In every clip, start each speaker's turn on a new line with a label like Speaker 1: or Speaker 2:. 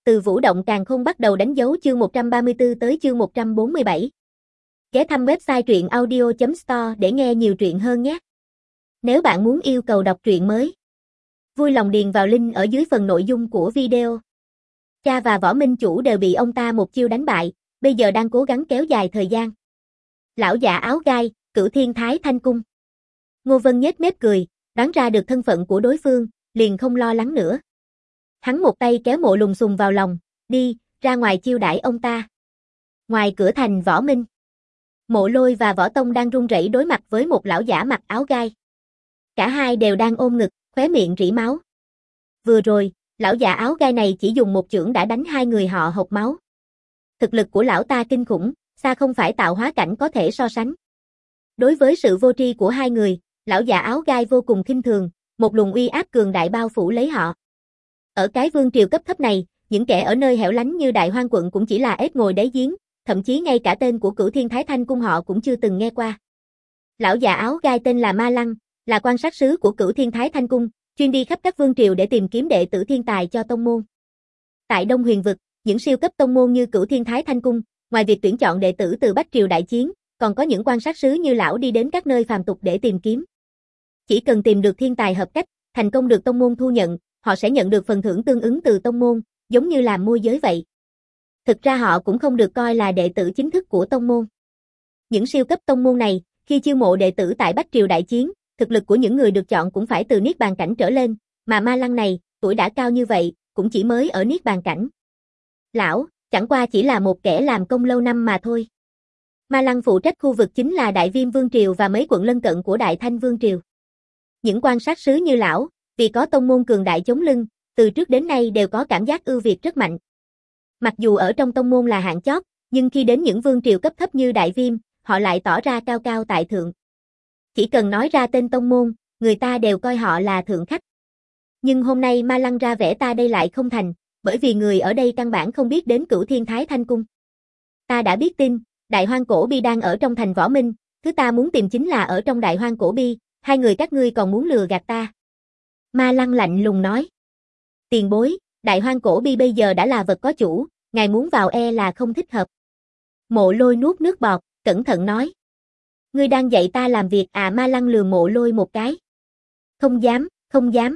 Speaker 1: Từ Vũ Động Càn Khôn bắt đầu đánh dấu chương 134 tới chương 147. Ghé thăm website truyện audio.store để nghe nhiều truyện hơn nhé. Nếu bạn muốn yêu cầu đọc truyện mới, vui lòng điền vào link ở dưới phần nội dung của video. Cha và Võ Minh Chủ đều bị ông ta một chiêu đánh bại, bây giờ đang cố gắng kéo dài thời gian. Lão già áo gai, Cửu Thiên Thái Thanh Cung. Ngô Vân nhếch mép cười, đoán ra được thân phận của đối phương, liền không lo lắng nữa. Hắn một tay kéo Mộ Lùng Sùng vào lòng, đi, ra ngoài chiêu đãi ông ta. Ngoài cửa thành Võ Minh, Mộ Lôi và Võ Tông đang run rẩy đối mặt với một lão giả mặc áo gai. Cả hai đều đang ôm ngực, khóe miệng rỉ máu. Vừa rồi, lão già áo gai này chỉ dùng một chưởng đã đánh hai người họ hộc máu. Thực lực của lão ta kinh khủng, xa không phải tạo hóa cảnh có thể so sánh. Đối với sự vô tri của hai người, lão già áo gai vô cùng khinh thường, một luồng uy áp cường đại bao phủ lấy họ. Ở cái vương triều cấp thấp này, những kẻ ở nơi hẻo lánh như Đại Hoang quận cũng chỉ là ếch ngồi đáy giếng, thậm chí ngay cả tên của Cửu Thiên Thái Thanh Cung họ cũng chưa từng nghe qua. Lão già áo gai tên là Ma Lăng, là quan sát sứ của Cửu Thiên Thái Thanh Cung, chuyên đi khắp các vương triều để tìm kiếm đệ tử thiên tài cho tông môn. Tại Đông Huyền vực, những siêu cấp tông môn như Cửu Thiên Thái Thanh Cung, ngoài việc tuyển chọn đệ tử từ Bách Triều đại chiến, còn có những quan sát sứ như lão đi đến các nơi phàm tục để tìm kiếm. Chỉ cần tìm được thiên tài hợp cách, thành công được tông môn thu nhận, họ sẽ nhận được phần thưởng tương ứng từ tông môn, giống như làm môi giới vậy. Thực ra họ cũng không được coi là đệ tử chính thức của tông môn. Những siêu cấp tông môn này, khi chiêu mộ đệ tử tại Bách Triều đại chiến, thực lực của những người được chọn cũng phải từ Niết Bàn cảnh trở lên, mà Ma Lăng này, tuổi đã cao như vậy, cũng chỉ mới ở Niết Bàn cảnh. Lão, chẳng qua chỉ là một kẻ làm công lâu năm mà thôi. Ma Lăng phụ trách khu vực chính là Đại Viêm Vương Triều và mấy quận lân cận của Đại Thanh Vương Triều. Những quan sát sứ như lão, vì có tông môn cường đại chống lưng, từ trước đến nay đều có cảm giác ưu việt rất mạnh. Mặc dù ở trong tông môn là hạng chót, nhưng khi đến những vương triều cấp thấp như Đại Viêm, họ lại tỏ ra cao cao tại thượng. Chỉ cần nói ra tên tông môn, người ta đều coi họ là thượng khách. Nhưng hôm nay Ma Lăng ra vẻ ta đây lại không thành, bởi vì người ở đây căn bản không biết đến Cửu Thiên Thái Thanh Cung. Ta đã biết tin, Đại Hoang Cổ Bi đang ở trong thành Võ Minh, thứ ta muốn tìm chính là ở trong Đại Hoang Cổ Bi, hai người các ngươi còn muốn lừa gạt ta. Ma Lăng lạnh lùng nói. Tiền bối, Đại Hoang Cổ Bi bây giờ đã là vật có chủ, ngài muốn vào e là không thích hợp. Mộ Lôi nuốt nước bọt, cẩn thận nói. Ngươi đang dạy ta làm việc à? Ma Lăng lườm Mộ Lôi một cái. Không dám, không dám.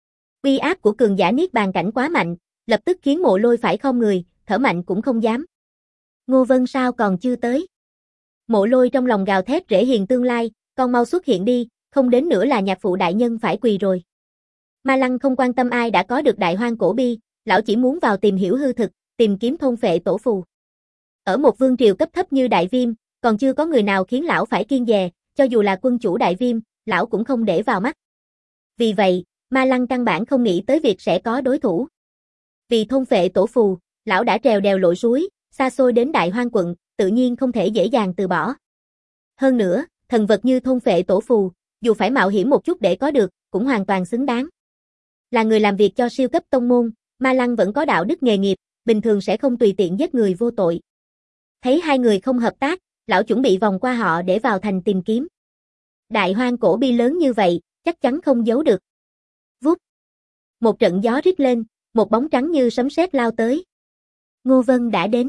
Speaker 1: Uy áp của cường giả Niết Bàn cảnh quá mạnh, lập tức khiến Mộ Lôi phải khom người, thở mạnh cũng không dám. Ngô Vân sao còn chưa tới? Mộ Lôi trong lòng gào thét rễ hiền tương lai, con mau xuất hiện đi, không đến nữa là nhạc phụ đại nhân phải quỳ rồi. Ma Lăng không quan tâm ai đã có được Đại Hoang Cổ Bi, lão chỉ muốn vào tìm hiểu hư thực, tìm kiếm thôn phệ tổ phù. Ở một vương triều cấp thấp như Đại Viêm, còn chưa có người nào khiến lão phải kiêng dè, cho dù là quân chủ Đại Viêm, lão cũng không để vào mắt. Vì vậy, Ma Lăng căn bản không nghĩ tới việc sẽ có đối thủ. Vì thôn phệ tổ phù, lão đã trèo đèo lội suối, xa xôi đến Đại Hoang quận, tự nhiên không thể dễ dàng từ bỏ. Hơn nữa, thần vật như thôn phệ tổ phù, dù phải mạo hiểm một chút để có được, cũng hoàn toàn xứng đáng. Là người làm việc cho siêu cấp tông môn, Ma Lăng vẫn có đạo đức nghề nghiệp, bình thường sẽ không tùy tiện giết người vô tội. Thấy hai người không hợp tác, lão chuẩn bị vòng qua họ để vào thành tìm kiếm. Đại Hoang Cổ Bi lớn như vậy, chắc chắn không giấu được. Vút. Một trận gió rít lên, một bóng trắng như sấm sét lao tới. Ngô Vân đã đến.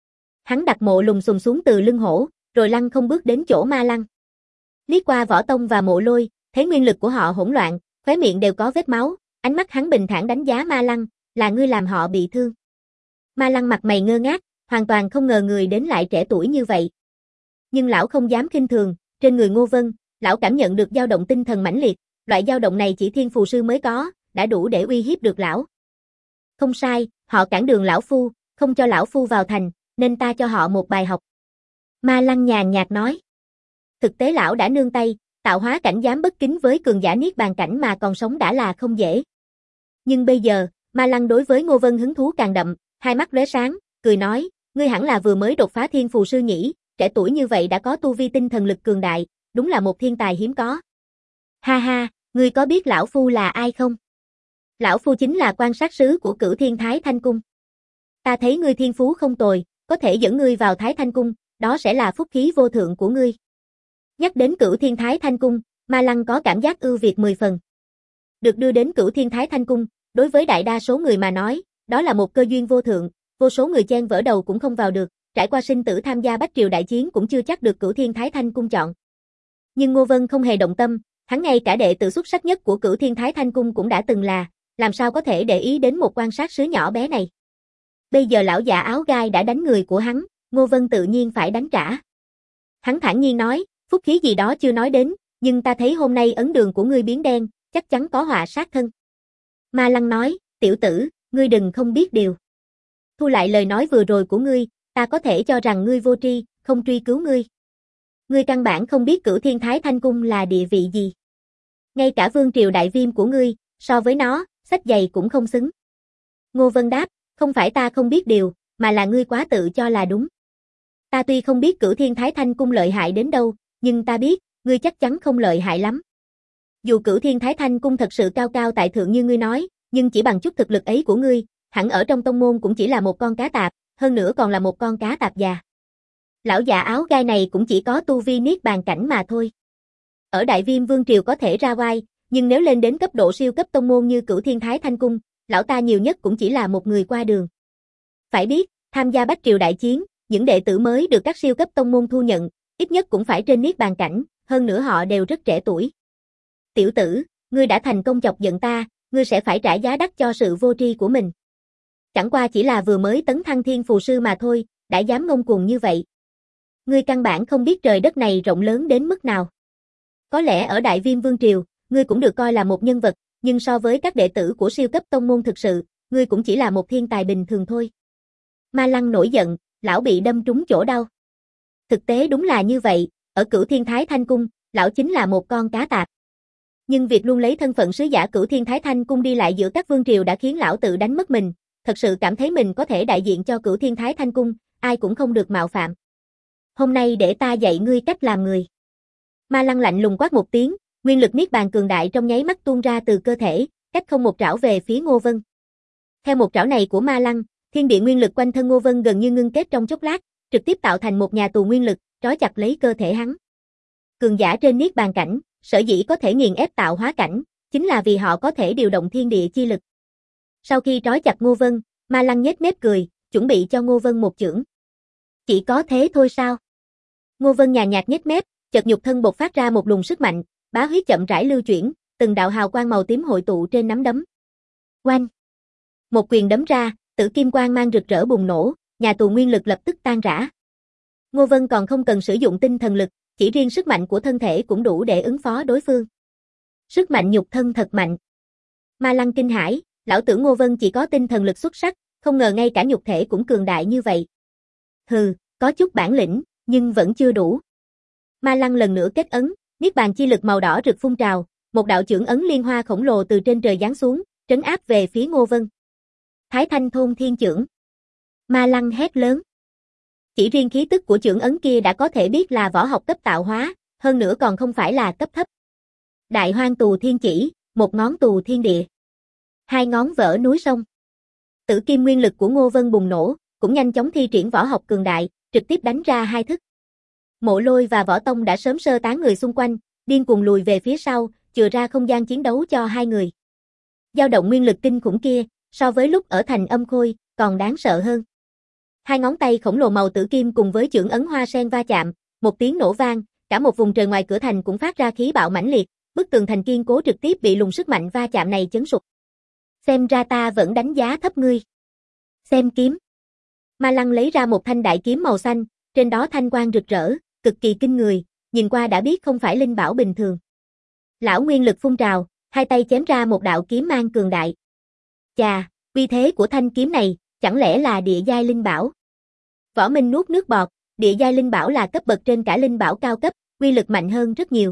Speaker 1: Hắn đặt Mộ Lùng Sùng xuống từ lưng hổ, rồi lăng không bước đến chỗ Ma Lăng. Liếc qua Võ Tông và Mộ Lôi, thấy nguyên lực của họ hỗn loạn, khóe miệng đều có vết máu, ánh mắt hắn bình thản đánh giá Ma Lăng, là ngươi làm họ bị thương. Ma Lăng mặt mày ngơ ngác, hoàn toàn không ngờ người đến lại trẻ tuổi như vậy. Nhưng lão không dám khinh thường, trên người Ngô Vân, lão cảm nhận được dao động tinh thần mãnh liệt, loại dao động này chỉ thiên phù sư mới có, đã đủ để uy hiếp được lão. Không sai, họ cản đường lão phu, không cho lão phu vào thành, nên ta cho họ một bài học. Ma Lăng nhàn nhạt nói. Thực tế lão đã nương tay, tạo hóa cảnh dám bất kính với cường giả Niết Bàn cảnh mà còn sống đã là không dễ. Nhưng bây giờ, Ma Lăng đối với Ngô Vân hứng thú càng đậm, hai mắt lóe sáng, cười nói, ngươi hẳn là vừa mới đột phá thiên phù sư nhỉ, trẻ tuổi như vậy đã có tu vi tinh thần lực cường đại, đúng là một thiên tài hiếm có. Ha ha, ngươi có biết lão phu là ai không? Lão phu chính là quan sát sứ của Cửu Thiên Thái Thanh Cung. Ta thấy ngươi thiên phú không tồi, có thể dẫn ngươi vào Thái Thanh Cung, đó sẽ là phúc khí vô thượng của ngươi. Nhắc đến Cửu Thiên Thái Thanh Cung, Ma Lăng có cảm giác ưu việt 10 phần. Được đưa đến Cửu Thiên Thái Thanh Cung, đối với đại đa số người mà nói, Đó là một cơ duyên vô thượng, vô số người chen vỡ đầu cũng không vào được, trải qua sinh tử tham gia Bách Triều đại chiến cũng chưa chắc được Cửu Thiên Thái Thanh Cung chọn. Nhưng Ngô Vân không hề động tâm, hắn ngay cả đệ tử xuất sắc nhất của Cửu Thiên Thái Thanh Cung cũng đã từng là, làm sao có thể để ý đến một quan sát sứ nhỏ bé này. Bây giờ lão già áo gai đã đánh người của hắn, Ngô Vân tự nhiên phải đánh trả. Hắn thản nhiên nói, phúc khí gì đó chưa nói đến, nhưng ta thấy hôm nay ấn đường của ngươi biến đen, chắc chắn có họa sát thân. Ma Lăng nói, tiểu tử, ngươi đừng không biết điều. Thu lại lời nói vừa rồi của ngươi, ta có thể cho rằng ngươi vô tri, không truy cứu ngươi. Ngươi căn bản không biết Cửu Thiên Thái Thanh Cung là địa vị gì. Ngay cả vương triều đại viêm của ngươi, so với nó, xách giày cũng không xứng. Ngô Vân đáp, không phải ta không biết điều, mà là ngươi quá tự cho là đúng. Ta tuy không biết Cửu Thiên Thái Thanh Cung lợi hại đến đâu, nhưng ta biết, ngươi chắc chắn không lợi hại lắm. Dù Cửu Thiên Thái Thanh Cung thật sự cao cao tại thượng như ngươi nói, nhưng chỉ bằng chút thực lực ấy của ngươi, hẳn ở trong tông môn cũng chỉ là một con cá tạp, hơn nữa còn là một con cá tạp già. Lão già áo gai này cũng chỉ có tu vi niết bàn cảnh mà thôi. Ở Đại Viêm Vương Triều có thể ra oai, nhưng nếu lên đến cấp độ siêu cấp tông môn như Cửu Thiên Thái Thanh Cung, lão ta nhiều nhất cũng chỉ là một người qua đường. Phải biết, tham gia Bách Triều đại chiến, những đệ tử mới được các siêu cấp tông môn thu nhận, ít nhất cũng phải trên niết bàn cảnh, hơn nữa họ đều rất trẻ tuổi. Tiểu tử, ngươi đã thành công chọc giận ta, ngươi sẽ phải trả giá đắt cho sự vô tri của mình. Chẳng qua chỉ là vừa mới tấn thăng thiên phù sư mà thôi, đã dám ngông cuồng như vậy. Ngươi căn bản không biết trời đất này rộng lớn đến mức nào. Có lẽ ở Đại Viêm Vương Triều, ngươi cũng được coi là một nhân vật, nhưng so với các đệ tử của siêu cấp tông môn thực sự, ngươi cũng chỉ là một thiên tài bình thường thôi. Ma Lăng nổi giận, lão bị đâm trúng chỗ đau. Thực tế đúng là như vậy, ở Cửu Thiên Thái Thanh Cung, lão chính là một con cá tạp. Nhưng việc luôn lấy thân phận sứ giả Cửu Thiên Thái Thanh Cung đi lại giữa các vương triều đã khiến lão tự đánh mất mình, thật sự cảm thấy mình có thể đại diện cho Cửu Thiên Thái Thanh Cung, ai cũng không được mạo phạm. Hôm nay để ta dạy ngươi cách làm người. Ma Lăng lạnh lùng quát một tiếng, nguyên lực niết bàn cường đại trong nháy mắt tuôn ra từ cơ thể, cách không một trảo về phía Ngô Vân. Theo một trảo này của Ma Lăng, thiên địa nguyên lực quanh thân Ngô Vân gần như ngưng kết trong chốc lát, trực tiếp tạo thành một nhà tù nguyên lực, trói chặt lấy cơ thể hắn. Cường giả trên niết bàn cảnh, sở dĩ có thể nghiền ép tạo hóa cảnh, chính là vì họ có thể điều động thiên địa chi lực. Sau khi trói chặt Ngô Vân, Ma Lăng nhếch mép cười, chuẩn bị cho Ngô Vân một chưởng. Chỉ có thế thôi sao? Ngô Vân nhàn nhạt nhếch mép, chợt nhục thân bộc phát ra một luồng sức mạnh, bá huyết chậm rãi lưu chuyển, từng đạo hào quang màu tím hội tụ trên nắm đấm. Oanh! Một quyền đấm ra, tử kim quang mang rực rỡ bùng nổ, nhà tù nguyên lực lập tức tan rã. Ngô Vân còn không cần sử dụng tinh thần lực, chỉ riêng sức mạnh của thân thể cũng đủ để ứng phó đối phương. Sức mạnh nhục thân thật mạnh. Ma Lăng kinh hãi, lão tưởng Ngô Vân chỉ có tinh thần lực xuất sắc, không ngờ ngay cả nhục thể cũng cường đại như vậy. Hừ, có chút bản lĩnh, nhưng vẫn chưa đủ. Ma Lăng lần nữa kết ấn, niết bàn chi lực màu đỏ rực phun trào, một đạo chưởng ấn liên hoa khổng lồ từ trên trời giáng xuống, trấn áp về phía Ngô Vân. Thái Thanh Thôn Thiên Chưởng. Ma Lăng hét lớn. Chỉ riêng khí tức của chưởng ấn kia đã có thể biết là võ học cấp tạo hóa, hơn nữa còn không phải là cấp thấp. Đại Hoang Tù Thiên Chỉ, một ngón tù thiên địa. Hai ngón vỡ núi sông. Tử kim nguyên lực của Ngô Vân bùng nổ, cũng nhanh chóng thi triển võ học cường đại, trực tiếp đánh ra hai thức. Mộ Lôi và Võ Tông đã sớm sơ tán người xung quanh, điên cuồng lùi về phía sau, chừa ra không gian chiến đấu cho hai người. Dao động nguyên lực kinh khủng kia, so với lúc ở thành Âm Khôi, còn đáng sợ hơn. Hai ngón tay khổng lồ màu tử kim cùng với chưởng ấn hoa sen va chạm, một tiếng nổ vang, cả một vùng trời ngoài cửa thành cũng phát ra khí bạo mãnh liệt, bức tường thành kiên cố trực tiếp bị luồng sức mạnh va chạm này chấn sụp. Xem ra ta vẫn đánh giá thấp ngươi. Xem kiếm. Ma Lăng lấy ra một thanh đại kiếm màu xanh, trên đó thanh quang rực rỡ, cực kỳ kinh người, nhìn qua đã biết không phải linh bảo bình thường. Lão nguyên lực phun trào, hai tay chém ra một đạo kiếm mang cường đại. Chà, uy thế của thanh kiếm này, chẳng lẽ là địa giai linh bảo? Võ Minh nuốt nước bọt, địa giai linh bảo là cấp bậc trên cả linh bảo cao cấp, uy lực mạnh hơn rất nhiều.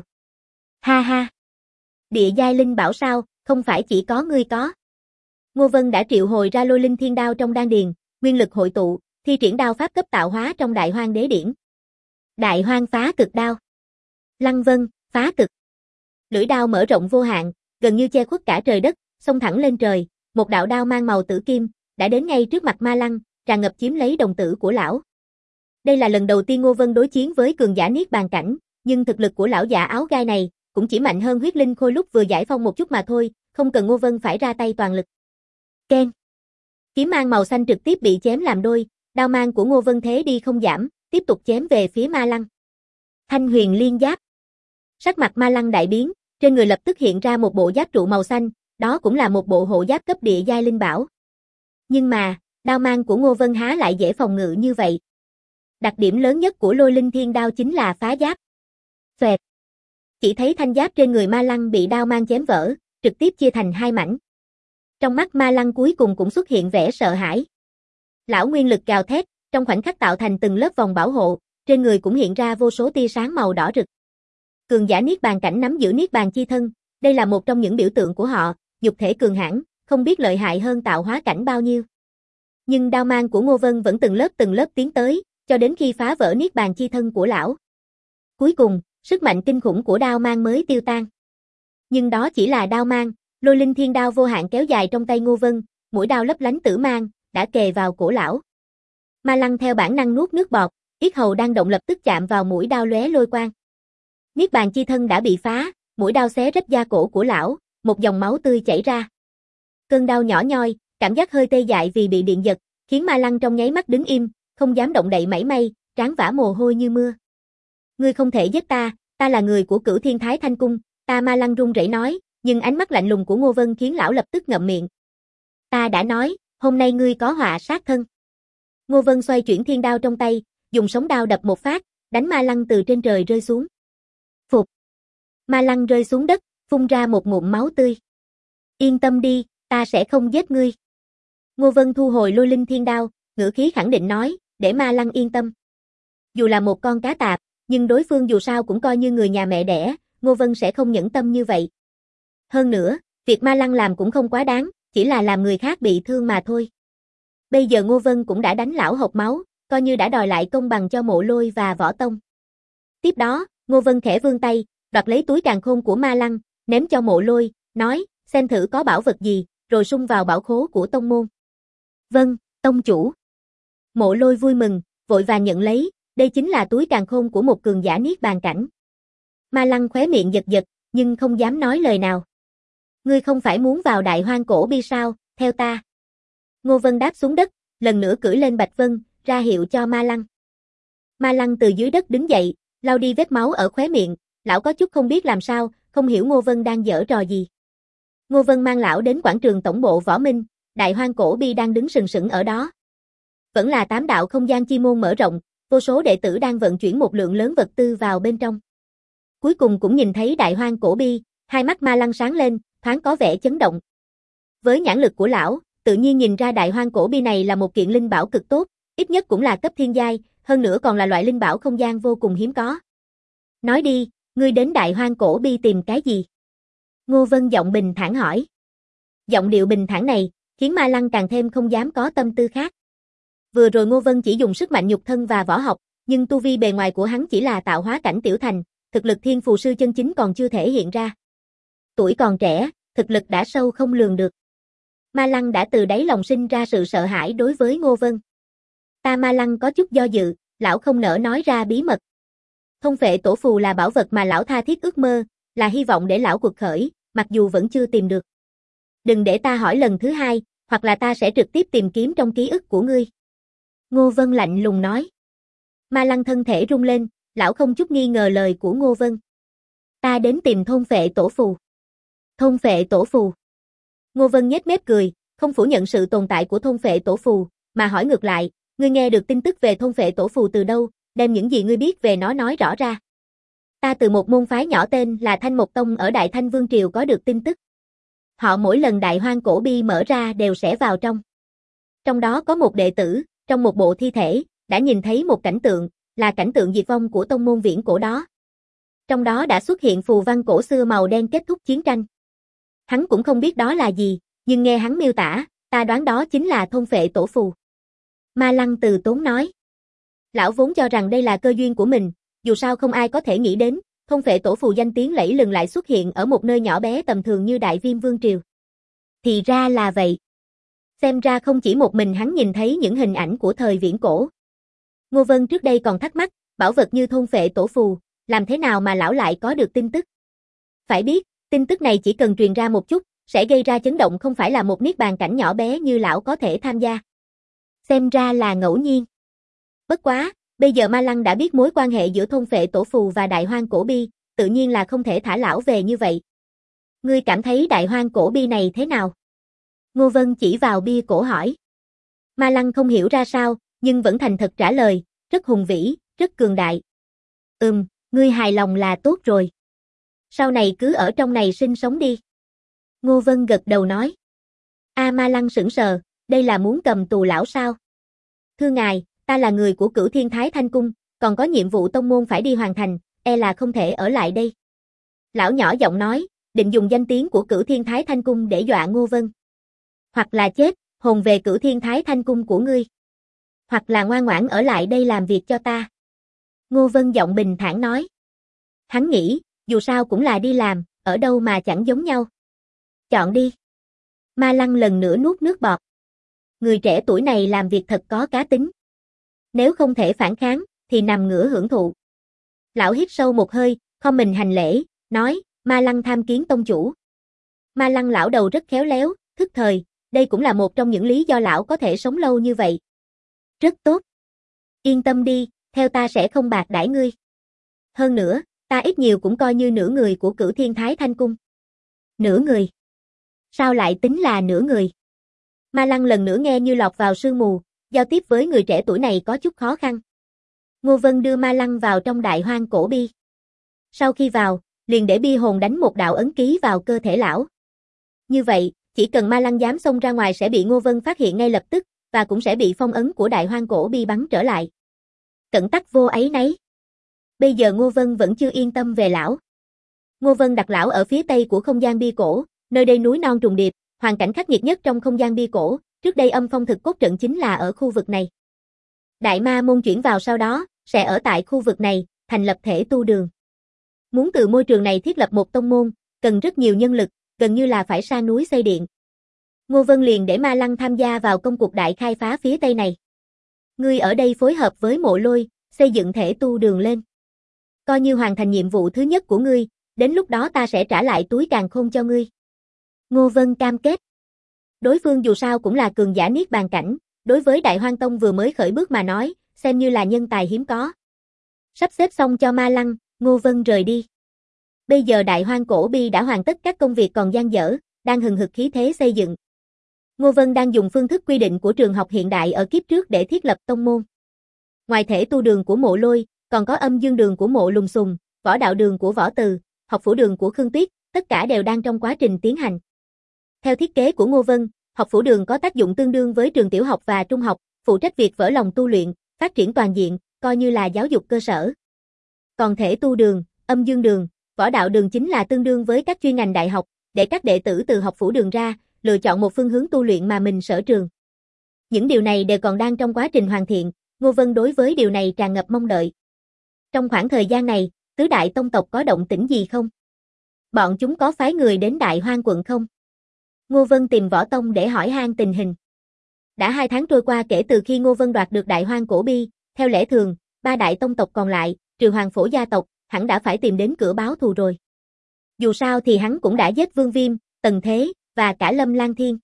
Speaker 1: Ha ha! Địa giai linh bảo sao, không phải chỉ có ngươi có. Ngô Vân đã triệu hồi ra Lôi Linh Thiên Đao trong đan điền, nguyên lực hội tụ, thi triển đao pháp cấp tạo hóa trong Đại Hoang Đế Điển. Đại Hoang Phá Cực Đao. Lăng Vân, phá cực. Lưỡi đao mở rộng vô hạn, gần như che khuất cả trời đất, xông thẳng lên trời, một đạo đao mang màu tử kim, đã đến ngay trước mặt Ma Lăng, tràn ngập chiếm lấy đồng tử của lão. Đây là lần đầu tiên Ngô Vân đối chiến với cường giả niết bàn cảnh, nhưng thực lực của lão già áo gai này, cũng chỉ mạnh hơn huyết linh khôi lúc vừa giải phong một chút mà thôi, không cần Ngô Vân phải ra tay toàn lực. Keng. Kiếm mang màu xanh trực tiếp bị chém làm đôi, đao mang của Ngô Vân thế đi không giảm, tiếp tục chém về phía Ma Lăng. Thanh huyền liên giáp. Sắc mặt Ma Lăng đại biến, trên người lập tức hiện ra một bộ giáp trụ màu xanh, đó cũng là một bộ hộ giáp cấp địa giai linh bảo. Nhưng mà, đao mang của Ngô Vân há lại dễ phòng ngự như vậy. Đặc điểm lớn nhất của Lôi Linh Thiên Đao chính là phá giáp. Xoẹt. Chỉ thấy thanh giáp trên người Ma Lăng bị đao mang chém vỡ, trực tiếp chia thành hai mảnh. Trong mắt Ma Lăng cuối cùng cũng xuất hiện vẻ sợ hãi. Lão nguyên lực gào thét, trong khoảnh khắc tạo thành từng lớp vòng bảo hộ, trên người cũng hiện ra vô số tia sáng màu đỏ rực. Cường giả niết bàn cảnh nắm giữ niết bàn chi thân, đây là một trong những biểu tượng của họ, nhục thể cường hãn, không biết lợi hại hơn tạo hóa cảnh bao nhiêu. Nhưng đao mang của Ngô Vân vẫn từng lớp tiến tới, cho đến khi phá vỡ niết bàn chi thân của lão. Cuối cùng, sức mạnh kinh khủng của đao mang mới tiêu tan. Nhưng đó chỉ là đao mang, Lôi Linh Thiên Đao vô hạn kéo dài trong tay Ngô Vân, mũi đao lấp lánh tử mang, đã kề vào cổ lão. Ma Lăng theo bản năng nuốt nước bọt, yết hầu đang động lập tức chạm vào mũi đao lóe lôi quang. Niết bàn chi thân đã bị phá, mũi đao xé rách da cổ của lão, một dòng máu tươi chảy ra. Cơn đau nhỏ nhoi, cảm giác hơi tê dại vì bị điện giật, khiến Ma Lăng trong nháy mắt đứng im, không dám động đậy mảy may, trán vã mồ hôi như mưa. Ngươi không thể giết ta, ta là người của Cửu Thiên Thái Thanh Cung, ta. Ma Lăng run rẩy nói, nhưng ánh mắt lạnh lùng của Ngô Vân khiến lão lập tức ngậm miệng. Ta đã nói, hôm nay ngươi có họa sát thân. Ngô Vân xoay chuyển thiên đao trong tay, dùng sống đao đập một phát, đánh Ma Lăng từ trên trời rơi xuống. Phục. Ma Lăng rơi xuống đất, phun ra một ngụm máu tươi. Yên tâm đi, ta sẽ không giết ngươi. Ngô Vân thu hồi Lôi Linh Thiên Đao, ngữ khí khẳng định nói, để Ma Lăng yên tâm. Dù là một con cá tạp, nhưng đối phương dù sao cũng coi như người nhà mẹ đẻ, Ngô Vân sẽ không nhẫn tâm như vậy. Hơn nữa, việc Ma Lăng làm cũng không quá đáng, chỉ là làm người khác bị thương mà thôi. Bây giờ Ngô Vân cũng đã đánh lão hộc máu, coi như đã đòi lại công bằng cho Mộ Lôi và Võ Tông. Tiếp đó, Ngô Vân khẽ vươn tay, đoạt lấy túi càn khôn của Ma Lăng, ném cho Mộ Lôi, nói, xem thử có bảo vật gì, rồi sung vào bảo khố của tông môn. Vâng, tông chủ. Mộ Lôi vui mừng, vội vàng nhận lấy, đây chính là túi càn khôn của một cường giả niết bàn cảnh. Ma Lăng khóe miệng giật giật, nhưng không dám nói lời nào. Ngươi không phải muốn vào Đại Hoang Cổ Bi sao, theo ta. Ngô Vân đáp xuống đất, lần nữa cưỡi lên Bạch Vân, ra hiệu cho Ma Lăng. Ma Lăng từ dưới đất đứng dậy, lau đi vết máu ở khóe miệng, lão có chút không biết làm sao, không hiểu Ngô Vân đang giở trò gì. Ngô Vân mang lão đến quảng trường tổng bộ Võ Minh, Đại Hoang Cổ Bi đang đứng sừng sững ở đó. Vẫn là 8 đạo không gian chi môn mở rộng, vô số đệ tử đang vận chuyển một lượng lớn vật tư vào bên trong. Cuối cùng cũng nhìn thấy Đại Hoang Cổ Bi, hai mắt Ma Lăng sáng lên, thoáng có vẻ chấn động. Với nhãn lực của lão, tự nhiên nhìn ra Đại Hoang Cổ Bi này là một kiện linh bảo cực tốt, ít nhất cũng là cấp thiên giai, hơn nữa còn là loại linh bảo không gian vô cùng hiếm có. Nói đi, ngươi đến Đại Hoang Cổ Bi tìm cái gì? Ngô Vân giọng bình thản hỏi. Giọng điệu bình thản này, khiến Ma Lăng càng thêm không dám có tâm tư khác. Vừa rồi Ngô Vân chỉ dùng sức mạnh nhục thân và võ học, nhưng tu vi bề ngoài của hắn chỉ là tạo hóa cảnh tiểu thành, thực lực thiên phù sư chân chính còn chưa thể hiện ra. Tuổi còn trẻ, thực lực đã sâu không lường được. Ma Lăng đã từ đáy lòng sinh ra sự sợ hãi đối với Ngô Vân. Ma Lăng có chút do dự, lão không nỡ nói ra bí mật. Thôn Phệ Tổ Phù là bảo vật mà lão tha thiết ước mơ, là hy vọng để lão cuộc khởi, mặc dù vẫn chưa tìm được. Đừng để ta hỏi lần thứ hai, hoặc là ta sẽ trực tiếp tìm kiếm trong ký ức của ngươi. Ngô Vân lạnh lùng nói. Ma Lăng thân thể rung lên, lão không chút nghi ngờ lời của Ngô Vân. Ta đến tìm Thôn Phệ Tổ Phù. Thôn Phệ Tổ Phù. Ngô Vân nhếch mép cười, không phủ nhận sự tồn tại của Thôn Phệ Tổ Phù, mà hỏi ngược lại, ngươi nghe được tin tức về Thôn Phệ Tổ Phù từ đâu, đem những gì ngươi biết về nó nói rõ ra. Ta từ một môn phái nhỏ tên là Thanh Mộc Tông ở Đại Thanh Vương Triều có được tin tức. Họ mỗi lần Đại Hoang Cổ Bi mở ra đều sẽ vào trong. Trong đó có một đệ tử, trong một bộ thi thể, đã nhìn thấy một cảnh tượng, là cảnh tượng diệt vong của tông môn viễn cổ đó. Trong đó đã xuất hiện phù văn cổ xưa màu đen kết thúc chiến tranh. Hắn cũng không biết đó là gì, nhưng nghe hắn miêu tả, ta đoán đó chính là Thôn Phệ Tổ Phù. Ma Lăng từ tốn nói. Lão vốn cho rằng đây là cơ duyên của mình, dù sao không ai có thể nghĩ đến, Thôn Phệ Tổ Phù danh tiếng lẫy lừng lại xuất hiện ở một nơi nhỏ bé tầm thường như Đại Viêm Vương Triều. Thì ra là vậy. Xem ra không chỉ một mình hắn nhìn thấy những hình ảnh của thời viễn cổ. Ngô Vân trước đây còn thắc mắc, bảo vật như Thôn Phệ Tổ Phù, làm thế nào mà lão lại có được tin tức? Phải biết, tin tức này chỉ cần truyền ra một chút, sẽ gây ra chấn động không phải là một niết bàn cảnh nhỏ bé như lão có thể tham gia. Xem ra là ngẫu nhiên. Bất quá, bây giờ Ma Lăng đã biết mối quan hệ giữa thôn phệ tổ phù và đại hoang cổ bi, tự nhiên là không thể thả lão về như vậy. Ngươi cảm thấy đại hoang cổ bi này thế nào? Ngô Vân chỉ vào bia cổ hỏi. Ma Lăng không hiểu ra sao, nhưng vẫn thành thật trả lời, rất hùng vĩ, rất cường đại. Ngươi hài lòng là tốt rồi. Sau này cứ ở trong này sinh sống đi. Ngô Vân gật đầu nói. Ma Lăng sững sờ, đây là muốn cầm tù lão sao? Thưa ngài, ta là người của Cửu Thiên Thái Thanh Cung, còn có nhiệm vụ tông môn phải đi hoàn thành, là không thể ở lại đây. Lão nhỏ giọng nói, định dùng danh tiếng của Cửu Thiên Thái Thanh Cung để dọa Ngô Vân. Hoặc là chết, hồn về Cửu Thiên Thái Thanh Cung của ngươi. Hoặc là ngoan ngoãn ở lại đây làm việc cho ta. Ngô Vân giọng bình thản nói. Hắn nghĩ, dù sao cũng là đi làm, ở đâu mà chẳng giống nhau. Chọn đi. Ma Lăng lần nữa nuốt nước bọt. Người trẻ tuổi này làm việc thật có cá tính. Nếu không thể phản kháng, thì nằm ngửa hưởng thụ. Lão hít sâu một hơi, khom mình hành lễ, nói, Ma Lăng tham kiến tông chủ. Ma Lăng lão đầu rất khéo léo, thức thời, đây cũng là một trong những lý do lão có thể sống lâu như vậy. Rất tốt. Yên tâm đi, theo ta sẽ không bạc đãi ngươi. Hơn nữa, ta ít nhiều cũng coi như nửa người của Cửu Thiên Thái Thanh Cung. Nửa người? Sao lại tính là nửa người? Ma Lăng lần nữa nghe như lọt vào sương mù, giao tiếp với người trẻ tuổi này có chút khó khăn. Ngô Vân đưa Ma Lăng vào trong đại hoang cổ bi. Sau khi vào, liền để bi hồn đánh một đạo ấn ký vào cơ thể lão. Như vậy, chỉ cần Ma Lăng dám xông ra ngoài sẽ bị Ngô Vân phát hiện ngay lập tức, và cũng sẽ bị phong ấn của đại hoang cổ bi bắn trở lại. Cẩn tắc vô áy nấy. Bây giờ Ngô Vân vẫn chưa yên tâm về lão. Ngô Vân đặt lão ở phía tây của không gian bi cổ, nơi đây núi non trùng điệp, hoàn cảnh khắc nghiệt nhất trong không gian bi cổ, trước đây âm phong thực cốt trận chính là ở khu vực này. Đại ma môn chuyển vào sau đó, sẽ ở tại khu vực này, thành lập thể tu đường. Muốn từ môi trường này thiết lập một tông môn, cần rất nhiều nhân lực, gần như là phải sa núi xây điện. Ngô Vân liền để Ma Lăng tham gia vào công cuộc đại khai phá phía tây này. Ngươi ở đây phối hợp với Mộ Lôi, xây dựng thể tu đường lên. Coi như hoàn thành nhiệm vụ thứ nhất của ngươi, đến lúc đó ta sẽ trả lại túi càn khôn cho ngươi. Ngô Vân cam kết. Đối phương dù sao cũng là cường giả niết bàn cảnh, đối với Đại Hoang Tông vừa mới khởi bước mà nói, xem như là nhân tài hiếm có. Sắp xếp xong cho Ma Lăng, Ngô Vân rời đi. Bây giờ Đại Hoang cổ bi đã hoàn tất các công việc còn dang dở, đang hừng hực khí thế xây dựng. Ngô Vân đang dùng phương thức quy định của trường học hiện đại ở kiếp trước để thiết lập tông môn. Ngoài thể tu đường của Mộ Lôi, còn có âm dương đường của Mộ Lùng Sùng, võ đạo đường của Võ Từ, học phủ đường của Khương Tuyết, tất cả đều đang trong quá trình tiến hành. Theo thiết kế của Ngô Vân, học phủ đường có tác dụng tương đương với trường tiểu học và trung học, phụ trách việc vỡ lòng tu luyện, phát triển toàn diện, coi như là giáo dục cơ sở. Còn thể tu đường, âm dương đường, võ đạo đường chính là tương đương với các chuyên ngành đại học, để các đệ tử từ học phủ đường ra, lựa chọn một phương hướng tu luyện mà mình sở trường. Những điều này đều còn đang trong quá trình hoàn thiện, Ngô Vân đối với điều này tràn ngập mong đợi. Trong khoảng thời gian này, tứ đại tông tộc có động tĩnh gì không? Bọn chúng có phái người đến Đại Hoang quận không? Ngô Vân tìm Võ Tông để hỏi han tình hình. Đã 2 tháng trôi qua kể từ khi Ngô Vân đoạt được Đại Hoang cổ bi, theo lẽ thường, 3 đại tông tộc còn lại, trừ Hoàng Phổ gia tộc, hẳn đã phải tìm đến cửa báo thù rồi. Dù sao thì hắn cũng đã giết Vương Viêm, Tần Thế, và cả Lâm Lan Thiên.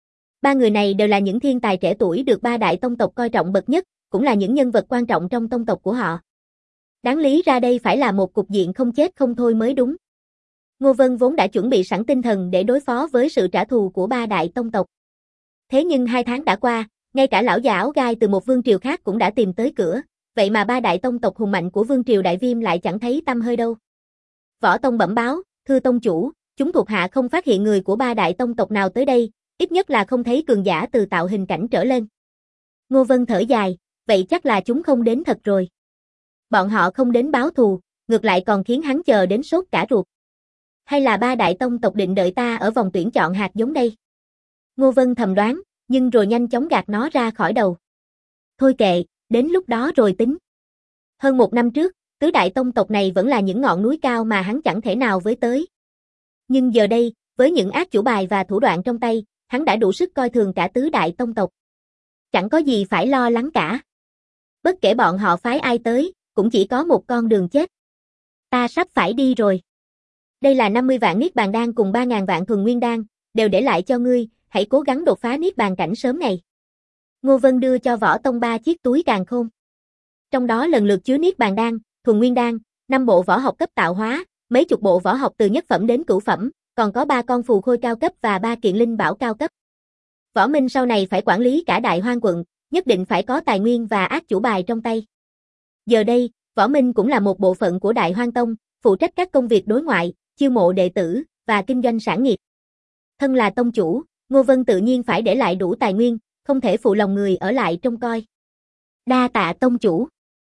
Speaker 1: 3 người này đều là những thiên tài trẻ tuổi được 3 đại tông tộc coi trọng bậc nhất, cũng là những nhân vật quan trọng trong tông tộc của họ. Đáng lý ra đây phải là một cục diện không chết không thôi mới đúng. Ngô Vân vốn đã chuẩn bị sẵn tinh thần để đối phó với sự trả thù của 3 đại tông tộc. Thế nhưng 2 tháng đã qua, ngay cả lão già áo gai từ một vương triều khác cũng đã tìm tới cửa, vậy mà 3 đại tông tộc hùng mạnh của vương triều Đại Viêm lại chẳng thấy tăm hơi đâu. Võ Tông bẩm báo, thưa tông chủ, chúng thuộc hạ không phát hiện người của 3 đại tông tộc nào tới đây, ít nhất là không thấy cường giả từ tạo hình cảnh trở lên. Ngô Vân thở dài, vậy chắc là chúng không đến thật rồi. Bọn họ không đến báo thù, ngược lại còn khiến hắn chờ đến sốt cả ruột. Hay là 3 đại tông tộc định đợi ta ở vòng tuyển chọn hạt giống đây? Ngô Vân thầm đoán, nhưng rồi nhanh chóng gạt nó ra khỏi đầu. Thôi kệ, đến lúc đó rồi tính. Hơn 1 năm trước, tứ đại tông tộc này vẫn là những ngọn núi cao mà hắn chẳng thể nào với tới. Nhưng giờ đây, với những ác chủ bài và thủ đoạn trong tay, hắn đã đủ sức coi thường cả tứ đại tông tộc. Chẳng có gì phải lo lắng cả. Bất kể bọn họ phái ai tới, cũng chỉ có một con đường chết. Ta sắp phải đi rồi. Đây là 50 vạn niết bàn đan cùng 3.000 vạn thuần nguyên đan, đều để lại cho ngươi, hãy cố gắng đột phá niết bàn cảnh sớm ngày. Ngô Vân đưa cho Võ Tông 3 chiếc túi càn khôn. Trong đó lần lượt chứa niết bàn đan, thuần nguyên đan, 5 bộ võ học cấp tạo hóa, mấy chục bộ võ học từ nhất phẩm đến cửu phẩm, còn có 3 con phù khôi cao cấp và 3 kiện linh bảo cao cấp. Võ Minh sau này phải quản lý cả Đại Hoang quận, nhất định phải có tài nguyên và ác chủ bài trong tay. Giờ đây, Võ Minh cũng là một bộ phận của Đại Hoang Tông, phụ trách các công việc đối ngoại, chiêu mộ đệ tử và kinh doanh sản nghiệp. Thân là tông chủ, Ngô Vân tự nhiên phải để lại đủ tài nguyên, không thể phụ lòng người ở lại trông coi. Đa tạ tông chủ.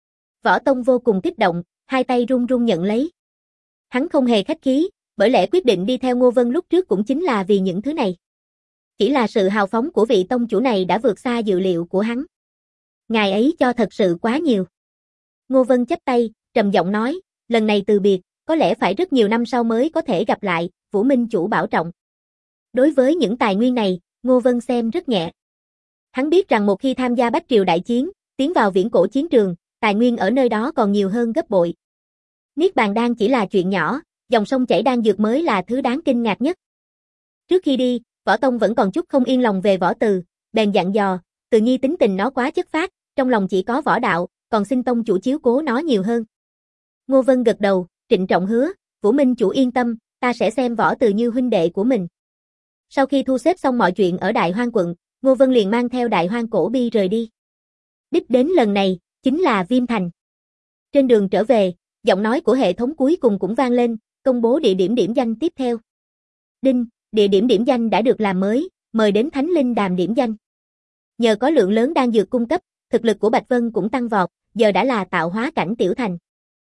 Speaker 1: Võ Tông vô cùng kích động, hai tay run run nhận lấy. Hắn không hề khách khí, bởi lẽ quyết định đi theo Ngô Vân lúc trước cũng chính là vì những thứ này. Chỉ là sự hào phóng của vị tông chủ này đã vượt xa dự liệu của hắn. Ngài ấy cho thật sự quá nhiều. Ngô Vân chắp tay, trầm giọng nói, lần này từ biệt, có lẽ phải rất nhiều năm sau mới có thể gặp lại, Vũ Minh chủ bảo trọng. Đối với những tài nguyên này, Ngô Vân xem rất nhẹ. Hắn biết rằng một khi tham gia Bách Triều đại chiến, tiến vào viễn cổ chiến trường, tài nguyên ở nơi đó còn nhiều hơn gấp bội. Niết bàn đan chỉ là chuyện nhỏ, dòng sông chảy đan dược mới là thứ đáng kinh ngạc nhất. Trước khi đi, Võ Tông vẫn còn chút không yên lòng về Võ Từ, bèn dặn dò, Từ Nhi tính tình nó quá chất phác, trong lòng chỉ có võ đạo, còn xin tông chủ chiếu cố nó nhiều hơn. Ngô Vân gật đầu, trịnh trọng hứa, Vũ Minh chủ yên tâm, ta sẽ xem Võ Từ như huynh đệ của mình. Sau khi thu xếp xong mọi chuyện ở Đại Hoang quận, Ngô Vân liền mang theo Đại Hoang cổ bi rời đi. Đích đến lần này, chính là Viêm Thành. Trên đường trở về, giọng nói của hệ thống cuối cùng cũng vang lên, công bố địa điểm điểm danh tiếp theo. Đinh, địa điểm điểm danh đã được làm mới, mời đến Thánh Linh Đàm điểm danh. Nhờ có lượng lớn đan dược cung cấp, thực lực của Bạch Vân cũng tăng vọt, giờ đã là tạo hóa cảnh tiểu thành.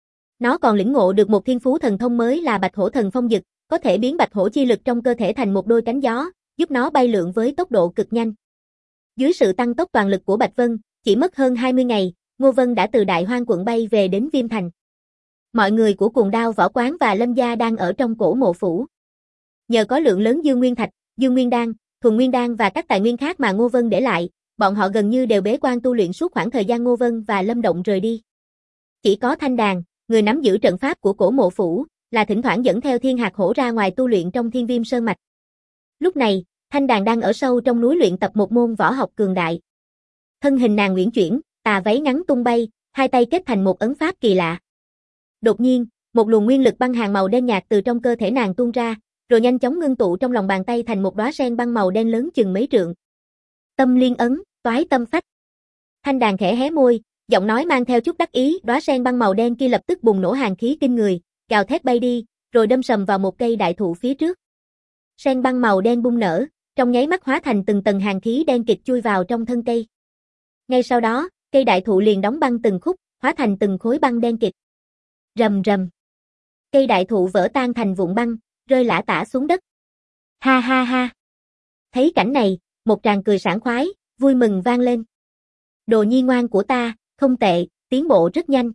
Speaker 1: Nó còn lĩnh ngộ được một thiên phú thần thông mới là Bạch Hổ Thần Phong Dực, có thể biến Bạch Hổ chi lực trong cơ thể thành một đôi cánh gió, giúp nó bay lượn với tốc độ cực nhanh. Dưới sự tăng tốc toàn lực của Bạch Vân, chỉ mất hơn 20 ngày, Ngô Vân đã từ Đại Hoang quận bay về đến Viêm Thành. Mọi người của Cuồng Đao Võ Quán và Lâm gia đang ở trong cổ mộ phủ. Nhờ có lượng lớn Dương Nguyên Thạch, Dương Nguyên Đan, Thuần Nguyên Đan và các tài nguyên khác mà Ngô Vân để lại, bọn họ gần như đều bế quan tu luyện suốt khoảng thời gian Ngô Vân và Lâm Động rời đi. Chỉ có Thanh Đàn, người nắm giữ trận pháp của cổ mộ phủ, là thỉnh thoảng dẫn theo Thiên Hạc Hổ ra ngoài tu luyện trong Thiên Viêm Sơn mạch. Lúc này, Thanh Đàn đang ở sâu trong núi luyện tập một môn võ học cường đại. Thân hình nàng uyển chuyển, tà váy ngắn tung bay, hai tay kết thành một ấn pháp kỳ lạ. Đột nhiên, một luồng nguyên lực băng hàn màu đen nhạt từ trong cơ thể nàng tuôn ra, rồi nhanh chóng ngưng tụ trong lòng bàn tay thành một đóa sen băng màu đen lớn chừng mấy trượng. Tâm liên ấn, toái tâm phách. Thanh Đàn khẽ hé môi, giọng nói mang theo chút đắc ý, đóa sen băng màu đen kia lập tức bùng nổ hàn khí kinh người, gào thét bay đi, rồi đâm sầm vào một cây đại thụ phía trước. Sen băng màu đen bung nở, trong nháy mắt hóa thành từng tầng hàn khí đen kịt chui vào trong thân cây. Ngay sau đó, cây đại thụ liền đóng băng từng khúc, hóa thành từng khối băng đen kịt. Rầm rầm. Cây đại thụ vỡ tan thành vụn băng, rơi lả tả xuống đất. Ha ha ha. Thấy cảnh này, một tràng cười sảng khoái, vui mừng vang lên. Đồ nhi ngoan của ta, không tệ, tiến bộ rất nhanh.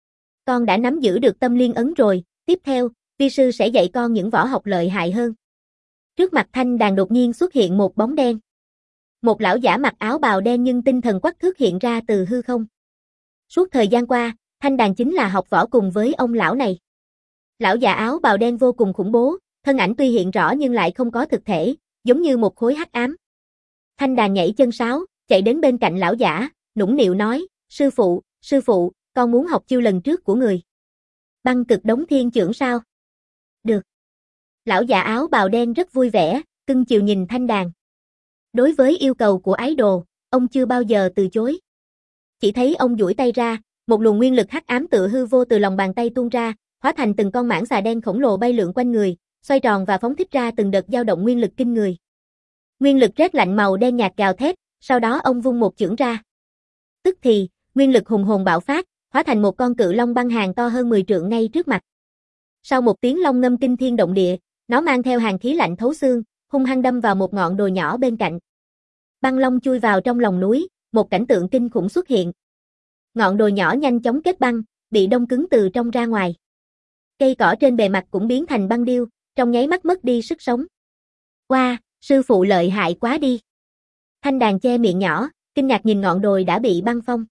Speaker 1: Con đã nắm giữ được tâm liên ấn rồi, tiếp theo, vi sư sẽ dạy con những võ học lợi hại hơn. Trước mặt Thanh Đàn đột nhiên xuất hiện một bóng đen. Một lão giả mặc áo bào đen nhưng tinh thần quắc thước hiện ra từ hư không. Suốt thời gian qua, Thanh Đàn chính là học võ cùng với ông lão này. Lão già áo bào đen vô cùng khủng bố, thân ảnh tuy hiện rõ nhưng lại không có thực thể, giống như một khối hắc ám. Thanh Đàn nhảy chân sáo, chạy đến bên cạnh lão giả, nũng nịu nói, sư phụ, con muốn học chiêu lần trước của người. Băng cực đống thiên chưởng sao? Được. Lão già áo bào đen rất vui vẻ, cưng chiều nhìn Thanh Đàn. Đối với yêu cầu của ái đồ, ông chưa bao giờ từ chối. Chỉ thấy ông duỗi tay ra, một luồng nguyên lực hắc ám tựa hư vô từ lòng bàn tay tuôn ra, hóa thành từng con mãng xà đen khổng lồ bay lượn quanh người, xoay tròn và phóng thích ra từng đợt dao động nguyên lực kinh người. Nguyên lực rét lạnh màu đen nhạt gào thét, sau đó ông vung một chưởng ra. Tức thì, nguyên lực hùng hồn bạo phát, hóa thành một con cự long băng hàn to hơn 10 trượng ngay trước mặt. Sau một tiếng long ngâm kinh thiên động địa, nó mang theo hàn khí lạnh thấu xương, hung hăng đâm vào một ngọn đồi nhỏ bên cạnh. Băng long chui vào trong lòng núi, một cảnh tượng kinh khủng xuất hiện. Ngọn đồi nhỏ nhanh chóng kết băng, bị đông cứng từ trong ra ngoài. Cây cỏ trên bề mặt cũng biến thành băng điêu, trong nháy mắt mất đi sức sống. Wow, sư phụ lợi hại quá đi. Thanh Đàn che miệng nhỏ, kinh ngạc nhìn ngọn đồi đã bị băng phong.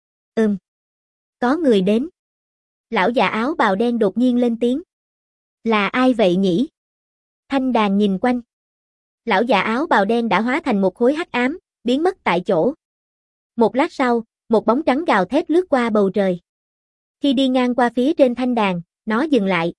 Speaker 1: Có người đến. Lão già áo bào đen đột nhiên lên tiếng. Là ai vậy nhỉ? Thanh Đàn nhìn quanh. Lão già áo bào đen đã hóa thành một khối hắc ám, biến mất tại chỗ. Một lát sau, một bóng trắng gào thét lướt qua bầu trời. Khi đi ngang qua phía trên thanh đàn, nó dừng lại.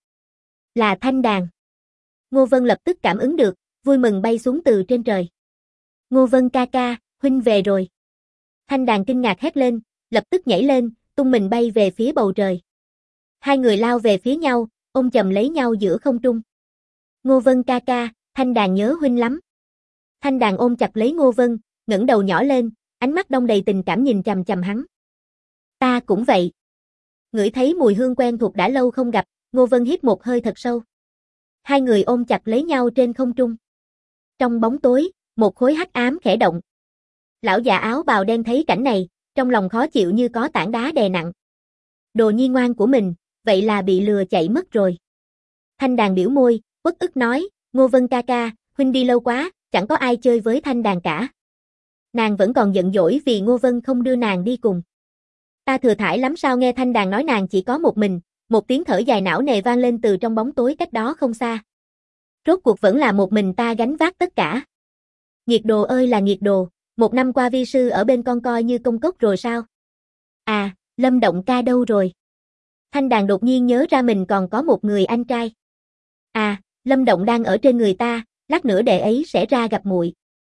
Speaker 1: Là thanh đàn. Ngô Vân lập tức cảm ứng được, vui mừng bay xuống từ trên trời. Ngô Vân ca ca, huynh về rồi. Thanh đàn kinh ngạc hét lên, lập tức nhảy lên, tung mình bay về phía bầu trời. Hai người lao về phía nhau, ôm chầm lấy nhau giữa không trung. Ngô Vân ca ca, thanh đàn nhớ huynh lắm. Thanh đàn ôm chặt lấy Ngô Vân, ngẩng đầu nhỏ lên, ánh mắt đong đầy tình cảm nhìn chằm chằm hắn. Ta cũng vậy. Ngửi thấy mùi hương quen thuộc đã lâu không gặp, Ngô Vân hít một hơi thật sâu. Hai người ôm chặt lấy nhau trên không trung. Trong bóng tối, một khối hắc ám khẽ động. Lão già áo bào đen thấy cảnh này, trong lòng khó chịu như có tảng đá đè nặng. Đồ nhi ngoan của mình, vậy là bị lừa chạy mất rồi. Thanh đàn biểu môi, uất ức nói, Ngô Vân ca ca, huynh đi lâu quá, chẳng có ai chơi với thanh đàn cả. Nàng vẫn còn giận dỗi vì Ngô Vân không đưa nàng đi cùng. Ta thừa thãi lắm sao nghe thanh đàn nói nàng chỉ có một mình, một tiếng thở dài não nề vang lên từ trong bóng tối cách đó không xa. Rốt cuộc vẫn là một mình ta gánh vác tất cả. Nghiệt đồ ơi là nghiệt đồ, một năm qua vi sư ở bên con coi như công cốc rồi sao? À, Lâm Động ca đâu rồi? Thanh đàn đột nhiên nhớ ra mình còn có một người anh trai. À, Lâm Động đang ở trên người ta, lát nữa đệ ấy sẽ ra gặp muội.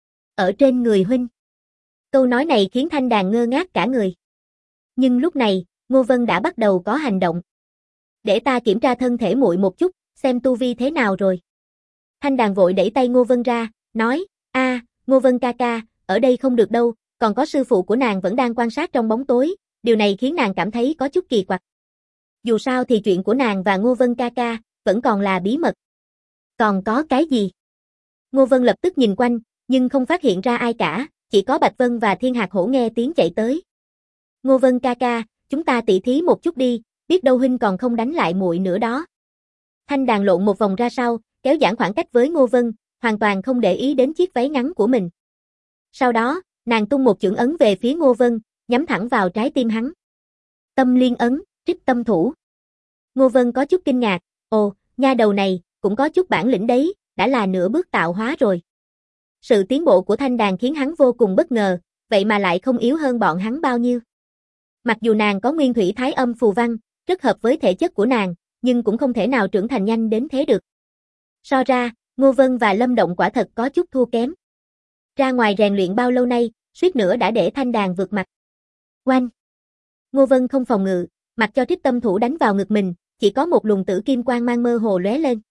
Speaker 1: Ở trên người huynh. Câu nói này khiến thanh đàn ngơ ngác cả người. Nhưng lúc này, Ngô Vân đã bắt đầu có hành động. Để ta kiểm tra thân thể muội một chút, xem tu vi thế nào rồi. Thanh đàn vội đẩy tay Ngô Vân ra, nói, Ngô Vân ca ca, ở đây không được đâu, còn có sư phụ của nàng vẫn đang quan sát trong bóng tối, điều này khiến nàng cảm thấy có chút kỳ quặc. Dù sao thì chuyện của nàng và Ngô Vân ca ca, vẫn còn là bí mật. Còn có cái gì? Ngô Vân lập tức nhìn quanh, nhưng không phát hiện ra ai cả, chỉ có Bạch Vân và Thiên Hạc Hổ nghe tiếng chạy tới. Ngô Vân ca ca, chúng ta tỉ thí một chút đi, biết đâu huynh còn không đánh lại muội nữa đó. Thanh đàn lộn một vòng ra sau, kéo giãn khoảng cách với Ngô Vân, hoàn toàn không để ý đến chiếc váy ngắn của mình. Sau đó, nàng tung một chưởng ấn về phía Ngô Vân, nhắm thẳng vào trái tim hắn. Tâm liên ấn, trích tâm thủ. Ngô Vân có chút kinh ngạc, ồ, nha đầu này, cũng có chút bản lĩnh đấy, đã là nửa bước tạo hóa rồi. Sự tiến bộ của thanh đàn khiến hắn vô cùng bất ngờ, vậy mà lại không yếu hơn bọn hắn bao nhiêu. Mặc dù nàng có nguyên thủy thái âm phù văn, rất hợp với thể chất của nàng, nhưng cũng không thể nào trưởng thành nhanh đến thế được. So ra, Ngô Vân và Lâm Động quả thật có chút thua kém. Ra ngoài rèn luyện bao lâu nay, suýt nữa đã để thanh đàn vượt mặt. Oanh! Ngô Vân không phòng ngự, mặc cho trích tâm thủ đánh vào ngực mình, chỉ có một luồng tử kim quang mang mơ hồ lóe lên.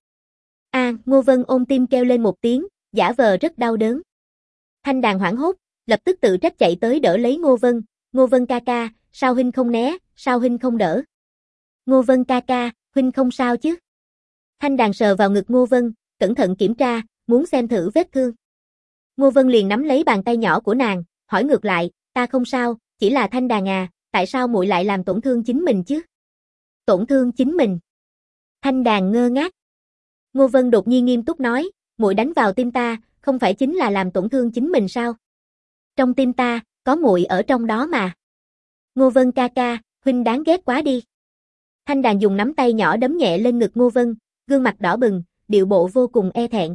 Speaker 1: Ngô Vân ôm tim kêu lên một tiếng, giả vờ rất đau đớn. Thanh đàn hoảng hốt, lập tức tự trách chạy tới đỡ lấy Ngô Vân ca ca, sao huynh không né, sao huynh không đỡ? Ngô Vân ca ca, huynh không sao chứ? Thanh đàn sờ vào ngực Ngô Vân, cẩn thận kiểm tra, muốn xem thử vết thương. Ngô Vân liền nắm lấy bàn tay nhỏ của nàng, hỏi ngược lại, ta không sao, chỉ là thanh đàn à, tại sao muội lại làm tổn thương chính mình chứ? Tổn thương chính mình? Thanh đàn ngơ ngác. Ngô Vân đột nhiên nghiêm túc nói, muội đánh vào tim ta, không phải chính là làm tổn thương chính mình sao? Trong tim ta, có muội ở trong đó mà. Ngô Vân ca ca, huynh đáng ghét quá đi. Thanh đàn dùng nắm tay nhỏ đấm nhẹ lên ngực Ngô Vân, gương mặt đỏ bừng, điệu bộ vô cùng e thẹn.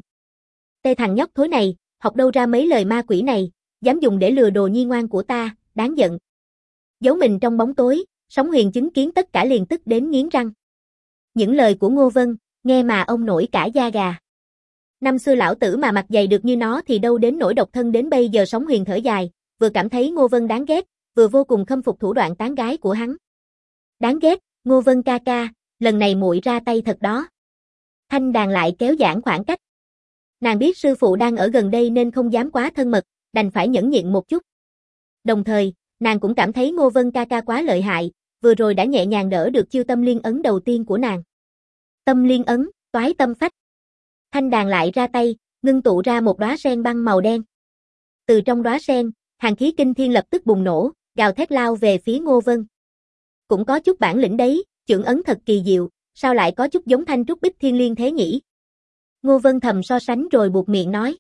Speaker 1: Tê thằng nhóc thối này, học đâu ra mấy lời ma quỷ này, dám dùng để lừa đồ nhi ngoan của ta, đáng giận. Giấu mình trong bóng tối, Sóng Huyền chứng kiến tất cả liền tức đến nghiến răng. Những lời của Ngô Vân, nghe mà ông nổi cả da gà. Năm xưa lão tử mà mặt dày được như nó thì đâu đến nỗi độc thân đến bây giờ. Sóng Huyền thở dài, vừa cảm thấy Ngô Vân đáng ghét, vừa vô cùng khâm phục thủ đoạn tán gái của hắn. Đáng ghét, Ngô Vân ca ca, lần này muội ra tay thật đó. Thanh đàn lại kéo giãn khoảng cách. Nàng biết sư phụ đang ở gần đây nên không dám quá thân mật, đành phải nhẫn nhịn một chút. Đồng thời, nàng cũng cảm thấy Ngô Vân ca ca quá lợi hại, vừa rồi đã nhẹ nhàng đỡ được chiêu tâm liên ấn đầu tiên của nàng. Tâm liên ấn, toái tâm phách. Thanh đàn lại ra tay, ngưng tụ ra một đóa sen băng màu đen. Từ trong đóa sen, hàn khí kinh thiên lập tức bùng nổ, gào thét lao về phía Ngô Vân. Cũng có chút bản lĩnh đấy, chưởng ấn thật kỳ diệu, sao lại có chút giống Thanh Trúc Bích Thiên Liên thế nhỉ? Ngô Vân thầm so sánh rồi buột miệng nói.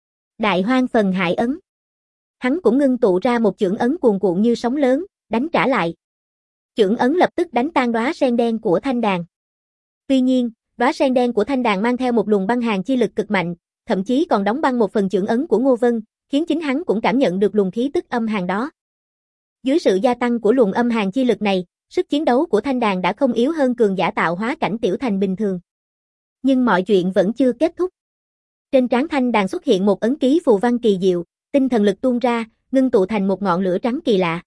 Speaker 1: Đại Hoang Phần Hại ấn. Hắn cũng ngưng tụ ra một chưởng ấn cuồn cuộn như sóng lớn, đánh trả lại. Chưởng ấn lập tức đánh tan đóa sen đen của thanh đàn. Tuy nhiên, đóa sen đen của thanh đàn mang theo một luồng băng hàn chi lực cực mạnh, thậm chí còn đóng băng một phần chưởng ấn của Ngô Vân, khiến chính hắn cũng cảm nhận được luồng khí tức âm hàn đó. Dưới sự gia tăng của luồng âm hàn chi lực này, sức chiến đấu của Thanh Đàn đã không yếu hơn cường giả tạo hóa cảnh tiểu thành bình thường. Nhưng mọi chuyện vẫn chưa kết thúc. Trên trán Thanh Đàn xuất hiện một ấn ký phù văn kỳ diệu, tinh thần lực tuôn ra, ngưng tụ thành một ngọn lửa trắng kỳ lạ.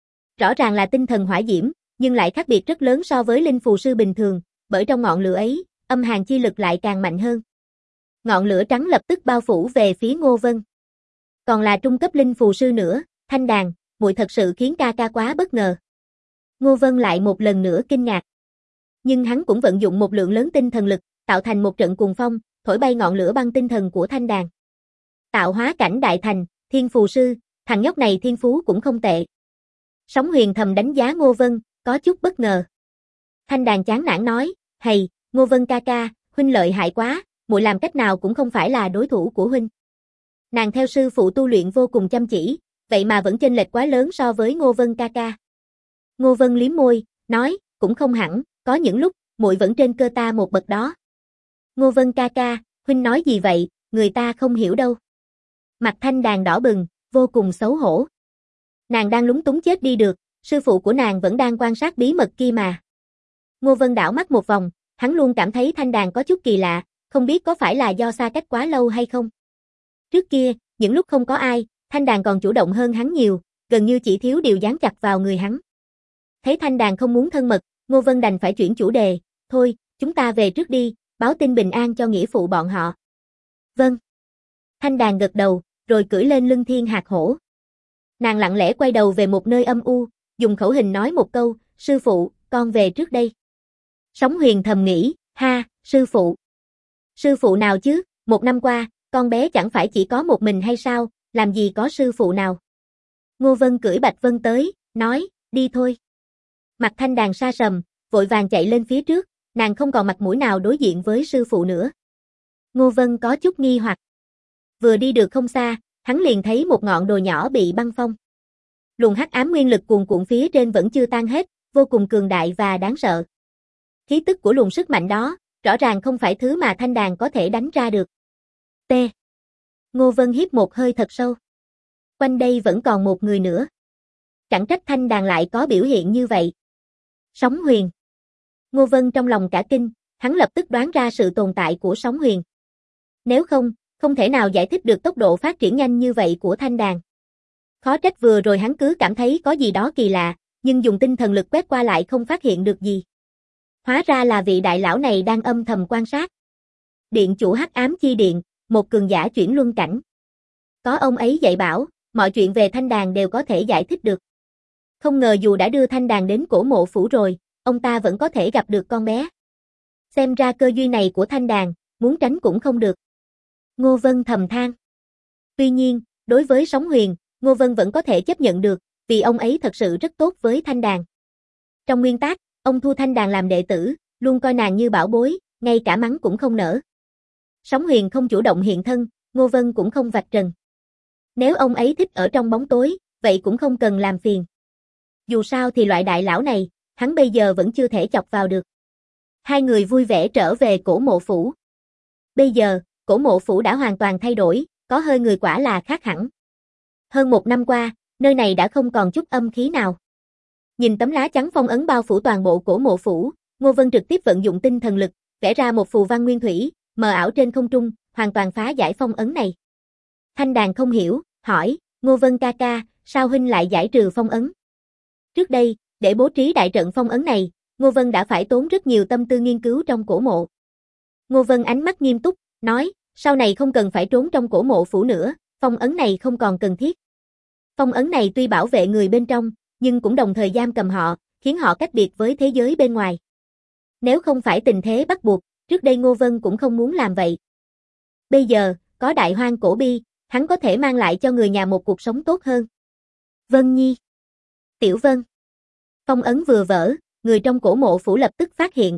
Speaker 1: Rõ ràng là tinh thần hỏa diễm, nhưng lại khác biệt rất lớn so với linh phù sư bình thường, bởi trong ngọn lửa ấy, âm hàn chi lực lại càng mạnh hơn. Ngọn lửa trắng lập tức bao phủ về phía Ngô Vân. Còn là trung cấp linh phù sư nữa, Thanh Đàn, muội thật sự khiến ca ca quá bất ngờ. Ngô Vân lại một lần nữa kinh ngạc. Nhưng hắn cũng vận dụng một lượng lớn tinh thần lực, tạo thành một trận cuồng phong, thổi bay ngọn lửa băng tinh thần của Thanh Đàn. Tạo hóa cảnh đại thành, thiên phù sư, thằng nhóc này thiên phú cũng không tệ. Sóng Huyền thầm đánh giá Ngô Vân, có chút bất ngờ. Thanh Đàn chán nản nói, "Hầy, Ngô Vân ca ca, huynh lợi hại quá, muội làm cách nào cũng không phải là đối thủ của huynh." Nàng theo sư phụ tu luyện vô cùng chăm chỉ, vậy mà vẫn chênh lệch quá lớn so với Ngô Vân ca ca. Ngô Vân liếm môi, nói, "Cũng không hẳn, có những lúc, muội vẫn trên cơ ta một bậc đó." "Ngô Vân ca ca, huynh nói gì vậy, người ta không hiểu đâu." Mặt Thanh Đàn đỏ bừng, vô cùng xấu hổ. Nàng đang lúng túng chết đi được, sư phụ của nàng vẫn đang quan sát bí mật kia mà. Ngô Vân đảo mắt một vòng, hắn luôn cảm thấy Thanh Đàn có chút kỳ lạ, không biết có phải là do xa cách quá lâu hay không. Trước kia, những lúc không có ai, Thanh Đàn còn chủ động hơn hắn nhiều, gần như chỉ thiếu điều dán chặt vào người hắn. Thấy Thanh Đàn không muốn thân mật, Ngô Vân đành phải chuyển chủ đề, "Thôi, chúng ta về trước đi, báo tin bình an cho nghĩa phụ bọn họ." "Vâng." Thanh Đàn gật đầu, rồi cưỡi lên lưng thiên hạt hổ. Nàng lặng lẽ quay đầu về một nơi âm u, dùng khẩu hình nói một câu, "Sư phụ, con về trước đây." Sóng Huyền thầm nghĩ, "Ha, sư phụ. Sư phụ nào chứ, 1 năm qua, con bé chẳng phải chỉ có một mình hay sao, làm gì có sư phụ nào." Ngô Vân cưỡi Bạch Vân tới, nói, "Đi thôi." Mặt Thanh Đàn sa sầm, vội vàng chạy lên phía trước, nàng không còn mặt mũi nào đối diện với sư phụ nữa. Ngô Vân có chút nghi hoặc. Vừa đi được không xa, hắn liền thấy một ngọn đồi nhỏ bị băng phong. Luồng hắc ám nguyên lực cuồn cuộn phía trên vẫn chưa tan hết, vô cùng cường đại và đáng sợ. Khí tức của luồng sức mạnh đó, rõ ràng không phải thứ mà Thanh Đàn có thể đánh ra được. T. Ngô Vân hít một hơi thật sâu. Quanh đây vẫn còn một người nữa. Chẳng trách Thanh Đàn lại có biểu hiện như vậy. Sóng Huyền. Ngô Vân trong lòng cả kinh, hắn lập tức đoán ra sự tồn tại của Sóng Huyền. Nếu không, không thể nào giải thích được tốc độ phát triển nhanh như vậy của Thanh Đàn. Khó trách vừa rồi hắn cứ cảm thấy có gì đó kỳ lạ, nhưng dùng tinh thần lực quét qua lại không phát hiện được gì. Hóa ra là vị đại lão này đang âm thầm quan sát. Điện chủ Hắc Ám Chi Điện, một cường giả chuyển luân cảnh. Có ông ấy dạy bảo, mọi chuyện về Thanh Đàn đều có thể giải thích được. Không ngờ dù đã đưa Thanh Đàn đến cổ mộ phủ rồi, ông ta vẫn có thể gặp được con bé. Xem ra cơ duyên này của Thanh Đàn, muốn tránh cũng không được. Ngô Vân thầm than. Tuy nhiên, đối với Sóng Huyền, Ngô Vân vẫn có thể chấp nhận được, vì ông ấy thật sự rất tốt với Thanh Đàn. Trong nguyên tắc, ông thu Thanh Đàn làm đệ tử, luôn coi nàng như bảo bối, ngay cả mắng cũng không nỡ. Sóng Huyền không chủ động hiện thân, Ngô Vân cũng không vạch trần. Nếu ông ấy thích ở trong bóng tối, vậy cũng không cần làm phiền. Dù sao thì loại đại lão này, hắn bây giờ vẫn chưa thể chọc vào được. Hai người vui vẻ trở về cổ mộ phủ. Bây giờ, cổ mộ phủ đã hoàn toàn thay đổi, có hơi người quả là khác hẳn. Hơn 1 năm qua, nơi này đã không còn chút âm khí nào. Nhìn tấm lá chắn phong ấn bao phủ toàn bộ cổ mộ phủ, Ngô Vân trực tiếp vận dụng tinh thần lực, vẽ ra một phù văn nguyên thủy, mờ ảo trên không trung, hoàn toàn phá giải phong ấn này. Thanh Đàn không hiểu, hỏi, Ngô Vân ca ca, sao huynh lại giải trừ phong ấn? Trước đây, để bố trí đại trận phong ấn này, Ngô Vân đã phải tốn rất nhiều tâm tư nghiên cứu trong cổ mộ. Ngô Vân ánh mắt nghiêm túc, nói, sau này không cần phải trốn trong cổ mộ phủ nữa, phong ấn này không còn cần thiết. Phong ấn này tuy bảo vệ người bên trong, nhưng cũng đồng thời giam cầm họ, khiến họ cách biệt với thế giới bên ngoài. Nếu không phải tình thế bắt buộc, trước đây Ngô Vân cũng không muốn làm vậy. Bây giờ, có đại hoang cổ bi, hắn có thể mang lại cho người nhà một cuộc sống tốt hơn. Vân Nhi. Tiểu Vân. Phong ấn vừa vỡ, người trong cổ mộ phủ lập tức phát hiện.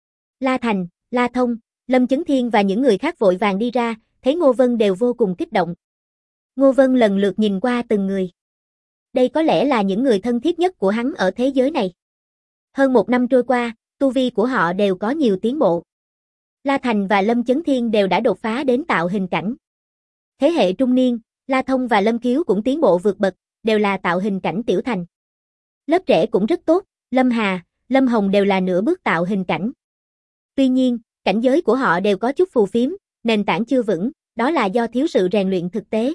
Speaker 1: La Thành, La Thông, Lâm Chấn Thiên và những người khác vội vàng đi ra, thấy Ngô Vân đều vô cùng kích động. Ngô Vân lần lượt nhìn qua từng người. Đây có lẽ là những người thân thiết nhất của hắn ở thế giới này. Hơn 1 năm trôi qua, tu vi của họ đều có nhiều tiến bộ. La Thành và Lâm Chấn Thiên đều đã đột phá đến tạo hình cảnh. Thế hệ trung niên, La Thông và Lâm Kiếu cũng tiến bộ vượt bậc, đều là tạo hình cảnh tiểu thành. Lớp trẻ cũng rất tốt, Lâm Hà, Lâm Hồng đều là nửa bước tạo hình cảnh. Tuy nhiên, cảnh giới của họ đều có chút phù phiếm, nền tảng chưa vững, đó là do thiếu sự rèn luyện thực tế.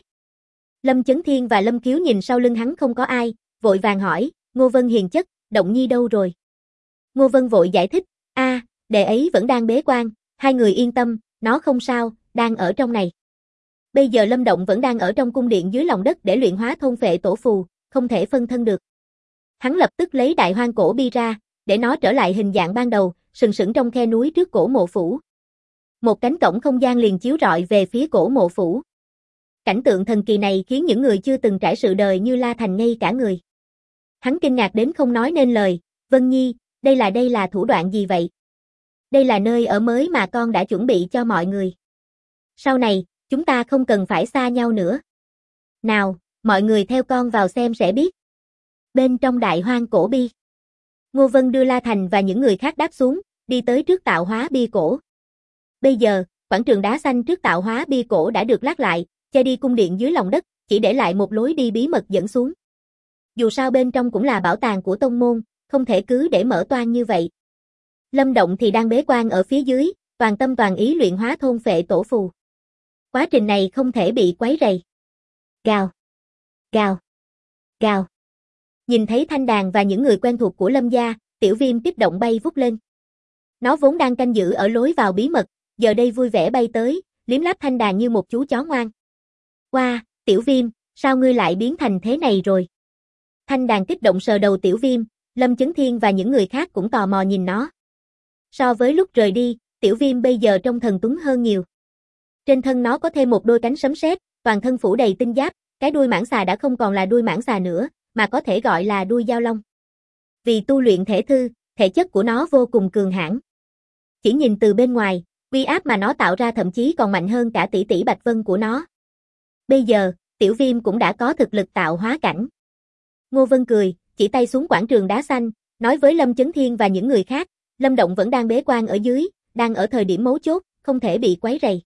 Speaker 1: Lâm Chấn Thiên và Lâm Kiếu nhìn sau lưng hắn không có ai, vội vàng hỏi, Ngô Vân hiền chất, Động Nhi đâu rồi? Ngô Vân vội giải thích, đệ ấy vẫn đang bế quan, hai người yên tâm, nó không sao, đang ở trong này. Bây giờ Lâm Động vẫn đang ở trong cung điện dưới lòng đất để luyện hóa thôn phệ tổ phù, không thể phân thân được. Hắn lập tức lấy đại hoang cổ bi ra, để nó trở lại hình dạng ban đầu, sừng sững trong khe núi trước cổ mộ phủ. Một cánh cổng không gian liền chiếu rọi về phía cổ mộ phủ. Cảnh tượng thần kỳ này khiến những người chưa từng trải sự đời như La Thành ngây cả người. Hắn kinh ngạc đến không nói nên lời, Vân Nhi, đây là thủ đoạn gì vậy? Đây là nơi ở mới mà con đã chuẩn bị cho mọi người. Sau này, chúng ta không cần phải xa nhau nữa. Nào, mọi người theo con vào xem sẽ biết. Bên trong đại hoang cổ bi. Ngô Vân đưa La Thành và những người khác đáp xuống, đi tới trước tạo hóa bi cổ. Bây giờ, quảng trường đá xanh trước tạo hóa bi cổ đã được lát lại, che đi cung điện dưới lòng đất, chỉ để lại một lối đi bí mật dẫn xuống. Dù sao bên trong cũng là bảo tàng của tông môn, không thể cứ để mở toang như vậy. Lâm Động thì đang bế quan ở phía dưới, toàn tâm toàn ý luyện hóa thôn phệ tổ phù. Quá trình này không thể bị quấy rầy. Gào, gào, gào. Nhìn thấy thanh đàn và những người quen thuộc của Lâm gia, Tiểu Viêm kích động bay vút lên. Nó vốn đang canh giữ ở lối vào bí mật, giờ đây vui vẻ bay tới, liếm láp thanh đàn như một chú chó ngoan. Wow, Tiểu Viêm, sao ngươi lại biến thành thế này rồi? Thanh đàn kích động sờ đầu Tiểu Viêm, Lâm Chấn Thiên và những người khác cũng tò mò nhìn nó. So với lúc rời đi, Tiểu Viêm bây giờ trông thần tuấn hơn nhiều. Trên thân nó có thêm một đôi cánh sấm sét, toàn thân phủ đầy tinh giáp, cái đuôi mãng xà đã không còn là đuôi mãng xà nữa, mà có thể gọi là đuôi dao long. Vì tu luyện thể thư, thể chất của nó vô cùng cường hãn. Chỉ nhìn từ bên ngoài, uy áp mà nó tạo ra thậm chí còn mạnh hơn cả tỷ tỷ Bạch Vân của nó. Bây giờ, Tiểu Viêm cũng đã có thực lực tạo hóa cảnh. Ngô Vân cười, chỉ tay xuống quảng trường đá xanh, nói với Lâm Chấn Thiên và những người khác, Lâm Động vẫn đang bế quan ở dưới, đang ở thời điểm mấu chốt, không thể bị quấy rầy.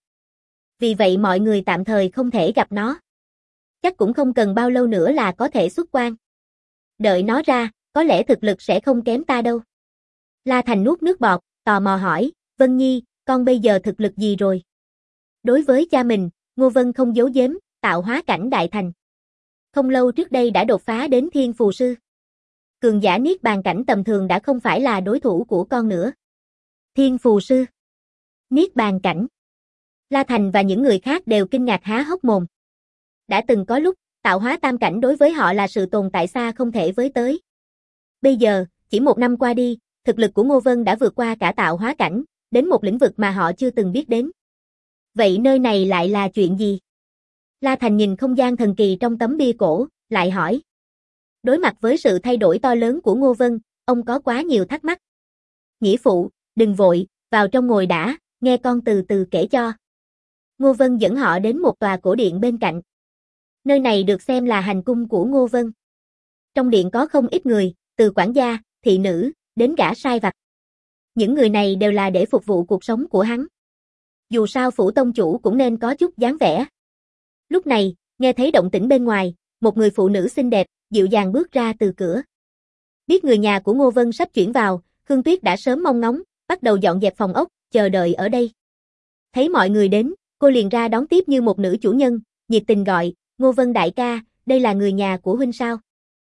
Speaker 1: Vì vậy mọi người tạm thời không thể gặp nó. Chắc cũng không cần bao lâu nữa là có thể xuất quan. Đợi nó ra, có lẽ thực lực sẽ không kém ta đâu. La Thành nuốt nước bọt, tò mò hỏi, Vân Nhi, con bây giờ thực lực gì rồi? Đối với cha mình, Ngô Vân không giấu giếm, tạo hóa cảnh đại thành. Không lâu trước đây đã đột phá đến thiên phù sư. Cường giả niết bàn cảnh tầm thường đã không phải là đối thủ của con nữa. Thiên phù sư. Niết bàn cảnh. La Thành và những người khác đều kinh ngạc há hốc mồm. Đã từng có lúc, tạo hóa tam cảnh đối với họ là sự tồn tại xa không thể với tới. Bây giờ, chỉ một năm qua đi, thực lực của Ngô Vân đã vượt qua cả tạo hóa cảnh, đến một lĩnh vực mà họ chưa từng biết đến. Vậy nơi này lại là chuyện gì? La Thành nhìn không gian thần kỳ trong tấm bia cổ, lại hỏi. Đối mặt với sự thay đổi to lớn của Ngô Vân, ông có quá nhiều thắc mắc. Nghĩa phụ, đừng vội, vào trong ngồi đã, nghe con từ từ kể cho. Ngô Vân dẫn họ đến một tòa cổ điện bên cạnh. Nơi này được xem là hành cung của Ngô Vân. Trong điện có không ít người, từ quản gia, thị nữ, đến gã sai vặt. Những người này đều là để phục vụ cuộc sống của hắn. Dù sao phủ tông chủ cũng nên có chút dáng vẻ. Lúc này, nghe thấy động tĩnh bên ngoài, một người phụ nữ xinh đẹp, dịu dàng bước ra từ cửa. Biết người nhà của Ngô Vân sắp chuyển vào, Khương Tuyết đã sớm mong ngóng, bắt đầu dọn dẹp phòng ốc, chờ đợi ở đây. Thấy mọi người đến, cô liền ra đón tiếp như một nữ chủ nhân, nhiệt tình gọi, Ngô Vân đại ca, đây là người nhà của huynh sao?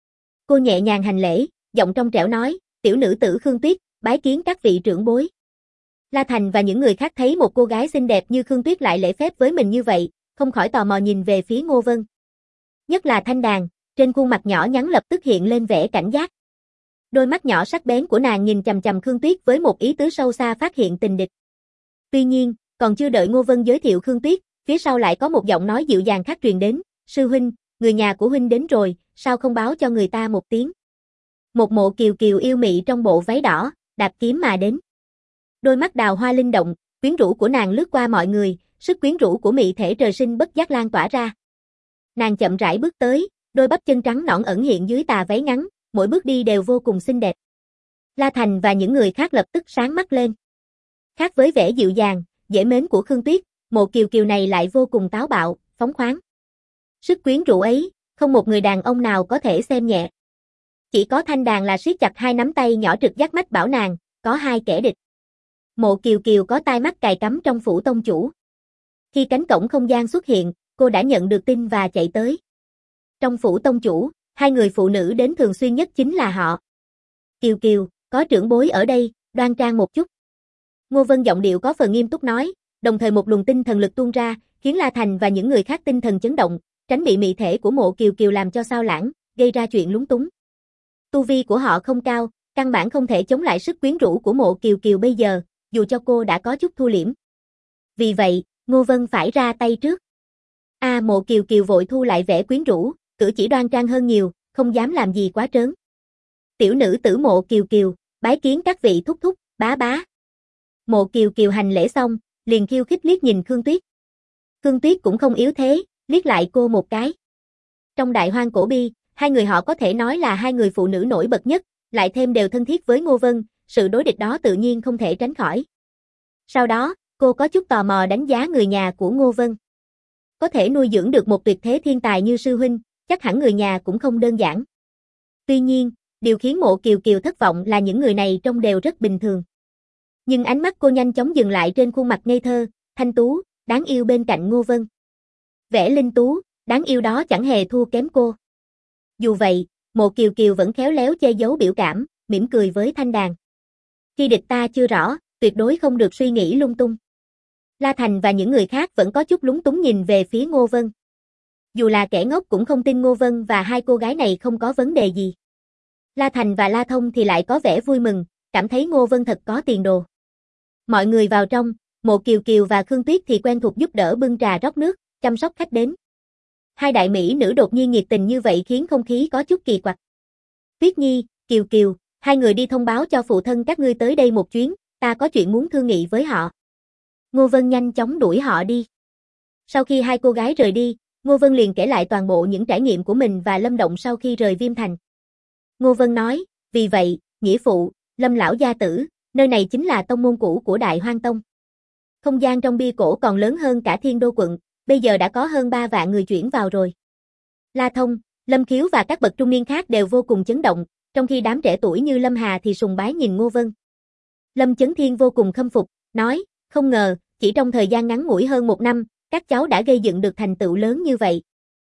Speaker 1: Cô nhẹ nhàng hành lễ, giọng trong trẻo nói, tiểu nữ tử Khương Tuyết, bái kiến các vị trưởng bối. La Thành và những người khác thấy một cô gái xinh đẹp như Khương Tuyết lại lễ phép với mình như vậy, không khỏi tò mò nhìn về phía Ngô Vân. Nhất là Thanh Đàn, trên khuôn mặt nhỏ nhắn lập tức hiện lên vẻ cảnh giác. Đôi mắt nhỏ sắc bén của nàng nhìn chằm chằm Khương Tuyết với một ý tứ sâu xa phát hiện tình địch. Tuy nhiên, còn chưa đợi Ngô Vân giới thiệu Khương Tuyết, phía sau lại có một giọng nói dịu dàng khác truyền đến, sư huynh, người nhà của huynh đến rồi, sao không báo cho người ta một tiếng? Một mộ kiều kiều yêu mị trong bộ váy đỏ, đạp kiếm mà đến. Đôi mắt đào hoa linh động, quyến rũ của nàng lướt qua mọi người, sức quyến rũ của mị thể trời sinh bất giác lan tỏa ra. Nàng chậm rãi bước tới, đôi bắp chân trắng nõn ẩn hiện dưới tà váy ngắn, mỗi bước đi đều vô cùng xinh đẹp. La Thành và những người khác lập tức sáng mắt lên. Khác với vẻ dịu dàng, dễ mến của Khương Tuyết, Mộ Kiều Kiều này lại vô cùng táo bạo, phóng khoáng. Sức quyến rũ ấy, không một người đàn ông nào có thể xem nhẹ. Chỉ có Thanh Đàn là siết chặt hai nắm tay nhỏ trực giác mách bảo nàng, có hai kẻ địch. Mộ Kiều Kiều có tai mắt cài cắm trong phủ tông chủ. Khi cánh cổng không gian xuất hiện, cô đã nhận được tin và chạy tới. Trong phủ tông chủ, hai người phụ nữ đến thường xuyên nhất chính là họ. Kiều Kiều, có trưởng bối ở đây, đoan trang một chút. Ngô Vân giọng điệu có phần nghiêm túc nói, đồng thời một luồng tinh thần lực tuôn ra, khiến La Thành và những người khác tinh thần chấn động, tránh bị mị thể của Mộ Kiều Kiều làm cho sao lãng, gây ra chuyện lúng túng. Tu vi của họ không cao, căn bản không thể chống lại sức quyến rũ của Mộ Kiều Kiều bây giờ, dù cho cô đã có chút thu liễm. Vì vậy, Ngô Vân phải ra tay trước. Mộ Kiều Kiều vội thu lại vẻ quyến rũ, cử chỉ đoan trang hơn nhiều, không dám làm gì quá trớn. Tiểu nữ tử Mộ Kiều Kiều, bái kiến các vị thúc thúc, bá bá. Mộ Kiều Kiều hành lễ xong, liền khiêu khích liếc nhìn Khương Tuyết. Khương Tuyết cũng không yếu thế, liếc lại cô một cái. Trong Đại Hoang Cổ Bi, hai người họ có thể nói là hai người phụ nữ nổi bật nhất, lại thêm đều thân thiết với Ngô Vân, sự đối địch đó tự nhiên không thể tránh khỏi. Sau đó, cô có chút tò mò đánh giá người nhà của Ngô Vân. Có thể nuôi dưỡng được một tuyệt thế thiên tài như sư huynh, chắc hẳn người nhà cũng không đơn giản. Tuy nhiên, điều khiến Mộ Kiều Kiều thất vọng là những người này trông đều rất bình thường. Nhưng ánh mắt cô nhanh chóng dừng lại trên khuôn mặt ngây thơ, thanh tú, đáng yêu bên cạnh Ngô Vân. Vẻ linh tú, đáng yêu đó chẳng hề thua kém cô. Dù vậy, Mộ Kiều Kiều vẫn khéo léo che giấu biểu cảm, mỉm cười với Thanh Đàn. Khi địch ta chưa rõ, tuyệt đối không được suy nghĩ lung tung. La Thành và những người khác vẫn có chút lúng túng nhìn về phía Ngô Vân. Dù là kẻ ngốc cũng không tin Ngô Vân và hai cô gái này không có vấn đề gì. La Thành và La Thông thì lại có vẻ vui mừng, cảm thấy Ngô Vân thật có tiền đồ. Mọi người vào trong, Mộ Kiều Kiều và Khương Tuyết thì quen thuộc giúp đỡ bưng trà rót nước, chăm sóc khách đến. Hai đại mỹ nữ đột nhiên nhiệt tình như vậy khiến không khí có chút kỳ quặc. Tuyết Nhi, Kiều Kiều, hai người đi thông báo cho phụ thân các ngươi tới đây một chuyến, ta có chuyện muốn thương nghị với họ. Ngô Vân nhanh chóng đuổi họ đi. Sau khi hai cô gái rời đi, Ngô Vân liền kể lại toàn bộ những trải nghiệm của mình và Lâm Động sau khi rời Viêm Thành. Ngô Vân nói, vì vậy, nghĩa phụ, Lâm lão gia tử, nơi này chính là tông môn cũ của Đại Hoang Tông. Không gian trong bia cổ còn lớn hơn cả Thiên Đô quận, bây giờ đã có hơn 3 vạn người chuyển vào rồi. La Thông, Lâm Khiếu và các bậc trung niên khác đều vô cùng chấn động, trong khi đám trẻ tuổi như Lâm Hà thì sùng bái nhìn Ngô Vân. Lâm Chấn Thiên vô cùng khâm phục, nói, không ngờ, chỉ trong thời gian ngắn ngủi hơn 1 năm, các cháu đã gây dựng được thành tựu lớn như vậy.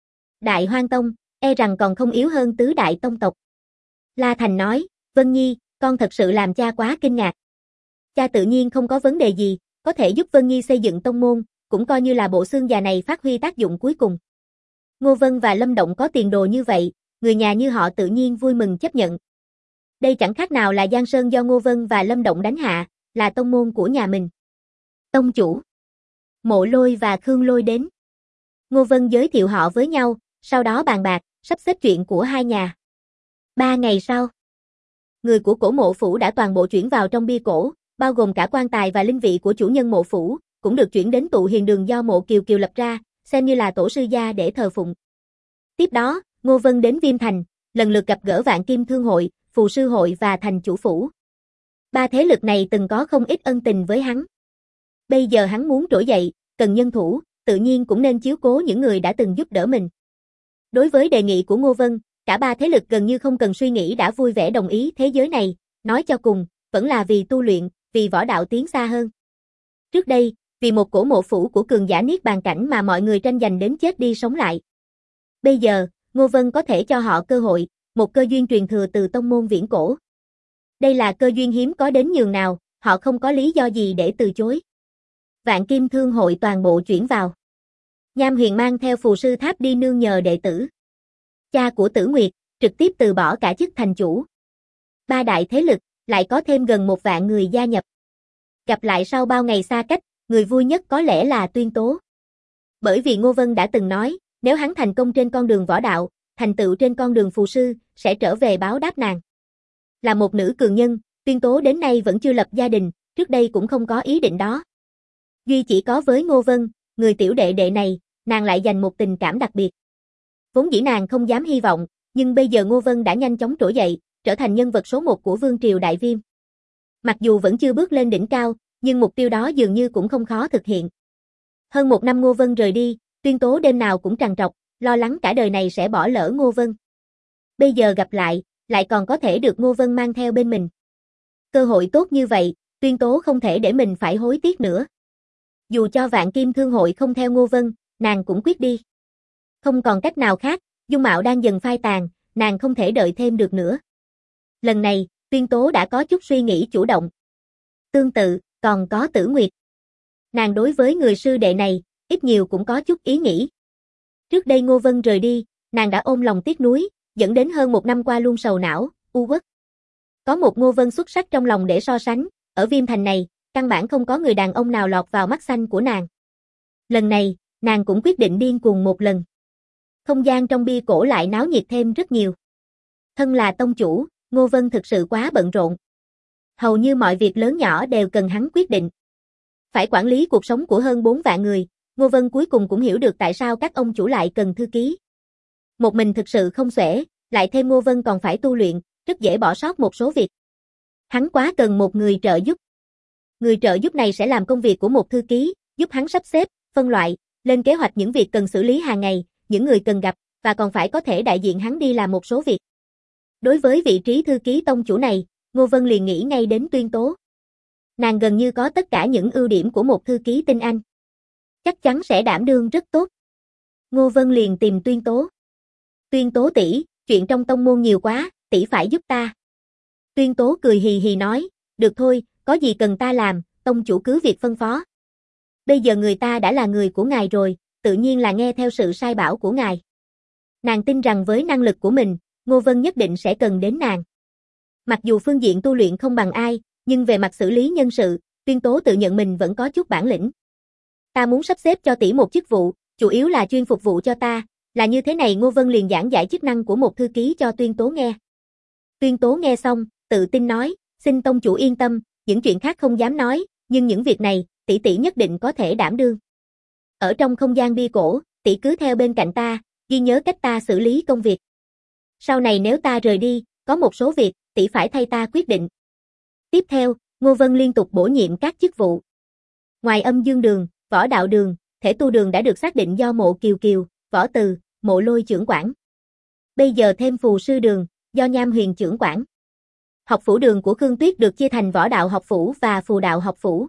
Speaker 1: Đại Hoang Tông, e rằng còn không yếu hơn tứ đại tông tộc. La Thành nói, Vân Nhi, con thật sự làm cha quá kinh ngạc. Cha tự nhiên không có vấn đề gì, có thể giúp Vân Nhi xây dựng tông môn, cũng coi như là bộ xương già này phát huy tác dụng cuối cùng. Ngô Vân và Lâm Động có tiền đồ như vậy, người nhà như họ tự nhiên vui mừng chấp nhận. Đây chẳng khác nào là Giang Sơn do Ngô Vân và Lâm Động đánh hạ, là tông môn của nhà mình. Tông chủ Mộ Lôi và Khương Lôi đến. Ngô Vân giới thiệu họ với nhau, sau đó bàn bạc, sắp xếp chuyện của hai nhà. 3 ngày sau, người của cổ mộ phủ đã toàn bộ chuyển vào trong bia cổ, bao gồm cả quan tài và linh vị của chủ nhân mộ phủ, cũng được chuyển đến tụ hiền đường do Mộ Kiều Kiều lập ra, xem như là tổ sư gia để thờ phụng. Tiếp đó, Ngô Vân đến Viêm Thành, lần lượt gặp gỡ Vạn Kim Thương hội, Phù Sư hội và Thành chủ phủ. 3 thế lực này từng có không ít ân tình với hắn. Bây giờ hắn muốn trỗi dậy, cần nhân thủ, tự nhiên cũng nên chiếu cố những người đã từng giúp đỡ mình. Đối với đề nghị của Ngô Vân, cả 3 thế lực gần như không cần suy nghĩ đã vui vẻ đồng ý thế giới này, nói cho cùng, vẫn là vì tu luyện, vì võ đạo tiến xa hơn. Trước đây, vì một cổ mộ phủ của cường giả niết bàn cảnh mà mọi người tranh giành đến chết đi sống lại. Bây giờ, Ngô Vân có thể cho họ cơ hội, một cơ duyên truyền thừa từ tông môn viễn cổ. Đây là cơ duyên hiếm có đến nhường nào, họ không có lý do gì để từ chối. Vạn Kim Thương hội toàn bộ chuyển vào. Nham Huyền mang theo Phù Sư Tháp đi nương nhờ đệ tử. Cha của Tử Nguyệt, trực tiếp từ bỏ cả chức thành chủ. 3 đại thế lực, lại có thêm gần 1 vạn người gia nhập. Gặp lại sau bao ngày xa cách, người vui nhất có lẽ là Tuyên Tố. Bởi vì Ngô Vân đã từng nói, nếu hắn thành công trên con đường võ đạo, thành tựu trên con đường phù sư, sẽ trở về báo đáp nàng. Là một nữ cường nhân, Tuyên Tố đến nay vẫn chưa lập gia đình, trước đây cũng không có ý định đó. Duy chỉ có với Ngô Vân, người tiểu đệ đệ này, nàng lại dành một tình cảm đặc biệt. Vốn dĩ nàng không dám hy vọng, nhưng bây giờ Ngô Vân đã nhanh chóng trỗi dậy, trở thành nhân vật số 1 của Vương triều Đại Viêm. Mặc dù vẫn chưa bước lên đỉnh cao, nhưng mục tiêu đó dường như cũng không khó thực hiện. Hơn một năm Ngô Vân rời đi, Tuyên Tố đêm nào cũng trằn trọc, lo lắng cả đời này sẽ bỏ lỡ Ngô Vân. Bây giờ gặp lại còn có thể được Ngô Vân mang theo bên mình. Cơ hội tốt như vậy, Tuyên Tố không thể để mình phải hối tiếc nữa. Dù cho Vạn Kim Thương hội không theo Ngô Vân, nàng cũng quyết đi. Không còn cách nào khác, dung mạo đang dần phai tàn, nàng không thể đợi thêm được nữa. Lần này, Tuyên Tố đã có chút suy nghĩ chủ động. Tương tự, còn có Tử Nguyệt. Nàng đối với người sư đệ này, ít nhiều cũng có chút ý nghĩ. Trước đây Ngô Vân rời đi, nàng đã ôm lòng tiếc nuối, dẫn đến hơn một năm qua luôn sầu não, u uất. Có một Ngô Vân xuất sắc trong lòng để so sánh, ở Viêm Thành này, căn bản không có người đàn ông nào lọt vào mắt xanh của nàng. Lần này, nàng cũng quyết định điên cuồng một lần. Không gian trong bia cổ lại náo nhiệt thêm rất nhiều. Thân là tông chủ, Ngô Vân thực sự quá bận rộn. Hầu như mọi việc lớn nhỏ đều cần hắn quyết định. Phải quản lý cuộc sống của hơn 4 vạn người, Ngô Vân cuối cùng cũng hiểu được tại sao các ông chủ lại cần thư ký. Một mình thực sự không xuể, lại thêm Ngô Vân còn phải tu luyện, rất dễ bỏ sót một số việc. Hắn quá cần một người trợ giúp. Người trợ giúp này sẽ làm công việc của một thư ký, giúp hắn sắp xếp, phân loại, lên kế hoạch những việc cần xử lý hàng ngày, những người cần gặp, và còn phải có thể đại diện hắn đi làm một số việc. Đối với vị trí thư ký tông chủ này, Ngô Vân liền nghĩ ngay đến Tuyên Tố. Nàng gần như có tất cả những ưu điểm của một thư ký tinh anh. Chắc chắn sẽ đảm đương rất tốt. Ngô Vân liền tìm Tuyên Tố. Tuyên Tố tỷ, chuyện trong tông môn nhiều quá, tỷ phải giúp ta. Tuyên Tố cười hì hì nói, được thôi, có gì cần ta làm, tông chủ cứ việc phân phó. Bây giờ người ta đã là người của ngài rồi, tự nhiên là nghe theo sự sai bảo của ngài. Nàng tin rằng với năng lực của mình, Ngô Vân nhất định sẽ cần đến nàng. Mặc dù phương diện tu luyện không bằng ai, nhưng về mặt xử lý nhân sự, Tuyên Tố tự nhận mình vẫn có chút bản lĩnh. Ta muốn sắp xếp cho tỷ một chức vụ, chủ yếu là chuyên phục vụ cho ta, là như thế này. Ngô Vân liền giảng giải chức năng của một thư ký cho Tuyên Tố nghe. Tuyên Tố nghe xong, tự tin nói, xin tông chủ yên tâm, những chuyện khác không dám nói, nhưng những việc này, tỷ tỷ nhất định có thể đảm đương. Ở trong không gian bia cổ, tỷ cứ theo bên cạnh ta, ghi nhớ cách ta xử lý công việc. Sau này nếu ta rời đi, có một số việc, tỷ phải thay ta quyết định. Tiếp theo, Ngô Vân liên tục bổ nhiệm các chức vụ. Ngoài Âm Dương Đường, Võ Đạo Đường, Thể Tu Đường đã được xác định do Mộ Kiều Kiều, Võ Từ, Mộ Lôi trưởng quản. Bây giờ thêm Phù Sư Đường, do Nham Huyền trưởng quản. Học phủ đường của Khương Tuyết được chia thành Võ Đạo học phủ và Phù Đạo học phủ.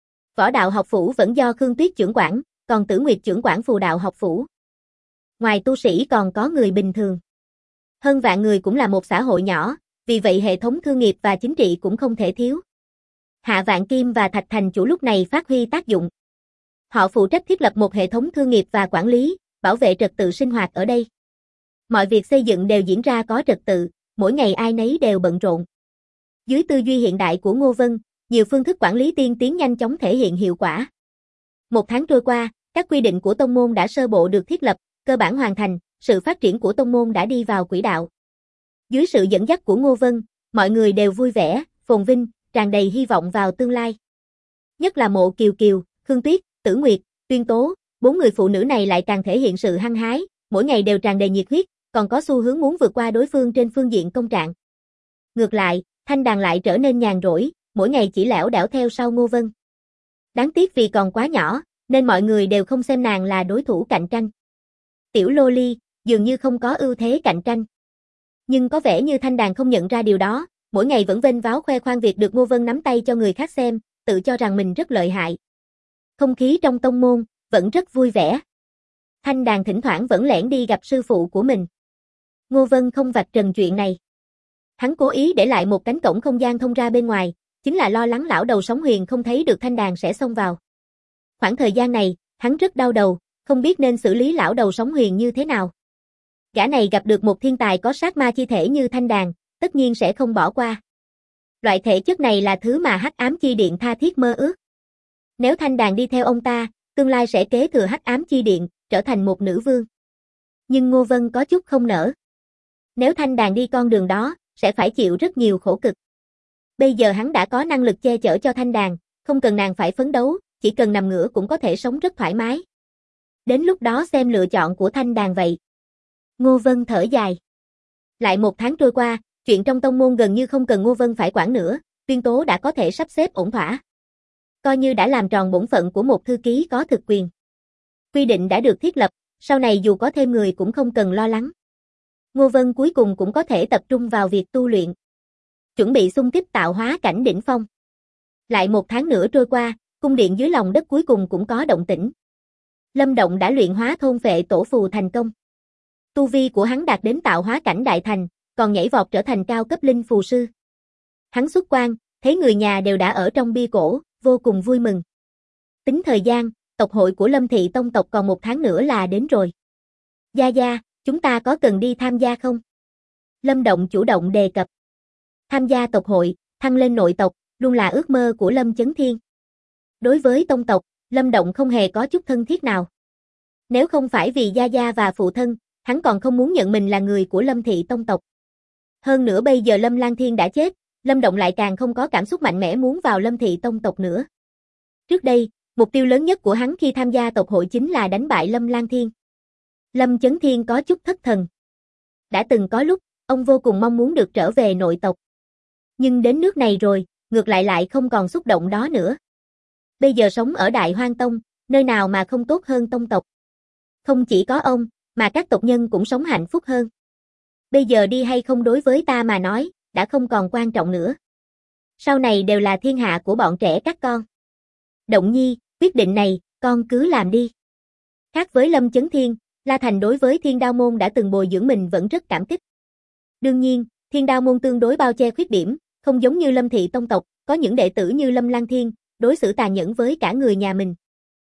Speaker 1: Võ Đạo học phủ vẫn do Khương Tuyết trưởng quản, còn Tử Nguyệt trưởng quản Phù Đạo học phủ. Ngoài tu sĩ còn có người bình thường. Hơn vạn người cũng là một xã hội nhỏ, vì vậy hệ thống thương nghiệp và chính trị cũng không thể thiếu. Hạ Vạn Kim và Thạch Thành Chủ lúc này phát huy tác dụng. Họ phụ trách thiết lập một hệ thống thương nghiệp và quản lý, bảo vệ trật tự sinh hoạt ở đây. Mọi việc xây dựng đều diễn ra có trật tự, mỗi ngày ai nấy đều bận rộn. Dưới tư duy hiện đại của Ngô Vân, nhiều phương thức quản lý tiên tiến nhanh chóng thể hiện hiệu quả. Một tháng trôi qua, các quy định của tông môn đã sơ bộ được thiết lập, cơ bản hoàn thành, sự phát triển của tông môn đã đi vào quỹ đạo. Dưới sự dẫn dắt của Ngô Vân, mọi người đều vui vẻ, phồn vinh, tràn đầy hy vọng vào tương lai. Nhất là Mộ Kiều Kiều, Khương Tuyết, Tử Nguyệt, Tuyên Tố, 4 người phụ nữ này lại càng thể hiện sự hăng hái, mỗi ngày đều tràn đầy nhiệt huyết, còn có xu hướng muốn vượt qua đối phương trên phương diện công trạng. Ngược lại, Thanh Đàn lại trở nên nhàn rỗi, mỗi ngày chỉ lẻo đẻo theo sau Ngô Vân. Đáng tiếc vì còn quá nhỏ, nên mọi người đều không xem nàng là đối thủ cạnh tranh. Tiểu Loli, dường như không có ưu thế cạnh tranh. Nhưng có vẻ như Thanh Đàn không nhận ra điều đó, mỗi ngày vẫn vênh váo khoe khoang việc được Ngô Vân nắm tay cho người khác xem, tự cho rằng mình rất lợi hại. Không khí trong tông môn vẫn rất vui vẻ. Thanh Đàn thỉnh thoảng vẫn lẻn đi gặp sư phụ của mình. Ngô Vân không vạch trần chuyện này. Hắn cố ý để lại một cánh cổng không gian thông ra bên ngoài, chính là lo lắng lão đầu Sóng Huyền không thấy được Thanh Đàn sẽ xông vào. Khoảng thời gian này, hắn rất đau đầu, không biết nên xử lý lão đầu Sóng Huyền như thế nào. Gã này gặp được một thiên tài có sát ma chi thể như Thanh Đàn, tất nhiên sẽ không bỏ qua. Loại thể chất này là thứ mà Hắc Ám Chi Điện tha thiết mơ ước. Nếu Thanh Đàn đi theo ông ta, tương lai sẽ kế thừa Hắc Ám Chi Điện, trở thành một nữ vương. Nhưng Ngô Vân có chút không nỡ. Nếu Thanh Đàn đi con đường đó, sẽ phải chịu rất nhiều khổ cực. Bây giờ hắn đã có năng lực che chở cho Thanh Đàn, không cần nàng phải phấn đấu, chỉ cần nằm ngửa cũng có thể sống rất thoải mái. Đến lúc đó xem lựa chọn của Thanh Đàn vậy. Ngô Vân thở dài. Lại một tháng trôi qua, chuyện trong tông môn gần như không cần Ngô Vân phải quản nữa, Tuyên Tố đã có thể sắp xếp ổn thỏa. coi như đã làm tròn bổn phận của một thư ký có thực quyền. Quy định đã được thiết lập, sau này dù có thêm người cũng không cần lo lắng. Ngô Vân cuối cùng cũng có thể tập trung vào việc tu luyện. Chuẩn bị xung kích tạo hóa cảnh đỉnh phong. Lại 1 tháng nữa trôi qua, cung điện dưới lòng đất cuối cùng cũng có động tĩnh. Lâm Động đã luyện hóa thôn phệ tổ phù thành công. Tu vi của hắn đạt đến tạo hóa cảnh đại thành, còn nhảy vọt trở thành cao cấp linh phù sư. Hắn xuất quan, thấy người nhà đều đã ở trong bia cổ, vô cùng vui mừng. Tính thời gian, tộc hội của Lâm Thị Tông tộc còn 1 tháng nữa là đến rồi. Gia Gia, chúng ta có cần đi tham gia không? Lâm Động chủ động đề cập. Tham gia tộc hội, thăng lên nội tộc, luôn là ước mơ của Lâm Chấn Thiên. Đối với tông tộc, Lâm Động không hề có chút thân thiết nào. Nếu không phải vì Gia Gia và phụ thân, hắn còn không muốn nhận mình là người của Lâm Thị Tông tộc. Hơn nữa bây giờ Lâm Lang Thiên đã chết, Lâm Động lại càng không có cảm xúc mạnh mẽ muốn vào Lâm Thị Tông tộc nữa. Trước đây, mục tiêu lớn nhất của hắn khi tham gia tộc hội chính là đánh bại Lâm Lang Thiên. Lâm Chấn Thiên có chút thất thần. Đã từng có lúc, ông vô cùng mong muốn được trở về nội tộc. Nhưng đến nước này rồi, ngược lại không còn xúc động đó nữa. Bây giờ sống ở Đại Hoang Tông, nơi nào mà không tốt hơn tông tộc. Không chỉ có ông, mà các tộc nhân cũng sống hạnh phúc hơn. Bây giờ đi hay không đối với ta mà nói, đã không còn quan trọng nữa. Sau này đều là thiên hạ của bọn trẻ các con. Động Nhi, quyết định này, con cứ làm đi. Khác với Lâm Chấn Thiên, La Thành đối với Thiên Đao Môn đã từng bồi dưỡng mình vẫn rất cảm kích. Đương nhiên, Thiên Đao Môn tương đối bao che khuyết điểm, không giống như Lâm Thị Tông tộc, có những đệ tử như Lâm Lang Thiên, đối xử tàn nhẫn với cả người nhà mình.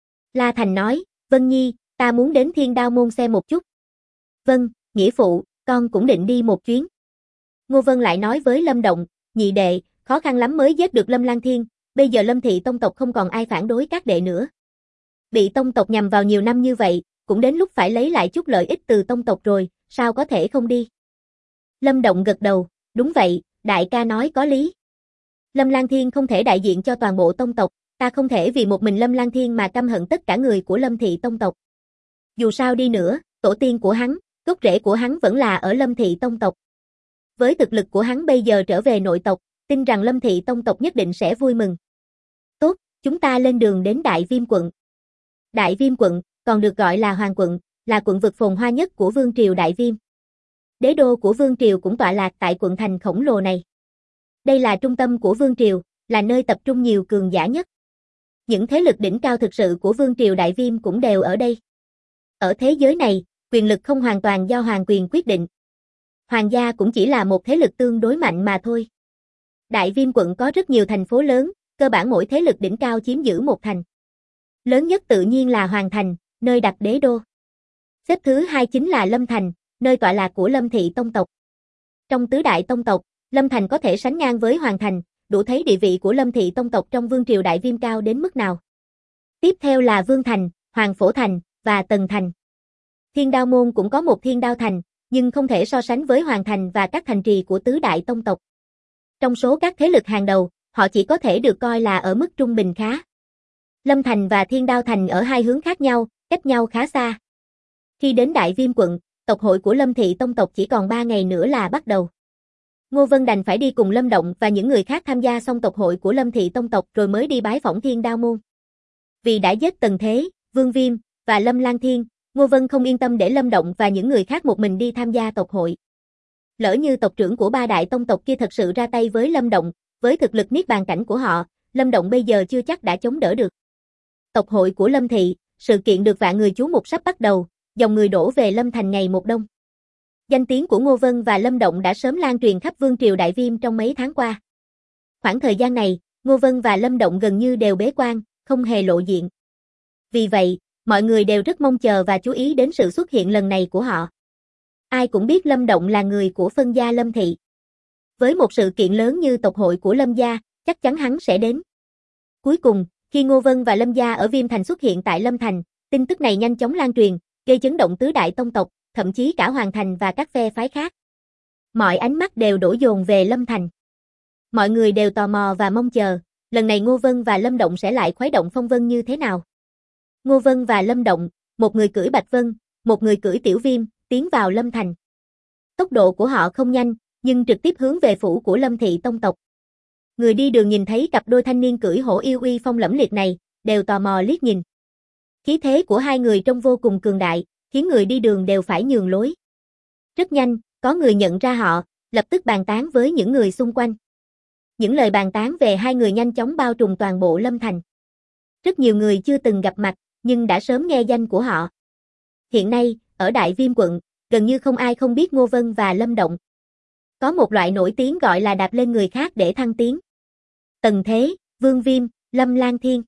Speaker 1: La Thành nói, Vân Nhi, ta muốn đến Thiên Đao Môn xem một chút. Vâng, nghĩa phụ, con cũng định đi một chuyến. Ngô Vân lại nói với Lâm Động, nhị đệ, khó khăn lắm mới giết được Lâm Lang Thiên, bây giờ Lâm Thị Tông tộc không còn ai phản đối các đệ nữa. Bị tông tộc nhằm vào nhiều năm như vậy, cũng đến lúc phải lấy lại chút lợi ích từ tông tộc rồi, sao có thể không đi. Lâm Động gật đầu, đúng vậy, đại ca nói có lý. Lâm Lang Thiên không thể đại diện cho toàn bộ tông tộc, ta không thể vì một mình Lâm Lang Thiên mà căm hận tất cả người của Lâm Thị Tông tộc. Dù sao đi nữa, tổ tiên của hắn, gốc rễ của hắn vẫn là ở Lâm Thị Tông tộc. Với thực lực của hắn bây giờ trở về nội tộc, tin rằng Lâm Thị Tông tộc nhất định sẽ vui mừng. Tốt, chúng ta lên đường đến Đại Viêm quận. Đại Viêm quận, còn được gọi là Hoàng quận, là quận vực phồn hoa nhất của Vương triều Đại Viêm. Đế đô của Vương triều cũng tọa lạc tại quận thành khổng lồ này. Đây là trung tâm của Vương triều, là nơi tập trung nhiều cường giả nhất. Những thế lực đỉnh cao thực sự của Vương triều Đại Viêm cũng đều ở đây. Ở thế giới này, quyền lực không hoàn toàn do hoàng quyền quyết định. Hoàng gia cũng chỉ là một thế lực tương đối mạnh mà thôi. Đại Viêm quận có rất nhiều thành phố lớn, cơ bản mỗi thế lực đỉnh cao chiếm giữ một thành. Lớn nhất tự nhiên là Hoàng thành, nơi đặt đế đô. Xếp thứ 2 chính là Lâm thành, nơi tọa lạc của Lâm Thị Tông tộc. Trong tứ đại tông tộc, Lâm thành có thể sánh ngang với Hoàng thành, đủ thấy địa vị của Lâm Thị Tông tộc trong Vương triều Đại Viêm cao đến mức nào. Tiếp theo là Vương thành, Hoàng Phổ thành và Tần thành. Thiên Đao môn cũng có một Thiên Đao thành, nhưng không thể so sánh với Hoàng thành và các thành trì của tứ đại tông tộc. Trong số các thế lực hàng đầu, họ chỉ có thể được coi là ở mức trung bình khá. Lâm thành và Thiên Đao thành ở hai hướng khác nhau, cách nhau khá xa. Khi đến Đại Viêm quận, tộc hội của Lâm Thị Tông tộc chỉ còn 3 ngày nữa là bắt đầu. Ngô Vân đành phải đi cùng Lâm Động và những người khác tham gia xong tộc hội của Lâm Thị Tông tộc rồi mới đi bái phỏng Thiên Đao môn. Vì đã giết Tần Thế, Vương Viêm và Lâm Lang Thiên, Ngô Vân không yên tâm để Lâm Động và những người khác một mình đi tham gia tộc hội. Lỡ như tộc trưởng của 3 đại tông tộc kia thật sự ra tay với Lâm Động, với thực lực niết bàn cảnh của họ, Lâm Động bây giờ chưa chắc đã chống đỡ được. Tộc hội của Lâm Thị, sự kiện được vạn người chú mục sắp bắt đầu, dòng người đổ về Lâm thành ngày một đông. Danh tiếng của Ngô Vân và Lâm Động đã sớm lan truyền khắp Vương triều Đại Viêm trong mấy tháng qua. Khoảng thời gian này, Ngô Vân và Lâm Động gần như đều bế quan, không hề lộ diện. Vì vậy, mọi người đều rất mong chờ và chú ý đến sự xuất hiện lần này của họ. Ai cũng biết Lâm Động là người của phân gia Lâm Thị. Với một sự kiện lớn như tộc hội của Lâm gia, chắc chắn hắn sẽ đến. Cuối cùng, khi Ngô Vân và Lâm gia ở Viêm thành xuất hiện tại Lâm thành, tin tức này nhanh chóng lan truyền, gây chấn động tứ đại tông tộc, thậm chí cả Hoàng thành và các phe phái khác. Mọi ánh mắt đều đổ dồn về Lâm thành. Mọi người đều tò mò và mong chờ, lần này Ngô Vân và Lâm Động sẽ lại khuấy động phong vân như thế nào. Ngô Vân và Lâm Động, một người cưỡi Bạch Vân, một người cưỡi Tiểu Viêm, tiến vào Lâm thành. Tốc độ của họ không nhanh, nhưng trực tiếp hướng về phủ của Lâm Thị Tông tộc. Người đi đường nhìn thấy cặp đôi thanh niên cưỡi hổ yêu uy phong lẫm liệt này, đều tò mò liếc nhìn. Khí thế của hai người trông vô cùng cường đại, khiến người đi đường đều phải nhường lối. Rất nhanh, có người nhận ra họ, lập tức bàn tán với những người xung quanh. Những lời bàn tán về hai người nhanh chóng bao trùm toàn bộ Lâm Thành. Rất nhiều người chưa từng gặp mặt, nhưng đã sớm nghe danh của họ. Hiện nay, ở Đại Viêm quận, gần như không ai không biết Ngô Vân và Lâm Động. Có một loại nổi tiếng gọi là đạp lên người khác để thăng tiến. Tần Thế, Vương Viêm, Lâm Lang Thiên.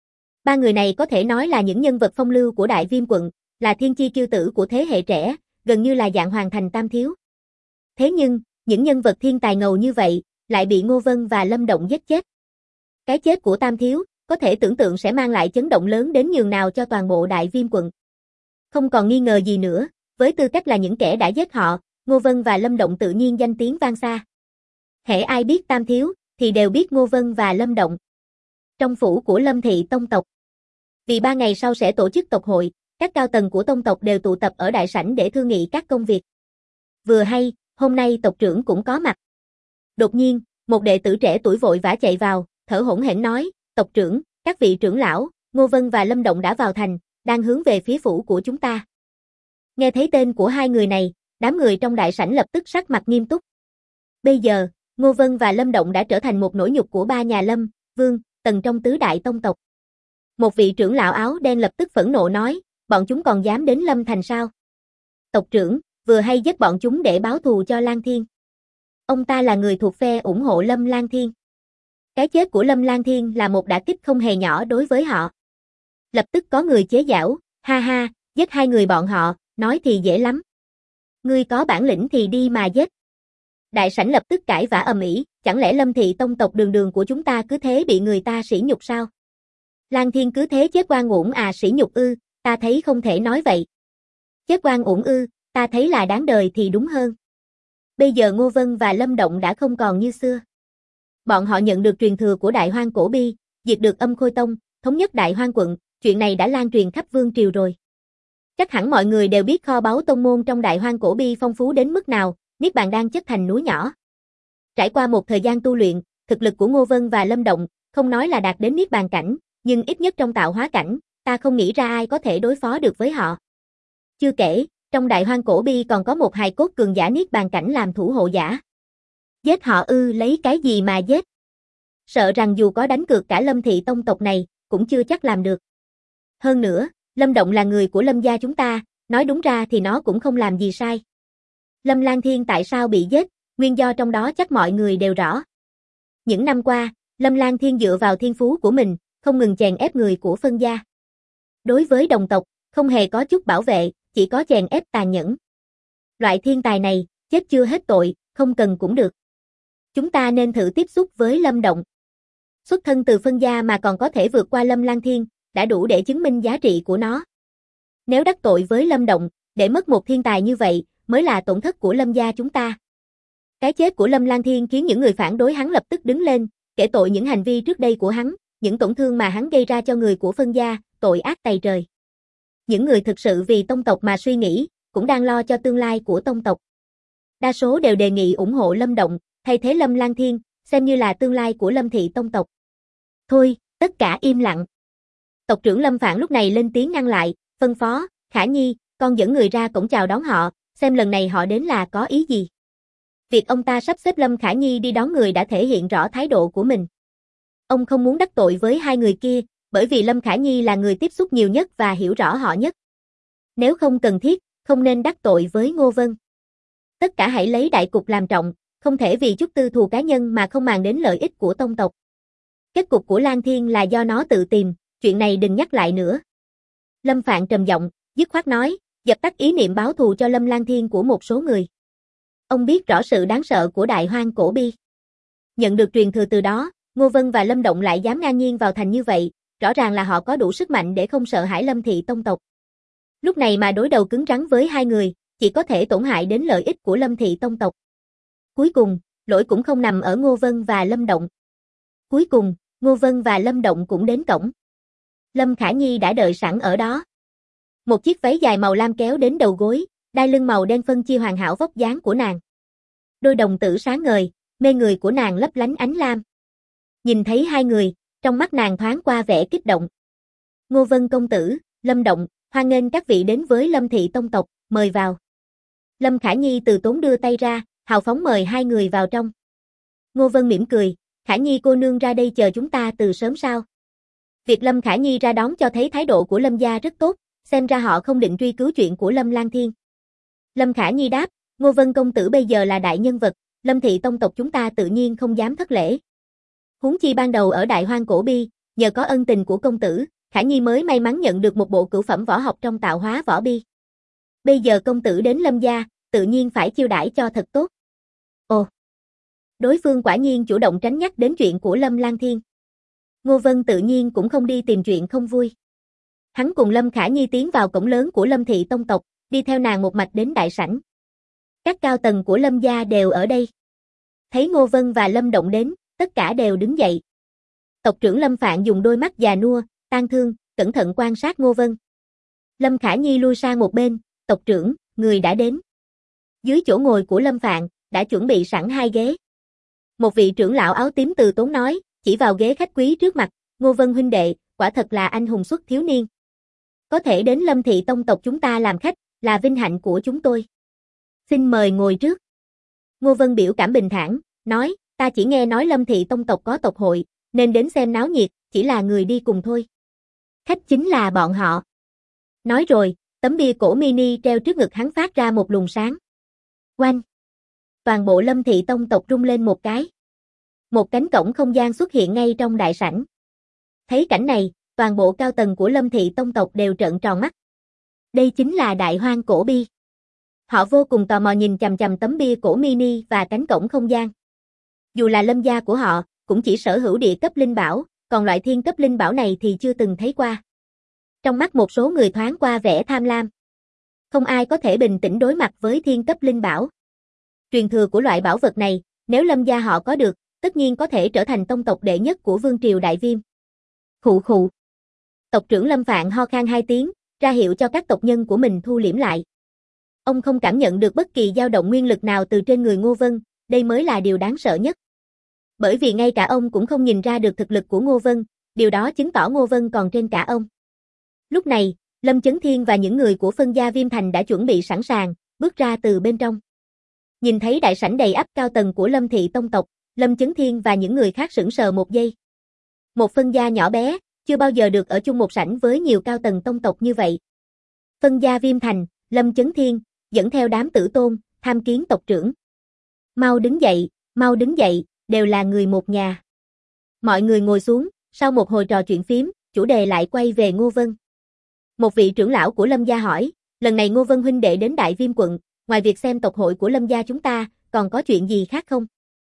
Speaker 1: Ba người này có thể nói là những nhân vật phong lưu của Đại Viêm quận, là thiên chi kiêu tử của thế hệ trẻ, gần như là dạng hoàn thành tam thiếu. Thế nhưng, những nhân vật thiên tài ngầu như vậy, lại bị Ngô Vân và Lâm Động giết chết. Cái chết của tam thiếu, có thể tưởng tượng sẽ mang lại chấn động lớn đến nhường nào cho toàn bộ Đại Viêm quận. Không còn nghi ngờ gì nữa, với tư cách là những kẻ đã giết họ, Ngô Vân và Lâm Động tự nhiên danh tiếng vang xa. Hễ ai biết tam thiếu, thì đều biết Ngô Vân và Lâm Động. Trong phủ của Lâm thị tông tộc. Vì 3 ngày sau sẽ tổ chức tộc hội, các cao tầng của tông tộc đều tụ tập ở đại sảnh để thương nghị các công việc. Vừa hay, hôm nay tộc trưởng cũng có mặt. Đột nhiên, một đệ tử trẻ tuổi vội vã chạy vào, thở hổn hển nói, tộc trưởng, các vị trưởng lão, Ngô Vân và Lâm Động đã vào thành, đang hướng về phía phủ của chúng ta. Nghe thấy tên của hai người này, đám người trong đại sảnh lập tức sắc mặt nghiêm túc. Bây giờ, Ngô Vân và Lâm Động đã trở thành một nỗi nhục của ba nhà Lâm, Vương, Tần trong tứ đại tông tộc. Một vị trưởng lão áo đen lập tức phẫn nộ nói, bọn chúng còn dám đến Lâm Thành sao? Tộc trưởng, vừa hay giết bọn chúng để báo thù cho Lang Thiên. Ông ta là người thuộc phe ủng hộ Lâm Lang Thiên. Cái chết của Lâm Lang Thiên là một đả kích không hề nhỏ đối với họ. Lập tức có người chế giễu, ha ha, giết hai người bọn họ, nói thì dễ lắm. Ngươi có bản lĩnh thì đi mà giết. Đại sảnh lập tức cãi vã ầm ĩ, chẳng lẽ Lâm thị tông tộc đường đường của chúng ta cứ thế bị người ta sỉ nhục sao? Lang Thiên cứ thế chết oan uổng à, sỉ nhục ư, ta thấy không thể nói vậy. Chết oan uổng ư, ta thấy là đáng đời thì đúng hơn. Bây giờ Ngô Vân và Lâm Động đã không còn như xưa. Bọn họ nhận được truyền thừa của Đại Hoang Cổ Bi, diệt được Âm Khôi Tông, thống nhất Đại Hoang quận, chuyện này đã lan truyền khắp vương triều rồi. Chắc hẳn mọi người đều biết kho báu tông môn trong Đại Hoang Cổ Bi phong phú đến mức nào, Niết Bàn đang chất thành núi nhỏ. Trải qua một thời gian tu luyện, thực lực của Ngô Vân và Lâm Động, không nói là đạt đến Niết Bàn cảnh, nhưng ít nhất trong tạo hóa cảnh, ta không nghĩ ra ai có thể đối phó được với họ. Chưa kể, trong Đại Hoang Cổ Bi còn có một hài cốt cường giả Niết Bàn cảnh làm thủ hộ giả. Giết họ ư, lấy cái gì mà giết? Sợ rằng dù có đánh cược cả Lâm thị tông tộc này, cũng chưa chắc làm được. Hơn nữa, Lâm Động là người của Lâm gia chúng ta, nói đúng ra thì nó cũng không làm gì sai. Lâm Lang Thiên tại sao bị giết, nguyên do trong đó chắc mọi người đều rõ. Những năm qua, Lâm Lang Thiên dựa vào thiên phú của mình, không ngừng chèn ép người của phân gia. Đối với đồng tộc, không hề có chút bảo vệ, chỉ có chèn ép tàn nhẫn. Loại thiên tài này, chết chưa hết tội, không cần cũng được. Chúng ta nên thử tiếp xúc với Lâm Động. Xuất thân từ phân gia mà còn có thể vượt qua Lâm Lang Thiên, đã đủ để chứng minh giá trị của nó. Nếu đắc tội với Lâm Động, để mất một thiên tài như vậy, mới là tổn thất của Lâm gia chúng ta. Cái chết của Lâm Lang Thiên khiến những người phản đối hắn lập tức đứng lên, kể tội những hành vi trước đây của hắn, những tổn thương mà hắn gây ra cho người của phân gia, tội ác tày trời. Những người thực sự vì tông tộc mà suy nghĩ, cũng đang lo cho tương lai của tông tộc. Đa số đều đề nghị ủng hộ Lâm Động, thay thế Lâm Lang Thiên, xem như là tương lai của Lâm thị tông tộc. Thôi, tất cả im lặng. Tộc trưởng Lâm Phạn lúc này lên tiếng ngăn lại, phân phó, Khả Nhi, con dẫn người ra cổng chào đón họ, xem lần này họ đến là có ý gì. Việc ông ta sắp xếp Lâm Khả Nhi đi đón người đã thể hiện rõ thái độ của mình. Ông không muốn đắc tội với hai người kia, bởi vì Lâm Khả Nhi là người tiếp xúc nhiều nhất và hiểu rõ họ nhất. Nếu không cần thiết, không nên đắc tội với Ngô Vân. Tất cả hãy lấy đại cục làm trọng, không thể vì chút tư thù cá nhân mà không màng đến lợi ích của tông tộc. Kết cục của Lang Thiên là do nó tự tìm, chuyện này đừng nhắc lại nữa. Lâm Phạn trầm giọng, dứt khoát nói, dập tắt ý niệm báo thù cho Lâm Lang Thiên của một số người. Ông biết rõ sự đáng sợ của Đại Hoang Cổ Bi. Nhận được truyền thừa từ đó, Ngô Vân và Lâm Động lại dám ngang nhiên vào thành như vậy, rõ ràng là họ có đủ sức mạnh để không sợ hãi Lâm thị tông tộc. Lúc này mà đối đầu cứng rắn với hai người, chỉ có thể tổn hại đến lợi ích của Lâm thị tông tộc. Cuối cùng, lỗi cũng không nằm ở Ngô Vân và Lâm Động. Cuối cùng, Ngô Vân và Lâm Động cũng đến cổng. Lâm Khả Nhi đã đợi sẵn ở đó. Một chiếc váy dài màu lam kéo đến đầu gối, đai lưng màu đen phân chia hoàn hảo vóc dáng của nàng. Đôi đồng tử sáng ngời, mê người của nàng lấp lánh ánh lam. Nhìn thấy hai người, trong mắt nàng thoáng qua vẻ kích động. Ngô Vân công tử, Lâm Động, hoan nghênh các vị đến với Lâm thị tông tộc, mời vào. Lâm Khả Nhi từ tốn đưa tay ra, hào phóng mời hai người vào trong. Ngô Vân mỉm cười, Khả Nhi cô nương ra đây chờ chúng ta từ sớm sao? Việc Lâm Khả Nhi ra đón cho thấy thái độ của Lâm gia rất tốt, xem ra họ không định truy cứu chuyện của Lâm Lang Thiên. Lâm Khả Nhi đáp, Ngô Vân công tử bây giờ là đại nhân vật, Lâm thị tông tộc chúng ta tự nhiên không dám thất lễ. Huống chi ban đầu ở Đại Hoang Cổ Bi, nhờ có ân tình của công tử, Khả Nhi mới may mắn nhận được một bộ cửu phẩm võ học trong tạo hóa võ bi. Bây giờ công tử đến Lâm gia, tự nhiên phải chiêu đãi cho thật tốt. Ồ, đối phương quả nhiên chủ động tránh nhắc đến chuyện của Lâm Lang Thiên. Ngô Vân tự nhiên cũng không đi tìm chuyện không vui. Hắn cùng Lâm Khả Nhi tiến vào cổng lớn của Lâm thị tông tộc, đi theo nàng một mạch đến đại sảnh. Các cao tầng của Lâm gia đều ở đây. Thấy Ngô Vân và Lâm Động đến, tất cả đều đứng dậy. Tộc trưởng Lâm Phạn dùng đôi mắt già nua, tang thương, cẩn thận quan sát Ngô Vân. Lâm Khả Nhi lui sang một bên, tộc trưởng, người đã đến. Dưới chỗ ngồi của Lâm Phạn, đã chuẩn bị sẵn hai ghế. Một vị trưởng lão áo tím từ tốn nói, chỉ vào ghế khách quý trước mặt, Ngô Vân huynh đệ, quả thật là anh hùng xuất thiếu niên. Có thể đến Lâm thị tông tộc chúng ta làm khách, là vinh hạnh của chúng tôi. Xin mời ngồi trước. Ngô Vân biểu cảm bình thản, nói, ta chỉ nghe nói Lâm thị tông tộc có tộc hội, nên đến xem náo nhiệt, chỉ là người đi cùng thôi. Khách chính là bọn họ. Nói rồi, tấm bia cổ mini treo trước ngực hắn phát ra một luồng sáng. Oanh! Toàn bộ Lâm thị tông tộc rung lên một cái. Một cánh cổng không gian xuất hiện ngay trong đại sảnh. Thấy cảnh này, toàn bộ cao tầng của Lâm thị tông tộc đều trợn tròn mắt. Đây chính là Đại Hoang Cổ Bi. Họ vô cùng tò mò nhìn chằm chằm tấm bia cổ mini và cánh cổng không gian. Dù là Lâm gia của họ, cũng chỉ sở hữu địa cấp linh bảo, còn loại thiên cấp linh bảo này thì chưa từng thấy qua. Trong mắt một số người thoáng qua vẻ tham lam. Không ai có thể bình tĩnh đối mặt với thiên cấp linh bảo. Truyền thừa của loại bảo vật này, nếu Lâm gia họ có được, tất nhiên có thể trở thành tông tộc đệ nhất của Vương triều Đại Viêm. Khụ khụ. Tộc trưởng Lâm Phạn ho khan hai tiếng, ra hiệu cho các tộc nhân của mình thu liễm lại. Ông không cảm nhận được bất kỳ dao động nguyên lực nào từ trên người Ngô Vân, đây mới là điều đáng sợ nhất. Bởi vì ngay cả ông cũng không nhìn ra được thực lực của Ngô Vân, điều đó chứng tỏ Ngô Vân còn trên cả ông. Lúc này, Lâm Chấn Thiên và những người của phân gia Viêm Thành đã chuẩn bị sẵn sàng, bước ra từ bên trong. Nhìn thấy đại sảnh đầy ắp cao tầng của Lâm thị tông tộc, Lâm Chấn Thiên và những người khác sững sờ một giây. Một phân gia nhỏ bé, chưa bao giờ được ở chung một sảnh với nhiều cao tầng tông tộc như vậy. Phân gia Viêm Thành, Lâm Chấn Thiên, dẫn theo đám tử tôn, tham kiến tộc trưởng. Mau đứng dậy, đều là người một nhà. Mọi người ngồi xuống, sau một hồi trò chuyện phím, chủ đề lại quay về Ngô Vân. Một vị trưởng lão của Lâm gia hỏi, lần này Ngô Vân huynh đệ đến Đại Viêm quận, ngoài việc xem tộc hội của Lâm gia chúng ta, còn có chuyện gì khác không?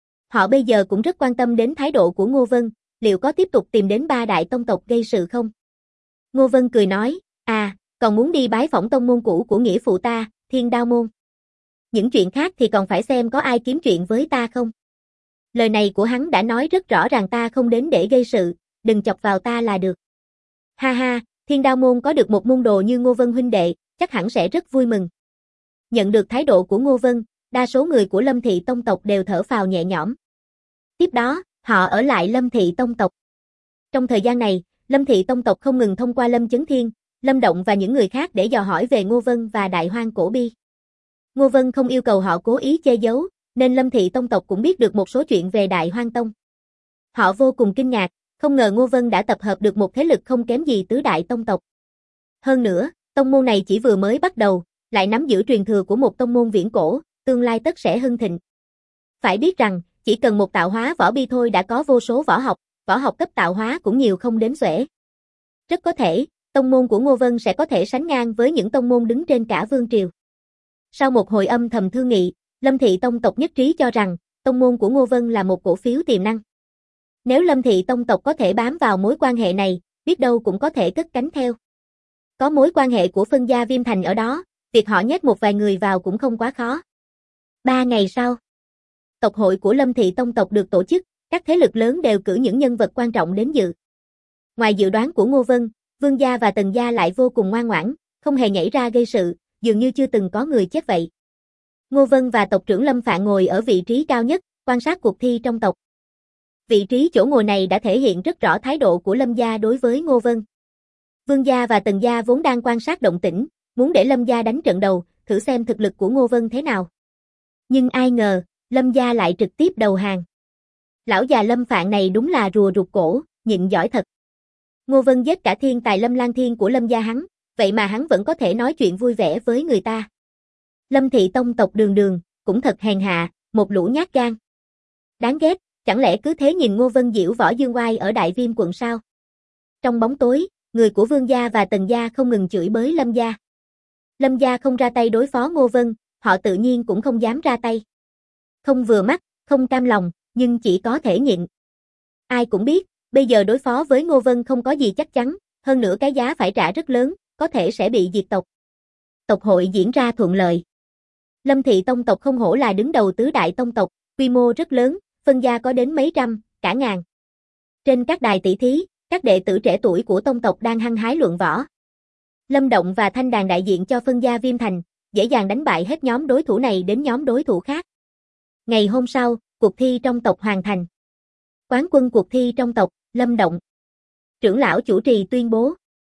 Speaker 1: Họ bây giờ cũng rất quan tâm đến thái độ của Ngô Vân, liệu có tiếp tục tìm đến ba đại tông tộc gây sự không? Ngô Vân cười nói, còn muốn đi bái phỏng tông môn cũ của nghĩa phụ ta, Thiên Đao môn. Những chuyện khác thì còn phải xem có ai kiếm chuyện với ta không. Lời này của hắn đã nói rất rõ ràng ta không đến để gây sự, đừng chọc vào ta là được. Ha ha, Thiên Đao môn có được một môn đồ như Ngô Vân huynh đệ, chắc hẳn sẽ rất vui mừng. Nhận được thái độ của Ngô Vân, đa số người của Lâm thị tông tộc đều thở phào nhẹ nhõm. Tiếp đó, họ ở lại Lâm thị tông tộc. Trong thời gian này, Lâm thị tông tộc không ngừng thông qua Lâm Chấn Thiên, Lâm Động và những người khác để dò hỏi về Ngô Vân và Đại Hoang Cổ Bi. Ngô Vân không yêu cầu họ cố ý che giấu, nên Lâm thị tông tộc cũng biết được một số chuyện về Đại Hoang Tông. Họ vô cùng kinh ngạc, không ngờ Ngô Vân đã tập hợp được một thế lực không kém gì tứ đại tông tộc. Hơn nữa, tông môn này chỉ vừa mới bắt đầu, lại nắm giữ truyền thừa của một tông môn viễn cổ, tương lai tất sẽ hưng thịnh. Phải biết rằng, chỉ cần một tạo hóa võ bi thôi đã có vô số võ học cấp tạo hóa cũng nhiều không đếm xuể. Rất có thể, tông môn của Ngô Vân sẽ có thể sánh ngang với những tông môn đứng trên cả vương triều. Sau một hồi âm thầm thương nghị, Lâm thị tông tộc nhất trí cho rằng, tông môn của Ngô Vân là một cổ phiếu tiềm năng. Nếu Lâm thị tông tộc có thể bám vào mối quan hệ này, biết đâu cũng có thể cất cánh theo. Có mối quan hệ của phân gia Viêm Thành ở đó, việc họ nhét một vài người vào cũng không quá khó. 3 ngày sau, tộc hội của Lâm thị tông tộc được tổ chức, các thế lực lớn đều cử những nhân vật quan trọng đến dự. Ngoài dự đoán của Ngô Vân, Vương gia và Tần gia lại vô cùng ngoan ngoãn, không hề nhảy ra gây sự, dường như chưa từng có người chết vậy. Ngô Vân và tộc trưởng Lâm Phạn ngồi ở vị trí cao nhất, quan sát cuộc thi trong tộc. Vị trí chỗ ngồi này đã thể hiện rất rõ thái độ của Lâm gia đối với Ngô Vân. Vương gia và Tần gia vốn đang quan sát động tĩnh, muốn để Lâm gia đánh trận đầu, thử xem thực lực của Ngô Vân thế nào. Nhưng ai ngờ, Lâm gia lại trực tiếp đầu hàng. Lão già Lâm Phạn này đúng là rùa rụt cổ, nhịn giỏi thật. Ngô Vân giết cả thiên tài Lâm Lang Thiên của Lâm gia hắn, vậy mà hắn vẫn có thể nói chuyện vui vẻ với người ta. Lâm thị tông tộc Đường Đường, cũng thật hèn hạ, một lũ nhát gan. Đáng ghét, chẳng lẽ cứ thế nhìn Ngô Vân diễu võ dương oai ở Đại Viêm quận sao? Trong bóng tối, người của Vương gia và Tần gia không ngừng chửi bới Lâm gia. Lâm gia không ra tay đối phó Ngô Vân, họ tự nhiên cũng không dám ra tay. Không vừa mắt, không cam lòng, nhưng chỉ có thể nhịn. Ai cũng biết, bây giờ đối phó với Ngô Vân không có gì chắc chắn, hơn nữa cái giá phải trả rất lớn, có thể sẽ bị diệt tộc. Tộc hội diễn ra thuận lợi. Lâm thị tông tộc không hổ là đứng đầu tứ đại tông tộc, quy mô rất lớn, phân gia có đến mấy trăm, cả ngàn. Trên các đài tỷ thí, các đệ tử trẻ tuổi của tông tộc đang hăng hái luận võ. Lâm Động và Thanh Đàn đại diện cho phân gia Viêm Thành, dễ dàng đánh bại hết nhóm đối thủ này đến nhóm đối thủ khác. Ngày hôm sau, cuộc thi trong tộc hoàn thành. Quán quân cuộc thi trong tộc, Lâm Động. Trưởng lão chủ trì tuyên bố.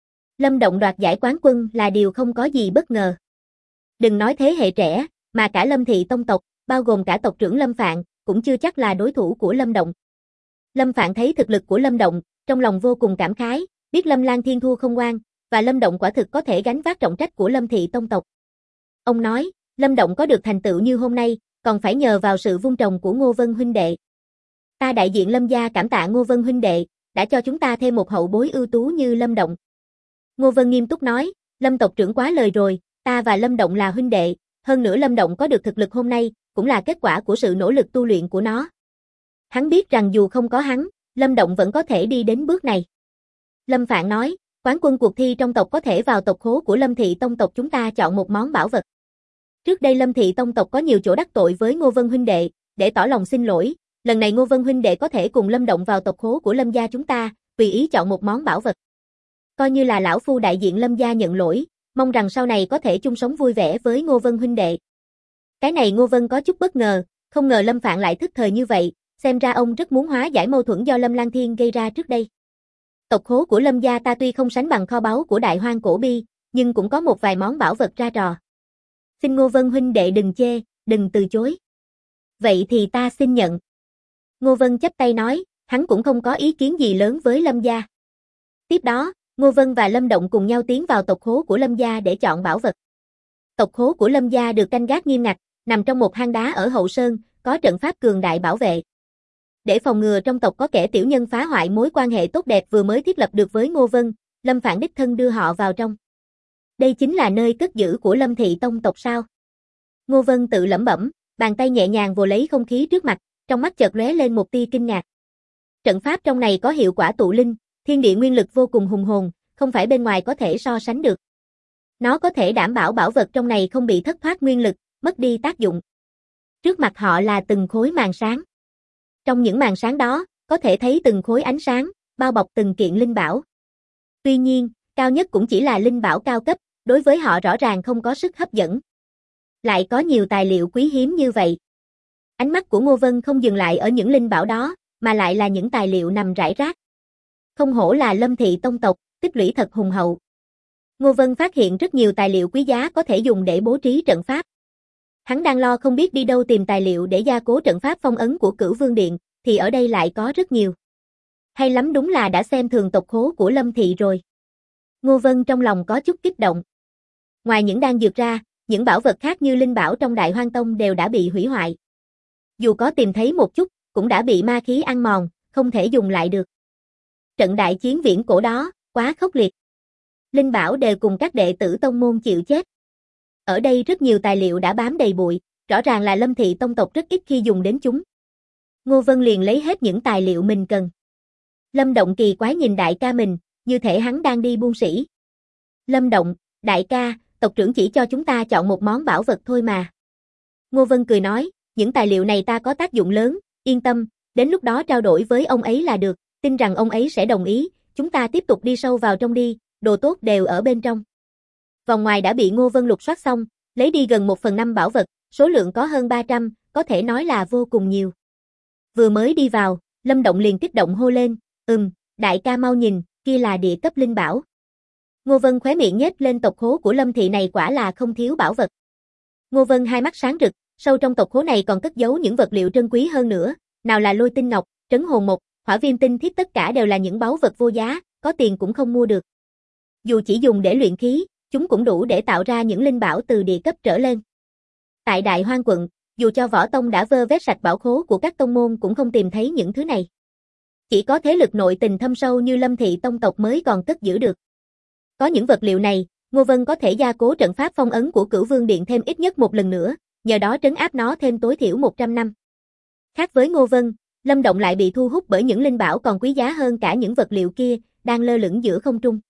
Speaker 1: Lâm Động đoạt giải quán quân là điều không có gì bất ngờ. Đừng nói thế hệ trẻ, mà cả Lâm thị tông tộc, bao gồm cả tộc trưởng Lâm Phạn, cũng chưa chắc là đối thủ của Lâm Động. Lâm Phạn thấy thực lực của Lâm Động, trong lòng vô cùng cảm khái, biết Lâm Lang Thiên thua không oan, và Lâm Động quả thực có thể gánh vác trọng trách của Lâm thị tông tộc. Ông nói, Lâm Động có được thành tựu như hôm nay, còn phải nhờ vào sự vun trồng của Ngô Vân huynh đệ. Ta đại diện Lâm gia cảm tạ Ngô Vân huynh đệ, đã cho chúng ta thêm một hậu bối ưu tú như Lâm Động. Ngô Vân nghiêm túc nói, Lâm tộc trưởng quá lời rồi, ta và Lâm Động là huynh đệ, hơn nữa Lâm Động có được thực lực hôm nay, cũng là kết quả của sự nỗ lực tu luyện của nó. Hắn biết rằng dù không có hắn, Lâm Động vẫn có thể đi đến bước này. Lâm Phạn nói, quán quân cuộc thi trong tộc có thể vào tộc khố của Lâm thị tông tộc chúng ta chọn một món bảo vật. Trước đây Lâm thị tông tộc có nhiều chỗ đắc tội với Ngô Vân huynh đệ, để tỏ lòng xin lỗi, lần này Ngô Vân huynh đệ có thể cùng Lâm Động vào tộc khố của Lâm gia chúng ta, tùy ý chọn một món bảo vật. Coi như là lão phu đại diện Lâm gia nhận lỗi, mong rằng sau này có thể chung sống vui vẻ với Ngô Vân huynh đệ. Cái này Ngô Vân có chút bất ngờ, không ngờ Lâm Phạn lại thức thời như vậy, xem ra ông rất muốn hóa giải mâu thuẫn do Lâm Lang Thiên gây ra trước đây. Tộc khố của Lâm gia ta tuy không sánh bằng kho báu của Đại Hoang Cổ Bi, nhưng cũng có một vài món bảo vật ra trò. Xin Ngô Vân huynh đệ đừng chê, đừng từ chối. Vậy thì ta xin nhận. Ngô Vân chắp tay nói, hắn cũng không có ý kiến gì lớn với Lâm gia. Tiếp đó, Ngô Vân và Lâm Động cùng nhau tiến vào tộc khố của Lâm gia để chọn bảo vật. Tộc khố của Lâm gia được canh gác nghiêm ngặt, nằm trong một hang đá ở hậu sơn, có trận pháp cường đại bảo vệ. Để phòng ngừa trong tộc có kẻ tiểu nhân phá hoại mối quan hệ tốt đẹp vừa mới thiết lập được với Ngô Vân, Lâm Phạn đích thân đưa họ vào trong. Đây chính là nơi cất giữ của Lâm thị tông tộc sao? Ngô Vân tự lẩm bẩm, bàn tay nhẹ nhàng vồ lấy không khí trước mặt, trong mắt chợt lóe lên một tia kinh ngạc. Trận pháp trong này có hiệu quả tụ linh, thiên địa nguyên lực vô cùng hùng hồn, không phải bên ngoài có thể so sánh được. Nó có thể đảm bảo bảo vật trong này không bị thất thoát nguyên lực, mất đi tác dụng. Trước mặt họ là từng khối màn sáng. Trong những màn sáng đó, có thể thấy từng khối ánh sáng, bao bọc từng kiện linh bảo. Tuy nhiên, cao nhất cũng chỉ là linh bảo cao cấp, đối với họ rõ ràng không có sức hấp dẫn. Lại có nhiều tài liệu quý hiếm như vậy. Ánh mắt của Ngô Vân không dừng lại ở những linh bảo đó, mà lại là những tài liệu nằm rải rác. Không hổ là Lâm thị tông tộc, tích lũy thật hùng hậu. Ngô Vân phát hiện rất nhiều tài liệu quý giá có thể dùng để bố trí trận pháp. Hắn đang lo không biết đi đâu tìm tài liệu để gia cố trận pháp phong ấn của Cửu Vương Điện, thì ở đây lại có rất nhiều. Hay lắm, đúng là đã xem thường tộc khố của Lâm thị rồi. Ngô Vân trong lòng có chút kích động. Ngoài những đan dược ra, những bảo vật khác như linh bảo trong Đại Hoang Tông đều đã bị hủy hoại. Dù có tìm thấy một chút, cũng đã bị ma khí ăn mòn, không thể dùng lại được. Trận đại chiến viễn cổ đó, quá khốc liệt. Linh bảo đều cùng các đệ tử tông môn chịu chết. Ở đây rất nhiều tài liệu đã bám đầy bụi, rõ ràng là Lâm thị tông tộc rất ít khi dùng đến chúng. Ngô Vân liền lấy hết những tài liệu mình cần. Lâm Động kỳ quái nhìn đại ca mình, như thể hắn đang đi buôn sỉ. Lâm Động, đại ca, tộc trưởng chỉ cho chúng ta chọn một món bảo vật thôi mà. Ngô Vân cười nói, những tài liệu này ta có tác dụng lớn, yên tâm, đến lúc đó trao đổi với ông ấy là được, tin rằng ông ấy sẽ đồng ý, chúng ta tiếp tục đi sâu vào trong đi, đồ tốt đều ở bên trong. Vòng ngoài đã bị Ngô Vân lục soát xong, lấy đi gần 1/5 bảo vật, số lượng có hơn 300, có thể nói là vô cùng nhiều. Vừa mới đi vào, Lâm Động liền kích động hô lên, đại ca mau nhìn, kia là địa cấp linh bảo. Ngô Vân khóe miệng nhếch lên, tộc khố của Lâm thị này quả là không thiếu bảo vật. Ngô Vân hai mắt sáng rực, sâu trong tộc khố này còn cất giấu những vật liệu trân quý hơn nữa, nào là lôi tinh ngọc, trấn hồn mộc, hỏa viêm tinh thiết, tất cả đều là những báu vật vô giá, có tiền cũng không mua được. Dù chỉ dùng để luyện khí, chúng cũng đủ để tạo ra những linh bảo từ địa cấp trở lên. Tại Đại Hoang quận, dù cho võ tông đã vơ vét sạch bảo khố của các tông môn cũng không tìm thấy những thứ này. Chỉ có thế lực nội tình thâm sâu như Lâm thị tông tộc mới còn cất giữ được. Có những vật liệu này, Ngô Vân có thể gia cố trận pháp phong ấn của Cửu Vương Điện thêm ít nhất một lần nữa, nhờ đó trấn áp nó thêm tối thiểu 100 năm. Khác với Ngô Vân, Lâm Động lại bị thu hút bởi những linh bảo còn quý giá hơn cả những vật liệu kia, đang lơ lửng giữa không trung.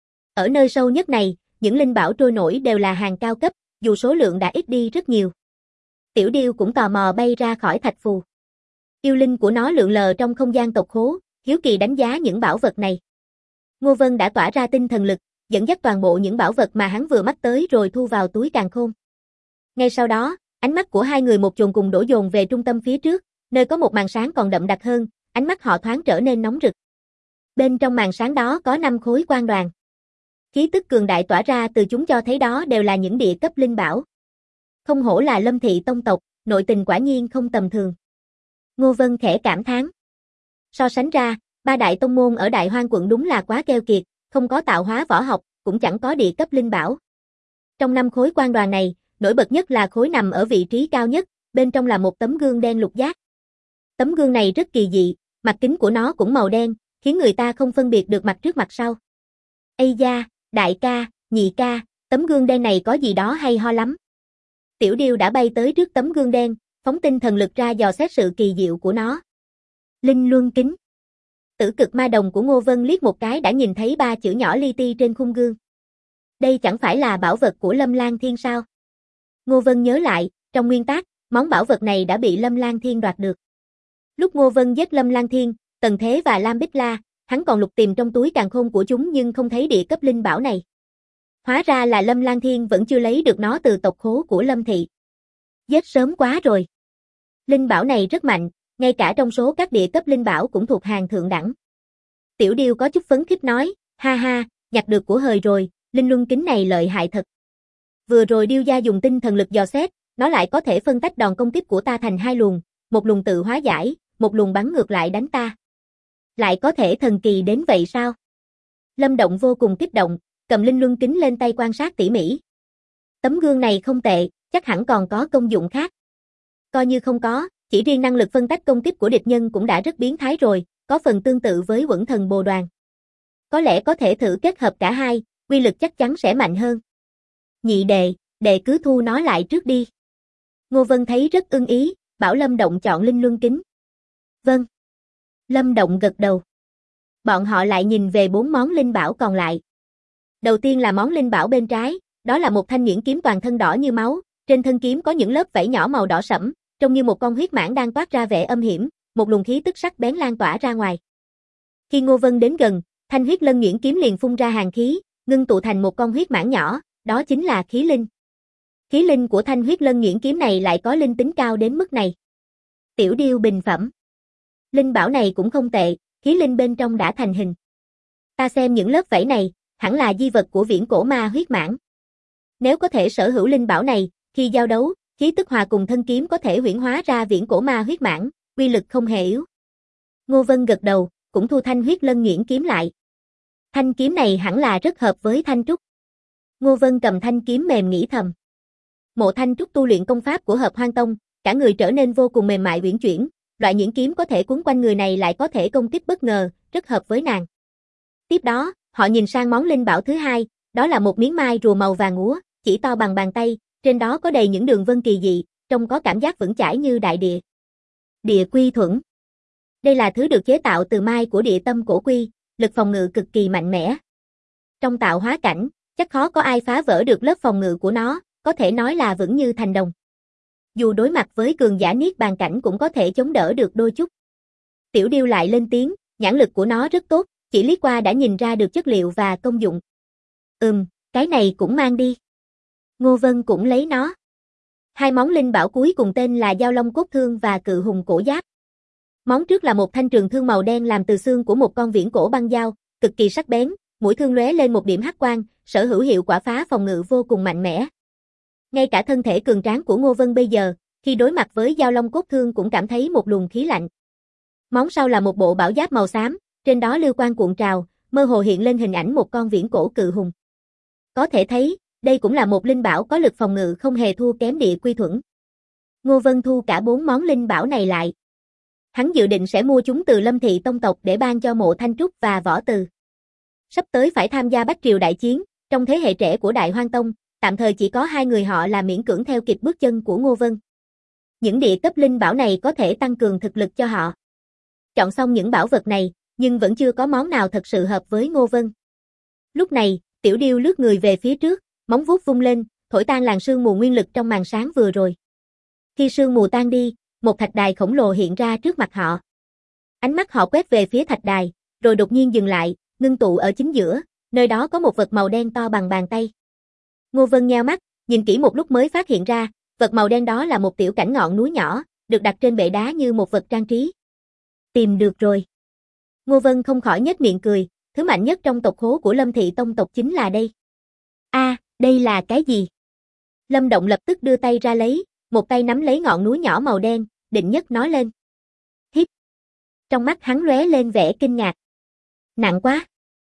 Speaker 1: Ở nơi sâu nhất này, những linh bảo trôi nổi đều là hàng cao cấp, dù số lượng đã ít đi rất nhiều. Tiểu Điêu cũng tò mò bay ra khỏi thạch phù. Yêu linh của nó lượn lờ trong không gian tộc khố, hiếu kỳ đánh giá những bảo vật này. Ngô Vân đã tỏa ra tinh thần lực, dẫn dắt toàn bộ những bảo vật mà hắn vừa mắt tới rồi thu vào túi càn khôn. Ngay sau đó, ánh mắt của hai người một chồn cùng đổ dồn về trung tâm phía trước, nơi có một màn sáng còn đậm đặc hơn, ánh mắt họ thoáng trở nên nóng rực. Bên trong màn sáng đó có 5 khối quan đoàn. Khí tức cường đại tỏa ra từ chúng cho thấy đó đều là những địa cấp linh bảo. Không hổ là Lâm thị tông tộc, nội tình quả nhiên không tầm thường. Ngô Vân khẽ cảm thán. So sánh ra, 3 đại tông môn ở Đại Hoang quận đúng là quá keo kiệt, không có tạo hóa võ học, cũng chẳng có địa cấp linh bảo. Trong 5 khối quan đoàn này, nổi bật nhất là khối nằm ở vị trí cao nhất, bên trong là một tấm gương đen lục giác. Tấm gương này rất kỳ dị, mặt kính của nó cũng màu đen, khiến người ta không phân biệt được mặt trước mặt sau. Ây da, đại ca, nhị ca, tấm gương đen này có gì đó hay ho lắm. Tiểu Điêu đã bay tới trước tấm gương đen, phóng tinh thần lực ra dò xét sự kỳ diệu của nó. Linh luân kính. Tử cực ma đồng của Ngô Vân liếc một cái đã nhìn thấy 3 chữ nhỏ li ti trên khung gương. Đây chẳng phải là bảo vật của Lâm Lang Thiên sao? Ngô Vân nhớ lại, trong nguyên tác, món bảo vật này đã bị Lâm Lang Thiên đoạt được. Lúc Ngô Vân giết Lâm Lang Thiên, Tần Thế và Lam Bích La, hắn còn lục tìm trong túi càn khôn của chúng nhưng không thấy địa cấp linh bảo này. Hóa ra là Lâm Lang Thiên vẫn chưa lấy được nó từ tộc khố của Lâm thị. Giết sớm quá rồi. Linh bảo này rất mạnh, ngay cả trong số các địa cấp linh bảo cũng thuộc hàng thượng đẳng. Tiểu Điêu có chút phấn khích nói, ha ha, nhặt được của hời rồi, linh luân kính này lợi hại thật. Vừa rồi Điêu gia dùng tinh thần lực dò xét, nó lại có thể phân tách đòn công kích của ta thành 2 luồng, một luồng tự hóa giải, một luồng bắn ngược lại đánh ta. Lại có thể thần kỳ đến vậy sao? Lâm Động vô cùng kích động, cầm linh luân kính lên tay quan sát tỉ mỉ. Tấm gương này không tệ, chắc hẳn còn có công dụng khác. Coi như không có, chỉ riêng năng lực phân tách công kích của địch nhân cũng đã rất biến thái rồi, có phần tương tự với Quẩn Thần Bồ Đoàn. Có lẽ có thể thử kết hợp cả hai, uy lực chắc chắn sẽ mạnh hơn. Nhị đệ cứ thu nó lại trước đi. Ngô Vân thấy rất ưng ý, bảo Lâm Động chọn linh luân kính. Vâng. Lâm Động gật đầu. Bọn họ lại nhìn về 4 món linh bảo còn lại. Đầu tiên là món linh bảo bên trái, đó là một thanh nhuyễn kiếm toàn thân đỏ như máu, trên thân kiếm có những lớp vảy nhỏ màu đỏ sẫm, trông như một con huyết mãng đang toát ra vẻ âm hiểm, một luồng khí tức sắc bén lan tỏa ra ngoài. Khi Ngô Vân đến gần, thanh huyết lân nhuyễn kiếm liền phun ra hàn khí, ngưng tụ thành một con huyết mãng nhỏ, đó chính là khí linh. Khí linh của thanh huyết lân nhuyễn kiếm này lại có linh tính cao đến mức này. Tiểu Điêu bình phẩm. Linh bảo này cũng không tệ, khí linh bên trong đã thành hình. Ta xem những lớp vảy này, hẳn là di vật của viễn cổ ma huyết mãng. Nếu có thể sở hữu linh bảo này, khi giao đấu, khí tức hòa cùng thân kiếm có thể huyễn hóa ra viễn cổ ma huyết mãng, uy lực không hề yếu. Ngô Vân gật đầu, cũng thu thanh huyết lân nhuyễn kiếm lại. Thanh kiếm này hẳn là rất hợp với thanh trúc. Ngô Vân cầm thanh kiếm mềm nghĩ thầm. Mộ Thanh Trúc tu luyện công pháp của Hợp Hoang Tông, cả người trở nên vô cùng mềm mại uyển chuyển, loại nhuyễn kiếm có thể quấn quanh người này lại có thể công kích bất ngờ, rất hợp với nàng. Tiếp đó, họ nhìn sang món linh bảo thứ hai, đó là một miếng mai rùa màu vàng úa, chỉ to bằng bàn tay, trên đó có đầy những đường vân kỳ dị, trông có cảm giác vững chãi như đại địa. Địa quy thuẫn. Đây là thứ được chế tạo từ mai của địa tâm cổ quy, lực phòng ngự cực kỳ mạnh mẽ. Trong tạo hóa cảnh, chắc khó có ai phá vỡ được lớp phòng ngự của nó, có thể nói là vững như thành đồng. Dù đối mặt với cường giả niết bàn cảnh cũng có thể chống đỡ được đôi chút. Tiểu Điêu lại lên tiếng, nhãn lực của nó rất tốt, chỉ liếc qua đã nhìn ra được chất liệu và công dụng. Cái này cũng mang đi. Ngô Vân cũng lấy nó. Hai món linh bảo cuối cùng tên là Giao Long Cốt Thương và Cự Hùng Cổ Giáp. Món trước là một thanh trường thương màu đen làm từ xương của một con viễn cổ băng dao, cực kỳ sắc bén, mũi thương lóe lên một điểm hắc quang, sở hữu hiệu quả phá phòng ngự vô cùng mạnh mẽ. Ngay cả thân thể cường tráng của Ngô Vân bây giờ, khi đối mặt với dao long cốt thương cũng cảm thấy một luồng khí lạnh. Món sau là một bộ bảo giáp màu xám, trên đó lưu quang cuộn trào, mơ hồ hiện lên hình ảnh một con viễn cổ cự hùng. Có thể thấy, đây cũng là một linh bảo có lực phòng ngự không hề thua kém địa quy thuẫn. Ngô Vân thu cả 4 món linh bảo này lại. Hắn dự định sẽ mua chúng từ Lâm Thị tông tộc để ban cho Mộ Thanh Trúc và Võ Từ. Sắp tới phải tham gia Bách Triều đại chiến, trong thế hệ trẻ của Đại Hoang Tông, tạm thời chỉ có 2 người họ là miễn cưỡng theo kịp bước chân của Ngô Vân. Những địa cấp linh bảo này có thể tăng cường thực lực cho họ. Chọn xong những bảo vật này, nhưng vẫn chưa có món nào thật sự hợp với Ngô Vân. Lúc này, Tiểu Điêu lướt người về phía trước, móng vuốt vung lên, thổi tan làn sương mù nguyên lực trong màn sáng vừa rồi. Khi sương mù tan đi, một thạch đài khổng lồ hiện ra trước mặt họ. Ánh mắt họ quét về phía thạch đài, rồi đột nhiên dừng lại, ngưng tụ ở chính giữa, nơi đó có một vật màu đen to bằng bàn tay. Ngô Vân nheo mắt, nhìn kỹ một lúc mới phát hiện ra, vật màu đen đó là một tiểu cảnh ngọn núi nhỏ, được đặt trên bệ đá như một vật trang trí. Tìm được rồi. Ngô Vân không khỏi nhếch miệng cười, thứ mạnh nhất trong tộc khố của Lâm Thị tông tộc chính là đây. Đây là cái gì? Lâm Động lập tức đưa tay ra lấy, một tay nắm lấy ngọn núi nhỏ màu đen, định nhấc nó lên. Hít. Trong mắt hắn lóe lên vẻ kinh ngạc. Nặng quá.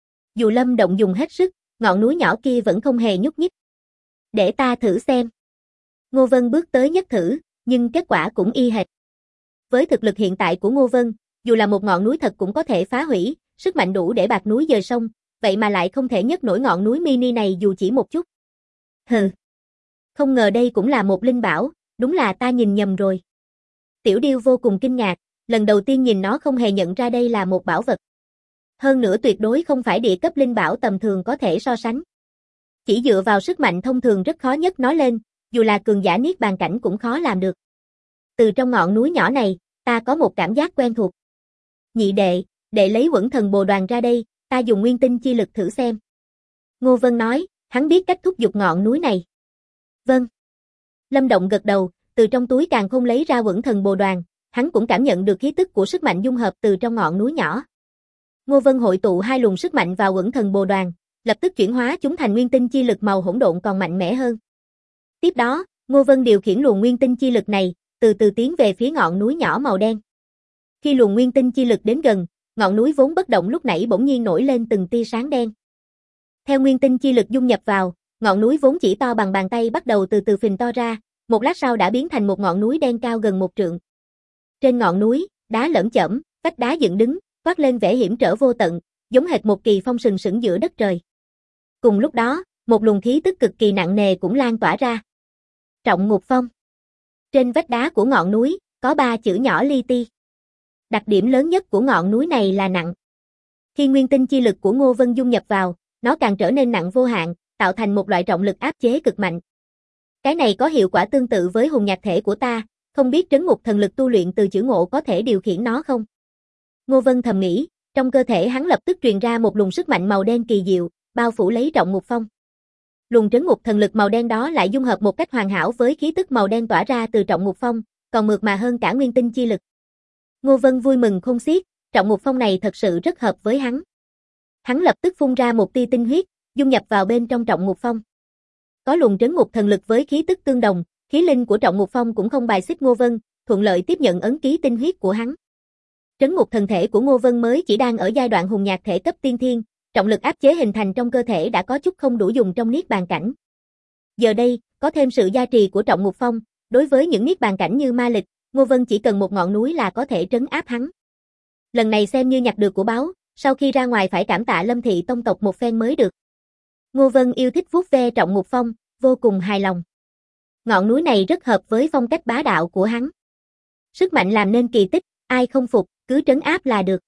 Speaker 1: Dù Lâm Động dùng hết sức, ngọn núi nhỏ kia vẫn không hề nhúc nhích. Để ta thử xem. Ngô Vân bước tới nhấc thử, nhưng kết quả cũng y hệt. Với thực lực hiện tại của Ngô Vân, dù là một ngọn núi thật cũng có thể phá hủy, sức mạnh đủ để bạc núi dời sông, vậy mà lại không thể nhấc nổi ngọn núi mini này dù chỉ một chút. Hừ. Không ngờ đây cũng là một linh bảo, đúng là ta nhìn nhầm rồi. Tiểu Điêu vô cùng kinh ngạc, lần đầu tiên nhìn nó không hề nhận ra đây là một bảo vật. Hơn nữa tuyệt đối không phải địa cấp linh bảo tầm thường có thể so sánh. Chỉ dựa vào sức mạnh thông thường rất khó nhấc nó lên, dù là cường giả niết bàn cảnh cũng khó làm được. Từ trong ngọn núi nhỏ này, ta có một cảm giác quen thuộc. Nhị đệ, đệ lấy Quẩn Thần Bồ Đoàn ra đây, ta dùng nguyên tinh chi lực thử xem. Ngô Vân nói, hắn biết cách thúc giục ngọn núi này. Vâng. Lâm Động gật đầu, từ trong túi càn khôn lấy ra Quẩn Thần Bồ Đoàn, hắn cũng cảm nhận được khí tức của sức mạnh dung hợp từ trong ngọn núi nhỏ. Ngô Vân hội tụ 2 luồng sức mạnh vào Quẩn Thần Bồ Đoàn, lập tức chuyển hóa chúng thành nguyên tinh chi lực màu hỗn độn còn mạnh mẽ hơn. Tiếp đó, Ngô Vân điều khiển luồng nguyên tinh chi lực này, từ từ tiến về phía ngọn núi nhỏ màu đen. Khi luồng nguyên tinh chi lực đến gần, ngọn núi vốn bất động lúc nãy bỗng nhiên nổi lên từng tia sáng đen. Theo nguyên tinh chi lực dung nhập vào, ngọn núi vốn chỉ to bằng bàn tay bắt đầu từ từ phình to ra, một lát sau đã biến thành một ngọn núi đen cao gần 1 trượng. Trên ngọn núi, đá lởm chởm, vách đá dựng đứng, toát lên vẻ hiểm trở vô tận, giống hệt một kỳ phong sừng sững giữa đất trời. Cùng lúc đó, một luồng khí tức cực kỳ nặng nề cũng lan tỏa ra. Trọng Ngục Phong. Trên vách đá của ngọn núi, có 3 chữ nhỏ li ti. Đặc điểm lớn nhất của ngọn núi này là nặng. Khi nguyên tinh chi lực của Ngô Vân dung nhập vào, nó càng trở nên nặng vô hạn, tạo thành một loại trọng lực áp chế cực mạnh. Cái này có hiệu quả tương tự với hồn nhạc thể của ta, không biết trấn ngục thần lực tu luyện từ chữ Ngộ có thể điều khiển nó không? Ngô Vân thầm nghĩ, trong cơ thể hắn lập tức truyền ra một luồng sức mạnh màu đen kỳ diệu, bao phủ lấy Trọng Ngục Phong. Luồng trấn ngục thần lực màu đen đó lại dung hợp một cách hoàn hảo với khí tức màu đen tỏa ra từ Trọng Ngục Phong, còn mượt mà hơn cả nguyên tinh chi lực. Ngô Vân vui mừng khôn xiết, Trọng Ngục Phong này thật sự rất hợp với hắn. Hắn lập tức phun ra một tia tinh huyết, dung nhập vào bên trong Trọng Ngục Phong. Có luồng trấn ngục thần lực với khí tức tương đồng, khí linh của Trọng Ngục Phong cũng không bài xích Ngô Vân, thuận lợi tiếp nhận ấn ký tinh huyết của hắn. Trấn ngục thần thể của Ngô Vân mới chỉ đang ở giai đoạn hùng nhạc thể cấp tiên thiên, trọng lực áp chế hình thành trong cơ thể đã có chút không đủ dùng trong niết bàn cảnh. Giờ đây, có thêm sự gia trì của Trọng Ngục Phong, đối với những niết bàn cảnh như Ma Lịch, Ngô Vân chỉ cần một ngọn núi là có thể trấn áp hắn. Lần này xem như nhặt được của báu, sau khi ra ngoài phải cảm tạ Lâm Thị tông tộc một phen mới được. Ngô Vân yêu thích vuốt ve Trọng Ngục Phong, vô cùng hài lòng. Ngọn núi này rất hợp với phong cách bá đạo của hắn. Sức mạnh làm nên kỳ tích, ai không phục, cứ trấn áp là được.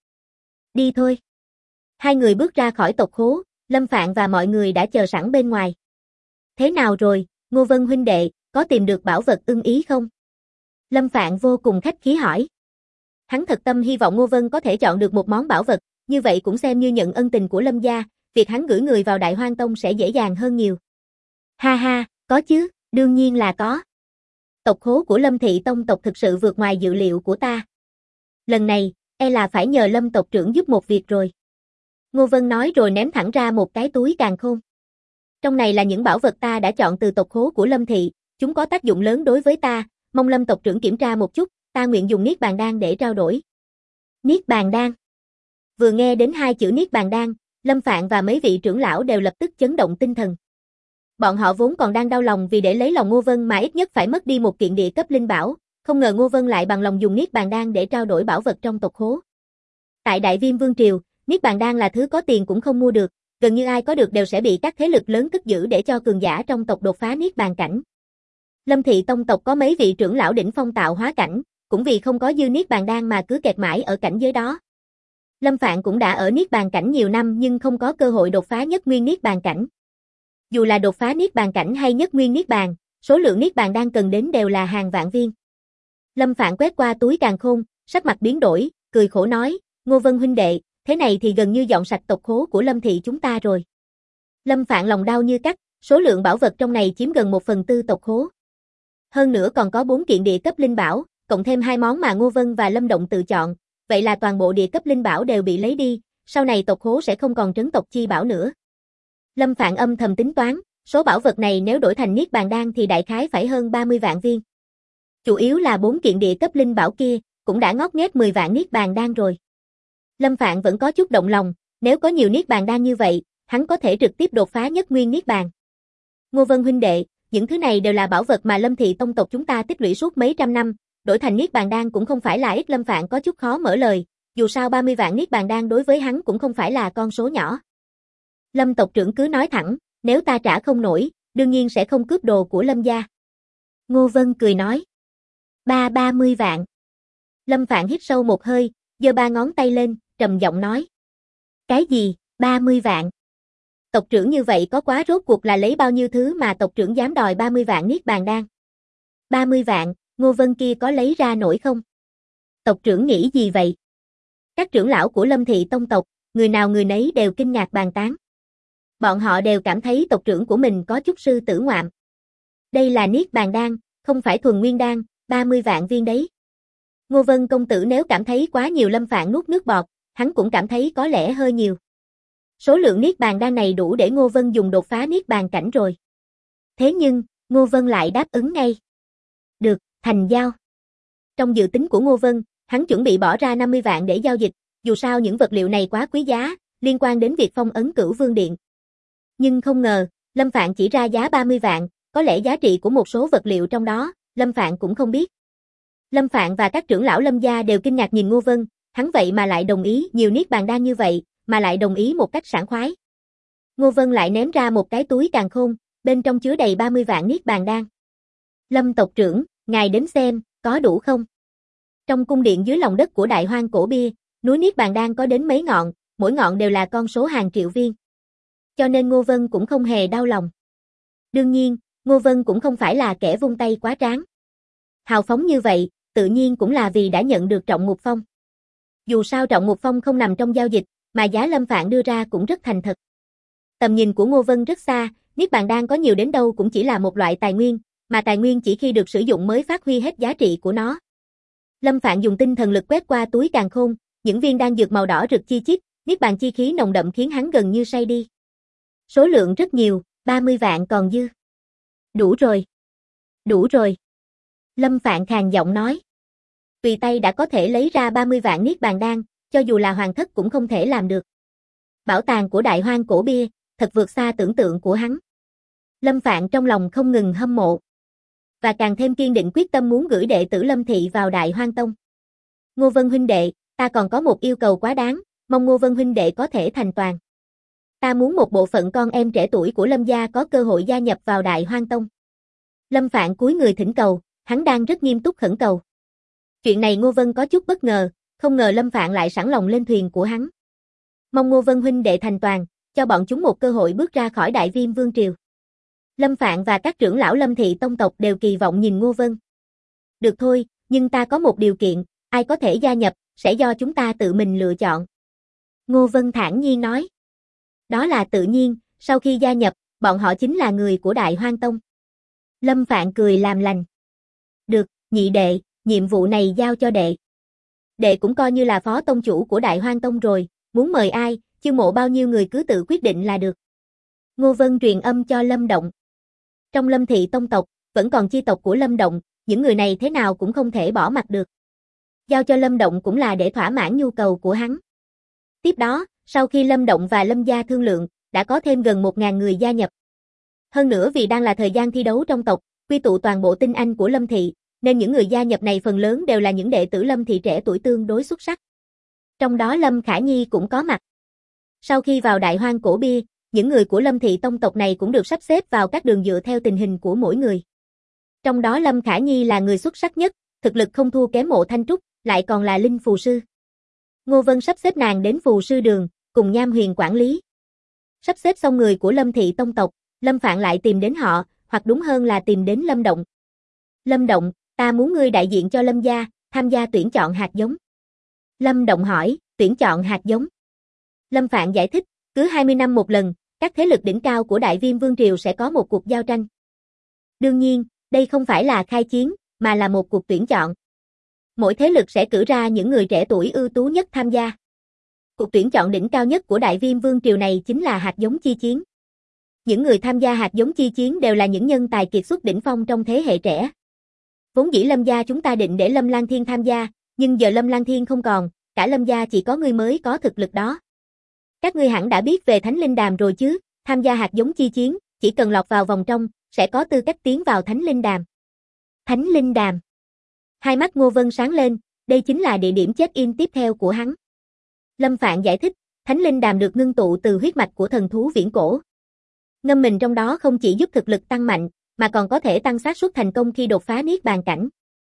Speaker 1: Đi thôi. Hai người bước ra khỏi tộc khố, Lâm Phạn và mọi người đã chờ sẵn bên ngoài. Thế nào rồi, Ngô Vân huynh đệ, có tìm được bảo vật ưng ý không? Lâm Phạn vô cùng khách khí hỏi. Hắn thật tâm hy vọng Ngô Vân có thể chọn được một món bảo vật, như vậy cũng xem như nhận ân tình của Lâm gia, việc hắn gửi người vào Đại Hoang Tông sẽ dễ dàng hơn nhiều. Ha ha, có chứ, đương nhiên là có. Tộc khố của Lâm Thị tông tộc thực sự vượt ngoài dự liệu của ta. Lần này, e là phải nhờ Lâm tộc trưởng giúp một việc rồi. Ngô Vân nói rồi ném thẳng ra một cái túi càn khôn. Trong này là những bảo vật ta đã chọn từ tộc khố của Lâm thị, chúng có tác dụng lớn đối với ta, mong Lâm tộc trưởng kiểm tra một chút, ta nguyện dùng Niết Bàn Đan để trao đổi. Niết Bàn Đan. Vừa nghe đến hai chữ Niết Bàn Đan, Lâm Phạn và mấy vị trưởng lão đều lập tức chấn động tinh thần. Bọn họ vốn còn đang đau lòng vì để lấy lòng Ngô Vân mà ít nhất phải mất đi một kiện địa cấp linh bảo, không ngờ Ngô Vân lại bằng lòng dùng Niết Bàn Đan để trao đổi bảo vật trong tộc khố. Tại Đại Viêm Vương triều, Niết Bàn Đan là thứ có tiền cũng không mua được, gần như ai có được đều sẽ bị các thế lực lớn cất giữ để cho cường giả trong tộc đột phá Niết Bàn cảnh. Lâm thị tông tộc có mấy vị trưởng lão đỉnh phong tạo hóa cảnh, cũng vì không có dư Niết Bàn Đan mà cứ kẹt mãi ở cảnh giới đó. Lâm Phạn cũng đã ở Niết Bàn cảnh nhiều năm nhưng không có cơ hội đột phá nhất nguyên Niết Bàn cảnh. Dù là đột phá Niết Bàn cảnh hay nhất nguyên Niết Bàn, số lượng Niết Bàn Đan cần đến đều là hàng vạn viên. Lâm Phạn quét qua túi càn khôn, sắc mặt biến đổi, cười khổ nói, Ngô Vân huynh đệ, thế này thì gần như dọn sạch tộc khố của Lâm thị chúng ta rồi. Lâm Phạn lòng đau như cắt, số lượng bảo vật trong này chiếm gần 1/4 tộc khố. Hơn nữa còn có 4 kiện địa cấp linh bảo, cộng thêm 2 món mà Ngô Vân và Lâm Động tự chọn, vậy là toàn bộ địa cấp linh bảo đều bị lấy đi, sau này tộc khố sẽ không còn trấn tộc chi bảo nữa. Lâm Phạn âm thầm tính toán, số bảo vật này nếu đổi thành Niết Bàn Đan thì đại khái phải hơn 30 vạn viên. Chủ yếu là 4 kiện địa cấp linh bảo kia, cũng đã ngót nghét 10 vạn Niết Bàn Đan rồi. Lâm Phạn vẫn có chút động lòng, nếu có nhiều Niết Bàn Đan như vậy, hắn có thể trực tiếp đột phá nhất nguyên Niết Bàn. Ngô Vân huynh đệ, những thứ này đều là bảo vật mà Lâm thị tông tộc chúng ta tích lũy suốt mấy trăm năm, đổi thành Niết Bàn Đan cũng không phải là ít. Lâm Phạn có chút khó mở lời, dù sao 30 vạn Niết Bàn Đan đối với hắn cũng không phải là con số nhỏ. Lâm tộc trưởng cứ nói thẳng, nếu ta trả không nổi, đương nhiên sẽ không cướp đồ của Lâm gia. Ngô Vân cười nói. 30 vạn. Lâm Phạn hít sâu một hơi, giơ 3 ngón tay lên, trầm giọng nói. Cái gì, 30 vạn? Tộc trưởng như vậy có quá, rốt cuộc là lấy bao nhiêu thứ mà tộc trưởng dám đòi 30 vạn Niết Bàn Đan? 30 vạn, Ngô Vân kia có lấy ra nổi không? Tộc trưởng nghĩ gì vậy? Các trưởng lão của Lâm thị tông tộc, người nào người nấy đều kinh ngạc bàn tán. Bọn họ đều cảm thấy tộc trưởng của mình có chút sư tử ngoạm. Đây là Niết Bàn Đan, không phải thuần nguyên đan, 30 vạn viên đấy. Ngô Vân công tử nếu cảm thấy quá nhiều. Lâm Phạn nuốt nước bọt, hắn cũng cảm thấy có lẽ hơi nhiều. Số lượng Niết Bàn Đan này đủ để Ngô Vân dùng đột phá Niết Bàn cảnh rồi. Thế nhưng, Ngô Vân lại đáp ứng ngay. Được, thành giao. Trong dự tính của Ngô Vân, hắn chuẩn bị bỏ ra 50 vạn để giao dịch, dù sao những vật liệu này quá quý giá, liên quan đến việc phong ấn Cửu Vương Điện. Nhưng không ngờ, Lâm Phạn chỉ ra giá 30 vạn, có lẽ giá trị của một số vật liệu trong đó, Lâm Phạn cũng không biết. Lâm Phạn và các trưởng lão Lâm gia đều kinh ngạc nhìn Ngô Vân, hắn vậy mà lại đồng ý nhiều Niết Bàn Đan như vậy, mà lại đồng ý một cách sảng khoái. Ngô Vân lại ném ra một cái túi càn khôn, bên trong chứa đầy 30 vạn Niết Bàn Đan. Lâm tộc trưởng, ngài đến xem, có đủ không? Trong cung điện dưới lòng đất của Đại Hoang Cổ Bia, núi Niết Bàn Đan có đến mấy ngọn, mỗi ngọn đều là con số hàng triệu viên. Cho nên Ngô Vân cũng không hề đau lòng. Đương nhiên, Ngô Vân cũng không phải là kẻ vung tay quá tráng. Hào phóng như vậy, tự nhiên cũng là vì đã nhận được Trọng Ngục Phong. Dù sao Trọng Ngục Phong không nằm trong giao dịch, mà giá Lâm Phạn đưa ra cũng rất thành thật. Tầm nhìn của Ngô Vân rất xa, Niết Bàn Đan có nhiều đến đâu cũng chỉ là một loại tài nguyên, mà tài nguyên chỉ khi được sử dụng mới phát huy hết giá trị của nó. Lâm Phạn dùng tinh thần lực quét qua túi càn khôn, những viên đan dược màu đỏ rực chi chít, Niết Bàn chi khí nồng đậm khiến hắn gần như say đi. Số lượng rất nhiều, 30 vạn còn dư. Đủ rồi. Đủ rồi. Lâm Phạn khàn giọng nói. Tùy tay đã có thể lấy ra 30 vạn Niết Bàn Đan, cho dù là hoàng thất cũng không thể làm được. Bảo tàng của Đại Hoang Cổ Bia, thật vượt xa tưởng tượng của hắn. Lâm Phạn trong lòng không ngừng hâm mộ. Và càng thêm kiên định quyết tâm muốn gửi đệ tử Lâm thị vào Đại Hoang Tông. Ngô Vân huynh đệ, ta còn có một yêu cầu quá đáng, mong Ngô Vân huynh đệ có thể thành toàn. Ta muốn một bộ phận con em trẻ tuổi của Lâm gia có cơ hội gia nhập vào Đại Hoang Tông. Lâm Phạn cúi người thỉnh cầu, hắn đang rất nghiêm túc khẩn cầu. Chuyện này Ngô Vân có chút bất ngờ, không ngờ Lâm Phạn lại sẵn lòng lên thuyền của hắn. Mong Ngô Vân huynh đệ thành toàn, cho bọn chúng một cơ hội bước ra khỏi Đại Viêm Vương triều. Lâm Phạn và các trưởng lão Lâm thị tông tộc đều kỳ vọng nhìn Ngô Vân. Được thôi, nhưng ta có một điều kiện, ai có thể gia nhập, sẽ do chúng ta tự mình lựa chọn. Ngô Vân thản nhiên nói. Đó là tự nhiên, sau khi gia nhập, bọn họ chính là người của Đại Hoang Tông. Lâm Phạn cười làm lành. Được, nhị đệ, nhiệm vụ này giao cho đệ. đệ cũng coi như là phó tông chủ của Đại Hoang Tông rồi, muốn mời ai, chiêu mộ bao nhiêu người cứ tự quyết định là được. Ngô Vân truyền âm cho Lâm Động. Trong Lâm thị tông tộc, vẫn còn chi tộc của Lâm Động, những người này thế nào cũng không thể bỏ mặc được. Giao cho Lâm Động cũng là để thỏa mãn nhu cầu của hắn. Tiếp đó, sau khi Lâm Động và Lâm gia thương lượng, đã có thêm gần 1.000 người gia nhập. Hơn nữa vì đang là thời gian thi đấu trong tộc, quy tụ toàn bộ tinh anh của Lâm thị, nên những người gia nhập này phần lớn đều là những đệ tử Lâm thị trẻ tuổi tương đối xuất sắc. Trong đó Lâm Khả Nhi cũng có mặt. Sau khi vào Đại Hoang Cổ Bia, những người của Lâm thị tông tộc này cũng được sắp xếp vào các đường dựa theo tình hình của mỗi người. Trong đó Lâm Khả Nhi là người xuất sắc nhất, thực lực không thua kém Mộ Thanh Trúc, lại còn là linh phù sư. Ngô Vân sắp xếp nàng đến phù sư đường, cùng Nham Huyền quản lý. Sắp xếp xong người của Lâm thị tông tộc, Lâm Phạn lại tìm đến họ, hoặc đúng hơn là tìm đến Lâm Động. Lâm Động, ta muốn ngươi đại diện cho Lâm gia, tham gia tuyển chọn hạt giống. Lâm Động hỏi, tuyển chọn hạt giống. Lâm Phạn giải thích, cứ 20 năm một lần, các thế lực đỉnh cao của Đại Viêm Vương Triều sẽ có một cuộc giao tranh. Đương nhiên, đây không phải là khai chiến, mà là một cuộc tuyển chọn. Mỗi thế lực sẽ cử ra những người trẻ tuổi ưu tú nhất tham gia. Cuộc tuyển chọn đỉnh cao nhất của Đại Viêm Vương Triều này chính là hạt giống chi chiến. Những người tham gia hạt giống chi chiến đều là những nhân tài kiệt xuất đỉnh phong trong thế hệ trẻ. Vốn dĩ Lâm gia chúng ta định để Lâm Lang Thiên tham gia, nhưng giờ Lâm Lang Thiên không còn, cả Lâm gia chỉ có ngươi mới có thực lực đó. Các ngươi hẳn đã biết về Thánh Linh Đàm rồi chứ, tham gia hạt giống chi chiến, chỉ cần lọt vào vòng trong, sẽ có tư cách tiến vào Thánh Linh Đàm. Thánh Linh Đàm. Hai mắt Ngô Vân sáng lên, đây chính là địa điểm check-in tiếp theo của hắn. Lâm Phạn giải thích, Thánh Linh Đàm được ngưng tụ từ huyết mạch của thần thú viễn cổ. Ngâm mình trong đó không chỉ giúp thực lực tăng mạnh, mà còn có thể tăng xác suất thành công khi đột phá Niết Bàn cảnh.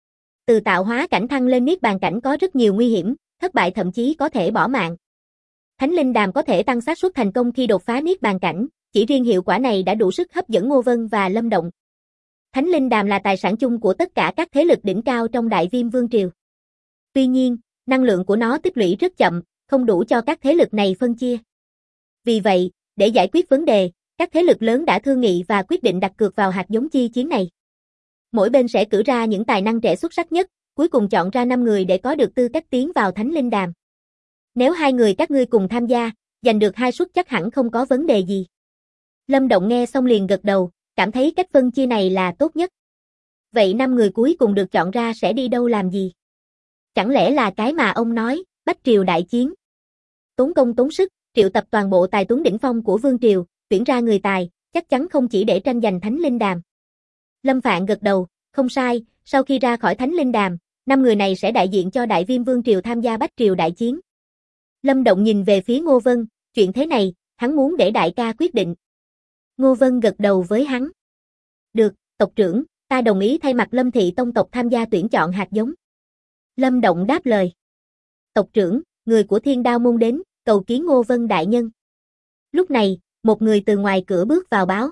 Speaker 1: Từ tạo hóa cảnh thăng lên Niết Bàn cảnh có rất nhiều nguy hiểm, thất bại thậm chí có thể bỏ mạng. Thánh Linh Đàm có thể tăng xác suất thành công khi đột phá Niết Bàn cảnh, chỉ riêng hiệu quả này đã đủ sức hấp dẫn Ngô Vân và Lâm Động. Thánh Linh Đàm là tài sản chung của tất cả các thế lực đỉnh cao trong Đại Viêm Vương Triều. Tuy nhiên, năng lượng của nó tích lũy rất chậm, không đủ cho các thế lực này phân chia. Vì vậy, để giải quyết vấn đề, các thế lực lớn đã thương nghị và quyết định đặt cược vào hạt giống chi chiến này. Mỗi bên sẽ cử ra những tài năng trẻ xuất sắc nhất, cuối cùng chọn ra 5 người để có được tư cách tiến vào Thánh Linh Đàm. Nếu 2 người các ngươi cùng tham gia, giành được 2 suất chắc hẳn không có vấn đề gì. Lâm Động nghe xong liền gật đầu, cảm thấy cách phân chia này là tốt nhất. Vậy 5 người cuối cùng được chọn ra sẽ đi đâu làm gì? Chẳng lẽ là cái mà ông nói, Bách Triều đại chiến? Tốn công tốn sức, triệu tập toàn bộ tài tuấn đỉnh phong của Vương Triều, tuyển ra người tài, chắc chắn không chỉ để tranh giành Thánh Linh Đàm. Lâm Phạn gật đầu, không sai, sau khi ra khỏi Thánh Linh Đàm, 5 người này sẽ đại diện cho Đại Viêm Vương Triều tham gia Bách Triều đại chiến. Lâm Động nhìn về phía Ngô Vân, chuyện thế này, hắn muốn để đại ca quyết định. Ngô Vân gật đầu với hắn. Được, tộc trưởng, ta đồng ý thay mặt Lâm thị tông tộc tham gia tuyển chọn hạt giống. Lâm Động đáp lời. Tộc trưởng, người của Thiên Đao môn đến, cầu kiến Ngô Vân đại nhân. Lúc này, một người từ ngoài cửa bước vào báo.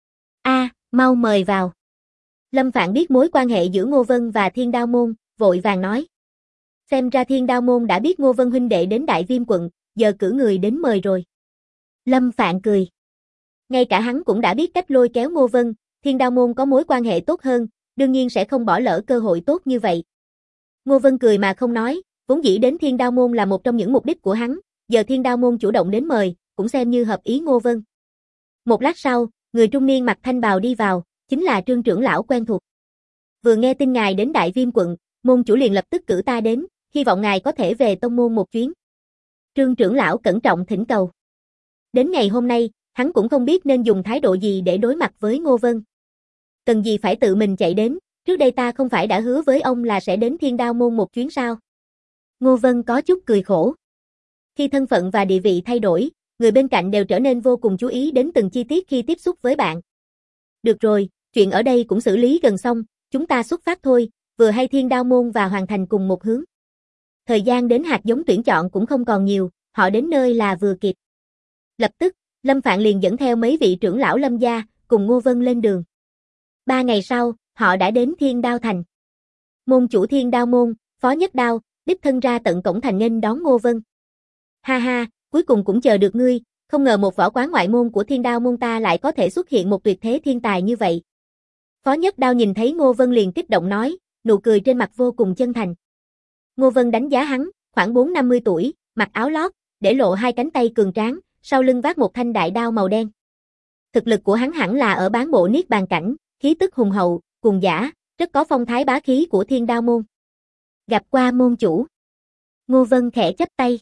Speaker 1: Mau mời vào. Lâm Phạn biết mối quan hệ giữa Ngô Vân và Thiên Đao môn, vội vàng nói. Xem ra Thiên Đao môn đã biết Ngô Vân huynh đệ đến Đại Viêm quận, giờ cử người đến mời rồi. Lâm Phạn cười. Ngay cả hắn cũng đã biết cách lôi kéo Ngô Vân, Thiên Đao môn có mối quan hệ tốt hơn, đương nhiên sẽ không bỏ lỡ cơ hội tốt như vậy. Ngô Vân cười mà không nói, vốn dĩ đến Thiên Đao môn là một trong những mục đích của hắn, giờ Thiên Đao môn chủ động đến mời, cũng xem như hợp ý Ngô Vân. Một lát sau, người trung niên mặc thanh bào đi vào, chính là Trương trưởng lão quen thuộc. Vừa nghe tin ngài đến Đại Viêm quận, môn chủ liền lập tức cử ta đến, hy vọng ngài có thể về tông môn một chuyến. Trương trưởng lão cẩn trọng thỉnh cầu. Đến ngày hôm nay, hắn cũng không biết nên dùng thái độ gì để đối mặt với Ngô Vân. Cần gì phải tự mình chạy đến, trước đây ta không phải đã hứa với ông là sẽ đến Thiên Đao môn một chuyến sao? Ngô Vân có chút cười khổ. Khi thân phận và địa vị thay đổi, người bên cạnh đều trở nên vô cùng chú ý đến từng chi tiết khi tiếp xúc với bạn. Được rồi, chuyện ở đây cũng xử lý gần xong, chúng ta xuất phát thôi, vừa hay Thiên Đao môn và hoàn thành cùng một hướng. Thời gian đến hạt giống tuyển chọn cũng không còn nhiều, họ đến nơi là vừa kịp. Lập tức, Lâm Phạn liền dẫn theo mấy vị trưởng lão Lâm gia, cùng Ngô Vân lên đường. 3 ngày sau, họ đã đến Thiên Đao thành. Môn chủ Thiên Đao môn, Phó Nhất Đao, đích thân ra tận cổng thành nghênh đón Ngô Vân. Ha ha, cuối cùng cũng chờ được ngươi, không ngờ một võ quán ngoại môn của Thiên Đao môn ta lại có thể xuất hiện một tuyệt thế thiên tài như vậy. Phó Nhất Đao nhìn thấy Ngô Vân liền kích động nói, nụ cười trên mặt vô cùng chân thành. Ngô Vân đánh giá hắn, khoảng 4-50 tuổi, mặc áo lót, để lộ hai cánh tay cường tráng, sau lưng vác một thanh đại đao màu đen. Thực lực của hắn hẳn là ở bán bộ niết bàn cảnh, khí tức hùng hậu, cuồng dã, rất có phong thái bá khí của Thiên Đao môn. Gặp qua môn chủ. Ngô Vân khẽ chắp tay.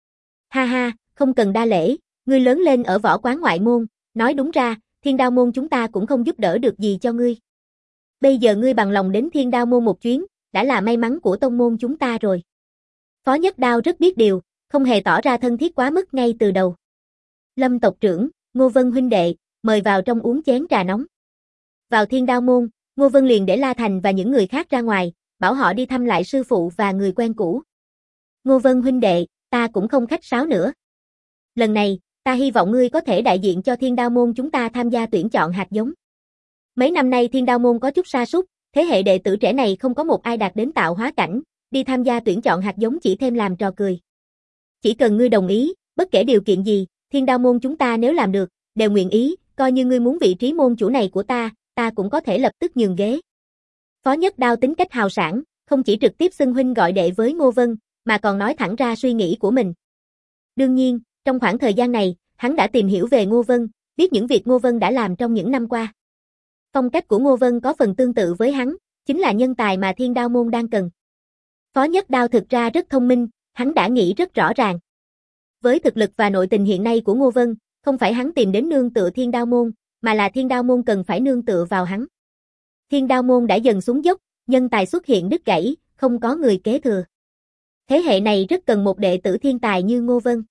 Speaker 1: Ha ha, không cần đa lễ, ngươi lớn lên ở võ quán ngoại môn, nói đúng ra, Thiên Đao môn chúng ta cũng không giúp đỡ được gì cho ngươi. Bây giờ ngươi bằng lòng đến Thiên Đao môn một chuyến, đã là may mắn của tông môn chúng ta rồi. Phó Nhất Đao rất biết điều, không hề tỏ ra thân thiết quá mức ngay từ đầu. Lâm tộc trưởng, Ngô Vân huynh đệ, mời vào trong uống chén trà nóng. Vào Thiên Đao môn, Ngô Vân liền để La Thành và những người khác ra ngoài, bảo họ đi thăm lại sư phụ và người quen cũ. Ngô Vân huynh đệ, ta cũng không khách sáo nữa. Lần này, ta hy vọng ngươi có thể đại diện cho Thiên Đao môn chúng ta tham gia tuyển chọn hạt giống. Mấy năm nay Thiên Đao môn có chút sa sút, thế hệ đệ tử trẻ này không có một ai đạt đến tạo hóa cảnh, đi tham gia tuyển chọn hạt giống chỉ thêm làm trò cười. Chỉ cần ngươi đồng ý, bất kể điều kiện gì, Thiên Đao môn chúng ta nếu làm được, đều nguyện ý, coi như ngươi muốn vị trí môn chủ này của ta cũng có thể lập tức nhường ghế. Phó Nhất Đao tính cách hào sảng, không chỉ trực tiếp xưng huynh gọi đệ với Ngô Vân, mà còn nói thẳng ra suy nghĩ của mình. Đương nhiên, trong khoảng thời gian này, hắn đã tìm hiểu về Ngô Vân, biết những việc Ngô Vân đã làm trong những năm qua. Phong cách của Ngô Vân có phần tương tự với hắn, chính là nhân tài mà Thiên Đao môn đang cần. Phó Nhất Đao thực ra rất thông minh, hắn đã nghĩ rất rõ ràng. Với thực lực và nội tình hiện nay của Ngô Vân, không phải hắn tìm đến nương tựa Thiên Đao môn, mà là Thiên Đao môn cần phải nương tựa vào hắn. Thiên Đao môn đã dần xuống dốc, nhân tài xuất hiện đứt gãy, không có người kế thừa. Thế hệ này rất cần một đệ tử thiên tài như Ngô Vân.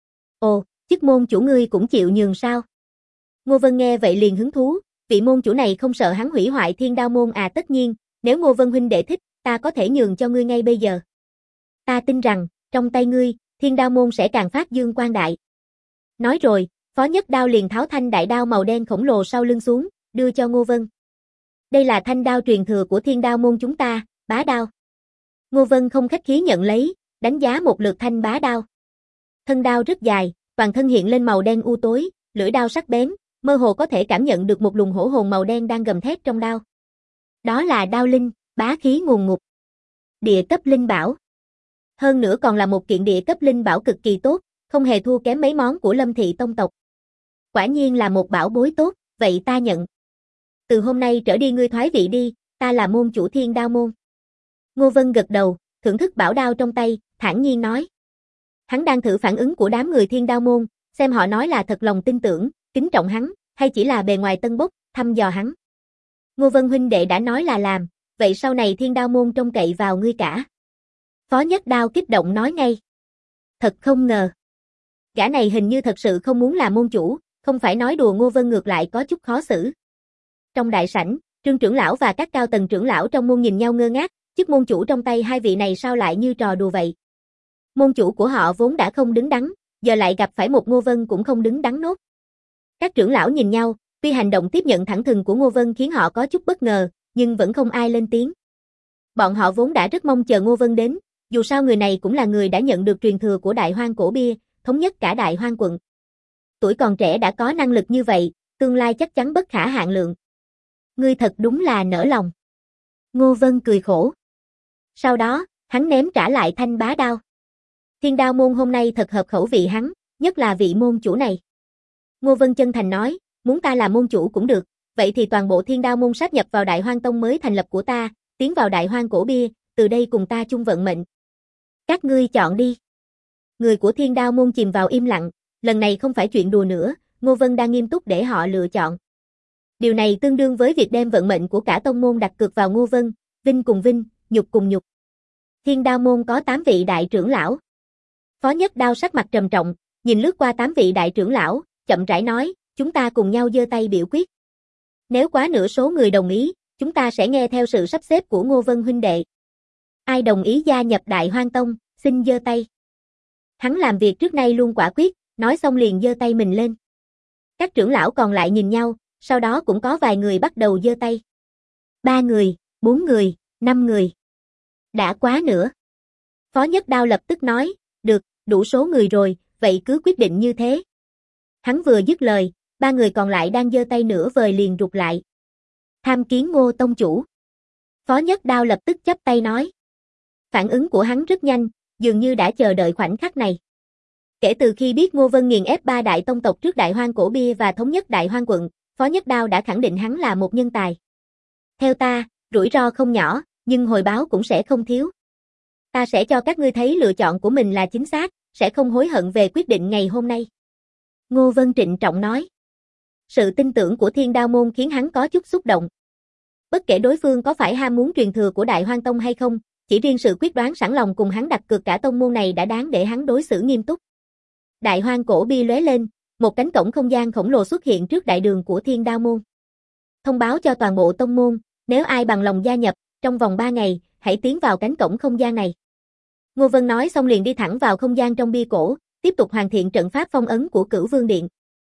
Speaker 1: Ồ, chức môn chủ ngươi cũng chịu nhường sao? Ngô Vân nghe vậy liền hứng thú, vị môn chủ này không sợ hắn hủy hoại Thiên Đao môn à? Tất nhiên, nếu Ngô Vân huynh đệ thích, ta có thể nhường cho ngươi ngay bây giờ. Ta tin rằng, trong tay ngươi, Thiên Đao môn sẽ càng phát dương quang đại. Nói rồi, Phó Nhất Đao liền tháo thanh đại đao màu đen khổng lồ sau lưng xuống, đưa cho Ngô Vân. Đây là thanh đao truyền thừa của Thiên Đao môn chúng ta, bá đao. Ngô Vân không khách khí nhận lấy, đánh giá một lượt thanh bá đao. Thân đao rất dài, toàn thân hiện lên màu đen u tối, lưỡi đao sắc bén, mơ hồ có thể cảm nhận được một luồng hổ hồn màu đen đang gầm thét trong đao. Đó là đao linh, bá khí ngùn ngụt. Địa cấp linh bảo. Hơn nữa còn là một kiện địa cấp linh bảo cực kỳ tốt, không hề thua kém mấy món của Lâm thị tông tộc. Quả nhiên là một bảo bối tốt, vậy ta nhận. Từ hôm nay trở đi ngươi thoái vị đi, ta là môn chủ Thiên Đao môn. Ngô Vân gật đầu, thưởng thức bảo đao trong tay, thản nhiên nói. Hắn đang thử phản ứng của đám người Thiên Đao môn, xem họ nói là thật lòng tin tưởng, kính trọng hắn, hay chỉ là bề ngoài tân bốc, thăm dò hắn. Ngô Vân huynh đệ đã nói là làm, vậy sau này Thiên Đao môn trông cậy vào ngươi cả. Phó Nhất Đao kích động nói ngay. Thật không ngờ. Gã này hình như thật sự không muốn làm môn chủ, không phải nói đùa. Ngô Vân ngược lại có chút khó xử. Trong đại sảnh, Trương trưởng lão và các cao tầng trưởng lão trong môn nhìn nhau ngơ ngác, chức môn chủ trong tay hai vị này sao lại như trò đùa vậy. Môn chủ của họ vốn đã không đứng đắn, giờ lại gặp phải một Ngô Vân cũng không đứng đắn nốt. Các trưởng lão nhìn nhau, tuy hành động tiếp nhận thẳng thừng của Ngô Vân khiến họ có chút bất ngờ, nhưng vẫn không ai lên tiếng. Bọn họ vốn đã rất mong chờ Ngô Vân đến, dù sao người này cũng là người đã nhận được truyền thừa của Đại Hoang cổ bia, thống nhất cả Đại Hoang quận. Tuổi còn trẻ đã có năng lực như vậy, tương lai chắc chắn bất khả hạn lượng. Ngươi thật đúng là nỡ lòng. Ngô Vân cười khổ. Sau đó, hắn ném trả lại thanh bá đao. Thiên Đao môn hôm nay thật hợp khẩu vị hắn, nhất là vị môn chủ này. Ngô Vân chân thành nói, muốn ta làm môn chủ cũng được, vậy thì toàn bộ Thiên Đao môn sáp nhập vào Đại Hoang tông mới thành lập của ta, tiến vào Đại Hoang cổ bia, từ đây cùng ta chung vận mệnh. Các ngươi chọn đi. Người của Thiên Đao môn chìm vào im lặng, lần này không phải chuyện đùa nữa, Ngô Vân đang nghiêm túc để họ lựa chọn. Điều này tương đương với việc đem vận mệnh của cả tông môn đặt cược vào Ngô Vân, vinh cùng vinh, nhục cùng nhục. Thiên Đao môn có 8 vị đại trưởng lão. Phó Nhất Đao sắc mặt trầm trọng, nhìn lướt qua 8 vị đại trưởng lão, chậm rãi nói, chúng ta cùng nhau giơ tay biểu quyết. Nếu quá nửa số người đồng ý, chúng ta sẽ nghe theo sự sắp xếp của Ngô Vân huynh đệ. Ai đồng ý gia nhập Đại Hoang tông, xin giơ tay. Hắn làm việc trước nay luôn quả quyết, nói xong liền giơ tay mình lên. Các trưởng lão còn lại nhìn nhau, sau đó cũng có vài người bắt đầu giơ tay. 3 người, 4 người, 5 người. Đã quá nữa. Phó Nhất Đao lập tức nói, được, đủ số người rồi, vậy cứ quyết định như thế. Hắn vừa dứt lời, 3 người còn lại đang giơ tay nửa vời liền rụt lại. Tham kiến Ngô tông chủ. Phó Nhất Đao lập tức chắp tay nói. Phản ứng của hắn rất nhanh, dường như đã chờ đợi khoảnh khắc này. Kể từ khi biết Ngô Vân nghiền ép 3 đại tông tộc trước Đại Hoang Cổ Bia và thống nhất Đại Hoang quận, Phó Nhất Đao đã khẳng định hắn là một nhân tài. Theo ta, rủi ro không nhỏ, nhưng hồi báo cũng sẽ không thiếu. Ta sẽ cho các ngươi thấy lựa chọn của mình là chính xác, sẽ không hối hận về quyết định ngày hôm nay. Ngô Vân trịnh trọng nói. Sự tin tưởng của Thiên Đao Môn khiến hắn có chút xúc động. Bất kể đối phương có phải ham muốn truyền thừa của Đại Hoang Tông hay không, chỉ riêng sự quyết đoán sẵn lòng cùng hắn đặt cược cả tông môn này đã đáng để hắn đối xử nghiêm túc. Đại Hoang Cổ Bia lóe lên, một cánh cổng không gian khổng lồ xuất hiện trước đại đường của Thiên Đao Môn. Thông báo cho toàn bộ tông môn, nếu ai bằng lòng gia nhập, trong vòng 3 ngày, hãy tiến vào cánh cổng không gian này. Ngô Vân nói xong liền đi thẳng vào không gian trong bia cổ, tiếp tục hoàn thiện trận pháp phong ấn của Cửu Vương Điện.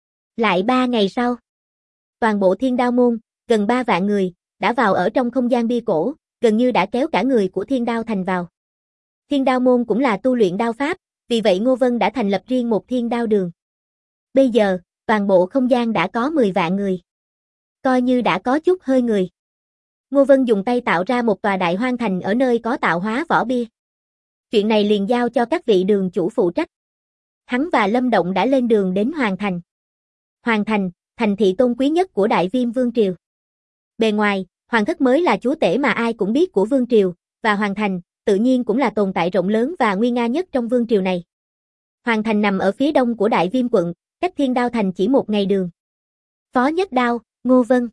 Speaker 1: Lại 3 ngày sau, toàn bộ Thiên Đao Môn, gần 3 vạn người, đã vào ở trong không gian bia cổ, gần như đã kéo cả người của Thiên Đao Thành vào. Thiên Đao Môn cũng là tu luyện đao pháp, vì vậy Ngô Vân đã thành lập riêng một Thiên Đao Đường. Bây giờ, toàn bộ không gian đã có 10 vạn người. Coi như đã có chút hơi người. Ngô Vân dùng tay tạo ra một tòa đại hoang thành ở nơi có tạo hóa võ bia. Chuyện này liền giao cho các vị đường chủ phụ trách. Hắn và Lâm Động đã lên đường đến Hoàng Thành. Hoàng Thành, thành thị tôn quý nhất của Đại Viêm Vương Triều. Bề ngoài, Hoàng thất mới là chúa tể mà ai cũng biết của Vương Triều, và Hoàng Thành, tự nhiên cũng là tồn tại rộng lớn và nguy nga nhất trong Vương Triều này. Hoàng Thành nằm ở phía đông của Đại Viêm quận, cách Thiên Đao Thành chỉ 1 ngày đường. Phó Nhất Đao, Ngô Vân,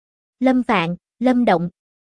Speaker 1: Lâm Phạn, Lâm Động.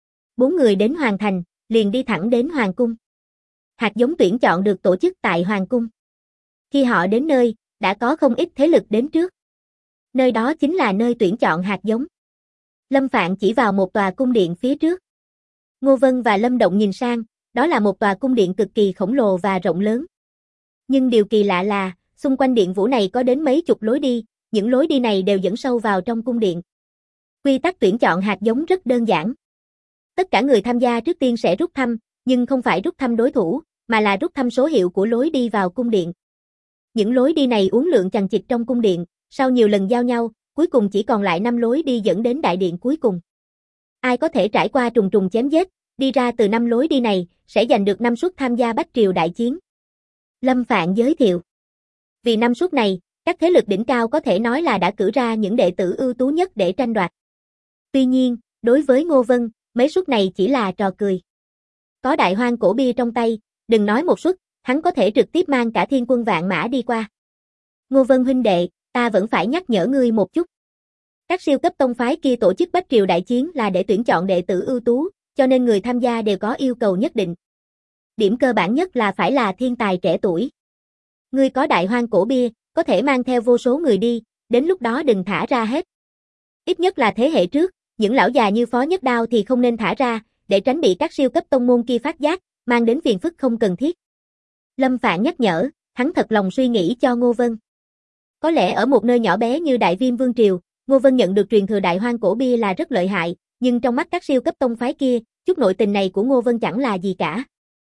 Speaker 1: 4 người đến Hoàng Thành, liền đi thẳng đến Hoàng Cung. Hạt giống tuyển chọn được tổ chức tại Hoàng Cung. Khi họ đến nơi, đã có không ít thế lực đến trước. Nơi đó chính là nơi tuyển chọn hạt giống. Lâm Phạn chỉ vào một tòa cung điện phía trước. Ngô Vân và Lâm Động nhìn sang, đó là một tòa cung điện cực kỳ khổng lồ và rộng lớn. Nhưng điều kỳ lạ là, xung quanh điện vũ này có đến mấy chục lối đi, những lối đi này đều dẫn sâu vào trong cung điện. Quy tắc tuyển chọn hạt giống rất đơn giản. Tất cả người tham gia trước tiên sẽ rút thăm, nhưng không phải rút thăm đối thủ, mà là rút thăm số hiệu của lối đi vào cung điện. Những lối đi này uốn lượn chằng chịt trong cung điện, sau nhiều lần giao nhau, cuối cùng chỉ còn lại 5 lối đi dẫn đến đại điện cuối cùng. Ai có thể trải qua trùng trùng chém giết, đi ra từ 5 lối đi này, sẽ giành được 5 suất tham gia Bách Triều đại chiến. Lâm Phạn giới thiệu. Vì 5 suất này, các thế lực đỉnh cao có thể nói là đã cử ra những đệ tử ưu tú nhất để tranh đoạt. Tuy nhiên, đối với Ngô Vân, mấy suất này chỉ là trò cười. Có Đại Hoang Cổ Bia trong tay, đừng nói một suất, hắn có thể trực tiếp mang cả thiên quân vạn mã đi qua. Ngô Vân huynh đệ, ta vẫn phải nhắc nhở ngươi một chút. Các siêu cấp tông phái kia tổ chức Bách Triều đại chiến là để tuyển chọn đệ tử ưu tú, cho nên người tham gia đều có yêu cầu nhất định. Điểm cơ bản nhất là phải là thiên tài trẻ tuổi. Ngươi có Đại Hoang Cổ Bia, có thể mang theo vô số người đi, đến lúc đó đừng thả ra hết. Ít nhất là thế hệ trước, những lão già như Phó Nhất Đao thì không nên thả ra, để tránh bị các siêu cấp tông môn kia phát giác, mang đến phiền phức không cần thiết. Lâm Phạn nhắc nhở, hắn thật lòng suy nghĩ cho Ngô Vân. Có lẽ ở một nơi nhỏ bé như Đại Viêm Vương Triều, Ngô Vân nhận được truyền thừa Đại Hoang Cổ Bia là rất lợi hại, nhưng trong mắt các siêu cấp tông phái kia, chút nội tình này của Ngô Vân chẳng là gì cả.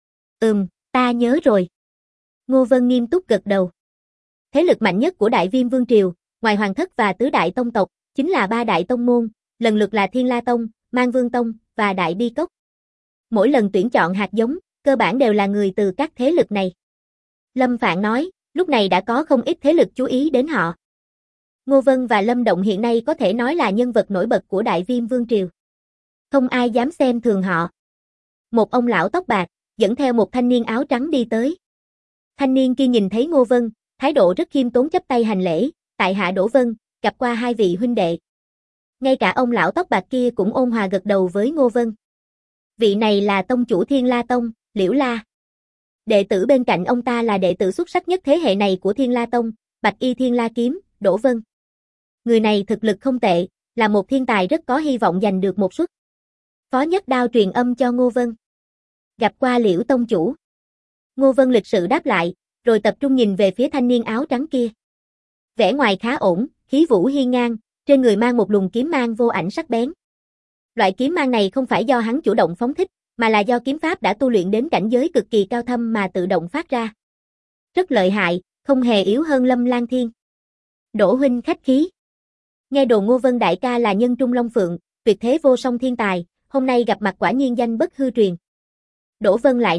Speaker 1: Ta nhớ rồi. Ngô Vân nghiêm túc gật đầu. Thế lực mạnh nhất của Đại Viêm Vương Triều, ngoài Hoàng thất và tứ đại tông tộc, chính là 3 đại tông môn, lần lượt là Thiên La Tông, Mang Vương Tông và Đại Bi Cốc. Mỗi lần tuyển chọn hạt giống, cơ bản đều là người từ các thế lực này. Lâm Phạn nói, lúc này đã có không ít thế lực chú ý đến họ. Ngô Vân và Lâm Động hiện nay có thể nói là nhân vật nổi bật của Đại Viêm Vương Triều. Không ai dám xem thường họ. Một ông lão tóc bạc, dẫn theo một thanh niên áo trắng đi tới. Thanh niên kia nhìn thấy Ngô Vân, thái độ rất khiêm tốn chắp tay hành lễ, tại hạ Đỗ Vân, gặp qua 2 vị huynh đệ. Ngay cả ông lão tóc bạc kia cũng ôn hòa gật đầu với Ngô Vân. Vị này là tông chủ Thiên La Tông, Liễu La. Đệ tử bên cạnh ông ta là đệ tử xuất sắc nhất thế hệ này của Thiên La Tông, Bạch Y Thiên La Kiếm, Đỗ Vân. Người này thực lực không tệ, là một thiên tài rất có hy vọng giành được một suất. Phó Nhất Đao truyền âm cho Ngô Vân. Gặp qua Liễu tông chủ. Ngô Vân lịch sự đáp lại, rồi tập trung nhìn về phía thanh niên áo trắng kia. Vẻ ngoài khá ổn, khí vũ hiên ngang, trên người mang một luồng kiếm mang vô ảnh sắc bén. Loại kiếm mang này không phải do hắn chủ động phóng thích, mà là do kiếm pháp đã tu luyện đến cảnh giới cực kỳ cao thâm mà tự động phát ra. Rất lợi hại, không hề yếu hơn Lâm Lan Thiên. Đỗ huynh khách khí. Nghe đồn Ngô Vân đại ca là nhân trung long phượng, tuyệt thế vô song thiên tài, hôm nay gặp mặt quả nhiên danh bất hư truyền. Đỗ Vân lại nói,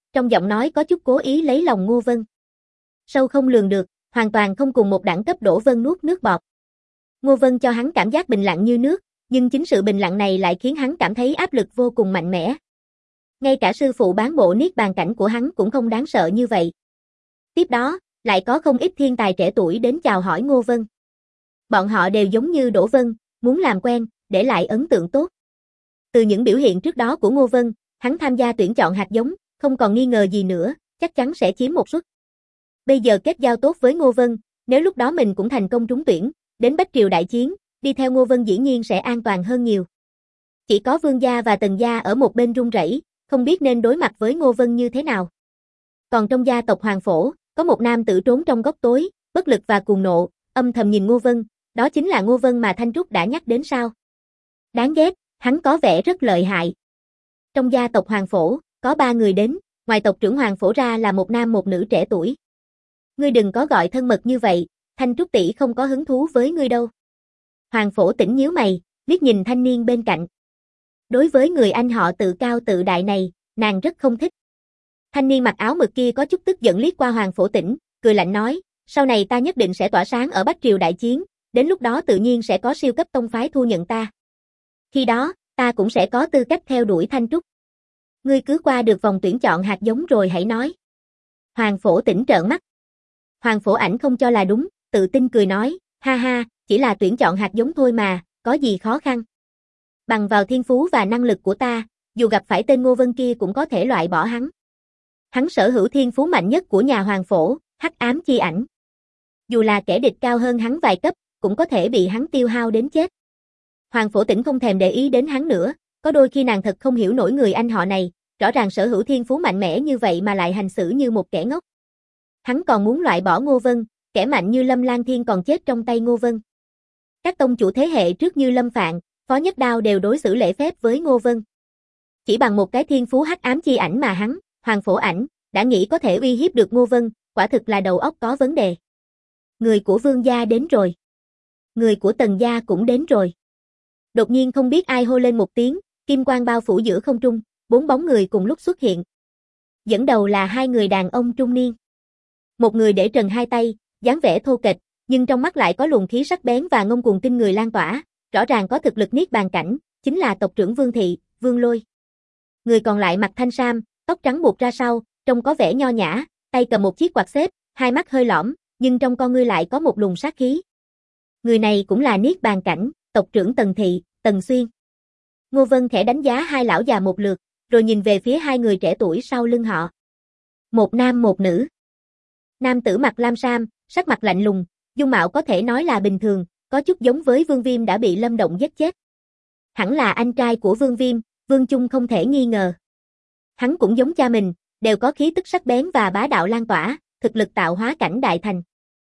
Speaker 1: Trong giọng nói có chút cố ý lấy lòng Ngô Vân. Sâu không lường được, hoàn toàn không cùng một đẳng cấp Đỗ Vân nuốt nước bọt. Ngô Vân cho hắn cảm giác bình lặng như nước, nhưng chính sự bình lặng này lại khiến hắn cảm thấy áp lực vô cùng mạnh mẽ. Ngay cả sư phụ bán bộ niết bàn cảnh của hắn cũng không đáng sợ như vậy. Tiếp đó, lại có không ít thiên tài trẻ tuổi đến chào hỏi Ngô Vân. Bọn họ đều giống như Đỗ Vân, muốn làm quen, để lại ấn tượng tốt. Từ những biểu hiện trước đó của Ngô Vân, hắn tham gia tuyển chọn hạt giống, không còn nghi ngờ gì nữa, chắc chắn sẽ chiếm một suất. Bây giờ kết giao tốt với Ngô Vân, nếu lúc đó mình cũng thành công trúng tuyển, đến Bách Triều đại chiến, đi theo Ngô Vân dĩ nhiên sẽ an toàn hơn nhiều. Chỉ có Vương gia và Tần gia ở một bên run rẩy, không biết nên đối mặt với Ngô Vân như thế nào. Còn trong gia tộc Hoàng Phổ, có một nam tử trốn trong góc tối, bất lực và cuồng nộ, âm thầm nhìn Ngô Vân, đó chính là Ngô Vân mà Thanh Trúc đã nhắc đến sao. Đáng ghét, hắn có vẻ rất lợi hại. Trong gia tộc Hoàng Phổ, có 3 người đến, ngoài tộc trưởng Hoàng Phổ ra là một nam một nữ trẻ tuổi. Ngươi đừng có gọi thân mật như vậy, Thanh Trúc tỷ không có hứng thú với ngươi đâu. Hoàng Phổ Tĩnh nhíu mày, liếc nhìn thanh niên bên cạnh. Đối với người anh họ tự cao tự đại này, nàng rất không thích. Thanh niên mặc áo mực kia có chút tức giận liếc qua Hoàng Phổ Tĩnh, cười lạnh nói, sau này ta nhất định sẽ tỏa sáng ở Bách Triều đại chiến, đến lúc đó tự nhiên sẽ có siêu cấp tông phái thu nhận ta. Khi đó, ta cũng sẽ có tư cách theo đuổi Thanh Trúc. Ngươi cứ qua được vòng tuyển chọn hạt giống rồi hãy nói. Hoàng Phổ Tĩnh trợn mắt. Hoàng Phổ Ảnh không cho là đúng, tự tin cười nói, ha ha, chỉ là tuyển chọn hạt giống thôi mà, có gì khó khăn. Bằng vào thiên phú và năng lực của ta, dù gặp phải tên Ngô Vân kia cũng có thể loại bỏ hắn. Hắn sở hữu thiên phú mạnh nhất của nhà Hoàng Phổ, Hắc Ám Chi Ảnh. Dù là kẻ địch cao hơn hắn vài cấp, cũng có thể bị hắn tiêu hao đến chết. Hoàng Phổ Tĩnh không thèm để ý đến hắn nữa, có đôi khi nàng thật không hiểu nổi người anh họ này, rõ ràng sở hữu thiên phú mạnh mẽ như vậy mà lại hành xử như một kẻ ngốc. Hắn còn muốn loại bỏ Ngô Vân, kẻ mạnh như Lâm Lan Thiên còn chết trong tay Ngô Vân. Các tông chủ thế hệ trước như Lâm Phạn, Phó Nhất Đao đều đối xử lễ phép với Ngô Vân. Chỉ bằng một cái thiên phú Hắc Ám Chi Ảnh mà hắn, Hoàng Phổ Ảnh, đã nghĩ có thể uy hiếp được Ngô Vân, quả thực là đầu óc có vấn đề. Người của Vương gia đến rồi. Người của Tần gia cũng đến rồi. Đột nhiên không biết ai hô lên một tiếng, kim quang bao phủ giữa không trung, 4 bóng người cùng lúc xuất hiện. Dẫn đầu là 2 người đàn ông trung niên. Một người để trần 2 tay, dáng vẻ thô kệch, nhưng trong mắt lại có luồng khí sắc bén và ngông cuồng kinh người lan tỏa, rõ ràng có thực lực niết bàn cảnh, chính là tộc trưởng Vương thị, Vương Lôi. Người còn lại mặc thanh sam, tóc trắng buộc ra sau, trông có vẻ nho nhã, tay cầm một chiếc quạt xếp, hai mắt hơi lõm, nhưng trong con ngươi lại có một luồng sát khí. Người này cũng là niết bàn cảnh, tộc trưởng Tần thị, Tần Xuyên. Ngô Vân khẽ đánh giá 2 lão già một lượt, rồi nhìn về phía 2 người trẻ tuổi sau lưng họ. Một nam một nữ. Nam tử mặc lam sam, sắc mặt lạnh lùng, dung mạo có thể nói là bình thường, có chút giống với Vương Viêm đã bị Lâm Động giết chết. Hẳn là anh trai của Vương Viêm, Vương Chung không thể nghi ngờ. Hắn cũng giống cha mình, đều có khí tức sắc bén và bá đạo lan tỏa, thực lực tạo hóa cảnh đại thành.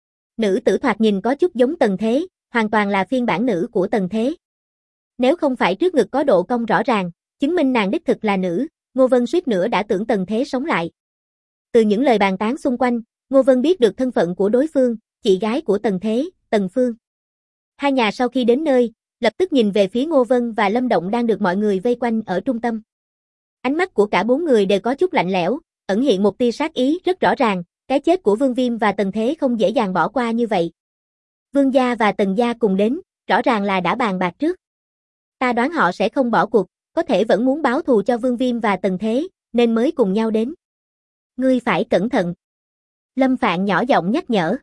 Speaker 1: Nữ tử thoạt nhìn có chút giống Tần Thế, hoàn toàn là phiên bản nữ của Tần Thế. Nếu không phải trước ngực có độ cong rõ ràng, chứng minh nàng đích thực là nữ, Ngô Vân suýt nữa đã tưởng Tần Thế sống lại. Từ những lời bàn tán xung quanh, Ngô Vân biết được thân phận của đối phương, chị gái của Tần Thế, Tần Phương. Hai nhà sau khi đến nơi, lập tức nhìn về phía Ngô Vân và Lâm Động đang được mọi người vây quanh ở trung tâm. Ánh mắt của cả 4 người đều có chút lạnh lẽo, ẩn hiện một tia sát ý rất rõ ràng, cái chết của Vương Viêm và Tần Thế không dễ dàng bỏ qua như vậy. Vương gia và Tần gia cùng đến, rõ ràng là đã bàn bạc trước. Ta đoán họ sẽ không bỏ cuộc, có thể vẫn muốn báo thù cho Vương Viêm và Tần Thế, nên mới cùng nhau đến. Ngươi phải cẩn thận. Lâm Phạn nhỏ giọng nhắc nhở.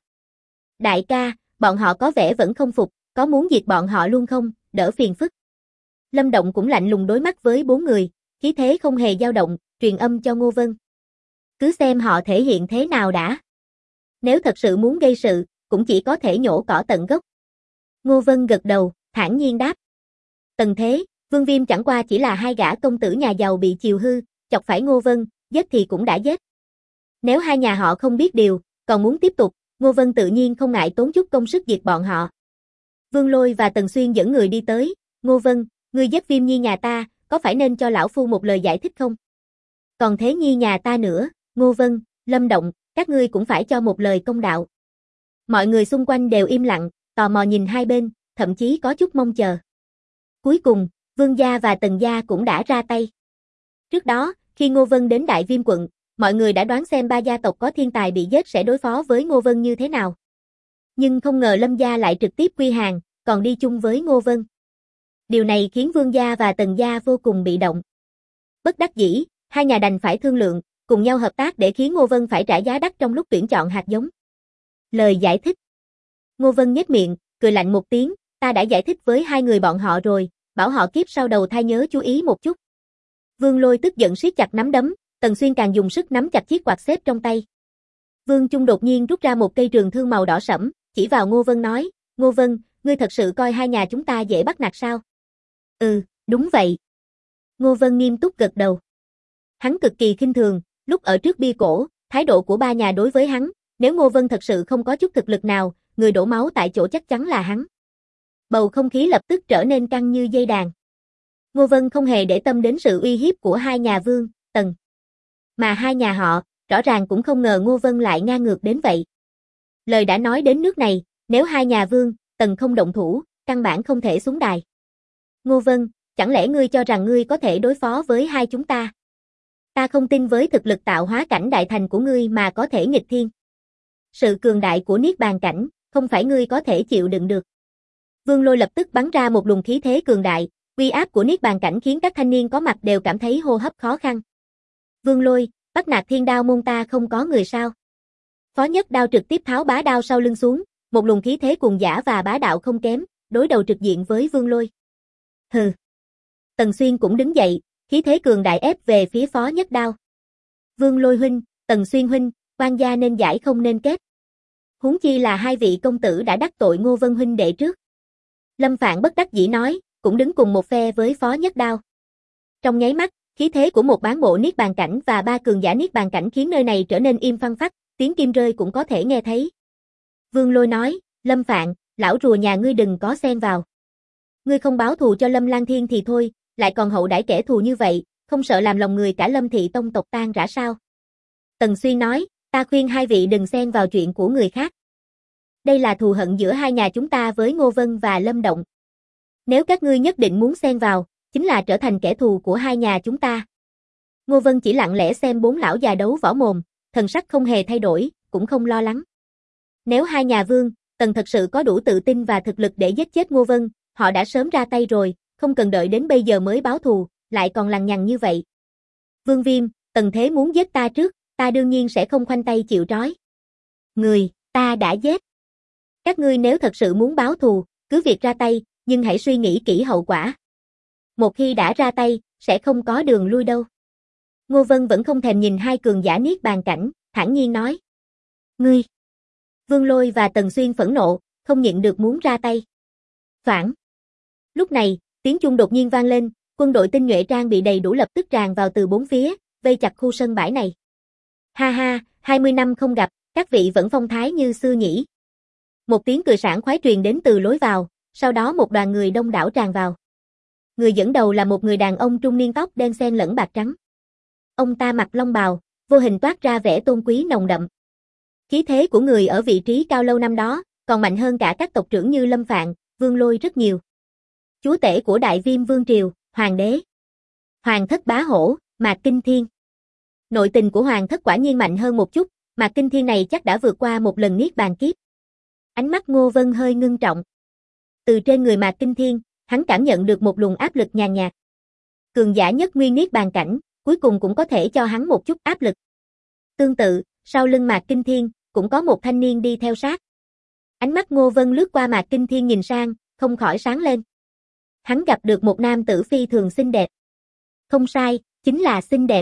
Speaker 1: Đại ca, bọn họ có vẻ vẫn không phục, có muốn diệt bọn họ luôn không, đỡ phiền phức. Lâm Động cũng lạnh lùng đối mắt với 4 người, khí thế không hề dao động, truyền âm cho Ngô Vân. Cứ xem họ thể hiện thế nào đã. Nếu thật sự muốn gây sự, cũng chỉ có thể nhổ cỏ tận gốc. Ngô Vân gật đầu, thản nhiên đáp. Tần Thế, Vương Viêm chẳng qua chỉ là 2 gã công tử nhà giàu bị chiều hư, chọc phải Ngô Vân, giết thì cũng đã giết. Nếu 2 nhà họ không biết điều, còn muốn tiếp tục, Ngô Vân tự nhiên không ngại tốn chút công sức diệt bọn họ. Vương Lôi và Tần Xuyên dẫn người đi tới, Ngô Vân, ngươi giết Viêm Nhi nhà ta, có phải nên cho lão phu một lời giải thích không? Còn Thế Nhi nhà ta nữa, Ngô Vân, Lâm Động, các ngươi cũng phải cho một lời công đạo. Mọi người xung quanh đều im lặng, tò mò nhìn hai bên, thậm chí có chút mong chờ. Cuối cùng, Vương gia và Tần gia cũng đã ra tay. Trước đó, khi Ngô Vân đến Đại Viêm quận, mọi người đã đoán xem ba gia tộc có thiên tài bị giết sẽ đối phó với Ngô Vân như thế nào. Nhưng không ngờ Lâm gia lại trực tiếp quy hàng, còn đi chung với Ngô Vân. Điều này khiến Vương gia và Tần gia vô cùng bị động. Bất đắc dĩ, hai nhà đành phải thương lượng, cùng nhau hợp tác để khiến Ngô Vân phải trả giá đắt trong lúc tuyển chọn hạt giống. Lời giải thích. Ngô Vân nhếch miệng, cười lạnh một tiếng, ta đã giải thích với hai người bọn họ rồi, bảo họ kiếp sau đầu thai nhớ chú ý một chút. Vương Lôi tức giận siết chặt nắm đấm, Tần Xuyên càng dùng sức nắm chặt chiếc quạt xếp trong tay. Vương Chung đột nhiên rút ra một cây trường thương màu đỏ sẫm, chỉ vào Ngô Vân nói, Ngô Vân, ngươi thật sự coi hai nhà chúng ta dễ bắt nạt sao? Ừ, đúng vậy. Ngô Vân nghiêm túc gật đầu. Hắn cực kỳ khinh thường, lúc ở trước bia cổ, thái độ của ba nhà đối với hắn, nếu Ngô Vân thật sự không có chút thực lực nào, người đổ máu tại chỗ chắc chắn là hắn. Bầu không khí lập tức trở nên căng như dây đàn. Ngô Vân không hề để tâm đến sự uy hiếp của hai nhà Vương, Tần. Mà hai nhà họ, rõ ràng cũng không ngờ Ngô Vân lại ngang ngược đến vậy. Lời đã nói đến nước này, nếu hai nhà Vương, Tần không động thủ, căn bản không thể xuống đài. Ngô Vân, chẳng lẽ ngươi cho rằng ngươi có thể đối phó với hai chúng ta? Ta không tin với thực lực tạo hóa cảnh đại thành của ngươi mà có thể nghịch thiên. Sự cường đại của Niết Bàn cảnh, không phải ngươi có thể chịu đựng được. Vương Lôi lập tức bắn ra một luồng khí thế cường đại, uy áp của Niết Bàn cảnh khiến các thanh niên có mặt đều cảm thấy hô hấp khó khăn. Vương Lôi, bắt nạt Thiên Đao môn ta không có người sao? Phó Nhất Đao trực tiếp tháo bá đao sau lưng xuống, một luồng khí thế cuồng dã và bá đạo không kém, đối đầu trực diện với Vương Lôi. Hừ. Tần Xuyên cũng đứng dậy, khí thế cường đại ép về phía Phó Nhất Đao. Vương Lôi huynh, Tần Xuyên huynh, quan gia nên giải không nên kết. Huống chi là hai vị công tử đã đắc tội Ngô Vân huynh đệ trước. Lâm Phạn bất đắc dĩ nói, cũng đứng cùng một phe với Phó Nhất Đao. Trong nháy mắt, khí thế của một bán bộ Niết Bàn cảnh và ba cường giả Niết Bàn cảnh khiến nơi này trở nên im phăng phắc, tiếng kim rơi cũng có thể nghe thấy. Vương Lôi nói, Lâm Phạn, lão rùa nhà ngươi đừng có xen vào. Ngươi không báo thù cho Lâm Lang Thiên thì thôi, lại còn hậu đãi kẻ thù như vậy, không sợ làm lòng người cả Lâm thị tông tộc tan rã sao? Tần Xuyên nói, ta khuyên hai vị đừng xen vào chuyện của người khác. Đây là thù hận giữa hai nhà chúng ta với Ngô Vân và Lâm Động. Nếu các ngươi nhất định muốn xen vào, chính là trở thành kẻ thù của hai nhà chúng ta. Ngô Vân chỉ lặng lẽ xem bốn lão già đấu võ mồm, thần sắc không hề thay đổi, cũng không lo lắng. Nếu hai nhà Vương, Tần thật sự có đủ tự tin và thực lực để giết chết Ngô Vân, họ đã sớm ra tay rồi, không cần đợi đến bây giờ mới báo thù, lại còn lằng nhằng như vậy. Vương Viêm, Tần Thế muốn giết ta trước, ta đương nhiên sẽ không khoanh tay chịu trói. Người, ta đã giết. Các ngươi nếu thật sự muốn báo thù, cứ việc ra tay, nhưng hãy suy nghĩ kỹ hậu quả. Một khi đã ra tay, sẽ không có đường lui đâu. Ngô Vân vẫn không thèm nhìn hai cường giả Niết Bàn cảnh, thản nhiên nói. Ngươi. Vương Lôi và Tần Xuyên phẫn nộ, không nhịn được muốn ra tay. Phản. Lúc này, tiếng chuông đột nhiên vang lên, quân đội tinh nhuệ trang bị đầy đủ lập tức tràn vào từ bốn phía, vây chặt khu sân bãi này. Ha ha, 20 năm không gặp, các vị vẫn phong thái như xưa nhỉ. Một tiếng cười sảng khoái truyền đến từ lối vào, sau đó một đoàn người đông đảo tràn vào. Người dẫn đầu là một người đàn ông trung niên tóc đen xen lẫn bạc trắng. Ông ta mặc long bào, vô hình toát ra vẻ tôn quý nồng đậm. Khí thế của người ở vị trí cao lâu năm đó, còn mạnh hơn cả các tộc trưởng như Lâm Phạn, Vương Lôi rất nhiều. Chúa tể của Đại Viêm Vương Triều, Hoàng đế. Hoàng thất bá hổ, Mạc Kinh Thiên. Nội tình của Hoàng thất quả nhiên mạnh hơn một chút, Mạc Kinh Thiên này chắc đã vượt qua một lần Niết Bàn kiếp. Ánh mắt Ngô Vân hơi ngưng trọng. Từ trên người Mạc Kinh Thiên, hắn cảm nhận được một luồng áp lực nhàn nhạt. Cường giả nhất nguyên Niết Bàn cảnh, cuối cùng cũng có thể cho hắn một chút áp lực. Tương tự, sau lưng Mạc Kinh Thiên, cũng có một thanh niên đi theo sát. Ánh mắt Ngô Vân lướt qua Mạc Kinh Thiên nhìn sang, không khỏi sáng lên. Hắn gặp được một nam tử phi thường xinh đẹp. Không sai, chính là xinh đẹp.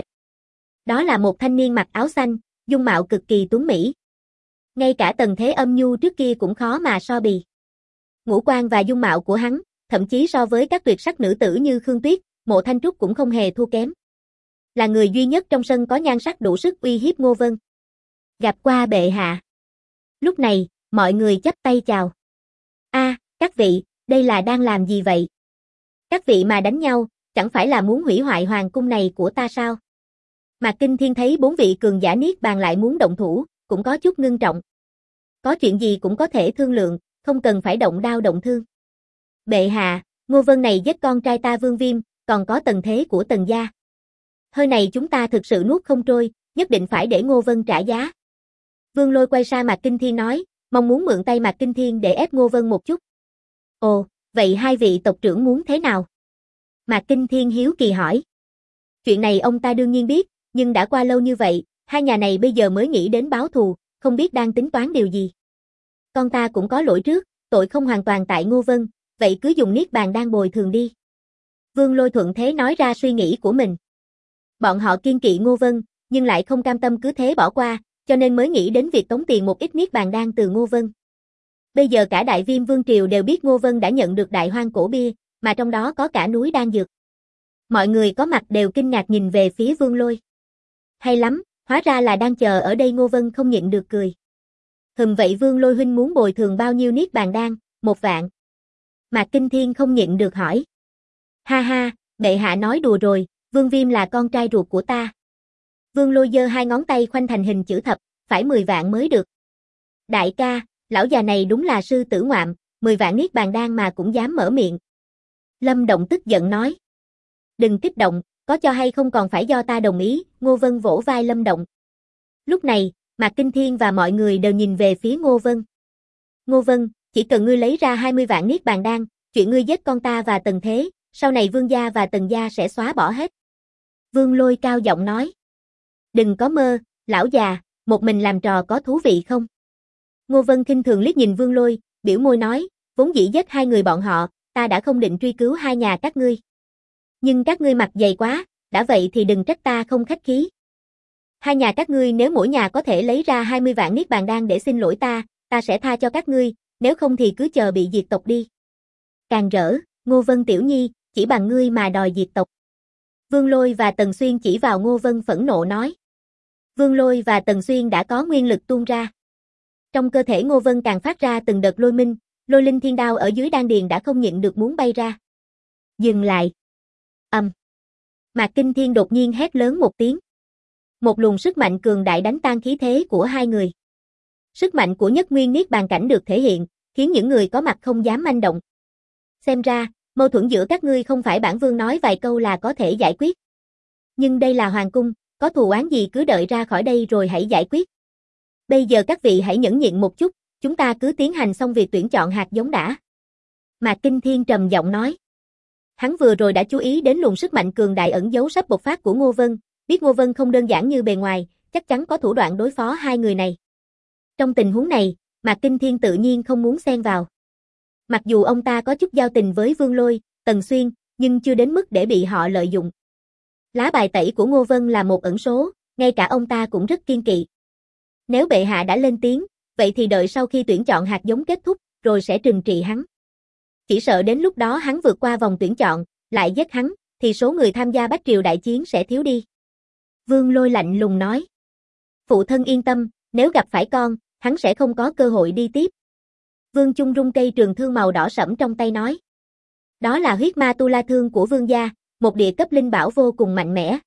Speaker 1: Đó là một thanh niên mặc áo xanh, dung mạo cực kỳ tuấn mỹ. Ngay cả Tần Thế Âm nhu trước kia cũng khó mà so bì. Ngũ quan và dung mạo của hắn, thậm chí so với các tuyệt sắc nữ tử như Khương Tuyết, Mộ Thanh Trúc cũng không hề thua kém. Là người duy nhất trong sân có nhan sắc đủ sức uy hiếp Ngô Vân. Gặp qua bệ hạ. Lúc này, mọi người chắp tay chào. Các vị, đây là đang làm gì vậy? Các vị mà đánh nhau, chẳng phải là muốn hủy hoại hoàng cung này của ta sao? Mạc Kinh Thiên thấy bốn vị cường giả Niết Bàn lại muốn động thủ, cũng có chút ngưng trọng. Có chuyện gì cũng có thể thương lượng, không cần phải động đao động thương. Bệ hạ, Ngô Vân này giết con trai ta Vương Viêm, còn có Tần Thế của Tần gia. Hơi này chúng ta thực sự nuốt không trôi, nhất định phải để Ngô Vân trả giá. Vương Lôi quay sang Mạc Kinh Thiên nói, mong muốn mượn tay Mạc Kinh Thiên để ép Ngô Vân một chút. Ồ, vậy hai vị tộc trưởng muốn thế nào? Mạc Kinh Thiên hiếu kỳ hỏi. Chuyện này ông ta đương nhiên biết, nhưng đã qua lâu như vậy, hai nhà này bây giờ mới nghĩ đến báo thù, không biết đang tính toán điều gì. Con ta cũng có lỗi trước, tội không hoàn toàn tại Ngô Vân, vậy cứ dùng niết bàn đan bồi thường đi. Vương Lôi thuận thế nói ra suy nghĩ của mình. Bọn họ kiên kỵ Ngô Vân, nhưng lại không cam tâm cứ thế bỏ qua, cho nên mới nghĩ đến việc tống tiền một ít niết bàn đan từ Ngô Vân. Bây giờ cả Đại Viêm Vương Triều đều biết Ngô Vân đã nhận được Đại Hoang cổ bia, mà trong đó có cả núi đan dược. Mọi người có mặt đều kinh ngạc nhìn về phía Vương Lôi. Hay lắm, hóa ra là đang chờ ở đây. Ngô Vân không nhịn được cười. Vậy Vương Lôi huynh muốn bồi thường bao nhiêu niết bàn đan? 1 vạn. Mạc Kinh Thiên không nhịn được hỏi. Ha ha, bệ hạ nói đùa rồi, Vương Viêm là con trai ruột của ta. Vương Lôi giơ 2 ngón tay khoanh thành hình chữ thập, phải 10 vạn mới được. Đại ca, lão già này đúng là sư tử ngoạm, 10 vạn niết bàn đan mà cũng dám mở miệng. Lâm Động tức giận nói. Đừng kích động, có cho hay không còn phải do ta đồng ý. Ngô Vân vỗ vai Lâm Động. Lúc này, Mạc Kinh Thiên và mọi người đều nhìn về phía Ngô Vân. Ngô Vân, chỉ cần ngươi lấy ra 20 vạn niết bàn đan, chuyện ngươi giết con ta và Tần Thế, sau này Vương gia và Tần gia sẽ xóa bỏ hết. Vương Lôi cao giọng nói. Đừng có mơ, lão già, một mình làm trò có thú vị không? Ngô Vân khinh thường liếc nhìn Vương Lôi, biểu môi nói, vốn dĩ giết 2 người bọn họ, ta đã không định truy cứu 2 nhà các ngươi. Nhưng các ngươi mặt dày quá, đã vậy thì đừng trách ta không khách khí. 2 nhà các ngươi nếu mỗi nhà có thể lấy ra 20 vạn niết bàn đan để xin lỗi ta sẽ tha cho các ngươi, nếu không thì cứ chờ bị diệt tộc đi. Càng rỡ, Ngô Vân tiểu nhi, chỉ bằng ngươi mà đòi diệt tộc. Vương Lôi và Tần Xuyên chỉ vào Ngô Vân phẫn nộ nói. Vương Lôi và Tần Xuyên đã có nguyên lực tuôn ra. Trong cơ thể Ngô Vân càng phát ra từng đợt lôi minh, lôi linh thiên đao ở dưới đan điền đã không nhịn được muốn bay ra. Dừng lại. Mạc Kinh Thiên đột nhiên hét lớn một tiếng. Một luồng sức mạnh cường đại đánh tan khí thế của 2 người. Sức mạnh của nhất nguyên niết bàn cảnh được thể hiện, khiến những người có mặt không dám manh động. Xem ra, mâu thuẫn giữa các ngươi không phải bản vương nói vài câu là có thể giải quyết. Nhưng đây là hoàng cung, có thù oán gì cứ đợi ra khỏi đây rồi hãy giải quyết. Bây giờ các vị hãy nhẫn nhịn một chút, chúng ta cứ tiến hành xong việc tuyển chọn hạt giống đã. Mạc Kinh Thiên trầm giọng nói. Hắn vừa rồi đã chú ý đến luồng sức mạnh cường đại ẩn giấu sắp bộc phát của Ngô Vân, biết Ngô Vân không đơn giản như bề ngoài, chắc chắn có thủ đoạn đối phó 2 người này. Trong tình huống này, Mạc Kinh Thiên tự nhiên không muốn xen vào. Mặc dù ông ta có chút giao tình với Vương Lôi, Tần Xuyên, nhưng chưa đến mức để bị họ lợi dụng. Lá bài tẩy của Ngô Vân là một ẩn số, ngay cả ông ta cũng rất kiêng kỵ. Nếu bệ hạ đã lên tiếng, vậy thì đợi sau khi tuyển chọn hạt giống kết thúc, rồi sẽ trừng trị hắn. Chỉ sợ đến lúc đó hắn vượt qua vòng tuyển chọn, lại giết hắn, thì số người tham gia Bách Triều đại chiến sẽ thiếu đi. Vương Lôi lạnh lùng nói. Phụ thân yên tâm, nếu gặp phải con, hắn sẽ không có cơ hội đi tiếp. Vương Chung rung cây trường thương màu đỏ sẫm trong tay nói. Đó là huyết ma tu la thương của vương gia, một địa cấp linh bảo vô cùng mạnh mẽ.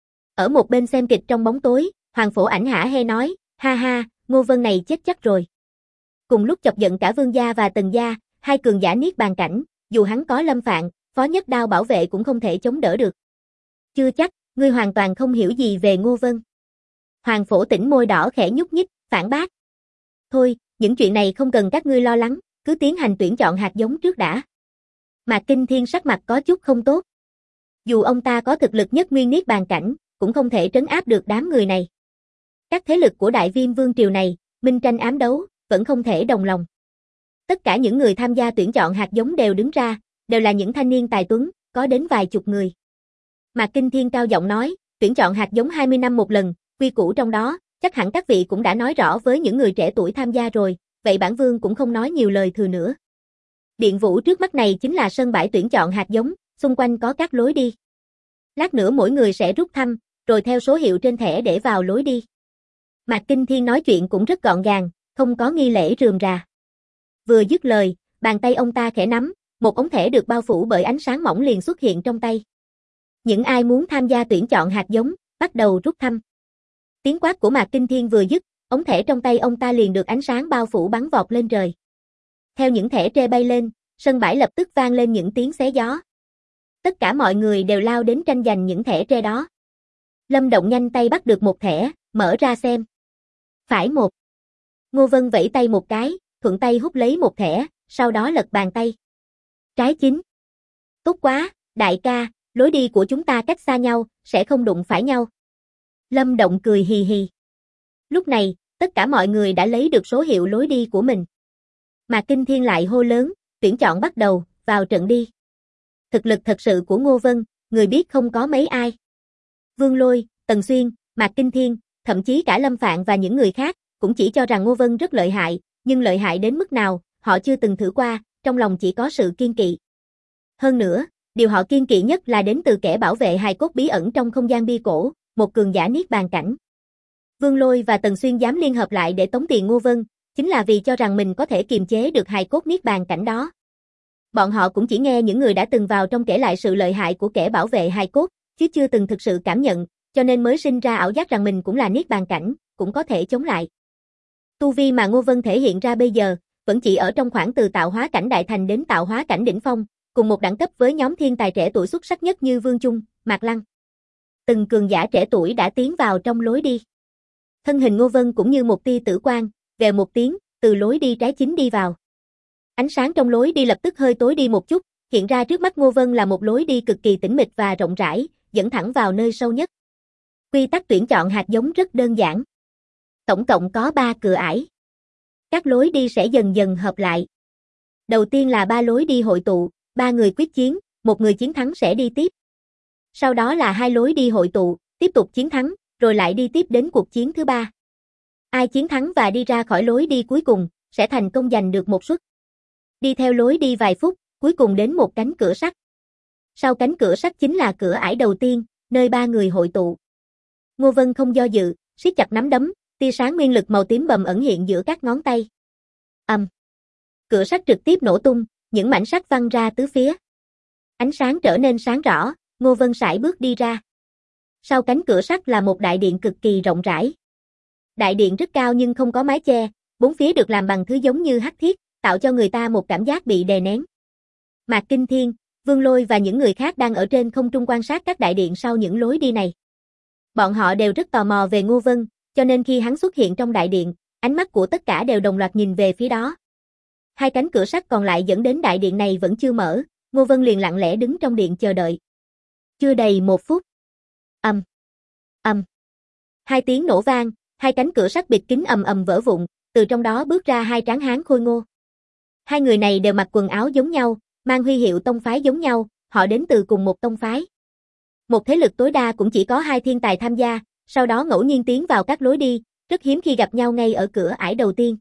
Speaker 1: Ở một bên xem kịch trong bóng tối, Hoàng Phổ Ảnh hả hê nói, ha ha, Ngô Vân này chết chắc rồi. Cùng lúc chọc giận cả vương gia và Tần gia, 2 cường giả niết bàn cảnh, dù hắn có Lâm Phạn, Phó Nhất Đao bảo vệ cũng không thể chống đỡ được. Chưa chắc, ngươi hoàn toàn không hiểu gì về Ngô Vân. Hoàng Phổ Tĩnh môi đỏ khẽ nhúc nhích, phản bác. Thôi, những chuyện này không cần các ngươi lo lắng, cứ tiến hành tuyển chọn hạt giống trước đã. Mạc Kinh Thiên sắc mặt có chút không tốt. Dù ông ta có thực lực nhất nguyên niết bàn cảnh, cũng không thể trấn áp được đám người này. Các thế lực của Đại Viêm Vương Triều này, minh tranh ám đấu, vẫn không thể đồng lòng. Tất cả những người tham gia tuyển chọn hạt giống đều đứng ra, đều là những thanh niên tài tuấn, có đến vài chục người. Mạc Kinh Thiên cao giọng nói, tuyển chọn hạt giống 20 năm một lần, quy củ trong đó, chắc hẳn các vị cũng đã nói rõ với những người trẻ tuổi tham gia rồi, vậy bản vương cũng không nói nhiều lời thừa nữa. Điện vũ trước mắt này chính là sân bãi tuyển chọn hạt giống, xung quanh có các lối đi. Lát nữa mỗi người sẽ rút thăm, rồi theo số hiệu trên thẻ để vào lối đi. Mạc Kinh Thiên nói chuyện cũng rất gọn gàng, không có nghi lễ rườm rà. Vừa dứt lời, bàn tay ông ta khẽ nắm, một ống thẻ được bao phủ bởi ánh sáng mỏng liền xuất hiện trong tay. Những ai muốn tham gia tuyển chọn hạt giống, bắt đầu rút thăm. Tiếng quát của Mạc Kinh Thiên vừa dứt, ống thẻ trong tay ông ta liền được ánh sáng bao phủ bắn vọt lên trời. Theo những thẻ tre bay lên, sân bãi lập tức vang lên những tiếng xé gió. Tất cả mọi người đều lao đến tranh giành những thẻ tre đó. Lâm Động nhanh tay bắt được một thẻ, Mở ra xem. Phải một. Ngô Vân vẫy tay một cái, thuận tay hút lấy một thẻ, sau đó lật bàn tay. Trái 9. Tốt quá, đại ca, lối đi của chúng ta cách xa nhau, sẽ không đụng phải nhau. Lâm Động cười hì hì. Lúc này, tất cả mọi người đã lấy được số hiệu lối đi của mình. Mạc Kinh Thiên lại hô lớn, tuyển chọn bắt đầu, vào trận đi. Thực lực thật sự của Ngô Vân, người biết không có mấy ai. Vương Lôi, Tần Xuyên, Mạc Kinh Thiên, thậm chí cả Lâm Phạn và những người khác, cũng chỉ cho rằng Ngô Vân rất lợi hại, nhưng lợi hại đến mức nào, họ chưa từng thử qua, trong lòng chỉ có sự kiên kỵ. Hơn nữa, điều họ kiên kỵ nhất là đến từ kẻ bảo vệ hài cốt bí ẩn trong không gian bi cổ, một cường giả niết bàn cảnh. Vương Lôi và Tần Xuyên dám liên hợp lại để tống tiền Ngô Vân, chính là vì cho rằng mình có thể kiềm chế được hài cốt niết bàn cảnh đó. Bọn họ cũng chỉ nghe những người đã từng vào trong kể lại sự lợi hại của kẻ bảo vệ hài cốt, chứ chưa từng thực sự cảm nhận, cho nên mới sinh ra ảo giác rằng mình cũng là niết bàn cảnh, cũng có thể chống lại. Tu vi mà Ngô Vân thể hiện ra bây giờ, vẫn chỉ ở trong khoảng từ tạo hóa cảnh đại thành đến tạo hóa cảnh đỉnh phong, cùng một đẳng cấp với nhóm thiên tài trẻ tuổi xuất sắc nhất như Vương Chung, Mạc Lăng. Từng cường giả trẻ tuổi đã tiến vào trong lối đi. Thân hình Ngô Vân cũng như một tia tử quang, vèo một tiếng, từ lối đi trái 9 đi vào. Ánh sáng trong lối đi lập tức hơi tối đi một chút, hiện ra trước mắt Ngô Vân là một lối đi cực kỳ tĩnh mịch và rộng rãi, dẫn thẳng vào nơi sâu nhất. Quy tắc tuyển chọn hạt giống rất đơn giản. Tổng cộng có 3 cửa ải. Các lối đi sẽ dần dần hợp lại. Đầu tiên là 3 lối đi hội tụ, 3 người quyết chiến, một người chiến thắng sẽ đi tiếp. Sau đó là 2 lối đi hội tụ, tiếp tục chiến thắng, rồi lại đi tiếp đến cuộc chiến thứ 3. Ai chiến thắng và đi ra khỏi lối đi cuối cùng, sẽ thành công giành được một suất. Đi theo lối đi vài phút, cuối cùng đến một cánh cửa sắt. Sau cánh cửa sắt chính là cửa ải đầu tiên, nơi 3 người hội tụ. Ngô Vân không do dự, siết chặt nắm đấm, tia sáng nguyên lực màu tím bầm ẩn hiện giữa các ngón tay. Cửa sắt trực tiếp nổ tung, những mảnh sắt văng ra tứ phía. Ánh sáng trở nên sáng rõ, Ngô Vân sải bước đi ra. Sau cánh cửa sắt là một đại điện cực kỳ rộng rãi. Đại điện rất cao nhưng không có mái che, bốn phía được làm bằng thứ giống như hắc thiết, tạo cho người ta một cảm giác bị đè nén. Mạc Kinh Thiên, Vương Lôi và những người khác đang ở trên không trung quan sát các đại điện sau những lối đi này. Bọn họ đều rất tò mò về Ngô Vân, cho nên khi hắn xuất hiện trong đại điện, ánh mắt của tất cả đều đồng loạt nhìn về phía đó. 2 cánh cửa sắt còn lại dẫn đến đại điện này vẫn chưa mở, Ngô Vân liền lặng lẽ đứng trong điện chờ đợi. Chưa đầy 1 phút. 2 tiếng nổ vang, 2 cánh cửa sắt bịt kín ầm ầm vỡ vụn, từ trong đó bước ra 2 tráng hán khôi ngô. 2 người này đều mặc quần áo giống nhau, mang huy hiệu tông phái giống nhau, họ đến từ cùng một tông phái. Một thế lực tối đa cũng chỉ có 2 thiên tài tham gia, sau đó ngẫu nhiên tiến vào các lối đi, rất hiếm khi gặp nhau ngay ở cửa ải đầu tiên.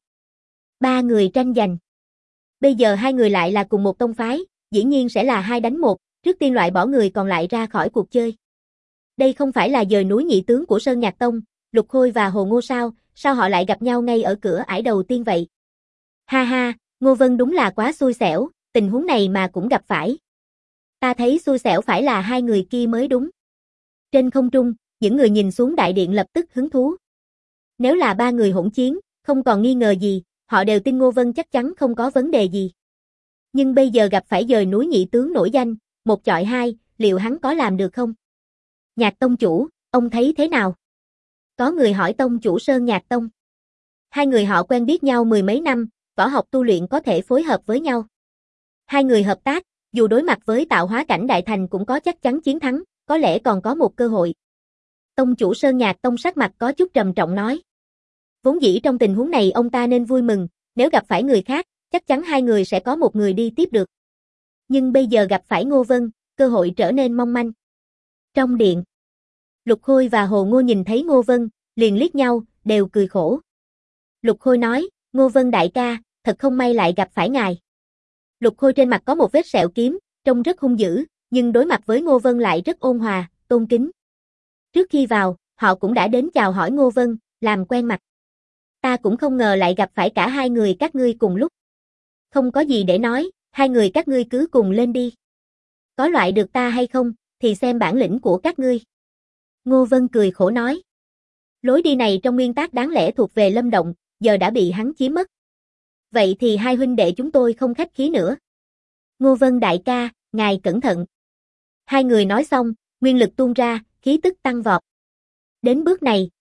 Speaker 1: 3 người tranh giành. Bây giờ 2 người lại là cùng một tông phái, dĩ nhiên sẽ là 2 đánh 1, trước tiên loại bỏ người còn lại ra khỏi cuộc chơi. Đây không phải là dời núi nhị tướng của Sơn Nhạc Tông, Lục Khôi và Hồ Ngô sao họ lại gặp nhau ngay ở cửa ải đầu tiên vậy? Ha ha, Ngô Vân đúng là quá xui xẻo, tình huống này mà cũng gặp phải. Ta thấy xui xẻo phải là 2 người kia mới đúng. Trên không trung, những người nhìn xuống đại điện lập tức hứng thú. Nếu là 3 người hỗn chiến, không còn nghi ngờ gì, họ đều tin Ngô Vân chắc chắn không có vấn đề gì. Nhưng bây giờ gặp phải dời núi nhị tướng nổi danh, 1 chọi 2, liệu hắn có làm được không? Nhạc tông chủ, ông thấy thế nào? Có người hỏi tông chủ Sơn Nhạc Tông. 2 người họ quen biết nhau 10 mấy năm, võ học tu luyện có thể phối hợp với nhau. 2 người hợp tác, dù đối mặt với tạo hóa cảnh đại thành cũng có chắc chắn chiến thắng, có lẽ còn có một cơ hội. Tông chủ Sơn Nhạc Tông sắc mặt có chút trầm trọng nói. Vốn dĩ trong tình huống này ông ta nên vui mừng, nếu gặp phải người khác, chắc chắn 2 người sẽ có một người đi tiếp được. Nhưng bây giờ gặp phải Ngô Vân, cơ hội trở nên mong manh. Trong điện, Lục Khôi và Hồ Ngô nhìn thấy Ngô Vân, liền liếc nhau, đều cười khổ. Lục Khôi nói, Ngô Vân đại ca, thật không may lại gặp phải ngài. Lục Khôi trên mặt có một vết sẹo kiếm, trông rất hung dữ, nhưng đối mặt với Ngô Vân lại rất ôn hòa, tôn kính. Trước khi vào, họ cũng đã đến chào hỏi Ngô Vân, làm quen mặt. Ta cũng không ngờ lại gặp phải cả 2 người các ngươi cùng lúc. Không có gì để nói, 2 người các ngươi cứ cùng lên đi. Có loại được ta hay không, thì xem bản lĩnh của các ngươi. Ngô Vân cười khổ nói. Lối đi này trong nguyên tắc đáng lẽ thuộc về Lâm Động, giờ đã bị hắn chiếm mất. Vậy thì 2 huynh đệ chúng tôi không khách khí nữa. Ngô Vân đại ca, ngài cẩn thận. 2 người nói xong, nguyên lực tuôn ra, khí tức tăng vọt. Đến bước này,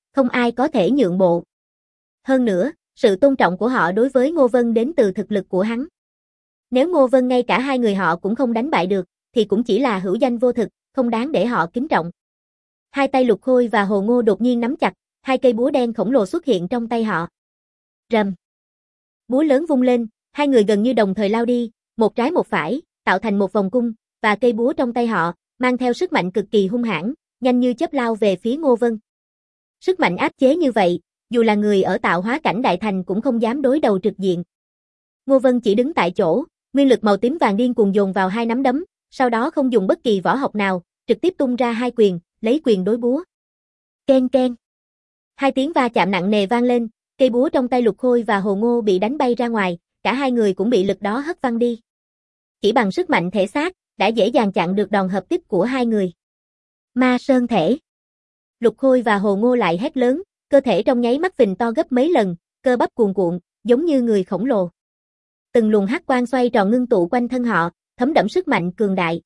Speaker 1: Không ai có thể nhượng bộ. Hơn nữa, sự tôn trọng của họ đối với Ngô Vân đến từ thực lực của hắn. Nếu Ngô Vân ngay cả hai người họ cũng không đánh bại được, thì cũng chỉ là hữu danh vô thực, không đáng để họ kính trọng. Hai tay Lục Khôi và Hồ Ngô đột nhiên nắm chặt, hai cây búa đen khổng lồ xuất hiện trong tay họ. Rầm. Búa lớn vung lên, hai người gần như đồng thời lao đi, một trái một phải, tạo thành một vòng cung, và cây búa trong tay họ, mang theo sức mạnh cực kỳ hung hãn, nhanh như chớp lao về phía Ngô Vân. Sức mạnh áp chế như vậy, dù là người ở tạo hóa cảnh đại thành cũng không dám đối đầu trực diện. Ngô Vân chỉ đứng tại chỗ, nguyên lực màu tím vàng điên cuồng dồn vào hai nắm đấm, sau đó không dùng bất kỳ võ học nào, trực tiếp tung ra hai quyền, lấy quyền đối búa. Ken ken. Hai tiếng va chạm nặng nề vang lên, cây búa trong tay Lục Khôi và Hồ Ngô bị đánh bay ra ngoài, cả hai người cũng bị lực đó hất văng đi. Chỉ bằng sức mạnh thể xác, đã dễ dàng chặn được đòn hợp kích của hai người. Ma Sơn Thể. Lục Khôi và Hồ Ngô lại hét lớn, cơ thể trong nháy mắt phình to gấp mấy lần, cơ bắp cuồn cuộn, giống như người khổng lồ. Từng luồng hắc quang xoay tròn ngưng tụ quanh thân họ, thấm đẫm sức mạnh cường đại.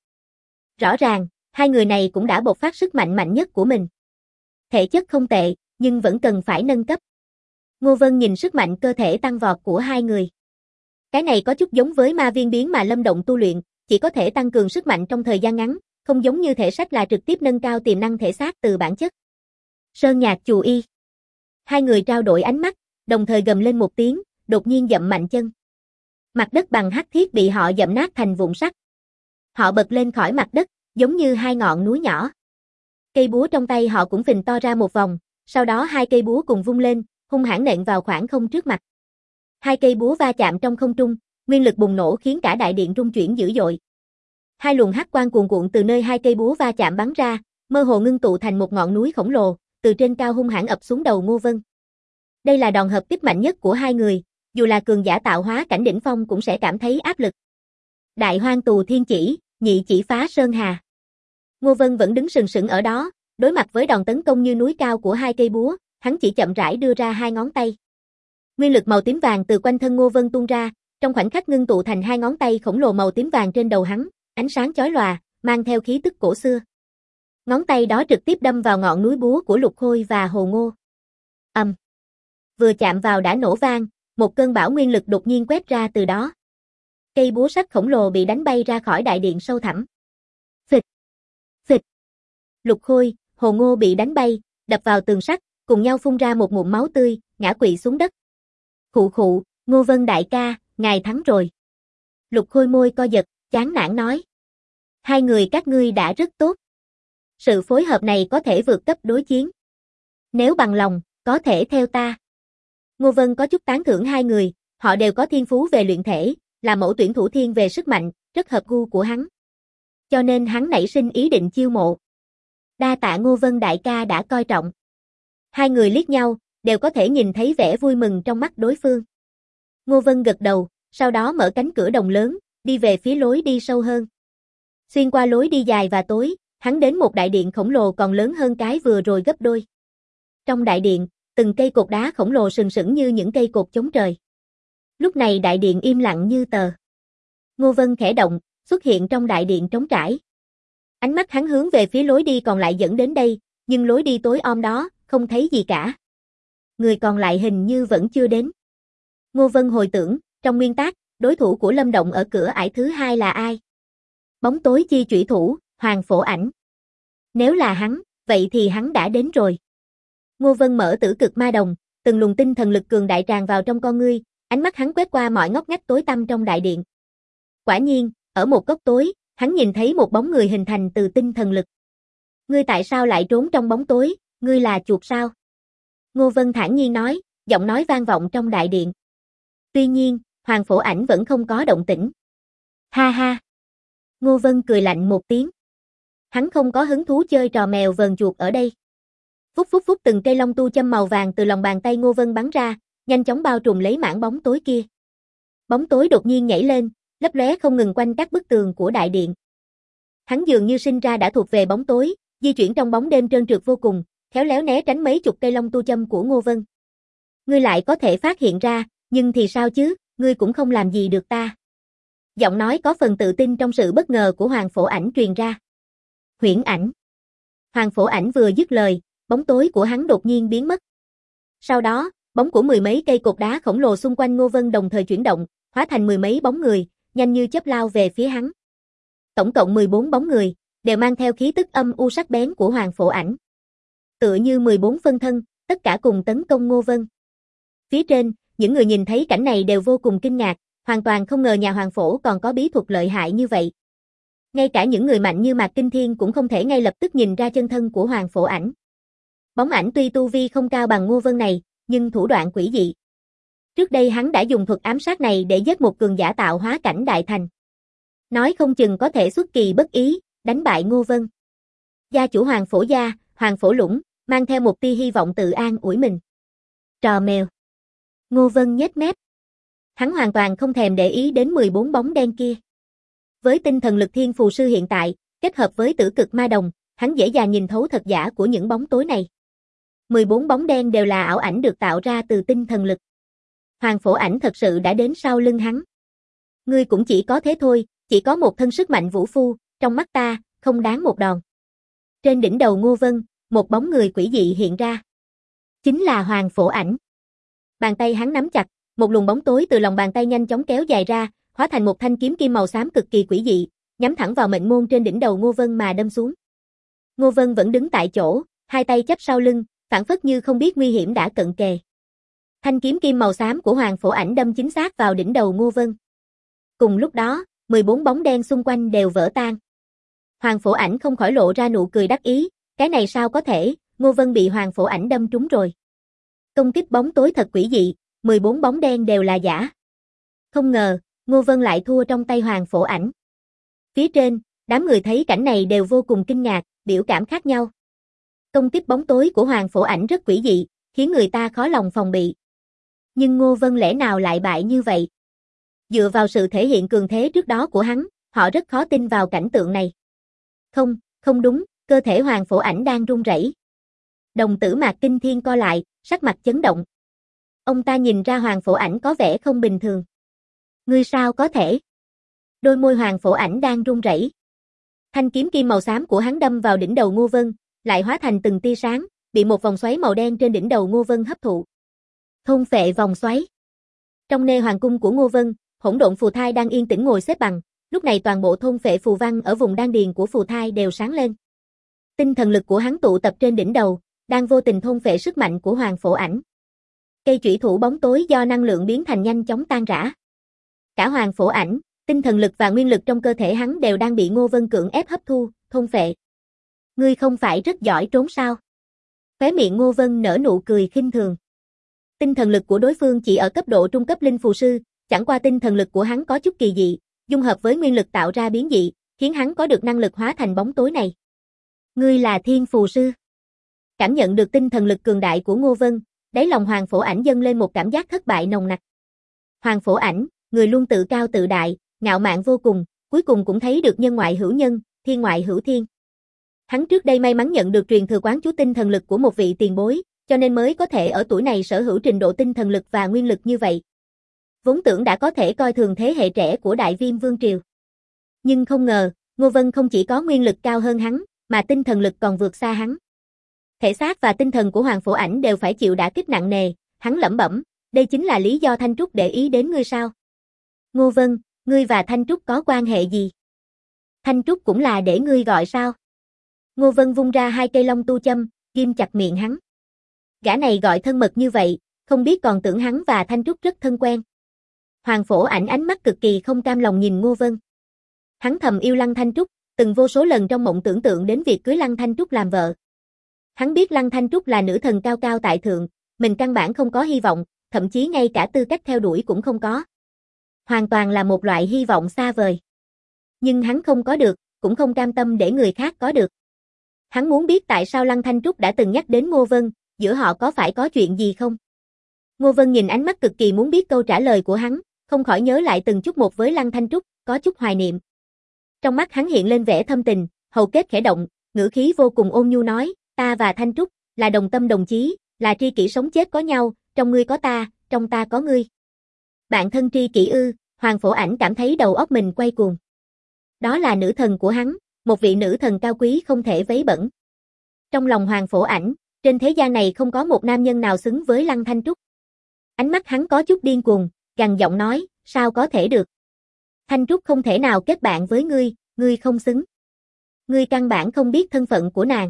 Speaker 1: Rõ ràng, hai người này cũng đã bộc phát sức mạnh mạnh nhất của mình. Thể chất không tệ, nhưng vẫn cần phải nâng cấp. Ngô Vân nhìn sức mạnh cơ thể tăng vọt của hai người. Cái này có chút giống với ma viên biến mà Lâm Động tu luyện, chỉ có thể tăng cường sức mạnh trong thời gian ngắn, không giống như thể sách là trực tiếp nâng cao tiềm năng thể xác từ bản chất. Sơn Nhạc Chù Y. Hai người trao đổi ánh mắt, đồng thời gầm lên một tiếng, đột nhiên dậm mạnh chân. Mặt đất bằng hắc thiết bị họ dậm nát thành vụn sắt. Họ bật lên khỏi mặt đất, giống như hai ngọn núi nhỏ. Cây búa trong tay họ cũng phình to ra một vòng, sau đó hai cây búa cùng vung lên, hung hãn nện vào khoảng không trước mặt. Hai cây búa va chạm trong không trung, nguyên lực bùng nổ khiến cả đại điện rung chuyển dữ dội. Hai luồng hắc quang cuồn cuộn từ nơi hai cây búa va chạm bắn ra, mơ hồ ngưng tụ thành một ngọn núi khổng lồ, từ trên cao hung hãn ập xuống đầu Ngô Vân. Đây là đòn hợp kích mạnh nhất của hai người, dù là cường giả tạo hóa cảnh đỉnh phong cũng sẽ cảm thấy áp lực. Đại Hoang Tù Thiên Chỉ, nhị chỉ phá sơn hà. Ngô Vân vẫn đứng sừng sững ở đó, đối mặt với đòn tấn công như núi cao của hai cây búa, hắn chỉ chậm rãi đưa ra hai ngón tay. Nguyên lực màu tím vàng từ quanh thân Ngô Vân tuôn ra, trong khoảnh khắc ngưng tụ thành hai ngón tay khổng lồ màu tím vàng trên đầu hắn, ánh sáng chói lòa, mang theo khí tức cổ xưa. Ngón tay đó trực tiếp đâm vào ngọn núi búa của Lục Khôi và Hồ Ngô. Vừa chạm vào đã nổ vang, một cơn bão nguyên lực đột nhiên quét ra từ đó. Cây búa sắt khổng lồ bị đánh bay ra khỏi đại điện sâu thẳm. Phịch, phịch. Lục Khôi, Hồ Ngô bị đánh bay, đập vào tường sắt, cùng nhau phun ra một ngụm máu tươi, ngã quỵ xuống đất. Khụ khụ, Ngô Vân đại ca, ngài thắng rồi. Lục Khôi môi co giật, chán nản nói. Hai người các ngươi đã rất tốt. Sự phối hợp này có thể vượt cấp đối chiến. Nếu bằng lòng, có thể theo ta. Ngô Vân có chút tán thưởng hai người, họ đều có thiên phú về luyện thể, là mẫu tuyển thủ thiên về sức mạnh, rất hợp gu của hắn. Cho nên hắn nảy sinh ý định chiêu mộ. Đa tạ Ngô Vân đại ca đã coi trọng. Hai người liếc nhau, đều có thể nhìn thấy vẻ vui mừng trong mắt đối phương. Ngô Vân gật đầu, sau đó mở cánh cửa đồng lớn, đi về phía lối đi sâu hơn. Xuyên qua lối đi dài và tối, hắn đến một đại điện khổng lồ còn lớn hơn cái vừa rồi gấp đôi. Trong đại điện, từng cây cột đá khổng lồ sừng sững như những cây cột chống trời. Lúc này đại điện im lặng như tờ. Ngô Vân khẽ động, xuất hiện trong đại điện trống trải. Ánh mắt hắn hướng về phía lối đi còn lại dẫn đến đây, nhưng lối đi tối om đó, không thấy gì cả. Người còn lại hình như vẫn chưa đến. Ngô Vân hồi tưởng, trong nguyên tắc, đối thủ của Lâm Động ở cửa ải thứ hai là ai? Bóng tối chi chủy thủ, Hoàng Phổ Ảnh. Nếu là hắn, vậy thì hắn đã đến rồi. Ngô Vân mở tử cực ma đồng, từng luồng tinh thần lực cường đại tràn vào trong con ngươi, ánh mắt hắn quét qua mọi ngóc ngách tối tăm trong đại điện. Quả nhiên, ở một góc tối, hắn nhìn thấy một bóng người hình thành từ tinh thần lực. Ngươi tại sao lại trốn trong bóng tối, ngươi là chuột sao? Ngô Vân thản nhiên nói, giọng nói vang vọng trong đại điện. Tuy nhiên, Hoàng Phổ Ảnh vẫn không có động tĩnh. Ha ha. Ngô Vân cười lạnh một tiếng. Hắn không có hứng thú chơi trò mèo vờn chuột ở đây. Phút phút phút từng cây long tu châm màu vàng từ lòng bàn tay Ngô Vân bắn ra, nhanh chóng bao trùm lấy mảng bóng tối kia. Bóng tối đột nhiên nhảy lên, lấp lóe không ngừng quanh các bức tường của đại điện. Hắn dường như sinh ra đã thuộc về bóng tối, di chuyển trong bóng đêm trơn trượt vô cùng, khéo léo né tránh mấy chục cây long tu châm của Ngô Vân. Ngươi lại có thể phát hiện ra, nhưng thì sao chứ, ngươi cũng không làm gì được ta. Giọng nói có phần tự tin trong sự bất ngờ của Hoàng Phổ Ảnh truyền ra. Huyễn ảnh. Hoàng Phổ Ảnh vừa dứt lời, bóng tối của hắn đột nhiên biến mất. Sau đó, bóng của mười mấy cây cột đá khổng lồ xung quanh Ngô Vân đồng thời chuyển động, hóa thành mười mấy bóng người, nhanh như chớp lao về phía hắn. Tổng cộng 14 bóng người, đều mang theo khí tức âm u sắc bén của Hoàng Phổ Ảnh. Tựa như 14 phân thân, tất cả cùng tấn công Ngô Vân. Phía trên, những người nhìn thấy cảnh này đều vô cùng kinh ngạc, hoàn toàn không ngờ nhà Hoàng Phổ còn có bí thuật lợi hại như vậy. Ngay cả những người mạnh như Mạc Kinh Thiên cũng không thể ngay lập tức nhìn ra chân thân của Hoàng Phổ Ảnh. Bóng ảnh tuy tu vi không cao bằng Ngô Vân này, nhưng thủ đoạn quỷ dị. Trước đây hắn đã dùng thuật ám sát này để giết một cường giả tạo hóa cảnh đại thành. Nói không chừng có thể xuất kỳ bất ý, đánh bại Ngô Vân. Gia chủ Hoàng Phổ gia, Hoàng Phổ Lũng, mang theo một tia hy vọng tự an ủi mình. Trò mèo. Ngô Vân nhếch mép. Hắn hoàn toàn không thèm để ý đến 14 bóng đen kia. Với tinh thần lực thiên phù sư hiện tại, kết hợp với tử cực ma đồng, hắn dễ dàng nhìn thấu thật giả của những bóng tối này. 14 bóng đen đều là ảo ảnh được tạo ra từ tinh thần lực. Hoàng Phổ Ảnh thật sự đã đến sau lưng hắn. Ngươi cũng chỉ có thế thôi, chỉ có một thân sức mạnh vũ phu, trong mắt ta, không đáng một đòn. Trên đỉnh đầu Ngô Vân, một bóng người quỷ dị hiện ra. Chính là Hoàng Phổ Ảnh. Bàn tay hắn nắm chặt, một luồng bóng tối từ lòng bàn tay nhanh chóng kéo dài ra, hóa thành một thanh kiếm kim màu xám cực kỳ quỷ dị, nhắm thẳng vào mệnh môn trên đỉnh đầu Ngô Vân mà đâm xuống. Ngô Vân vẫn đứng tại chỗ, hai tay chắp sau lưng, phảng phất như không biết nguy hiểm đã cận kề. Thanh kiếm kim màu xám của Hoàng Phổ Ảnh đâm chính xác vào đỉnh đầu Ngô Vân. Cùng lúc đó, 14 bóng đen xung quanh đều vỡ tan. Hoàng Phổ Ảnh không khỏi lộ ra nụ cười đắc ý, cái này sao có thể, Ngô Vân bị Hoàng Phổ Ảnh đâm trúng rồi. Công kích bóng tối thật quỷ dị, 14 bóng đen đều là giả. Không ngờ, Ngô Vân lại thua trong tay Hoàng Phổ Ảnh. Phía trên, đám người thấy cảnh này đều vô cùng kinh ngạc, biểu cảm khác nhau. Công kích bóng tối của Hoàng Phổ Ảnh rất quỷ dị, khiến người ta khó lòng phòng bị. Nhưng Ngô Vân lẽ nào lại bại như vậy? Dựa vào sự thể hiện cường thế trước đó của hắn, họ rất khó tin vào cảnh tượng này. Không, không đúng, cơ thể Hoàng Phổ Ảnh đang run rẩy. Đồng tử Mạc Kinh Thiên co lại, sắc mặt chấn động. Ông ta nhìn ra Hoàng Phổ Ảnh có vẻ không bình thường. Ngươi sao có thể? Đôi môi Hoàng Phổ Ảnh đang run rẩy. Thanh kiếm kim màu xám của hắn đâm vào đỉnh đầu Ngô Vân, lại hóa thành từng tia sáng, bị một vòng xoáy màu đen trên đỉnh đầu Ngô Vân hấp thụ. Thôn phệ vòng xoáy. Trong nê hoàng cung của Ngô Vân, Hỗn Độn Phù Thai đang yên tĩnh ngồi xếp bằng, lúc này toàn bộ thôn phệ phù văn ở vùng đan điền của Phù Thai đều sáng lên. Tinh thần lực của hắn tụ tập trên đỉnh đầu, đang vô tình thôn phệ sức mạnh của Hoàng Phổ Ảnh. Cây chủy thủ bóng tối do năng lượng biến thành nhanh chóng tan rã. Cả Hoàng Phổ Ảnh, tinh thần lực và nguyên lực trong cơ thể hắn đều đang bị Ngô Vân cưỡng ép hấp thu, thôn phệ. Ngươi không phải rất giỏi trốn sao? Khóe miệng Ngô Vân nở nụ cười khinh thường. Tinh thần lực của đối phương chỉ ở cấp độ trung cấp linh phù sư, chẳng qua tinh thần lực của hắn có chút kỳ dị, dung hợp với nguyên lực tạo ra biến dị, khiến hắn có được năng lực hóa thành bóng tối này. Ngươi là thiên phù sư. Cảm nhận được tinh thần lực cường đại của Ngô Vân, đáy lòng Hoàng Phổ Ảnh dâng lên một cảm giác thất bại nồng nặc. Hoàng Phổ Ảnh, người luôn tự cao tự đại, ngạo mạn vô cùng, cuối cùng cũng thấy được nhân ngoại hữu nhân, thiên ngoại hữu thiên. Hắn trước đây may mắn nhận được truyền thừa quán chú tinh thần lực của một vị tiền bối, cho nên mới có thể ở tuổi này sở hữu trình độ tinh thần lực và nguyên lực như vậy. Vốn tưởng đã có thể coi thường thế hệ trẻ của Đại Viêm Vương Triều. Nhưng không ngờ, Ngô Vân không chỉ có nguyên lực cao hơn hắn, mà tinh thần lực còn vượt xa hắn. Thể xác và tinh thần của Hoàng Phổ Ảnh đều phải chịu đả kích nặng nề, hắn lẩm bẩm, đây chính là lý do Thanh Trúc để ý đến ngươi sao? Ngô Vân, ngươi và Thanh Trúc có quan hệ gì? Thanh Trúc cũng là để ngươi gọi sao? Ngô Vân vung ra hai cây long tu châm, ghim chặt miệng hắn. Gã này gọi thân mật như vậy, không biết còn tưởng hắn và Thanh Trúc rất thân quen. Hoàng Phổ Ảnh ánh mắt cực kỳ không cam lòng nhìn Ngô Vân. Hắn thầm yêu Lăng Thanh Trúc, từng vô số lần trong mộng tưởng tượng đến việc cưới Lăng Thanh Trúc làm vợ. Hắn biết Lăng Thanh Trúc là nữ thần cao cao tại thượng, mình căn bản không có hy vọng, thậm chí ngay cả tư cách theo đuổi cũng không có. Hoàn toàn là một loại hy vọng xa vời. Nhưng hắn không có được, cũng không cam tâm để người khác có được. Hắn muốn biết tại sao Lăng Thanh Trúc đã từng nhắc đến Ngô Vân, giữa họ có phải có chuyện gì không? Ngô Vân nhìn ánh mắt cực kỳ muốn biết câu trả lời của hắn, không khỏi nhớ lại từng chút một với Lăng Thanh Trúc, có chút hoài niệm. Trong mắt hắn hiện lên vẻ thâm tình, hầu kết khẽ động, ngữ khí vô cùng ôn nhu nói, ta và Thanh Trúc, là đồng tâm đồng chí, là tri kỷ sống chết có nhau, trong ngươi có ta, trong ta có ngươi. Bạn thân tri kỷ ư? Hoàng Phổ Ảnh cảm thấy đầu óc mình quay cuồng. Đó là nữ thần của hắn, một vị nữ thần cao quý không thể vấy bẩn. Trong lòng Hoàng Phổ Ảnh, Trên thế gian này không có một nam nhân nào xứng với Lăng Thanh Trúc. Ánh mắt hắn có chút điên cuồng, gằn giọng nói, sao có thể được. Thanh Trúc không thể nào kết bạn với ngươi không xứng. Ngươi căn bản không biết thân phận của nàng.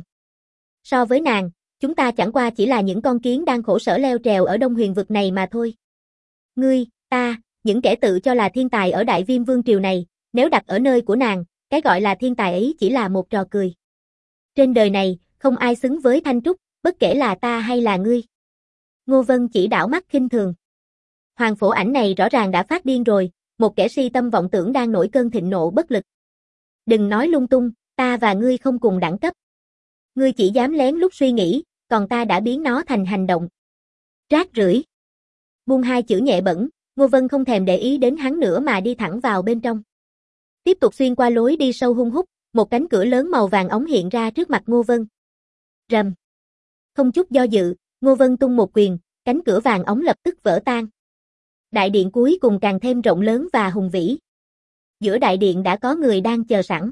Speaker 1: So với nàng, chúng ta chẳng qua chỉ là những con kiến đang khổ sở leo trèo ở Đông Huyền vực này mà thôi. Ngươi, ta, những kẻ tự cho là thiên tài ở Đại Viêm Vương triều này, nếu đặt ở nơi của nàng, cái gọi là thiên tài ấy chỉ là một trò cười. Trên đời này, không ai xứng với Thanh Trúc, bất kể là ta hay là ngươi. Ngô Vân chỉ đảo mắt khinh thường. Hoàng Phổ Ảnh này rõ ràng đã phát điên rồi, một kẻ si tâm vọng tưởng đang nổi cơn thịnh nộ bất lực. Đừng nói lung tung, ta và ngươi không cùng đẳng cấp. Ngươi chỉ dám lén lút suy nghĩ, còn ta đã biến nó thành hành động. Rác rưởi. Buông hai chữ nhẹ bẩn, Ngô Vân không thèm để ý đến hắn nữa mà đi thẳng vào bên trong. Tiếp tục xuyên qua lối đi sâu hun hút, một cánh cửa lớn màu vàng óng hiện ra trước mặt Ngô Vân. Rầm. Không chút do dự, Ngô Vân tung một quyền, cánh cửa vàng óng lập tức vỡ tan. Đại điện cuối cùng càng thêm rộng lớn và hùng vĩ. Giữa đại điện đã có người đang chờ sẵn.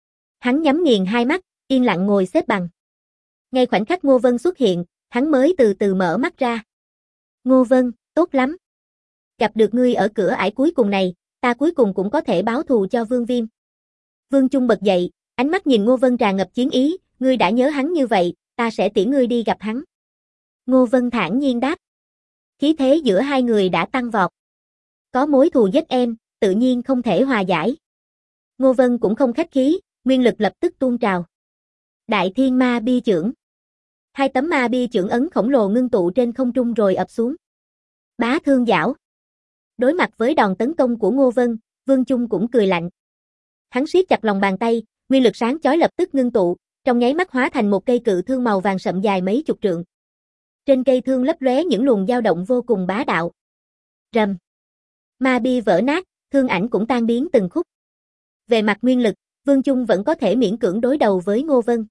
Speaker 1: Hắn nhắm nghiền hai mắt, yên lặng ngồi xếp bằng. Ngay khoảnh khắc Ngô Vân xuất hiện, hắn mới từ từ mở mắt ra. Ngô Vân, tốt lắm. Gặp được ngươi ở cửa ải cuối cùng này, ta cuối cùng cũng có thể báo thù cho Vương Viêm. Vương Trung bật dậy, ánh mắt nhìn Ngô Vân tràn ngập chiến ý, ngươi đã nhớ hắn như vậy, ta sẽ tiễn ngươi đi gặp hắn. Ngô Vân thản nhiên đáp. Khí thế giữa hai người đã tăng vọt. Có mối thù giết em, tự nhiên không thể hòa giải. Ngô Vân cũng không khách khí, nguyên lực lập tức tuôn trào. Đại Thiên Ma Bi Chưởng. Hai tấm ma bi chưởng ấn khổng lồ ngưng tụ trên không trung rồi ập xuống. Bá Thương Giảo. Đối mặt với đòn tấn công của Ngô Vân, Vương Trung cũng cười lạnh. Hắn siết chặt lòng bàn tay, nguyên lực sáng chói lập tức ngưng tụ, trong nháy mắt hóa thành một cây cự thương màu vàng sậm dài mấy chục trượng. Trên cây thương lấp lóe những luồng dao động vô cùng bá đạo. Rầm. Ma bi vỡ nát, thương ảnh cũng tan biến từng khúc. Về mặt nguyên lực, Vương Trung vẫn có thể miễn cưỡng đối đầu với Ngô Vân.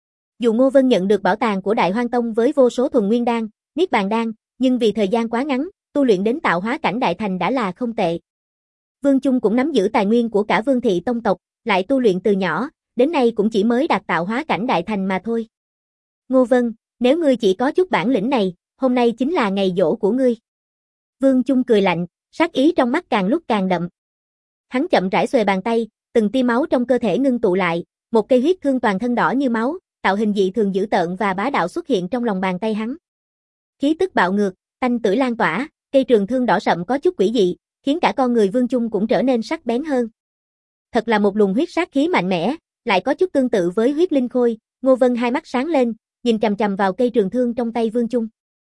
Speaker 1: Dù Ngô Vân nhận được bảo tàng của Đại Hoang Tông với vô số thuần nguyên đan, niết bàn đan, nhưng vì thời gian quá ngắn, tu luyện đến tạo hóa cảnh đại thành đã là không tệ. Vương Trung cũng nắm giữ tài nguyên của cả Vương thị tông tộc, lại tu luyện từ nhỏ, đến nay cũng chỉ mới đạt tạo hóa cảnh đại thành mà thôi. Ngô Vân, nếu ngươi chỉ có chút bản lĩnh này, hôm nay chính là ngày giỗ của ngươi. Vương Trung cười lạnh, sát ý trong mắt càng lúc càng đậm. Hắn chậm rãi xuề bàn tay, từng tia máu trong cơ thể ngưng tụ lại, một cây huyết thương toàn thân đỏ như máu, tạo hình dị thường dữ tợn và bá đạo xuất hiện trong lòng bàn tay hắn. Khí tức bạo ngược, tanh tưởi lan tỏa, cây trường thương đỏ sậm có chút quỷ dị, khiến cả con người Vương Trung cũng trở nên sắc bén hơn. Thật là một luồng huyết sát khí mạnh mẽ, lại có chút tương tự với huyết linh khôi. Ngô Vân hai mắt sáng lên, nhìn chằm chằm vào cây trường thương trong tay Vương Trung.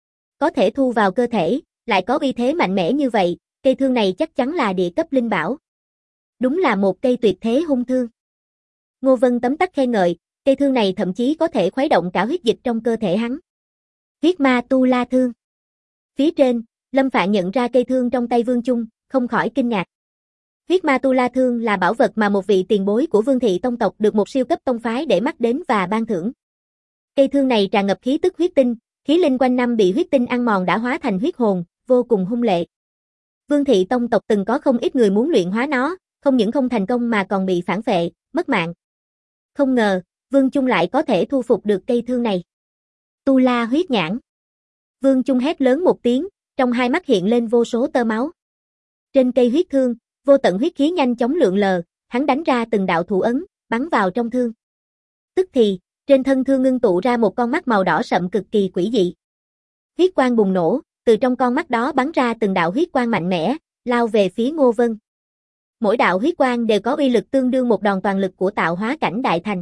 Speaker 1: Có thể thu vào cơ thể, lại có uy thế mạnh mẽ như vậy, cây thương này chắc chắn là địa cấp linh bảo. Đúng là một cây tuyệt thế hung thương. Ngô Vân tấm tắc khen ngợi, cây thương này thậm chí có thể khuấy động cả huyết dịch trong cơ thể hắn. Huyết ma tu la thương. Phía trên, Lâm Phạn nhận ra cây thương trong tay Vương Trung, không khỏi kinh ngạc. Huyết ma tu la thương là bảo vật mà một vị tiền bối của Vương thị tông tộc được một siêu cấp tông phái để mắt đến và ban thưởng. Cây thương này tràn ngập khí tức huyết tinh, khí linh quanh năm bị huyết tinh ăn mòn đã hóa thành huyết hồn, vô cùng hung lệ. Vương thị tông tộc từng có không ít người muốn luyện hóa nó, không những không thành công mà còn bị phản phệ, mất mạng. Không ngờ, Vương Trung lại có thể thu phục được cây thương này. Tu la huyết nhãn. Vương Trung hét lớn một tiếng, trong hai mắt hiện lên vô số tơ máu. Trên cây huyết thương, vô tận huyết khí nhanh chóng lượn lờ, hắn đánh ra từng đạo thủ ấn, bắn vào trong thương. Tức thì, trên thân thương ngưng tụ ra một con mắt màu đỏ sậm cực kỳ quỷ dị. Huyết quang bùng nổ, từ trong con mắt đó bắn ra từng đạo huyết quang mạnh mẽ, lao về phía Ngô Vân. Mỗi đạo huyết quang đều có uy lực tương đương một đòn toàn lực của tạo hóa cảnh đại thành.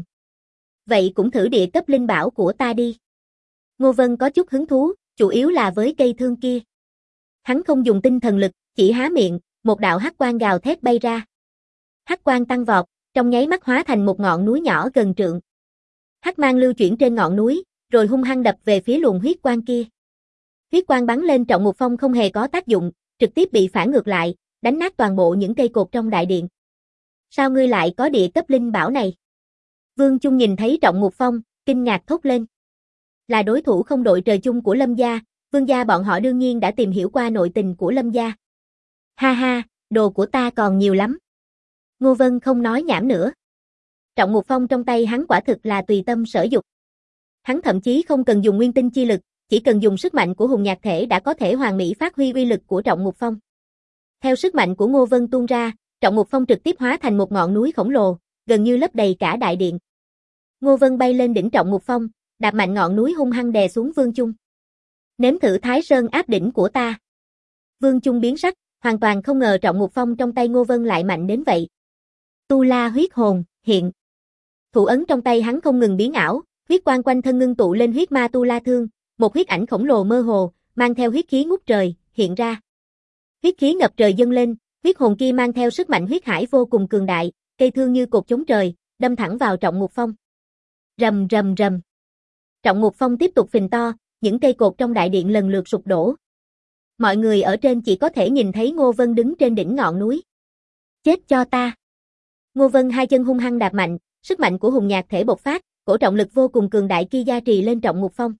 Speaker 1: Vậy cũng thử địa cấp linh bảo của ta đi. Ngô Vân có chút hứng thú, chủ yếu là với cây thương kia. Hắn không dùng tinh thần lực, chỉ há miệng, một đạo hắc quang gào thét bay ra. Hắc quang tăng vọt, trong nháy mắt hóa thành một ngọn núi nhỏ gần trượng. Hắc mang lưu chuyển trên ngọn núi, rồi hung hăng đập về phía luồng huyết quang kia. Huyết quang bắn lên Trọng Ngục Phong không hề có tác dụng, trực tiếp bị phản ngược lại, đánh nát toàn bộ những cây cột trong đại điện. Sao ngươi lại có địa cấp linh bảo này? Vương Trung nhìn thấy Trọng Ngục Phong, kinh ngạc thốt lên. Là đối thủ không đội trời chung của Lâm gia, Vương gia bọn họ đương nhiên đã tìm hiểu qua nội tình của Lâm gia. Ha ha, đồ của ta còn nhiều lắm. Ngô Vân không nói nhảm nữa. Trọng Ngục Phong trong tay hắn quả thực là tùy tâm sở dục. Hắn thậm chí không cần dùng nguyên tinh chi lực, chỉ cần dùng sức mạnh của hùng nhạc thể đã có thể hoàn mỹ phát huy uy lực của Trọng Ngục Phong. Theo sức mạnh của Ngô Vân tuôn ra, Trọng Ngục Phong trực tiếp hóa thành một ngọn núi khổng lồ, gần như lấp đầy cả đại điện. Ngô Vân bay lên đỉnh Trọng Ngục Phong, đạp mạnh ngọn núi hung hăng đè xuống Vương Chung. Nếm thử Thái Sơn áp đỉnh của ta. Vương Chung biến sắc, hoàn toàn không ngờ Trọng Ngục Phong trong tay Ngô Vân lại mạnh đến vậy. Tu La huyết hồn, hiện. Thủ ấn trong tay hắn không ngừng biến ảo, huyết quang quanh thân ngưng tụ lên huyết ma Tu La thương, một huyết ảnh khổng lồ mơ hồ, mang theo huyết khí ngút trời, hiện ra. Huyết khí ngập trời dâng lên, huyết hồn kia mang theo sức mạnh huyết hải vô cùng cường đại, cây thương như cột chống trời, đâm thẳng vào Trọng Ngục Phong. Rầm rầm rầm. Trọng Ngục Phong tiếp tục phình to, những cây cột trong đại điện lần lượt sụp đổ. Mọi người ở trên chỉ có thể nhìn thấy Ngô Vân đứng trên đỉnh ngọn núi. Chết cho ta. Ngô Vân hai chân hung hăng đạp mạnh, sức mạnh của hùng nhạc thể bộc phát, cổ trọng lực vô cùng cường đại kia gia trì lên Trọng Ngục Phong.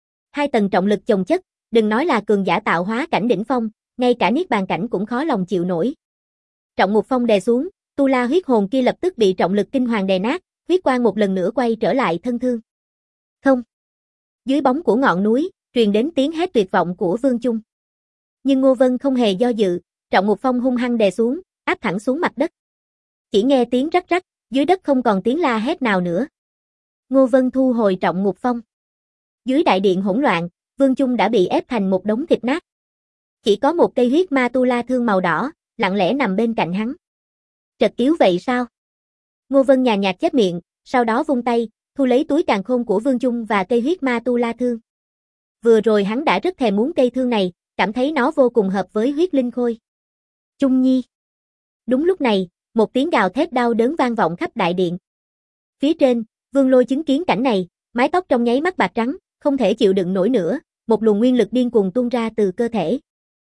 Speaker 1: 2 tầng trọng lực chồng chất, đừng nói là cường giả tạo hóa cảnh đỉnh phong, ngay cả niết bàn cảnh cũng khó lòng chịu nổi. Trọng Ngục Phong đè xuống, Tu La huyết hồn kia lập tức bị trọng lực kinh hoàng đè nát, huyết quang một lần nữa quay trở lại thân thương. Không. Dưới bóng của ngọn núi, truyền đến tiếng hét tuyệt vọng của Vương Chung. Nhưng Ngô Vân không hề do dự, Trọng Ngục Phong hung hăng đè xuống, áp thẳng xuống mặt đất. Chỉ nghe tiếng rắc rắc, dưới đất không còn tiếng la hét nào nữa. Ngô Vân thu hồi Trọng Ngục Phong. Dưới đại điện hỗn loạn, Vương Chung đã bị ép thành một đống thịt nát. Chỉ có một cây huyết ma Tu La thương màu đỏ, lặng lẽ nằm bên cạnh hắn. Trật cứu vậy sao? Ngô Vân nhàn nhạt chép miệng, sau đó vung tay, thu lấy túi càn khôn của Vương Chung và cây huyết ma Tu La thương. Vừa rồi hắn đã rất thèm muốn cây thương này, cảm thấy nó vô cùng hợp với huyết linh khôi. Chung Nhi. Đúng lúc này, một tiếng gào thét đau đớn vang vọng khắp đại điện. Phía trên, Vương Lôi chứng kiến cảnh này, mái tóc trong nháy mắt bạc trắng, không thể chịu đựng nổi nữa, một luồng nguyên lực điên cuồng tuôn ra từ cơ thể.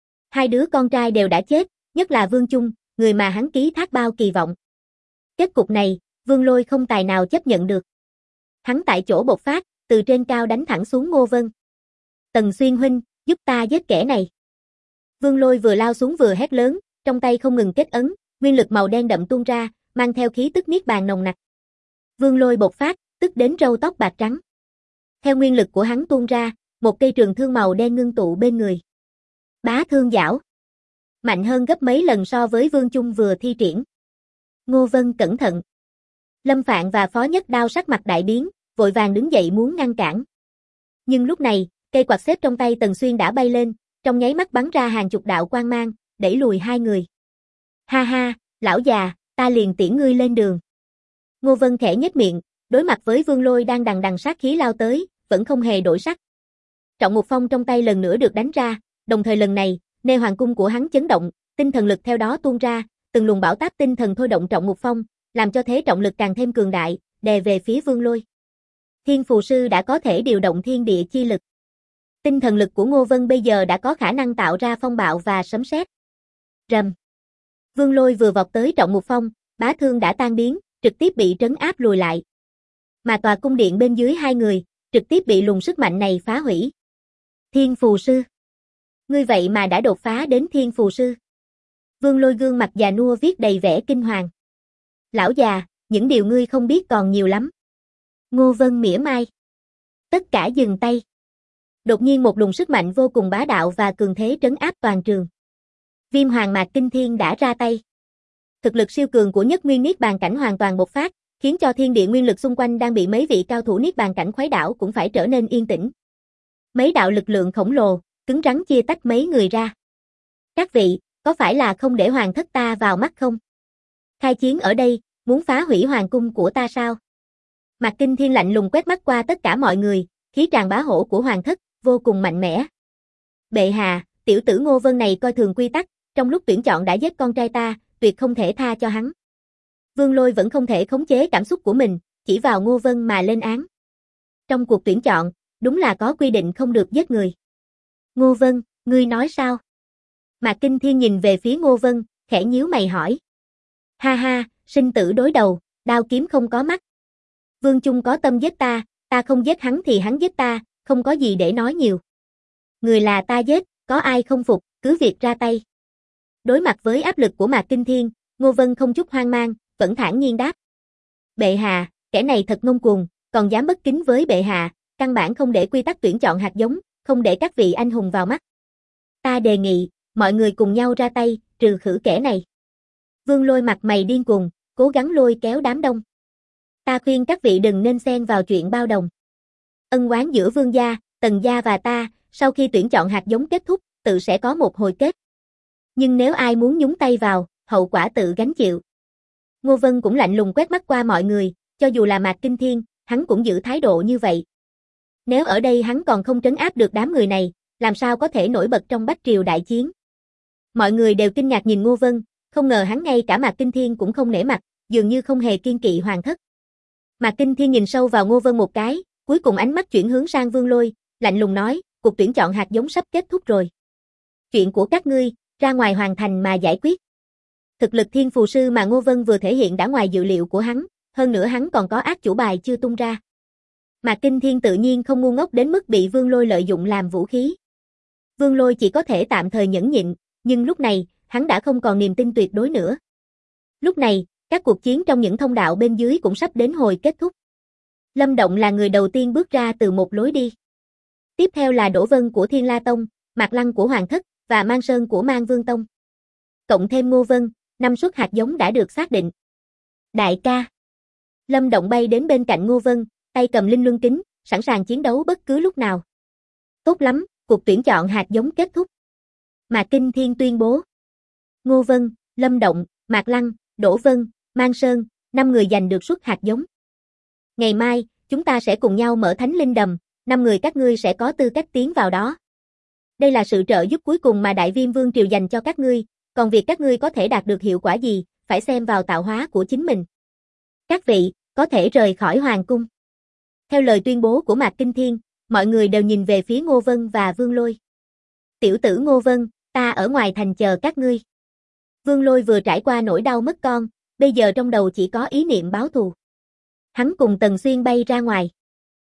Speaker 1: 2 đứa con trai đều đã chết, nhất là Vương Chung, người mà hắn ký thác bao kỳ vọng. Kết cục này, Vương Lôi không tài nào chấp nhận được. Hắn tại chỗ bộc phát, từ trên cao đánh thẳng xuống Ngô Vân. Tần Xuyên huynh, giúp ta giết kẻ này. Vương Lôi vừa lao xuống vừa hét lớn, trong tay không ngừng kết ấn, nguyên lực màu đen đậm tuôn ra, mang theo khí tức niết bàn nồng nặc. Vương Lôi bộc phát, tức đến râu tóc bạc trắng. Theo nguyên lực của hắn tuôn ra, một cây trường thương màu đen ngưng tụ bên người. Bá thương giảo. Mạnh hơn gấp mấy lần so với Vương Chung vừa thi triển. Ngô Vân cẩn thận. Lâm Phạn và Phó Nhất Đao sắc mặt đại biến, vội vàng đứng dậy muốn ngăn cản. Nhưng lúc này, cây quạt xếp trong tay Tần Xuyên đã bay lên, trong nháy mắt bắn ra hàng chục đạo quang mang, đẩy lùi 2 người. Ha ha, lão già, ta liền tiễn ngươi lên đường. Ngô Vân khẽ nhếch miệng, đối mặt với Vương Lôi đang đằng đằng sát khí lao tới, vẫn không hề đổi sắc. Trọng Ngục Phong trong tay lần nữa được đánh ra, đồng thời lần này, nê hoàng cung của hắn chấn động, tinh thần lực theo đó tuôn ra, từng luồng bão táp tinh thần thôi động Trọng Ngục Phong, làm cho thế trọng lực càng thêm cường đại, đè về phía Vương Lôi. Thiên phù sư đã có thể điều động thiên địa chi lực. Tinh thần lực của Ngô Vân bây giờ đã có khả năng tạo ra phong bạo và sấm sét. Rầm. Vương Lôi vừa vọt tới Trọng Ngục Phong, bá thương đã tan biến, trực tiếp bị trấn áp lùi lại. Mà tòa cung điện bên dưới 2 người, trực tiếp bị luồng sức mạnh này phá hủy. Thiên phù sư. Ngươi vậy mà đã đột phá đến thiên phù sư. Vương Lôi gương mặt già nua viết đầy vẻ kinh hoàng. Lão già, những điều ngươi không biết còn nhiều lắm. Ngô Vân mỉa mai. Tất cả dừng tay. Đột nhiên một luồng sức mạnh vô cùng bá đạo và cường thế trấn áp toàn trường. Viêm Hoàng Mạc Kinh Thiên đã ra tay. Thực lực siêu cường của Nhất Nguyên Niết Bàn cảnh hoàn toàn bộc phát, khiến cho thiên địa nguyên lực xung quanh đang bị mấy vị cao thủ Niết Bàn cảnh khuấy đảo cũng phải trở nên yên tĩnh. Mấy đạo lực lượng khổng lồ, cứng rắn chia tách mấy người ra. Các vị, có phải là không để hoàng thất ta vào mắt không? Khai chiến ở đây, muốn phá hủy hoàng cung của ta sao? Mạc Kinh Thiên lạnh lùng quét mắt qua tất cả mọi người, khí tràn bá hổ của hoàng thất, vô cùng mạnh mẽ. Bệ hạ, tiểu tử Ngô Vân này coi thường quy tắc, trong lúc tuyển chọn đã giết con trai ta, tuyệt không thể tha cho hắn. Vương Lôi vẫn không thể khống chế cảm xúc của mình, chỉ vào Ngô Vân mà lên án. Trong cuộc tuyển chọn, đúng là có quy định không được giết người. Ngô Vân, ngươi nói sao? Mạc Kinh Thiên nhìn về phía Ngô Vân, khẽ nhíu mày hỏi. Ha ha, sinh tử đối đầu, đao kiếm không có mắt. Vương Chung có tâm giết ta, ta không giết hắn thì hắn giết ta, không có gì để nói nhiều. Người là ta giết, có ai không phục, cứ việc ra tay. Đối mặt với áp lực của Mạc Kinh Thiên, Ngô Vân không chút hoang mang, vẫn thản nhiên đáp. Bệ hạ, kẻ này thật ngông cuồng, còn dám bất kính với bệ hạ, căn bản không để quy tắc tuyển chọn hạt giống, không để các vị anh hùng vào mắt. Ta đề nghị, mọi người cùng nhau ra tay, trừ khử kẻ này. Vương Lôi mặt mày điên cuồng, cố gắng lôi kéo đám đông. Ta khuyên các vị đừng nên xen vào chuyện bao đồng. Ân oán giữa Vương gia, Tần gia và ta, sau khi tuyển chọn hạt giống kết thúc, tự sẽ có một hồi kết. Nhưng nếu ai muốn nhúng tay vào, hậu quả tự gánh chịu. Ngô Vân cũng lạnh lùng quét mắt qua mọi người, cho dù là Mạc Kinh Thiên, hắn cũng giữ thái độ như vậy. Nếu ở đây hắn còn không trấn áp được đám người này, làm sao có thể nổi bật trong Bách Triều đại chiến. Mọi người đều kinh ngạc nhìn Ngô Vân, không ngờ hắn ngay cả Mạc Kinh Thiên cũng không nể mặt, dường như không hề kiên kỵ hoàng thất. Mạc Kinh Thiên nhìn sâu vào Ngô Vân một cái, cuối cùng ánh mắt chuyển hướng sang Vương Lôi, lạnh lùng nói, cuộc tuyển chọn hạt giống sắp kết thúc rồi. Chuyện của các ngươi, ra ngoài hoàng thành mà giải quyết. Thực lực thiên phù sư mà Ngô Vân vừa thể hiện đã ngoài dự liệu của hắn, hơn nữa hắn còn có ác chủ bài chưa tung ra. Mạc Kinh Thiên tự nhiên không ngu ngốc đến mức bị Vương Lôi lợi dụng làm vũ khí. Vương Lôi chỉ có thể tạm thời nhẫn nhịn, nhưng lúc này, hắn đã không còn niềm tin tuyệt đối nữa. Lúc này, các cuộc chiến trong những thông đạo bên dưới cũng sắp đến hồi kết thúc. Lâm Động là người đầu tiên bước ra từ một lối đi. Tiếp theo là Đỗ Vân của Thiên La Tông, Mạc Lăng của Hoàng Thất, và Mang Sơn của Mang Vương Tông. Cộng thêm Ngô Vân, 5 suất hạt giống đã được xác định. Đại ca. Lâm Động bay đến bên cạnh Ngô Vân, tay cầm linh luân kính, sẵn sàng chiến đấu bất cứ lúc nào. Tốt lắm, cuộc tuyển chọn hạt giống kết thúc. Mạc Kinh Thiên tuyên bố. Ngô Vân, Lâm Động, Mạc Lăng, Đỗ Vân, Mang Sơn, 5 người giành được suất hạt giống. Ngày mai, chúng ta sẽ cùng nhau mở Thánh Linh Đầm, 5 người các ngươi sẽ có tư cách tiến vào đó. Đây là sự trợ giúp cuối cùng mà Đại Viêm Vương Triều dành cho các ngươi, còn việc các ngươi có thể đạt được hiệu quả gì, phải xem vào tạo hóa của chính mình. Các vị, có thể rời khỏi Hoàng Cung. Theo lời tuyên bố của Mạc Kinh Thiên, mọi người đều nhìn về phía Ngô Vân và Vương Lôi. Tiểu tử Ngô Vân, ta ở ngoài thành chờ các ngươi. Vương Lôi vừa trải qua nỗi đau mất con, bây giờ trong đầu chỉ có ý niệm báo thù. Hắn cùng Tần Xuyên bay ra ngoài.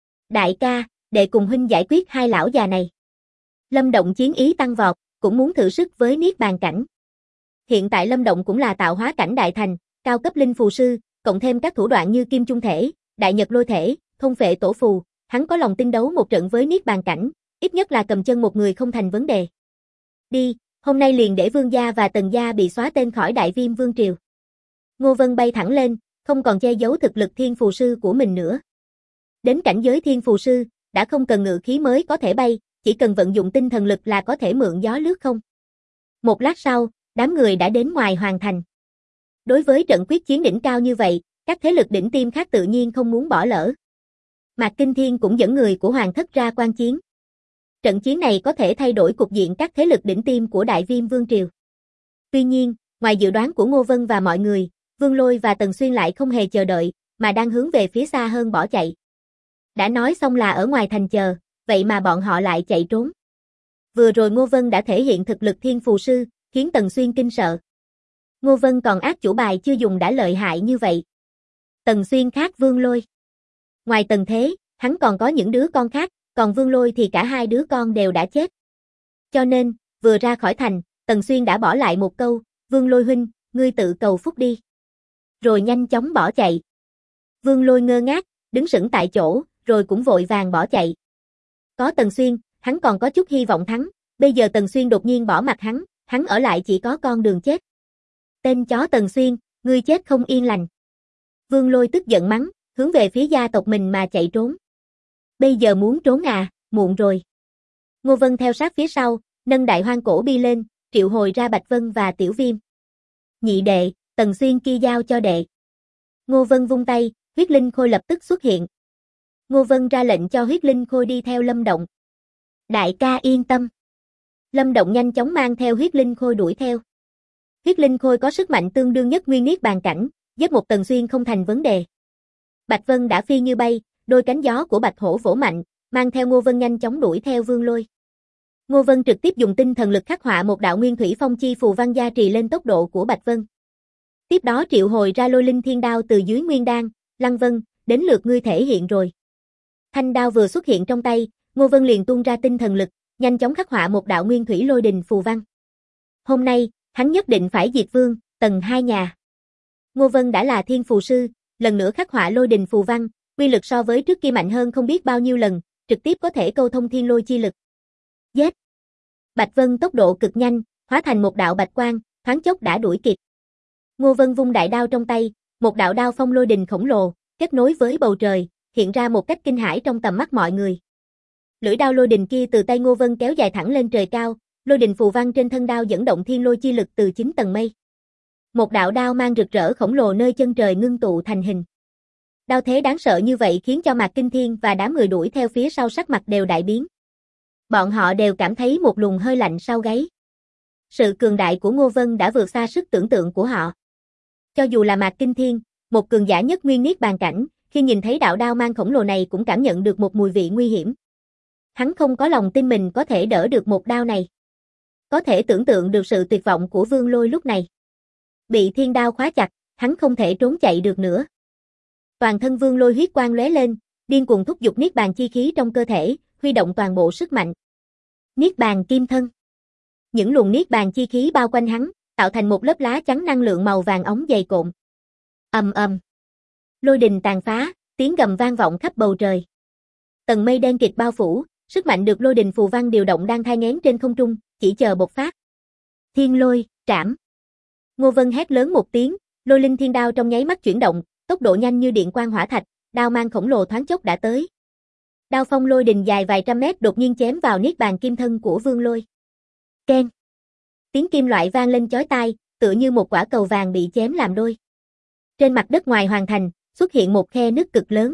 Speaker 1: Đại ca, đệ cùng huynh giải quyết hai lão già này. Lâm Động chiến ý tăng vọt, cũng muốn thử sức với Niết Bàn cảnh. Hiện tại Lâm Động cũng là tạo hóa cảnh đại thành, cao cấp linh phù sư, cộng thêm các thủ đoạn như Kim Trung Thể, Đại Nhật Lôi Thể, Thôn Phệ Tổ Phù, hắn có lòng tin đấu một trận với Niết Bàn cảnh, ít nhất là cầm chân một người không thành vấn đề. Đi, hôm nay liền để Vương gia và Tần gia bị xóa tên khỏi Đại Viêm Vương Triều. Ngô Vân bay thẳng lên, không còn che giấu thực lực thiên phù sư của mình nữa. Đến cảnh giới thiên phù sư, đã không cần ngự khí mới có thể bay, chỉ cần vận dụng tinh thần lực là có thể mượn gió lướt không. Một lát sau, đám người đã đến ngoài hoàng thành. Đối với trận quyết chiến đỉnh cao như vậy, các thế lực đỉnh tiêm khác tự nhiên không muốn bỏ lỡ. Mạc Kinh Thiên cũng dẫn người của Hoàng Thất ra quan chiến. Trận chiến này có thể thay đổi cục diện các thế lực đỉnh tiêm của Đại Viêm Vương Triều. Tuy nhiên, ngoài dự đoán của Ngô Vân và mọi người, Vương Lôi và Tần Xuyên lại không hề chờ đợi, mà đang hướng về phía xa hơn bỏ chạy. Đã nói xong là ở ngoài thành chờ, vậy mà bọn họ lại chạy trốn. Vừa rồi Ngô Vân đã thể hiện thực lực thiên phù sư, khiến Tần Xuyên kinh sợ. Ngô Vân còn ác chủ bài chưa dùng đã lợi hại như vậy. Tần Xuyên khác Vương Lôi. Ngoài Tần Thế, hắn còn có những đứa con khác, còn Vương Lôi thì cả hai đứa con đều đã chết. Cho nên, vừa ra khỏi thành, Tần Xuyên đã bỏ lại một câu, Vương Lôi huynh, ngươi tự cầu phúc đi. Rồi nhanh chóng bỏ chạy. Vương Lôi ngơ ngác, đứng sững tại chỗ, rồi cũng vội vàng bỏ chạy. Có Tần Xuyên, hắn còn có chút hy vọng thắng, bây giờ Tần Xuyên đột nhiên bỏ mặt hắn ở lại chỉ có con đường chết. Tên chó Tần Xuyên, ngươi chết không yên lành. Vương Lôi tức giận mắng, hướng về phía gia tộc mình mà chạy trốn. Bây giờ muốn trốn à, muộn rồi. Ngô Vân theo sát phía sau, nâng đại hoang cổ bi lên, triệu hồi ra Bạch Vân và Tiểu Viêm. Nhị đệ, Tần Xuyên kia giao cho đệ. Ngô Vân vung tay, huyết linh khôi lập tức xuất hiện. Ngô Vân ra lệnh cho huyết linh khôi đi theo Lâm Động. Đại ca yên tâm. Lâm Động nhanh chóng mang theo huyết linh khôi đuổi theo. Huyết linh khôi có sức mạnh tương đương nhất nguyên Niết Bàn cảnh, giết một Tần Xuyên không thành vấn đề. Bạch Vân đã phi như bay, đôi cánh gió của Bạch Hổ vỗ mạnh, mang theo Ngô Vân nhanh chóng đuổi theo Vương Lôi. Ngô Vân trực tiếp dùng tinh thần lực khắc họa một đạo nguyên thủy phong chi phù văn gia trì lên tốc độ của Bạch Vân. Tiếp đó triệu hồi ra lôi linh thiên đao từ dưới nguyên đan, Lăng Vân, đến lượt ngươi thể hiện rồi. Thanh đao vừa xuất hiện trong tay, Ngô Vân liền tuôn ra tinh thần lực, nhanh chóng khắc họa một đạo nguyên thủy lôi đình phù văn. Hôm nay, hắn nhất định phải diệt Vương, Tần hai nhà. Ngô Vân đã là thiên phù sư, lần nữa khắc họa lôi đình phù văn, uy lực so với trước kia mạnh hơn không biết bao nhiêu lần, trực tiếp có thể câu thông thiên lôi chi lực. Giết! Bạch Vân tốc độ cực nhanh, hóa thành một đạo bạch quang, thoáng chốc đã đuổi kịp. Ngô Vân vung đại đao trong tay, một đạo đao phong lôi đình khổng lồ, kết nối với bầu trời, hiện ra một cách kinh hãi trong tầm mắt mọi người. Lưỡi đao lôi đình kia từ tay Ngô Vân kéo dài thẳng lên trời cao, lôi đình phù văn trên thân đao dẫn động thiên lôi chi lực từ 9 tầng mây. Một đạo đao mang rực rỡ khổng lồ nơi chân trời ngưng tụ thành hình. Đao thế đáng sợ như vậy khiến cho Mạc Kinh Thiên và đám người đuổi theo phía sau sắc mặt đều đại biến. Bọn họ đều cảm thấy một luồng hơi lạnh sau gáy. Sự cường đại của Ngô Vân đã vượt xa sức tưởng tượng của họ. Cho dù là Mạc Kinh Thiên, một cường giả nhất nguyên niết bàn cảnh, khi nhìn thấy đạo đao mang khổng lồ này cũng cảm nhận được một mùi vị nguy hiểm. Hắn không có lòng tin mình có thể đỡ được một đao này. Có thể tưởng tượng được sự tuyệt vọng của Vương Lôi lúc này. Bị thiên đao khóa chặt, hắn không thể trốn chạy được nữa. Toàn thân Vương Lôi huyết quang lóe lên, điên cuồng thúc giục niết bàn chi khí trong cơ thể, huy động toàn bộ sức mạnh. Niết bàn kim thân. Những luồng niết bàn chi khí bao quanh hắn, tạo thành một lớp lá chắn năng lượng màu vàng óng dày cộm. Ầm ầm. Lôi đình tàn phá, tiếng gầm vang vọng khắp bầu trời. Tầng mây đen kịt bao phủ, sức mạnh được lôi đình phù văn điều động đang thai nghén trên không trung, chỉ chờ bộc phát. Thiên lôi, trảm. Ngô Vân hét lớn một tiếng, lôi linh thiên đao trong nháy mắt chuyển động, tốc độ nhanh như điện quang hỏa thạch, đao mang khổng lồ thoáng chốc đã tới. Đao phong lôi đình dài vài trăm mét đột nhiên chém vào niết bàn kim thân của Vương Lôi. Keng. Tiếng kim loại vang lên chói tai, tựa như một quả cầu vàng bị chém làm đôi. Trên mặt đất ngoài hoàn thành, xuất hiện một khe nứt cực lớn.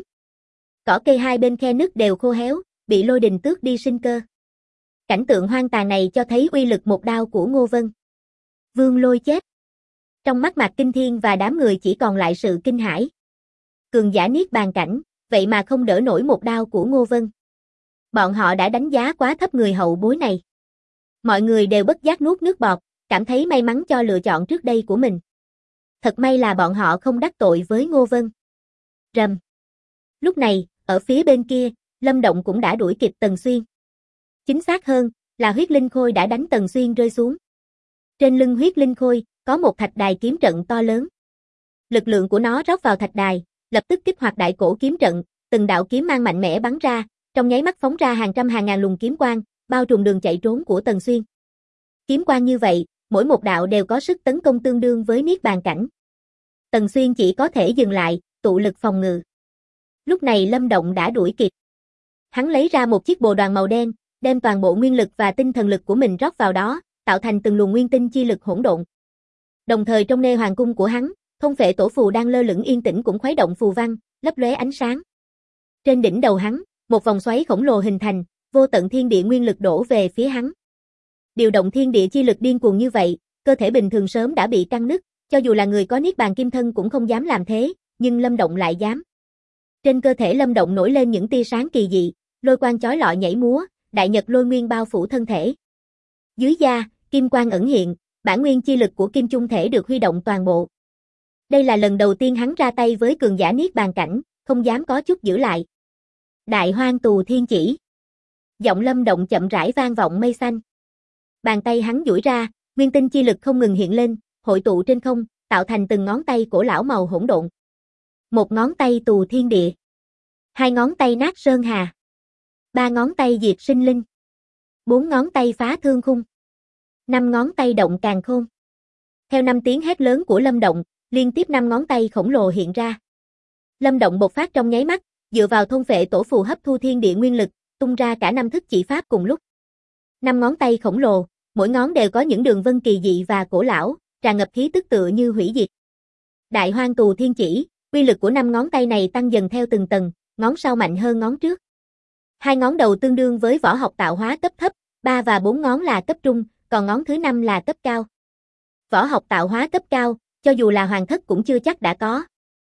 Speaker 1: Cỏ cây hai bên khe nứt đều khô héo, bị lôi đình tước đi sinh cơ. Cảnh tượng hoang tàn này cho thấy uy lực một đao của Ngô Vân. Vương Lôi chết. Trong mắt Mạc Kinh Thiên và đám người chỉ còn lại sự kinh hãi. Cường giả niết bàn cảnh, vậy mà không đỡ nổi một đao của Ngô Vân. Bọn họ đã đánh giá quá thấp người hậu bối này. Mọi người đều bất giác nuốt nước bọt, cảm thấy may mắn cho lựa chọn trước đây của mình. Thật may là bọn họ không đắc tội với Ngô Vân. Rầm. Lúc này, ở phía bên kia, Lâm Động cũng đã đuổi kịp Tần Xuyên. Chính xác hơn, là huyết linh khôi đã đánh Tần Xuyên rơi xuống. Trên lưng huyết linh khôi, có một thạch đài kiếm trận to lớn. Lực lượng của nó rót vào thạch đài, lập tức kích hoạt đại cổ kiếm trận, từng đạo kiếm mang mạnh mẽ bắn ra, trong nháy mắt phóng ra hàng trăm hàng ngàn luồng kiếm quang, bao trùm đường chạy trốn của Tần Xuyên. Kiếm quang như vậy, mỗi một đạo đều có sức tấn công tương đương với niết bàn cảnh. Tần Xuyên chỉ có thể dừng lại, tụ lực phòng ngự. Lúc này Lâm Động đã đuổi kịp. Hắn lấy ra một chiếc bồ đoàn màu đen, đem toàn bộ nguyên lực và tinh thần lực của mình rót vào đó, tạo thành từng luồng nguyên tinh chi lực hỗn độn. Đồng thời trong nê hoàng cung của hắn, thôn phệ tổ phù đang lơ lửng yên tĩnh cũng khuấy động phù văn, lấp lóe ánh sáng. Trên đỉnh đầu hắn, một vòng xoáy khổng lồ hình thành, vô tận thiên địa nguyên lực đổ về phía hắn. Điều động thiên địa chi lực điên cuồng như vậy, cơ thể bình thường sớm đã bị căng nứt, cho dù là người có niết bàn kim thân cũng không dám làm thế, nhưng Lâm Động lại dám. Trên cơ thể Lâm Động nổi lên những tia sáng kỳ dị, lôi quang chói lọi nhảy múa, đại nhật lôi nguyên bao phủ thân thể. Dưới da, kim quang ẩn hiện, bản nguyên chi lực của kim chung thể được huy động toàn bộ. Đây là lần đầu tiên hắn ra tay với cường giả niết bàn cảnh, không dám có chút giữ lại. Đại hoang tù thiên chỉ. Giọng Lâm Động chậm rãi vang vọng mây xanh. Bàn tay hắn duỗi ra, nguyên tinh chi lực không ngừng hiện lên, hội tụ trên không, tạo thành từng ngón tay cổ lão màu hỗn độn. Một ngón tay tù thiên địa. Hai ngón tay nát sơn hà. Ba ngón tay diệt sinh linh. Bốn ngón tay phá thương khung. Năm ngón tay động càn khôn. Theo năm tiếng hét lớn của Lâm Động, liên tiếp năm ngón tay khổng lồ hiện ra. Lâm Động bộc phát trong nháy mắt, dựa vào thôn phệ tổ phù hấp thu thiên địa nguyên lực, tung ra cả năm thức chỉ pháp cùng lúc. Năm ngón tay khổng lồ, mỗi ngón đều có những đường vân kỳ dị và cổ lão, tràn ngập khí tức tựa như hủy diệt. Đại hoang tù thiên chỉ, uy lực của năm ngón tay này tăng dần theo từng tầng, ngón sau mạnh hơn ngón trước. Hai ngón đầu tương đương với võ học tạo hóa cấp thấp, 3 và 4 ngón là cấp trung, còn ngón thứ 5 là cấp cao. Võ học tạo hóa cấp cao, cho dù là hoàng thất cũng chưa chắc đã có.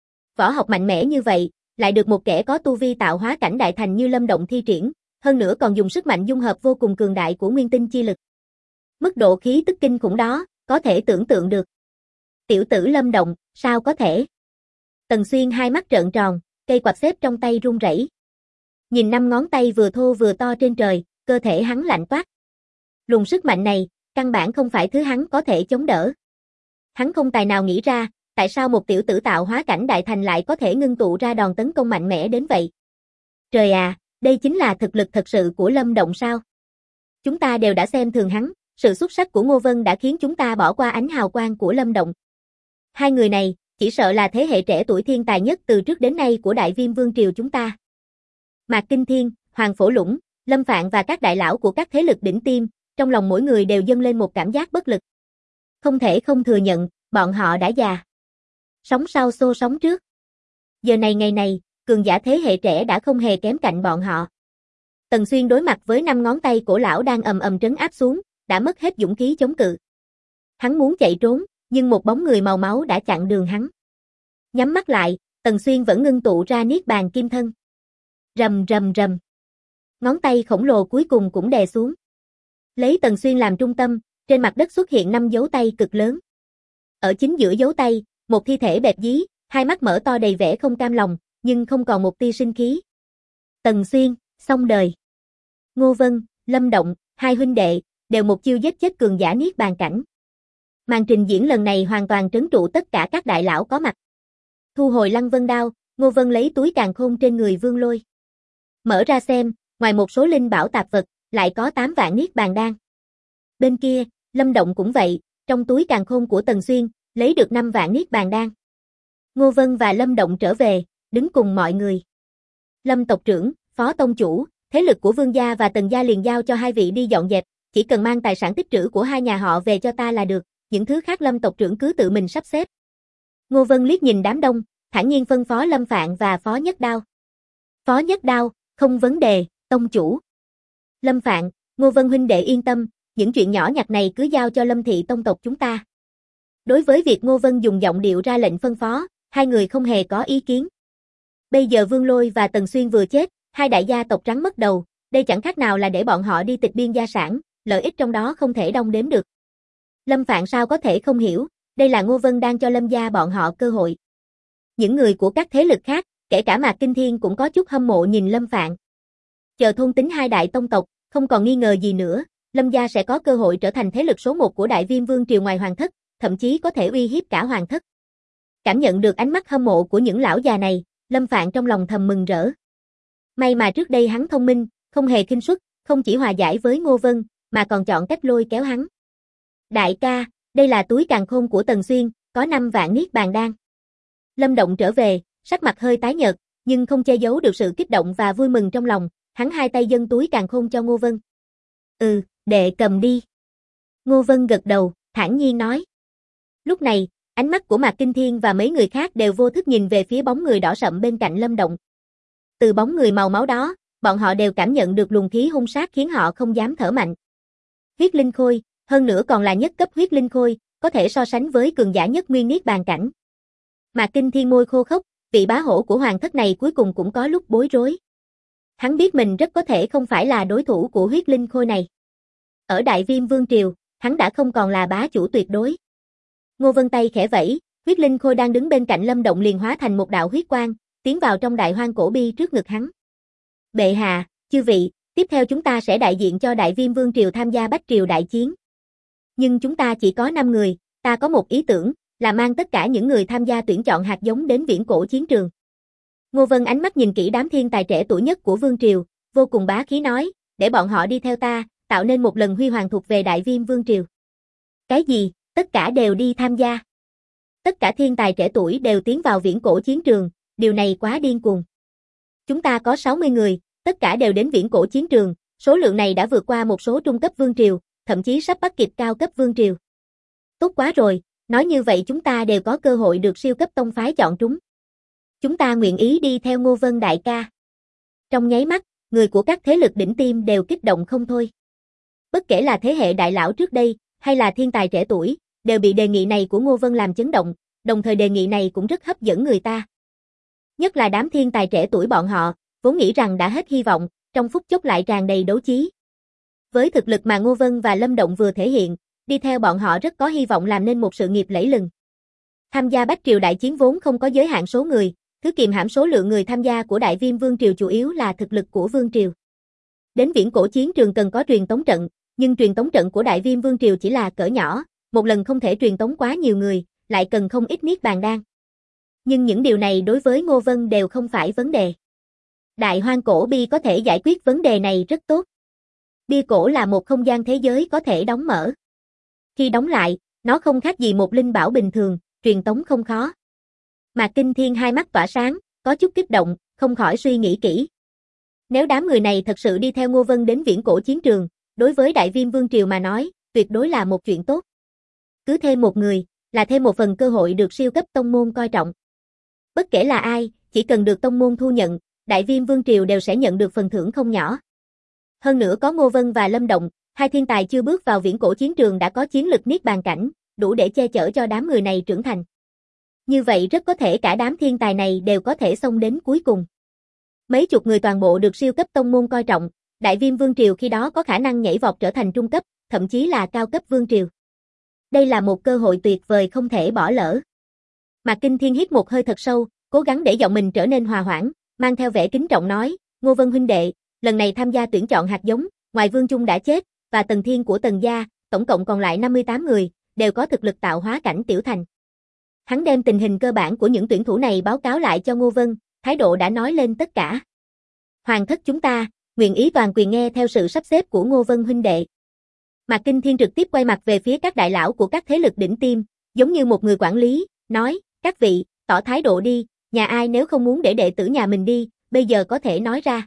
Speaker 1: Võ học mạnh mẽ như vậy, lại được một kẻ có tu vi tạo hóa cảnh đại thành như Lâm Động thi triển, hơn nữa còn dùng sức mạnh dung hợp vô cùng cường đại của nguyên tinh chi lực. Mức độ khí tức kinh khủng đó, có thể tưởng tượng được. Tiểu tử Lâm Động, sao có thể? Tần Xuyên hai mắt trợn tròn, cây quạt xếp trong tay run rẩy. Nhìn năm ngón tay vừa thô vừa to trên trời, cơ thể hắn lạnh toát. Luồng sức mạnh này, căn bản không phải thứ hắn có thể chống đỡ. Hắn không tài nào nghĩ ra, tại sao một tiểu tử tạo hóa cảnh đại thành lại có thể ngưng tụ ra đòn tấn công mạnh mẽ đến vậy. Trời à, Đây chính là thực lực thật sự của Lâm Động sao? Chúng ta đều đã xem thường hắn, sự xuất sắc của Ngô Vân đã khiến chúng ta bỏ qua ánh hào quang của Lâm Động. Hai người này, chỉ sợ là thế hệ trẻ tuổi thiên tài nhất từ trước đến nay của Đại Viêm Vương triều chúng ta. Mạc Kinh Thiên, Hoàng Phổ Lũng, Lâm Phạn và các đại lão của các thế lực đỉnh tiêm, trong lòng mỗi người đều dâng lên một cảm giác bất lực. Không thể không thừa nhận, bọn họ đã già. Sống sau xô sống trước. Giờ này ngày này, cường giả thế hệ trẻ đã không hề kém cạnh bọn họ. Tần Xuyên đối mặt với 5 ngón tay cổ lão đang ầm ầm trấn áp xuống, đã mất hết dũng khí chống cự. Hắn muốn chạy trốn, nhưng một bóng người màu máu đã chặn đường hắn. Nhắm mắt lại, Tần Xuyên vẫn ngưng tụ ra Niết Bàn Kim Thân. Rầm rầm rầm. Ngón tay khổng lồ cuối cùng cũng đè xuống. Lấy Tần Xuyên làm trung tâm, trên mặt đất xuất hiện 5 dấu tay cực lớn. Ở chính giữa dấu tay, một thi thể bẹp dí, hai mắt mở to đầy vẻ không cam lòng, nhưng không còn một tia sinh khí. Tần Xuyên, xong đời. Ngô Vân, Lâm Động, hai huynh đệ, đều một chiêu giết chết cường giả Niết Bàn cảnh. Màn trình diễn lần này hoàn toàn trấn trụ tất cả các đại lão có mặt. Thu hồi Lăng Vân đao, Ngô Vân lấy túi càn khôn trên người Vương Lôi. Mở ra xem, ngoài một số linh bảo tạp vật, lại có 8 vạn Niết Bàn đan. Bên kia, Lâm Động cũng vậy, trong túi càn khôn của Tần Xuyên, lấy được 5 vạn Niết Bàn đan. Ngô Vân và Lâm Động trở về, đứng cùng mọi người. Lâm tộc trưởng, Phó tông chủ, thế lực của Vương gia và Tần gia liền giao cho hai vị đi dọn dẹp, chỉ cần mang tài sản tích trữ của hai nhà họ về cho ta là được, những thứ khác Lâm tộc trưởng cứ tự mình sắp xếp. Ngô Vân liếc nhìn đám đông, thản nhiên phân phó Lâm Phạn và Phó Nhất Đao. Phó Nhất Đao, không vấn đề, tông chủ. Lâm Phạn, Ngô Vân huynh đệ yên tâm, những chuyện nhỏ nhặt này cứ giao cho Lâm thị tông tộc chúng ta. Đối với việc Ngô Vân dùng giọng điệu ra lệnh phân phó, hai người không hề có ý kiến. Bây giờ Vương Lôi và Tần Xuyên vừa chết, hai đại gia tộc trắng mất đầu, đây chẳng khác nào là để bọn họ đi tịch biên gia sản, lợi ích trong đó không thể đong đếm được. Lâm Phạn sao có thể không hiểu, đây là Ngô Vân đang cho Lâm gia bọn họ cơ hội. Những người của các thế lực khác, kể cả Mạc Kinh Thiên cũng có chút hâm mộ nhìn Lâm Phạn. Chờ thôn tính hai đại tông tộc, không còn nghi ngờ gì nữa, Lâm gia sẽ có cơ hội trở thành thế lực số 1 của Đại Viêm Vương triều ngoài hoàng thất, thậm chí có thể uy hiếp cả hoàng thất. Cảm nhận được ánh mắt hâm mộ của những lão già này, Lâm Phạn trong lòng thầm mừng rỡ. May mà trước đây hắn thông minh, không hề khinh suất, không chỉ hòa giải với Ngô Vân, mà còn chọn cách lôi kéo hắn. Đại ca, đây là túi càn khôn của Tần Xuyên, có 5 vạn Niết Bàn đan. Lâm Động trở về, sắc mặt hơi tái nhợt, nhưng không che giấu được sự kích động và vui mừng trong lòng, hắn hai tay dâng túi càn khôn cho Ngô Vân. Đệ cầm đi. Ngô Vân gật đầu, thản nhiên nói. Lúc này, ánh mắt của Mạc Kinh Thiên và mấy người khác đều vô thức nhìn về phía bóng người đỏ sậm bên cạnh Lâm Động. Từ bóng người màu máu đó, bọn họ đều cảm nhận được luồng khí hung sát khiến họ không dám thở mạnh. Huyết linh khôi, hơn nữa còn là nhất cấp huyết linh khôi, có thể so sánh với cường giả nhất nguyên Niết Bàn cảnh. Mạc Kinh Thiên môi khô khốc, vị bá hổ của hoàng thất này cuối cùng cũng có lúc bối rối. Hắn biết mình rất có thể không phải là đối thủ của huyết linh khôi này. Ở Đại Viêm Vương triều, hắn đã không còn là bá chủ tuyệt đối. Ngô Vân tay khẽ vẫy, huyết linh khôi đang đứng bên cạnh Lâm Động liền hóa thành một đạo huyết quang, tiến vào trong đại hoang cổ bi trước ngực hắn. Bệ hạ, chư vị, tiếp theo chúng ta sẽ đại diện cho Đại Viêm Vương triều tham gia Bách triều đại chiến. Nhưng chúng ta chỉ có 5 người, ta có một ý tưởng, là mang tất cả những người tham gia tuyển chọn hạt giống đến viễn cổ chiến trường. Ngô Vân ánh mắt nhìn kỹ đám thiên tài trẻ tuổi nhất của Vương triều, vô cùng bá khí nói, để bọn họ đi theo ta, tạo nên một lần huy hoàng thuộc về Đại Viêm Vương triều. Cái gì, tất cả đều đi tham gia? Tất cả thiên tài trẻ tuổi đều tiến vào viễn cổ chiến trường, điều này quá điên cuồng. Chúng ta có 60 người, tất cả đều đến viễn cổ chiến trường, số lượng này đã vượt qua một số trung cấp vương triều, thậm chí sắp bắt kịp cao cấp vương triều. Tốt quá rồi, nói như vậy chúng ta đều có cơ hội được siêu cấp tông phái chọn trúng. Chúng ta nguyện ý đi theo Ngô Vân đại ca. Trong nháy mắt, người của các thế lực đỉnh tiêm đều kích động không thôi. Bất kể là thế hệ đại lão trước đây, hay là thiên tài trẻ tuổi, đều bị đề nghị này của Ngô Vân làm chấn động, đồng thời đề nghị này cũng rất hấp dẫn người ta. Nhất là đám thiên tài trẻ tuổi bọn họ, vốn nghĩ rằng đã hết hy vọng, trong phút chốc lại tràn đầy đấu chí. Với thực lực mà Ngô Vân và Lâm Động vừa thể hiện, đi theo bọn họ rất có hy vọng làm nên một sự nghiệp lẫy lừng. Tham gia Bách triều đại chiến vốn không có giới hạn số người, thứ kiềm hãm số lượng người tham gia của Đại Viêm Vương triều chủ yếu là thực lực của Vương triều. Đến viễn cổ chiến trường cần có truyền tống trận, nhưng truyền tống trận của Đại Viêm Vương triều chỉ là cỡ nhỏ, một lần không thể truyền tống quá nhiều người, lại cần không ít Niết Bàn đan. Nhưng những điều này đối với Ngô Vân đều không phải vấn đề. Đại hoang cổ bi có thể giải quyết vấn đề này rất tốt. Bia cổ là một không gian thế giới có thể đóng mở. Khi đóng lại, nó không khác gì một linh bảo bình thường, truyền tống không khó. Mạc Kinh Thiên hai mắt tỏa sáng, có chút kích động, không khỏi suy nghĩ kỹ. Nếu đám người này thật sự đi theo Ngô Vân đến viễn cổ chiến trường, đối với Đại Viêm Vương Triều mà nói, tuyệt đối là một chuyện tốt. Cứ thêm một người, là thêm một phần cơ hội được siêu cấp tông môn coi trọng. Bất kể là ai, chỉ cần được tông môn thu nhận, Đại Viêm Vương Triều đều sẽ nhận được phần thưởng không nhỏ. Hơn nữa có Ngô Vân và Lâm Động, hai thiên tài chưa bước vào viễn cổ chiến trường đã có chiến lực niết bàn cảnh, đủ để che chở cho đám người này trưởng thành. Như vậy rất có thể cả đám thiên tài này đều có thể xông đến cuối cùng. Mấy chục người toàn bộ được siêu cấp tông môn coi trọng, Đại Viêm Vương Triều khi đó có khả năng nhảy vọt trở thành trung cấp, thậm chí là cao cấp Vương Triều. Đây là một cơ hội tuyệt vời không thể bỏ lỡ. Mạc Kinh Thiên hít một hơi thật sâu, cố gắng để giọng mình trở nên hòa hoãn, mang theo vẻ kính trọng nói, Ngô Vân huynh đệ, lần này tham gia tuyển chọn hạt giống, ngoài Vương Trung đã chết, và Tần Thiên của Tần gia, tổng cộng còn lại 58 người, đều có thực lực tạo hóa cảnh tiểu thành. Hắn đem tình hình cơ bản của những tuyển thủ này báo cáo lại cho Ngô Vân, thái độ đã nói lên tất cả. Hoàng thất chúng ta, nguyện ý toàn quyền nghe theo sự sắp xếp của Ngô Vân huynh đệ. Mạc Kinh Thiên trực tiếp quay mặt về phía các đại lão của các thế lực đỉnh tiêm, giống như một người quản lý, nói, các vị, tỏ thái độ đi, nhà ai nếu không muốn để đệ tử nhà mình đi, bây giờ có thể nói ra.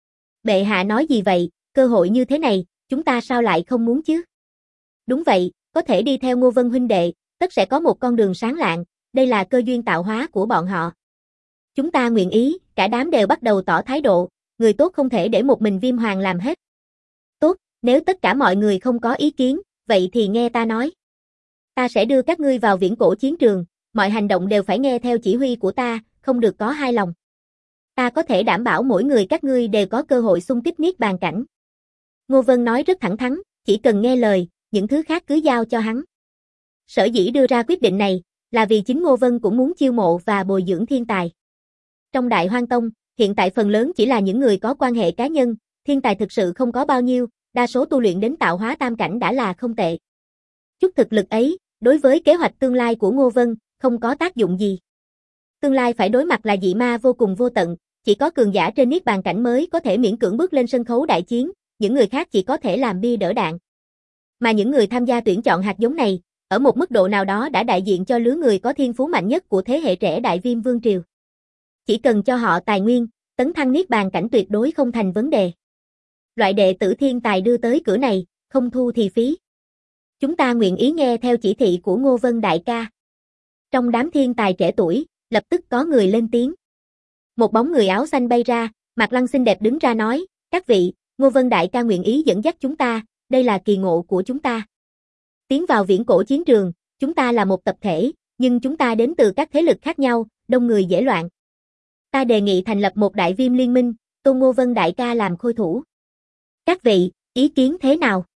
Speaker 1: Bệ hạ nói gì vậy, cơ hội như thế này, chúng ta sao lại không muốn chứ? Đúng vậy, có thể đi theo Ngô Vân huynh đệ, tất sẽ có một con đường sáng lạng, đây là cơ duyên tạo hóa của bọn họ. Chúng ta nguyện ý, cả đám đều bắt đầu tỏ thái độ, người tốt không thể để một mình Viêm Hoàng làm hết. Tốt, nếu tất cả mọi người không có ý kiến, vậy thì nghe ta nói. Ta sẽ đưa các ngươi vào viễn cổ chiến trường, mọi hành động đều phải nghe theo chỉ huy của ta, không được có hai lòng. Ta có thể đảm bảo mỗi người các ngươi đều có cơ hội xung kích niết bàn cảnh. Ngô Vân nói rất thẳng thắn, chỉ cần nghe lời, những thứ khác cứ giao cho hắn. Sở dĩ đưa ra quyết định này, là vì chính Ngô Vân cũng muốn chiêu mộ và bồi dưỡng thiên tài. Trong Đại Hoang Tông, hiện tại phần lớn chỉ là những người có quan hệ cá nhân, thiên tài thực sự không có bao nhiêu, đa số tu luyện đến tạo hóa tam cảnh đã là không tệ. Chút thực lực ấy, đối với kế hoạch tương lai của Ngô Vân, không có tác dụng gì. Tương lai phải đối mặt là dị ma vô cùng vô tận, chỉ có cường giả trên niết bàn cảnh mới có thể miễn cưỡng bước lên sân khấu đại chiến, những người khác chỉ có thể làm bia đỡ đạn. Mà những người tham gia tuyển chọn hạt giống này, ở một mức độ nào đó đã đại diện cho lứa người có thiên phú mạnh nhất của thế hệ trẻ Đại Viêm Vương Triều. Chỉ cần cho họ tài nguyên, tấn thăng niết bàn cảnh tuyệt đối không thành vấn đề. Loại đệ tử thiên tài đưa tới cửa này, không thu thì phí. Chúng ta nguyện ý nghe theo chỉ thị của Ngô Vân đại ca. Trong đám thiên tài trẻ tuổi, lập tức có người lên tiếng. Một bóng người áo xanh bay ra, Mạc Lăng xinh đẹp đứng ra nói, các vị, Ngô Vân đại ca nguyện ý dẫn dắt chúng ta, đây là kỳ ngộ của chúng ta. Tiến vào viễn cổ chiến trường, chúng ta là một tập thể, nhưng chúng ta đến từ các thế lực khác nhau, đông người dễ loạn. Ta đề nghị thành lập một đại viêm liên minh, tôn Ngô Vân đại ca làm khôi thủ. Các vị, ý kiến thế nào?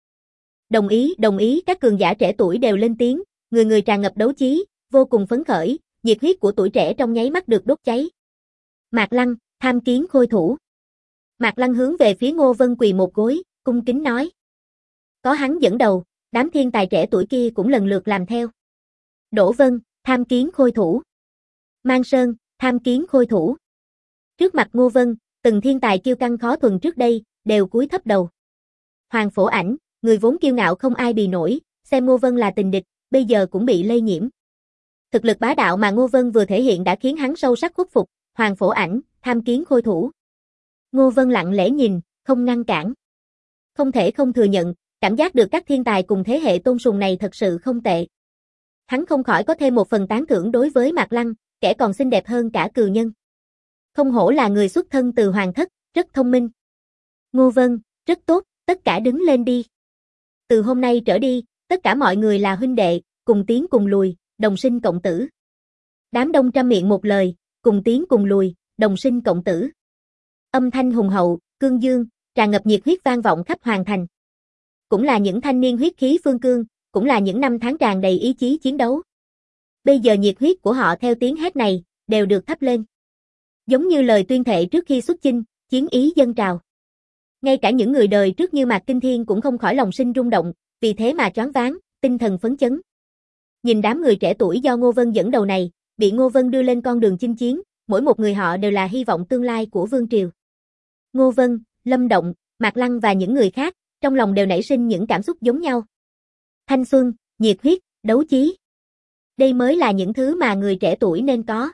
Speaker 1: Đồng ý, các cường giả trẻ tuổi đều lên tiếng, người người tràn ngập đấu chí, vô cùng phấn khởi, nhiệt huyết của tuổi trẻ trong nháy mắt được đốt cháy. Mạc Lăng, tham kiến khôi thủ. Mạc Lăng hướng về phía Ngô Vân quỳ một gối, cung kính nói. Có hắn dẫn đầu, đám thiên tài trẻ tuổi kia cũng lần lượt làm theo. Đỗ Vân, tham kiến khôi thủ. Mang Sơn, tham kiến khôi thủ. Trước mặt Ngô Vân, từng thiên tài kiêu căng khó thuần trước đây, đều cúi thấp đầu. Hoàng Phổ Ảnh, người vốn kiêu ngạo không ai bì nổi, xem Ngô Vân là tình địch, bây giờ cũng bị lây nhiễm. Thực lực bá đạo mà Ngô Vân vừa thể hiện đã khiến hắn sâu sắc khuất phục, Hoàng Phổ Ảnh, tham kiến khôi thủ. Ngô Vân lặng lẽ nhìn, không ngăn cản. Không thể không thừa nhận, cảm giác được các thiên tài cùng thế hệ tôn sùng này thật sự không tệ. Hắn không khỏi có thêm một phần tán thưởng đối với Mạc Lăng, kẻ còn xinh đẹp hơn cả cừu nhân. Không hổ là người xuất thân từ hoàng thất, rất thông minh. Ngô Vân, rất tốt, tất cả đứng lên đi. Từ hôm nay trở đi, tất cả mọi người là huynh đệ, cùng tiến cùng lùi, đồng sinh cộng tử. Đám đông trăm miệng một lời, cùng tiến cùng lùi, đồng sinh cộng tử. Âm thanh hùng hậu, cương dương, tràn ngập nhiệt huyết vang vọng khắp hoàng thành. Cũng là những thanh niên huyết khí phương cương, cũng là những năm tháng tràn đầy ý chí chiến đấu. Bây giờ nhiệt huyết của họ theo tiếng hét này, đều được thắp lên. Giống như lời tuyên thệ trước khi xuất chinh, chiến ý dâng trào. Ngay cả những người đời trước như Mạc Kinh Thiên cũng không khỏi lòng sinh rung động, vì thế mà choáng váng, tinh thần phấn chấn. Nhìn đám người trẻ tuổi do Ngô Vân dẫn đầu này, bị Ngô Vân đưa lên con đường chinh chiến, mỗi một người họ đều là hy vọng tương lai của vương triều. Ngô Vân, Lâm Động, Mạc Lăng và những người khác, trong lòng đều nảy sinh những cảm xúc giống nhau. Thanh xuân, nhiệt huyết, đấu chí. Đây mới là những thứ mà người trẻ tuổi nên có.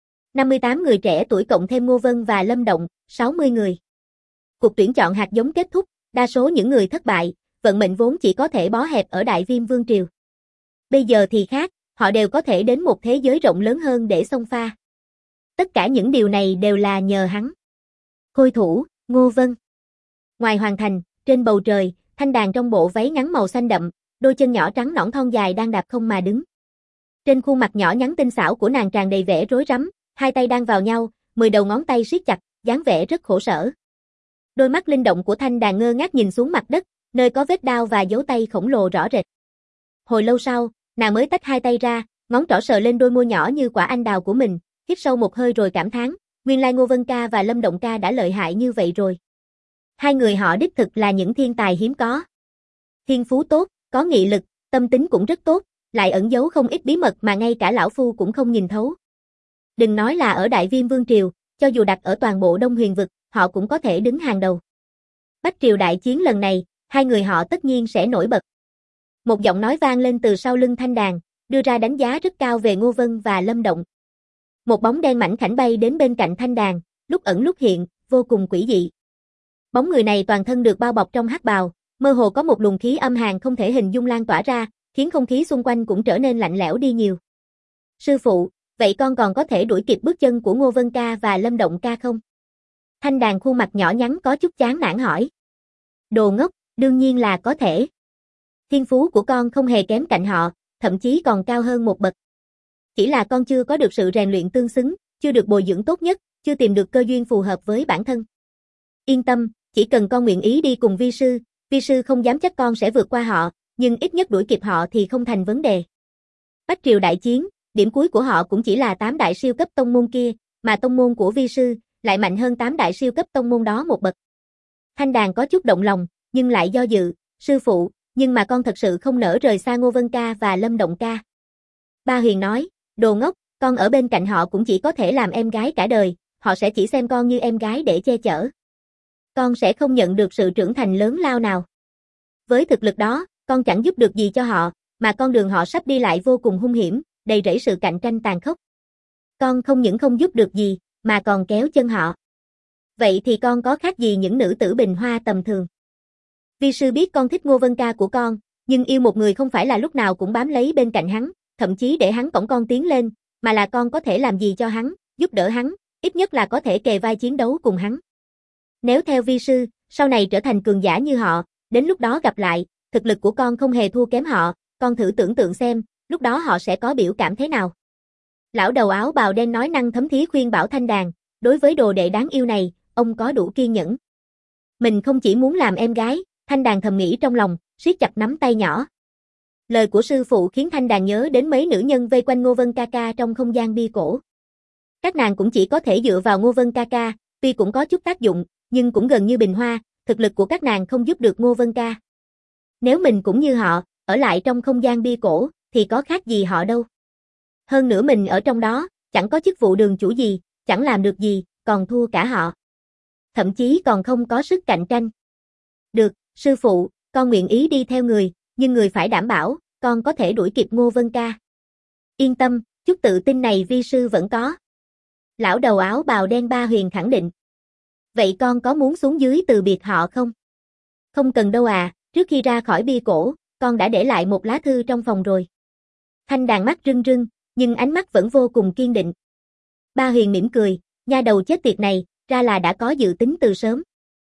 Speaker 1: 58 người trẻ tuổi cộng thêm Ngô Vân và Lâm Động, 60 người. Cuộc tuyển chọn hạt giống kết thúc, đa số những người thất bại, vận mệnh vốn chỉ có thể bó hẹp ở Đại Viêm Vương Triều. Bây giờ thì khác, họ đều có thể đến một thế giới rộng lớn hơn để xông pha. Tất cả những điều này đều là nhờ hắn. Khôi thủ, Ngô Vân. Ngoài hoàng thành, trên bầu trời, Thanh Đàn trong bộ váy ngắn màu xanh đậm, đôi chân nhỏ trắng nõn thon dài đang đạp không mà đứng. Trên khuôn mặt nhỏ nhắn tinh xảo của nàng tràn đầy vẻ rối rắm, hai tay đang vào nhau, 10 đầu ngón tay siết chặt, dáng vẻ rất khổ sở. Đôi mắt linh động của Thanh Đàn ngơ ngác nhìn xuống mặt đất, nơi có vết đao và dấu tay khổng lồ rõ rệt. Hồi lâu sau, nàng mới tách hai tay ra, ngón trỏ sờ lên đôi môi nhỏ như quả anh đào của mình, hít sâu một hơi rồi cảm thán, nguyên lai Ngô Vân ca và Lâm Động ca đã lợi hại như vậy rồi. Hai người họ đích thực là những thiên tài hiếm có. Thiên phú tốt, có nghị lực, tâm tính cũng rất tốt, lại ẩn giấu không ít bí mật mà ngay cả lão phu cũng không nhìn thấu. Đừng nói là ở Đại Viêm Vương Triều, cho dù đặt ở toàn bộ Đông Huyền Vực, họ cũng có thể đứng hàng đầu. Bách Triều đại chiến lần này, hai người họ tất nhiên sẽ nổi bật. Một giọng nói vang lên từ sau lưng Thanh Đàn, đưa ra đánh giá rất cao về Ngô Vân và Lâm Động. Một bóng đen mảnh khảnh bay đến bên cạnh Thanh Đàn, lúc ẩn lúc hiện, vô cùng quỷ dị. Bóng người này toàn thân được bao bọc trong hắc bào, mơ hồ có một luồng khí âm hàn không thể hình dung lan tỏa ra, khiến không khí xung quanh cũng trở nên lạnh lẽo đi nhiều. Sư phụ, vậy con còn có thể đuổi kịp bước chân của Ngô Vân ca và Lâm Động ca không? Thanh Đàn khuôn mặt nhỏ nhắn có chút chán nản hỏi. Đồ ngốc, đương nhiên là có thể. Thiên phú của con không hề kém cạnh họ, thậm chí còn cao hơn một bậc. Chỉ là con chưa có được sự rèn luyện tương xứng, chưa được bồi dưỡng tốt nhất, chưa tìm được cơ duyên phù hợp với bản thân. Yên tâm, chỉ cần con nguyện ý đi cùng vi sư không dám chắc con sẽ vượt qua họ, nhưng ít nhất đuổi kịp họ thì không thành vấn đề. Bách Triều đại chiến, điểm cuối của họ cũng chỉ là 8 đại siêu cấp tông môn kia, mà tông môn của vi sư lại mạnh hơn 8 đại siêu cấp tông môn đó một bậc. Thanh Đàn có chút động lòng, nhưng lại do dự, sư phụ, nhưng mà con thật sự không nỡ rời xa Ngô Vân ca và Lâm Động ca. Ba Huyền nói, đồ ngốc, con ở bên cạnh họ cũng chỉ có thể làm em gái cả đời, họ sẽ chỉ xem con như em gái để che chở. Con sẽ không nhận được sự trưởng thành lớn lao nào. Với thực lực đó, con chẳng giúp được gì cho họ, mà con đường họ sắp đi lại vô cùng hung hiểm, đầy rẫy sự cạnh tranh tàn khốc. Con không những không giúp được gì, mà còn kéo chân họ. Vậy thì con có khác gì những nữ tử bình hoa tầm thường? Vi sư biết con thích Ngô Vân ca của con, nhưng yêu một người không phải là lúc nào cũng bám lấy bên cạnh hắn, thậm chí để hắn cõng con tiến lên, mà là con có thể làm gì cho hắn, giúp đỡ hắn, ít nhất là có thể kề vai chiến đấu cùng hắn. Nếu theo vi sư, sau này trở thành cường giả như họ, đến lúc đó gặp lại, thực lực của con không hề thua kém họ, con thử tưởng tượng xem, lúc đó họ sẽ có biểu cảm thế nào. Lão đầu áo bào đen nói năng thấm thía khuyên bảo Thanh Đàn, đối với đồ đệ đáng yêu này, ông có đủ kiên nhẫn. Mình không chỉ muốn làm em gái, Thanh Đàn thầm nghĩ trong lòng, siết chặt nắm tay nhỏ. Lời của sư phụ khiến Thanh Đàn nhớ đến mấy nữ nhân vây quanh Ngô Vân ca ca trong không gian bia cổ. Các nàng cũng chỉ có thể dựa vào Ngô Vân ca ca, tuy cũng có chút tác dụng, nhưng cũng gần như bình hoa, thực lực của các nàng không giúp được Ngô Vân ca. Nếu mình cũng như họ, ở lại trong không gian bia cổ, thì có khác gì họ đâu. Hơn nữa mình ở trong đó, chẳng có chức vụ đường chủ gì, chẳng làm được gì, còn thua cả họ. Thậm chí còn không có sức cạnh tranh. Được, sư phụ, con nguyện ý đi theo người, nhưng người phải đảm bảo, con có thể đuổi kịp Ngô Vân ca. Yên tâm, chút tự tin này vi sư vẫn có. Lão đầu áo bào đen Ba Huyền khẳng định. Vậy con có muốn xuống dưới từ biệt họ không? Không cần đâu à, trước khi ra khỏi bia cổ, con đã để lại một lá thư trong phòng rồi. Thanh Đàn mắt rưng rưng, nhưng ánh mắt vẫn vô cùng kiên định. Ba Huyền mỉm cười, nha đầu chết tiệt này, ra là đã có dự tính từ sớm.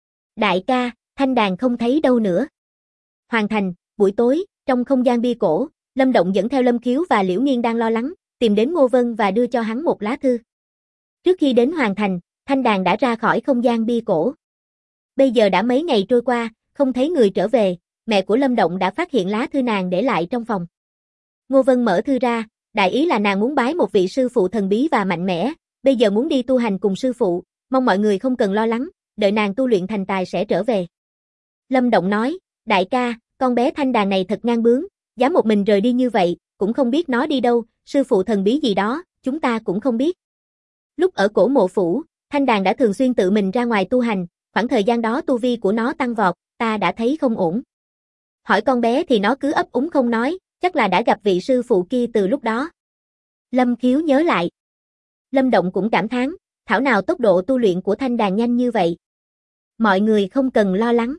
Speaker 1: Đại ca, Thanh Đàn không thấy đâu nữa. Hoàn thành, buổi tối, trong không gian bia cổ, Lâm Động dẫn theo Lâm Khiếu và Liễu Nghiên đang lo lắng, tìm đến Ngô Vân và đưa cho hắn một lá thư. Trước khi đến Hoàn thành, Thanh Đàn đã ra khỏi không gian bia cổ. Bây giờ đã mấy ngày trôi qua, không thấy người trở về, mẹ của Lâm Động đã phát hiện lá thư nàng để lại trong phòng. Ngô Vân mở thư ra, đại ý là nàng muốn bái một vị sư phụ thần bí và mạnh mẽ, bây giờ muốn đi tu hành cùng sư phụ, mong mọi người không cần lo lắng, đợi nàng tu luyện thành tài sẽ trở về. Lâm Động nói, đại ca, con bé Thanh Đàn này thật ngang bướng, dám một mình rời đi như vậy, cũng không biết nó đi đâu, sư phụ thần bí gì đó, chúng ta cũng không biết. Lúc ở Cổ Mộ Phủ, Thanh Đàn đã thường xuyên tự mình ra ngoài tu hành, Khoảng thời gian đó tu vi của nó tăng vọt, ta đã thấy không ổn. Hỏi con bé thì nó cứ ấp úng không nói, chắc là đã gặp vị sư phụ kia từ lúc đó. Lâm Khiếu nhớ lại. Lâm Động cũng cảm thán, thảo nào tốc độ tu luyện của Thanh Đàn nhanh như vậy. Mọi người không cần lo lắng.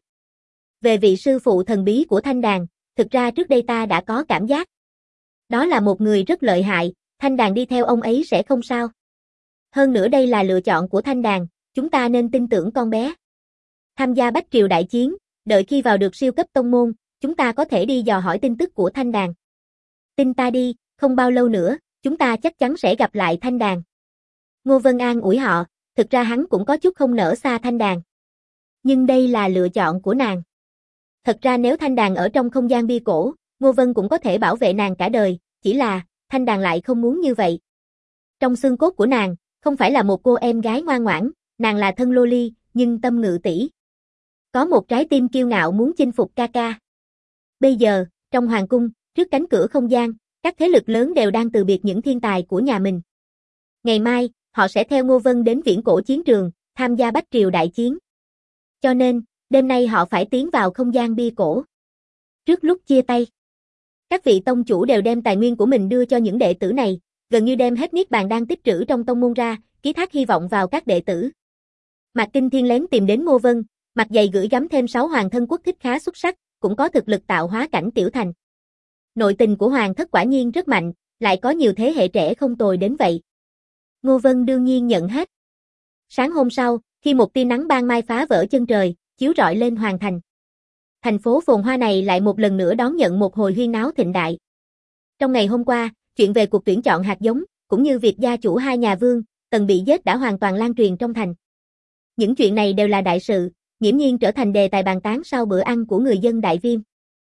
Speaker 1: Về vị sư phụ thần bí của Thanh Đàn, thực ra trước đây ta đã có cảm giác. Đó là một người rất lợi hại, Thanh Đàn đi theo ông ấy sẽ không sao. Hơn nữa đây là lựa chọn của Thanh Đàn, chúng ta nên tin tưởng con bé. Tham gia Bách Triều đại chiến, đợi khi vào được siêu cấp tông môn, chúng ta có thể đi dò hỏi tin tức của Thanh Đàn. Tin ta đi, không bao lâu nữa, chúng ta chắc chắn sẽ gặp lại Thanh Đàn. Ngô Vân An ủi họ, thực ra hắn cũng có chút không nỡ xa Thanh Đàn. Nhưng đây là lựa chọn của nàng. Thật ra nếu Thanh Đàn ở trong không gian bia cổ, Ngô Vân cũng có thể bảo vệ nàng cả đời, chỉ là, Thanh Đàn lại không muốn như vậy. Trong xương cốt của nàng, không phải là một cô em gái ngoan ngoãn, nàng là thân lô ly, nhưng tâm ngự tỷ. Có một trái tim kiêu ngạo muốn chinh phục ca ca. Bây giờ, trong hoàng cung, trước cánh cửa không gian, các thế lực lớn đều đang từ biệt những thiên tài của nhà mình. Ngày mai, họ sẽ theo Ngô Vân đến viễn cổ chiến trường, tham gia Bách Triều đại chiến. Cho nên, đêm nay họ phải tiến vào không gian bia cổ. Trước lúc chia tay, các vị tông chủ đều đem tài nguyên của mình đưa cho những đệ tử này, gần như đem hết niết bàn đang tích trữ trong tông môn ra, ký thác hy vọng vào các đệ tử. Mạc Kinh Thiên lén tìm đến Ngô Vân, mặt dày gửi gắm thêm 6 hoàng thân quốc thích khá xuất sắc, cũng có thực lực tạo hóa cảnh tiểu thành. Nội tình của hoàng thất quả nhiên rất mạnh, lại có nhiều thế hệ trẻ không tồi đến vậy. Ngô Vân đương nhiên nhận hết. Sáng hôm sau, khi một tia nắng ban mai phá vỡ chân trời, chiếu rọi lên hoàng thành. Thành phố phồn hoa này lại một lần nữa đón nhận một hồi huyên náo thịnh đại. Trong ngày hôm qua, chuyện về cuộc tuyển chọn hạt giống, cũng như việc gia chủ hai nhà Vương, Tần bị giết đã hoàn toàn lan truyền trong thành. Những chuyện này đều là đại sự, nghiễm nhiên trở thành đề tài bàn tán sau bữa ăn của người dân Đại Viêm.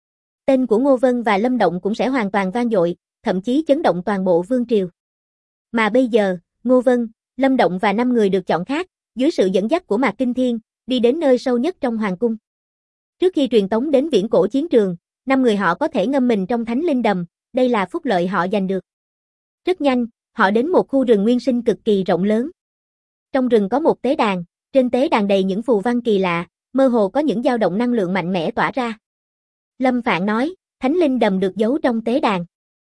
Speaker 1: Tên của Ngô Vân và Lâm Động cũng sẽ hoàn toàn vang dội, thậm chí chấn động toàn bộ vương triều. Mà bây giờ, Ngô Vân, Lâm Động và 5 người được chọn khác, dưới sự dẫn dắt của Mạc Kinh Thiên, đi đến nơi sâu nhất trong hoàng cung. Trước khi truyền tống đến viễn cổ chiến trường, 5 người họ có thể ngâm mình trong thánh linh đầm, đây là phúc lợi họ giành được. Rất nhanh, họ đến một khu rừng nguyên sinh cực kỳ rộng lớn. Trong rừng có một tế đàn, trên tế đàn đầy những phù văn kỳ lạ, mơ hồ có những dao động năng lượng mạnh mẽ tỏa ra. Lâm Phạn nói, thánh linh đầm được giấu trong tế đàn.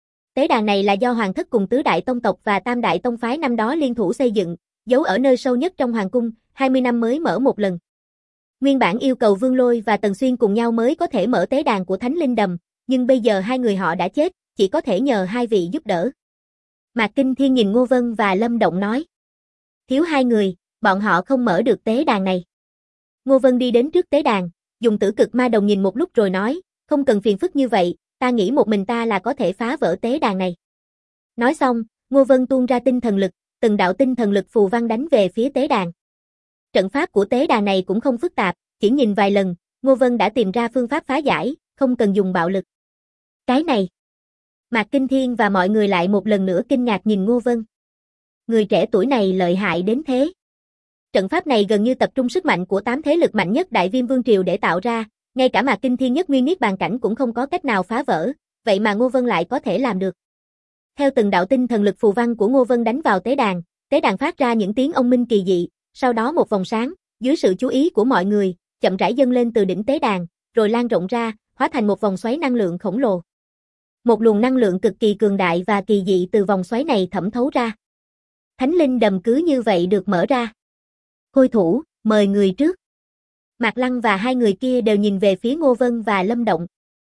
Speaker 1: Tế đàn này là do Hoàng thất cùng tứ đại tông tộc và tam đại tông phái năm đó liên thủ xây dựng, giấu ở nơi sâu nhất trong hoàng cung, 20 năm mới mở một lần. Nguyên bản yêu cầu Vương Lôi và Tần Xuyên cùng nhau mới có thể mở tế đàn của thánh linh đầm, nhưng bây giờ hai người họ đã chết, chỉ có thể nhờ hai vị giúp đỡ. Mạc Kinh Thiên nhìn Ngô Vân và Lâm Động nói. Thiếu hai người, bọn họ không mở được tế đàn này. Ngô Vân đi đến trước tế đàn, dùng tử cực ma đồng nhìn một lúc rồi nói, không cần phiền phức như vậy, ta nghĩ một mình ta là có thể phá vỡ tế đàn này. Nói xong, Ngô Vân tuôn ra tinh thần lực, từng đạo tinh thần lực phù văn đánh về phía tế đàn. Trận pháp của tế đàn này cũng không phức tạp, chỉ nhìn vài lần, Ngô Vân đã tìm ra phương pháp phá giải, không cần dùng bạo lực. Cái này. Mạc Kinh Thiên và mọi người lại một lần nữa kinh ngạc nhìn Ngô Vân. Người trẻ tuổi này lợi hại đến thế. Trận pháp này gần như tập trung sức mạnh của 8 thế lực mạnh nhất Đại Viêm Vương Triều để tạo ra, ngay cả Mạc Kinh Thiên nhất nguyên niết bàn cảnh cũng không có cách nào phá vỡ, vậy mà Ngô Vân lại có thể làm được. Theo từng đạo tinh thần lực phù văn của Ngô Vân đánh vào tế đàn phát ra những tiếng ông minh kỳ dị, sau đó một vòng sáng, dưới sự chú ý của mọi người, chậm rãi dâng lên từ đỉnh tế đàn, rồi lan rộng ra, hóa thành một vòng xoáy năng lượng khổng lồ. Một luồng năng lượng cực kỳ cường đại và kỳ dị từ vòng xoáy này thẩm thấu ra. Thánh linh đầm cứ như vậy được mở ra. Khôi thủ, mời người trước. Mạc Lăng và hai người kia đều nhìn về phía Ngô Vân và Lâm Động.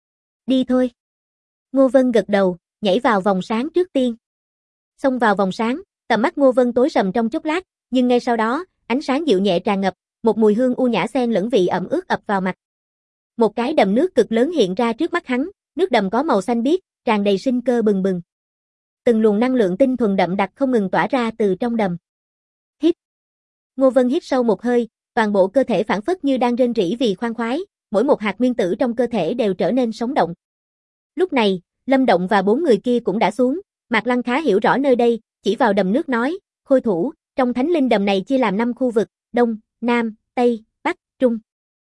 Speaker 1: Đi thôi. Ngô Vân gật đầu, nhảy vào vòng sáng trước tiên. Xông vào vòng sáng, tầm mắt Ngô Vân tối sầm trong chốc lát, nhưng ngay sau đó, ánh sáng dịu nhẹ tràn ngập, một mùi hương u nhã xen lẫn vị ẩm ướt ập vào mặt. Một cái đầm nước cực lớn hiện ra trước mắt hắn, nước đầm có màu xanh biếc, tràn đầy sinh cơ bừng bừng. Từng luồng năng lượng tinh thuần đậm đặc không ngừng tỏa ra từ trong đầm. Hít. Ngô Vân hít sâu một hơi, toàn bộ cơ thể phảng phất như đang rên rỉ vì khoan khoái, mỗi một hạt nguyên tử trong cơ thể đều trở nên sống động. Lúc này, Lâm Động và 4 người kia cũng đã xuống, Mạc Lăng khá hiểu rõ nơi đây, chỉ vào đầm nước nói, Khôi thủ, trong thánh linh đầm này chia làm 5 khu vực, Đông, Nam, Tây, Bắc, Trung.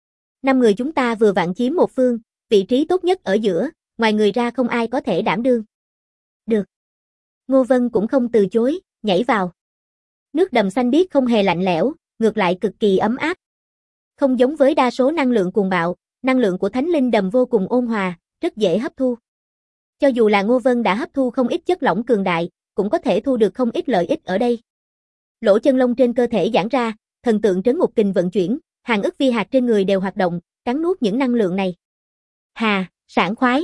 Speaker 1: 5 người chúng ta vừa vặn chiếm một phương, vị trí tốt nhất ở giữa, ngoài người ra không ai có thể đảm đương. Được. Ngô Vân cũng không từ chối, nhảy vào. Nước đầm xanh biếc không hề lạnh lẽo, ngược lại cực kỳ ấm áp. Không giống với đa số năng lượng cuồng bạo, năng lượng của Thánh Linh Đầm vô cùng ôn hòa, rất dễ hấp thu. Cho dù là Ngô Vân đã hấp thu không ít chất lỏng cường đại, cũng có thể thu được không ít lợi ích ở đây. Lỗ chân lông trên cơ thể giãn ra, thần tượng trấn ngục kình vận chuyển, hàng ức vi hạt trên người đều hoạt động, cắn nuốt những năng lượng này. Hà, sảng khoái.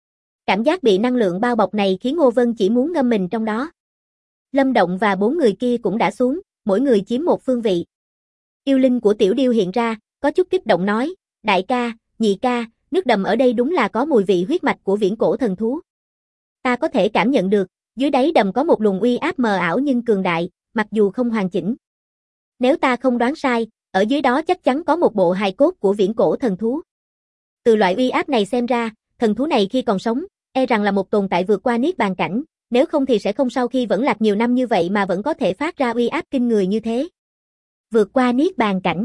Speaker 1: Cảm giác bị năng lượng bao bọc này khiến Ngô Vân chỉ muốn ngâm mình trong đó. Lâm Động và 4 người kia cũng đã xuống, mỗi người chiếm một phương vị. Yêu linh của Tiểu Điêu hiện ra, có chút kích động nói, đại ca, nhị ca, nước đầm ở đây đúng là có mùi vị huyết mạch của viễn cổ thần thú. Ta có thể cảm nhận được, dưới đáy đầm có một luồng uy áp mờ ảo nhưng cường đại, mặc dù không hoàn chỉnh. Nếu ta không đoán sai, ở dưới đó chắc chắn có một bộ hài cốt của viễn cổ thần thú. Từ loại uy áp này xem ra, thần thú này khi còn sống, e rằng là một tồn tại vượt qua niết bàn cảnh, nếu không thì sẽ không sau khi vẫn lạc nhiều năm như vậy mà vẫn có thể phát ra uy áp kinh người như thế. Vượt qua niết bàn cảnh.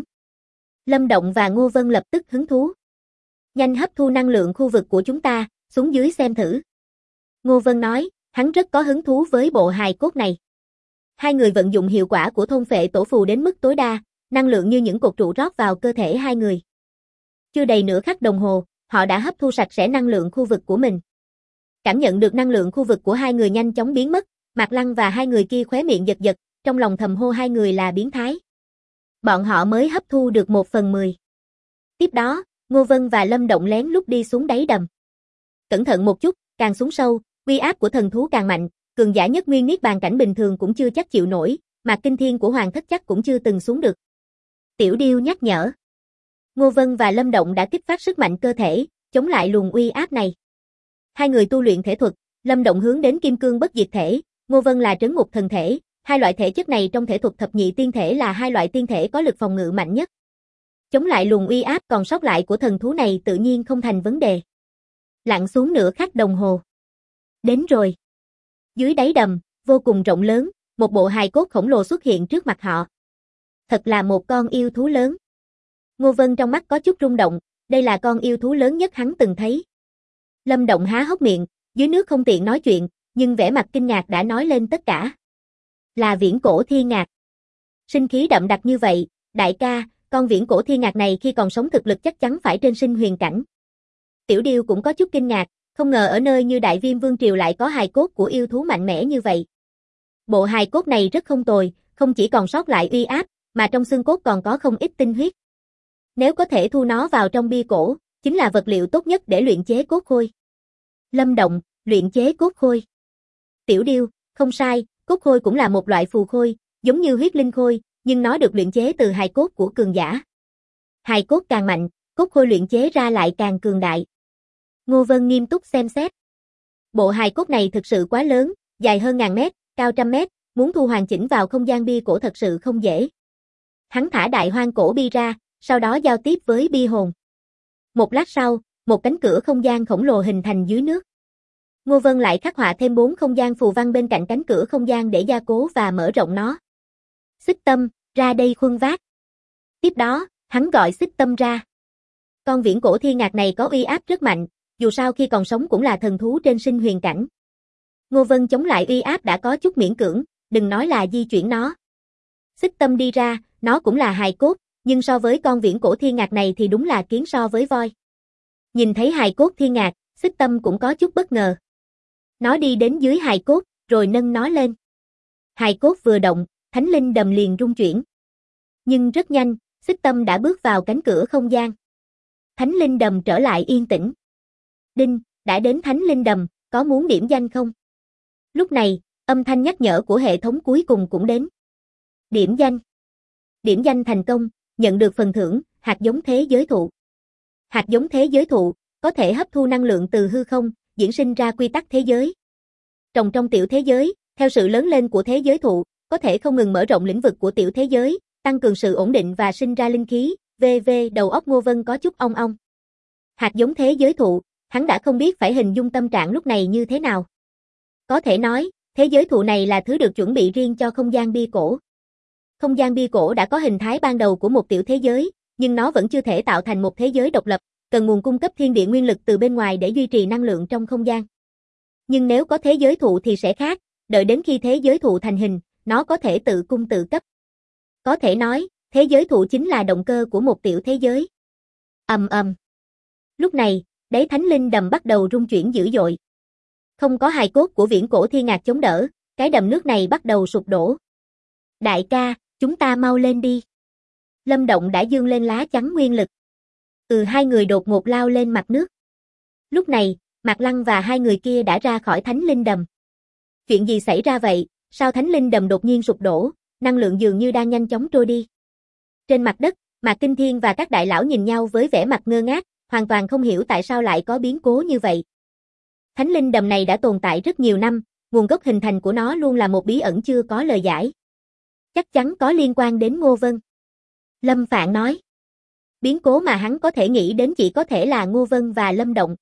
Speaker 1: Lâm Động và Ngô Vân lập tức hứng thú. Nhanh hấp thu năng lượng khu vực của chúng ta, xuống dưới xem thử. Ngô Vân nói, hắn rất có hứng thú với bộ hài cốt này. Hai người vận dụng hiệu quả của thôn phệ tổ phù đến mức tối đa, năng lượng như những cột trụ rót vào cơ thể hai người. Chưa đầy nửa khắc đồng hồ, họ đã hấp thu sạch sẽ năng lượng khu vực của mình. Cảm nhận được năng lượng khu vực của hai người nhanh chóng biến mất, Mạc Lăng và hai người kia khóe miệng giật giật, trong lòng thầm hô hai người là biến thái. Bọn họ mới hấp thu được 1/10. Tiếp đó, Ngô Vân và Lâm Động lén lút đi xuống đáy đầm. Cẩn thận một chút, càng xuống sâu, uy áp của thần thú càng mạnh, cường giả nhất nguyên niết bàn cảnh bình thường cũng chưa chắc chịu nổi, mà kinh thiên của hoàng thất chắc cũng chưa từng xuống được. Tiểu Điêu nhắc nhở. Ngô Vân và Lâm Động đã kích phát sức mạnh cơ thể, chống lại luồng uy áp này. Hai người tu luyện thể thuật, Lâm Động hướng đến kim cương bất diệt thể, Ngô Vân là trấn ngục thần thể, hai loại thể chất này trong thể thuật thập nhị tiên thể là hai loại tiên thể có lực phòng ngự mạnh nhất. Chống lại luồng uy áp còn sót lại của thần thú này tự nhiên không thành vấn đề. Lặn xuống nửa khắc đồng hồ. Đến rồi. Dưới đáy đầm, vô cùng rộng lớn, một bộ hài cốt khổng lồ xuất hiện trước mặt họ. Thật là một con yêu thú lớn. Ngô Vân trong mắt có chút rung động, đây là con yêu thú lớn nhất hắn từng thấy. Lâm Động há hốc miệng, dưới nước không tiện nói chuyện, nhưng vẻ mặt kinh ngạc đã nói lên tất cả. Là viễn cổ thiên ngạc. Sinh khí đậm đặc như vậy, đại ca, con viễn cổ thiên ngạc này khi còn sống thực lực chắc chắn phải trên sinh huyền cảnh. Tiểu Điêu cũng có chút kinh ngạc, không ngờ ở nơi như Đại Viêm Vương Triều lại có hài cốt của yêu thú mạnh mẽ như vậy. Bộ hài cốt này rất không tồi, không chỉ còn sót lại uy áp, mà trong xương cốt còn có không ít tinh huyết. Nếu có thể thu nó vào trong bia cổ, chính là vật liệu tốt nhất để luyện chế cốt khôi. Lâm Động, luyện chế cốt khôi. Tiểu Điêu, không sai, cốt khôi cũng là một loại phù khôi, giống như huyết linh khôi, nhưng nó được luyện chế từ hài cốt của cường giả. Hài cốt càng mạnh, cốt khôi luyện chế ra lại càng cường đại. Ngô Vân nghiêm túc xem xét. Bộ hài cốt này thực sự quá lớn, dài hơn 1000 mét, cao 100 mét, muốn thu hoàn chỉnh vào không gian bia cổ thật sự không dễ. Hắn thả đại hoang cổ bi ra, sau đó giao tiếp với bia hồn. Một lát sau, một cánh cửa không gian khổng lồ hình thành dưới nước. Ngô Vân lại khắc họa thêm 4 không gian phù văn bên cạnh cánh cửa không gian để gia cố và mở rộng nó. Xích Tâm, ra đây khuân vác. Tiếp đó, hắn gọi Xích Tâm ra. Con viễn cổ thiên ngạc này có uy áp rất mạnh, dù sao khi còn sống cũng là thần thú trên sinh huyền cảnh. Ngô Vân chống lại uy áp đã có chút miễn cưỡng, đừng nói là di chuyển nó. Xích Tâm đi ra, nó cũng là hài cốt, nhưng so với con viễn cổ thiên ngạc này thì đúng là kiến so với voi. Nhìn thấy hài cốt thiên ngạc, Xích Tâm cũng có chút bất ngờ. Nó đi đến dưới hài cốt, rồi nâng nó lên. Hài cốt vừa động, Thánh Linh Đầm liền rung chuyển. Nhưng rất nhanh, Xích Tâm đã bước vào cánh cửa không gian. Thánh Linh Đầm trở lại yên tĩnh. Đinh, đã đến Thánh Linh Đầm, có muốn điểm danh không? Lúc này, âm thanh nhắc nhở của hệ thống cuối cùng cũng đến. Điểm danh. Điểm danh thành công, nhận được phần thưởng, hạt giống thế giới thụ. Hạt giống thế giới thụ, có thể hấp thu năng lượng từ hư không, diễn sinh ra quy tắc thế giới. Trồng trong tiểu thế giới, theo sự lớn lên của thế giới thụ, có thể không ngừng mở rộng lĩnh vực của tiểu thế giới, tăng cường sự ổn định và sinh ra linh khí, đầu óc Ngô Vân có chút ong ong. Hạt giống thế giới thụ, hắn đã không biết phải hình dung tâm trạng lúc này như thế nào. Có thể nói, thế giới thụ này là thứ được chuẩn bị riêng cho không gian bia cổ. Không gian bia cổ đã có hình thái ban đầu của một tiểu thế giới, nhưng nó vẫn chưa thể tạo thành một thế giới độc lập, cần nguồn cung cấp thiên địa nguyên lực từ bên ngoài để duy trì năng lượng trong không gian. Nhưng nếu có thế giới thụ thì sẽ khác, đợi đến khi thế giới thụ thành hình, nó có thể tự cung tự cấp. Có thể nói, Thế giới thụ chính là động cơ của một tiểu thế giới. Ầm ầm. Lúc này, đáy thánh linh đầm bắt đầu rung chuyển dữ dội. Không có hài cốt của viễn cổ thiên ngạc chống đỡ, cái đầm nước này bắt đầu sụp đổ. Đại ca, chúng ta mau lên đi. Lâm Động đã giương lên lá chắn nguyên lực. Hai người đột ngột lao lên mặt nước. Lúc này, Mạc Lăng và hai người kia đã ra khỏi thánh linh đầm. Chuyện gì xảy ra vậy? Sao thánh linh đầm đột nhiên sụp đổ, năng lượng dường như đang nhanh chóng trôi đi. Trên mặt đất, Mạc Kinh Thiên và các đại lão nhìn nhau với vẻ mặt ngơ ngác, hoàn toàn không hiểu tại sao lại có biến cố như vậy. Thánh linh đầm này đã tồn tại rất nhiều năm, nguồn gốc hình thành của nó luôn là một bí ẩn chưa có lời giải. Chắc chắn có liên quan đến Ngô Vân. Lâm Phạn nói. Biến cố mà hắn có thể nghĩ đến chỉ có thể là Ngô Vân và Lâm Động.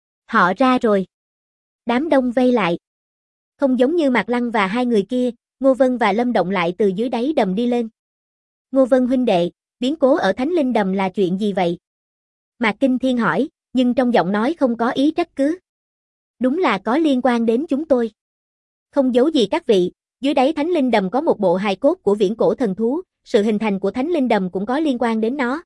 Speaker 1: Họ ra rồi. Đám đông vây lại. Không giống như Mạc Lăng và hai người kia, Ngô Vân và Lâm Động lại từ dưới đáy đầm đi lên. Ngô Vân huynh đệ, biến cố ở Thánh Linh Đầm là chuyện gì vậy? Mạc Kinh Thiên hỏi, nhưng trong giọng nói không có ý trách cứ. Đúng là có liên quan đến chúng tôi. Không giấu gì các vị, dưới đáy Thánh Linh Đầm có một bộ hài cốt của viễn cổ thần thú, sự hình thành của Thánh Linh Đầm cũng có liên quan đến nó.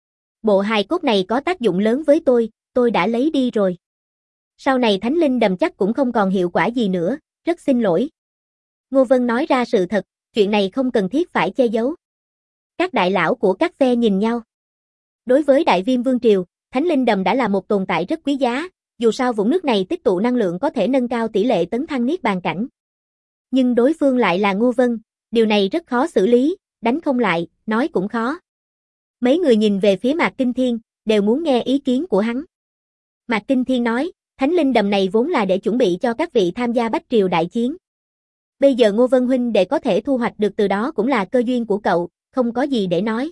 Speaker 1: Bộ hài cốt này có tác dụng lớn với tôi đã lấy đi rồi. Sau này Thánh Linh Đầm chắc cũng không còn hiệu quả gì nữa, rất xin lỗi. Ngô Vân nói ra sự thật, chuyện này không cần thiết phải che giấu. Các đại lão của các phe nhìn nhau. Đối với Đại Viêm Vương Triều, Thánh Linh Đầm đã là một tồn tại rất quý giá, dù sao vũng nước này tích tụ năng lượng có thể nâng cao tỷ lệ tấn thăng niết bàn cảnh. Nhưng đối phương lại là Ngô Vân, điều này rất khó xử lý, đánh không lại, nói cũng khó. Mấy người nhìn về phía Mạc Kinh Thiên, đều muốn nghe ý kiến của hắn. Mạc Kinh Thiên nói, Thánh Linh Đầm này vốn là để chuẩn bị cho các vị tham gia Bách Triều đại chiến. Bây giờ Ngô Vân huynh để có thể thu hoạch được từ đó cũng là cơ duyên của cậu, không có gì để nói.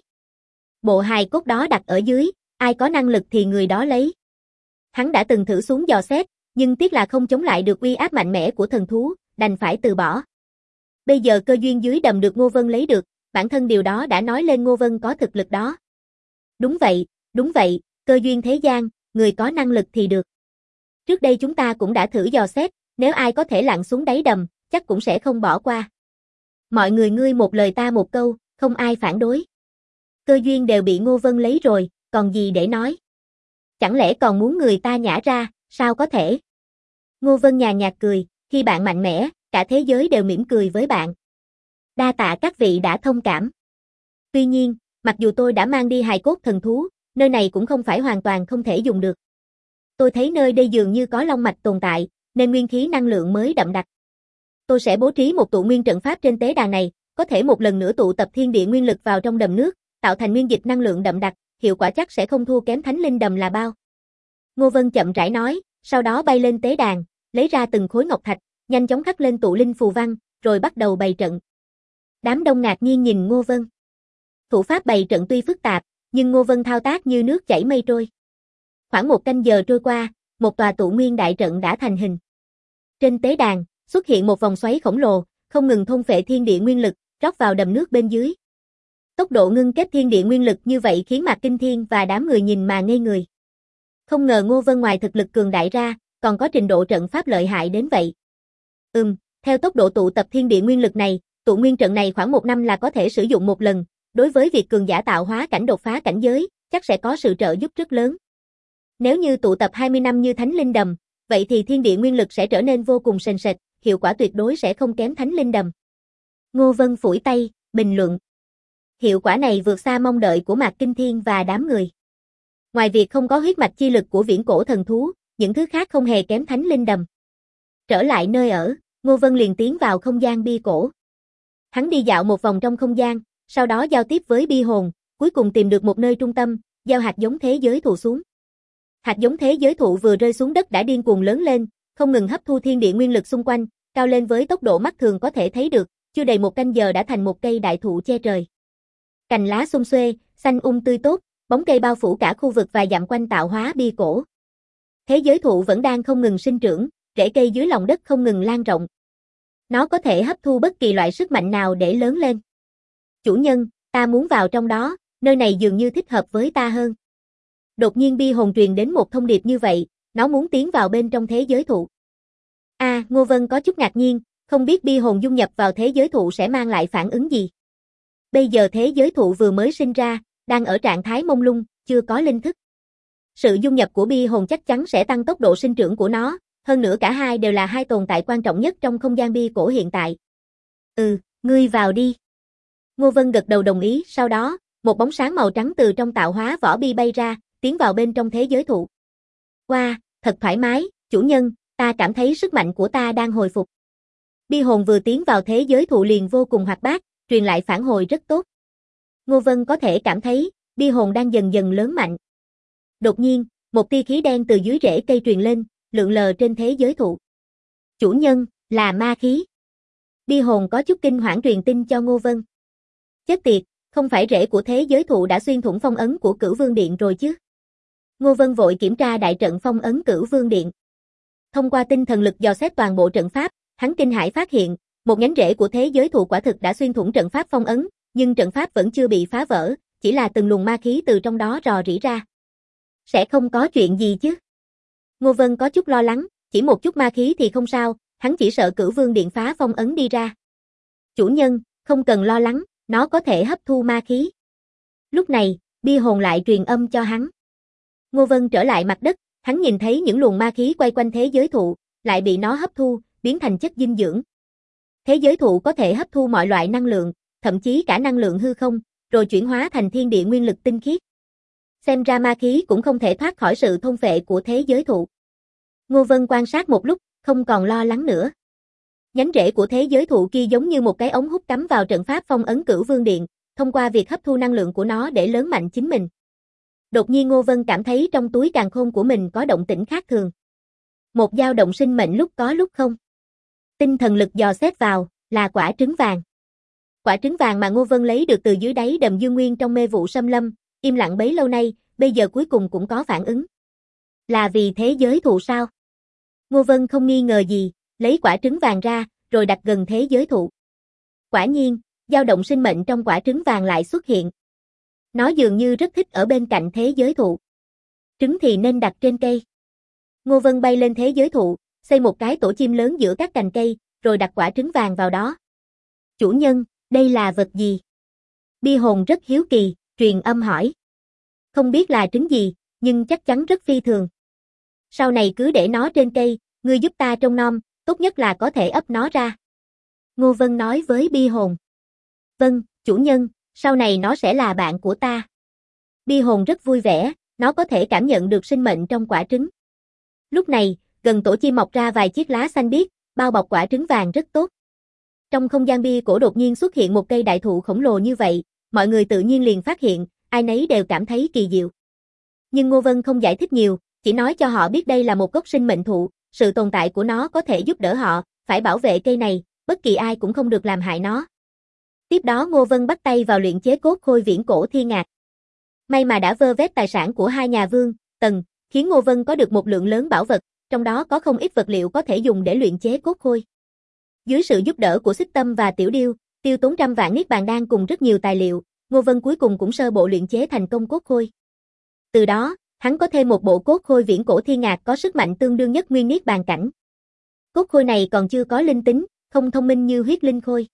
Speaker 1: Bộ hài cốt đó đặt ở dưới, ai có năng lực thì người đó lấy. Hắn đã từng thử xuống dò xét, nhưng tiếc là không chống lại được uy áp mạnh mẽ của thần thú, đành phải từ bỏ. Bây giờ cơ duyên dưới đầm được Ngô Vân lấy được, bản thân điều đó đã nói lên Ngô Vân có thực lực đó. Đúng vậy, cơ duyên thế gian, người có năng lực thì được. Trước đây chúng ta cũng đã thử dò xét, nếu ai có thể lặn xuống đáy đầm, chắc cũng sẽ không bỏ qua. Mọi người ngươi một lời ta một câu, không ai phản đối. Cơ duyên đều bị Ngô Vân lấy rồi, còn gì để nói? Chẳng lẽ còn muốn người ta nhả ra, sao có thể? Ngô Vân nhàn nhạt cười, khi bạn mạnh mẽ, cả thế giới đều mỉm cười với bạn. Đa tạ các vị đã thông cảm. Tuy nhiên, mặc dù tôi đã mang đi hài cốt thần thú, nơi này cũng không phải hoàn toàn không thể dùng được. Tôi thấy nơi đây dường như có long mạch tồn tại, nên nguyên khí năng lượng mới đậm đặc. Tôi sẽ bố trí một tụ nguyên trận pháp trên tế đàn này, có thể một lần nữa tụ tập thiên địa nguyên lực vào trong đầm nước, tạo thành nguyên dịch năng lượng đậm đặc, hiệu quả chắc sẽ không thua kém Thánh Linh Đầm là bao. Ngô Vân chậm rãi nói, sau đó bay lên tế đàn, lấy ra từng khối ngọc thạch, nhanh chóng khắc lên tụ linh phù văn, rồi bắt đầu bày trận. Đám đông ngạc nhiên nhìn Ngô Vân. Thủ pháp bày trận tuy phức tạp, nhưng Ngô Vân thao tác như nước chảy mây trôi. Khoảng một canh giờ trôi qua, một tòa tụ nguyên đại trận đã thành hình. Trên tế đàn, xuất hiện một vòng xoáy khổng lồ, không ngừng thôn phệ thiên địa nguyên lực, rót vào đầm nước bên dưới. Tốc độ ngưng kết thiên địa nguyên lực như vậy khiến Mạc Kinh Thiên và đám người nhìn mà ngây người. Không ngờ Ngô Vân ngoài thực lực cường đại ra, còn có trình độ trận pháp lợi hại đến vậy. Theo tốc độ tụ tập thiên địa nguyên lực này, tụ nguyên trận này khoảng 1 năm là có thể sử dụng một lần, đối với việc cường giả tạo hóa cảnh đột phá cảnh giới, chắc sẽ có sự trợ giúp rất lớn. Nếu như tụ tập 20 năm như Thánh Linh Đầm, vậy thì thiên địa nguyên lực sẽ trở nên vô cùng sền sệt, hiệu quả tuyệt đối sẽ không kém Thánh Linh Đầm. Ngô Vân phủi tay, bình luận. Hiệu quả này vượt xa mong đợi của Mạc Kinh Thiên và đám người. Ngoài việc không có huyết mạch chi lực của viễn cổ thần thú, những thứ khác không hề kém Thánh Linh Đầm. Trở lại nơi ở, Ngô Vân liền tiến vào không gian bia cổ. Hắn đi dạo một vòng trong không gian, sau đó giao tiếp với bia hồn, cuối cùng tìm được một nơi trung tâm, gieo hạt giống thế giới thụ xuống. Hạt giống thế giới thụ vừa rơi xuống đất đã điên cuồng lớn lên, không ngừng hấp thu thiên địa nguyên lực xung quanh, cao lên với tốc độ mắt thường có thể thấy được, chưa đầy một canh giờ đã thành một cây đại thụ che trời. Cành lá xum xuê, xanh tươi tốt, bóng cây bao phủ cả khu vực vài dặm quanh tạo hóa bia cổ. Thế giới thụ vẫn đang không ngừng sinh trưởng, rễ cây dưới lòng đất không ngừng lan rộng. Nó có thể hấp thu bất kỳ loại sức mạnh nào để lớn lên. Chủ nhân, ta muốn vào trong đó, nơi này dường như thích hợp với ta hơn. Đột nhiên bia hồn truyền đến một thông điệp như vậy, nó muốn tiến vào bên trong thế giới thụ. Ngô Vân có chút ngạc nhiên, không biết bia hồn dung nhập vào thế giới thụ sẽ mang lại phản ứng gì. Bây giờ thế giới thụ vừa mới sinh ra, đang ở trạng thái mông lung, chưa có linh thức. Sự dung nhập của bi hồn chắc chắn sẽ tăng tốc độ sinh trưởng của nó, hơn nữa cả hai đều là hai tồn tại quan trọng nhất trong không gian bi cổ hiện tại. Ngươi vào đi. Ngô Vân gật đầu đồng ý, sau đó, một bóng sáng màu trắng từ trong tạo hóa vỏ bi bay ra, tiến vào bên trong thế giới thụ. Wow, thật thoải mái, chủ nhân, ta cảm thấy sức mạnh của ta đang hồi phục. Bi hồn vừa tiến vào thế giới thụ liền vô cùng hoạt bát, truyền lại phản hồi rất tốt. Ngô Vân có thể cảm thấy, bi hồn đang dần dần lớn mạnh. Đột nhiên, một tia khí đen từ dưới rễ cây truyền lên, lượn lờ trên thế giới thụ. Chủ nhân, là ma khí. Bi hồn có chút kinh hoảng truyền tin cho Ngô Vân. Chết tiệt, không phải rễ của thế giới thụ đã xuyên thủng phong ấn của Cửu Vương Điện rồi chứ? Ngô Vân vội kiểm tra đại trận phong ấn Cửu Vương Điện. Thông qua tinh thần lực dò xét toàn bộ trận pháp, hắn kinh hãi phát hiện, một nhánh rễ của thế giới thụ quả thực đã xuyên thủng trận pháp phong ấn, nhưng trận pháp vẫn chưa bị phá vỡ, chỉ là từng luồng ma khí từ trong đó rò rỉ ra. Sẽ không có chuyện gì chứ? Ngô Vân có chút lo lắng, chỉ một chút ma khí thì không sao, hắn chỉ sợ Cửu Vương Điện phá phong ấn đi ra. Chủ nhân, không cần lo lắng, nó có thể hấp thu ma khí. Lúc này, bi hồn lại truyền âm cho hắn. Ngô Vân trở lại mặt đất, hắn nhìn thấy những luồng ma khí quay quanh thế giới thụ, lại bị nó hấp thu, biến thành chất dinh dưỡng. Thế giới thụ có thể hấp thu mọi loại năng lượng, thậm chí cả năng lượng hư không, rồi chuyển hóa thành thiên địa nguyên lực tinh khiết. Xem ra ma khí cũng không thể thoát khỏi sự thôn phệ của thế giới thụ. Ngô Vân quan sát một lúc, không còn lo lắng nữa. Nhánh rễ của thế giới thụ kia giống như một cái ống hút cắm vào trận pháp phong ấn Cửu Vương Điện, thông qua việc hấp thu năng lượng của nó để lớn mạnh chính mình. Đột nhiên Ngô Vân cảm thấy trong túi càn khôn của mình có động tĩnh khác thường. Một dao động sinh mệnh lúc có lúc không. Tinh thần lực dò xét vào, là quả trứng vàng. Quả trứng vàng mà Ngô Vân lấy được từ dưới đáy đầm Dương Nguyên trong mê vụ xâm lâm, im lặng bấy lâu nay, bây giờ cuối cùng cũng có phản ứng. Là vì thế giới thụ sao? Ngô Vân không nghi ngờ gì, lấy quả trứng vàng ra, rồi đặt gần thế giới thụ. Quả nhiên, dao động sinh mệnh trong quả trứng vàng lại xuất hiện. Nó dường như rất thích ở bên cạnh thế giới thụ. Trứng thì nên đặt trên cây. Ngô Vân bay lên thế giới thụ, xây một cái tổ chim lớn giữa các cành cây, rồi đặt quả trứng vàng vào đó. Chủ nhân, đây là vật gì? Bi hồn rất hiếu kỳ, truyền âm hỏi. Không biết là trứng gì, nhưng chắc chắn rất phi thường. Sau này cứ để nó trên cây, ngươi giúp ta trông nom, tốt nhất là có thể ấp nó ra. Ngô Vân nói với bi hồn. Vâng, chủ nhân, sau này nó sẽ là bạn của ta. Bi hồn rất vui vẻ, nó có thể cảm nhận được sinh mệnh trong quả trứng. Lúc này, gần tổ chim mọc ra vài chiếc lá xanh biếc, bao bọc quả trứng vàng rất tốt. Trong không gian bi cổ đột nhiên xuất hiện một cây đại thụ khổng lồ như vậy, mọi người tự nhiên liền phát hiện, ai nấy đều cảm thấy kỳ diệu. Nhưng Ngô Vân không giải thích nhiều, chỉ nói cho họ biết đây là một gốc sinh mệnh thụ, sự tồn tại của nó có thể giúp đỡ họ, phải bảo vệ cây này, bất kỳ ai cũng không được làm hại nó. Tiếp đó Ngô Vân bắt tay vào luyện chế cốt khôi viễn cổ thiên ngạc. May mà đã vơ vét tài sản của hai nhà Vương, Tần, khiến Ngô Vân có được một lượng lớn bảo vật, trong đó có không ít vật liệu có thể dùng để luyện chế cốt khôi. Dưới sự giúp đỡ của Xích Tâm và Tiểu Điêu, tiêu tốn trăm vạn niết bàn đan cùng rất nhiều tài liệu, Ngô Vân cuối cùng cũng sơ bộ luyện chế thành công cốt khôi. Từ đó, hắn có thêm một bộ cốt khôi viễn cổ thiên ngạc có sức mạnh tương đương nhất nguyên niết bàn cảnh. Cốt khôi này còn chưa có linh tính, không thông minh như huyết linh khôi.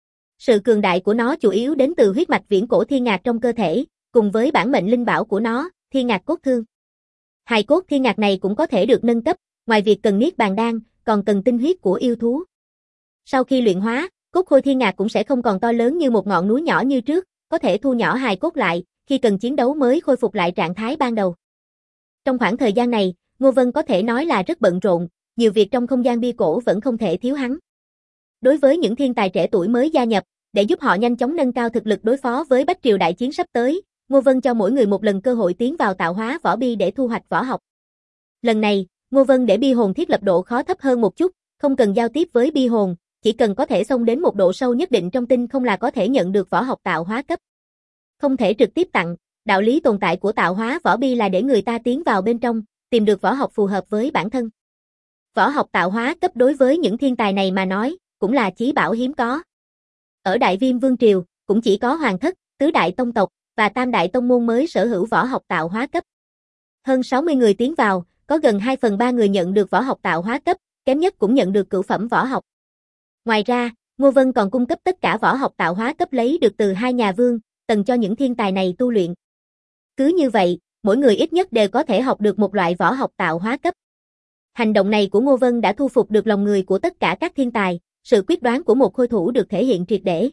Speaker 1: Sự cường đại của nó chủ yếu đến từ huyết mạch viễn cổ thiên ngạc trong cơ thể, cùng với bản mệnh linh bảo của nó, thiên ngạc cốt thương. Hài cốt thiên ngạc này cũng có thể được nâng cấp, ngoài việc cần niết bàn đan, còn cần tinh huyết của yêu thú. Sau khi luyện hóa, cốt khôi thiên ngạc cũng sẽ không còn to lớn như một ngọn núi nhỏ như trước, có thể thu nhỏ hài cốt lại, khi cần chiến đấu mới khôi phục lại trạng thái ban đầu. Trong khoảng thời gian này, Ngô Vân có thể nói là rất bận rộn, nhiều việc trong không gian bi cổ vẫn không thể thiếu hắn. Đối với những thiên tài trẻ tuổi mới gia nhập, để giúp họ nhanh chóng nâng cao thực lực đối phó với Bách Triều đại chiến sắp tới, Ngô Vân cho mỗi người một lần cơ hội tiến vào tạo hóa võ bi để thu hoạch võ học. Lần này, Ngô Vân để bi hồn thiết lập độ khó thấp hơn một chút, không cần giao tiếp với bi hồn, chỉ cần có thể xông đến một độ sâu nhất định trong tinh không là có thể nhận được võ học tạo hóa cấp. Không thể trực tiếp tặng, đạo lý tồn tại của tạo hóa võ bi là để người ta tiến vào bên trong, tìm được võ học phù hợp với bản thân. Võ học tạo hóa cấp đối với những thiên tài này mà nói, cũng là chí bảo hiếm có. Ở Đại Viêm Vương Triều, cũng chỉ có Hoàng Thất, Tứ Đại Tông Tộc, và Tam Đại Tông Môn mới sở hữu võ học tạo hóa cấp. Hơn 60 người tiến vào, có gần 2/3 người nhận được võ học tạo hóa cấp, kém nhất cũng nhận được cửu phẩm võ học. Ngoài ra, Ngô Vân còn cung cấp tất cả võ học tạo hóa cấp lấy được từ hai nhà Vương Tần cho những thiên tài này tu luyện. Cứ như vậy, mỗi người ít nhất đều có thể học được một loại võ học tạo hóa cấp. Hành động này của Ngô Vân đã thu phục được lòng người của tất cả các thiên tài, sự quyết đoán của một khôi thủ được thể hiện triệt để.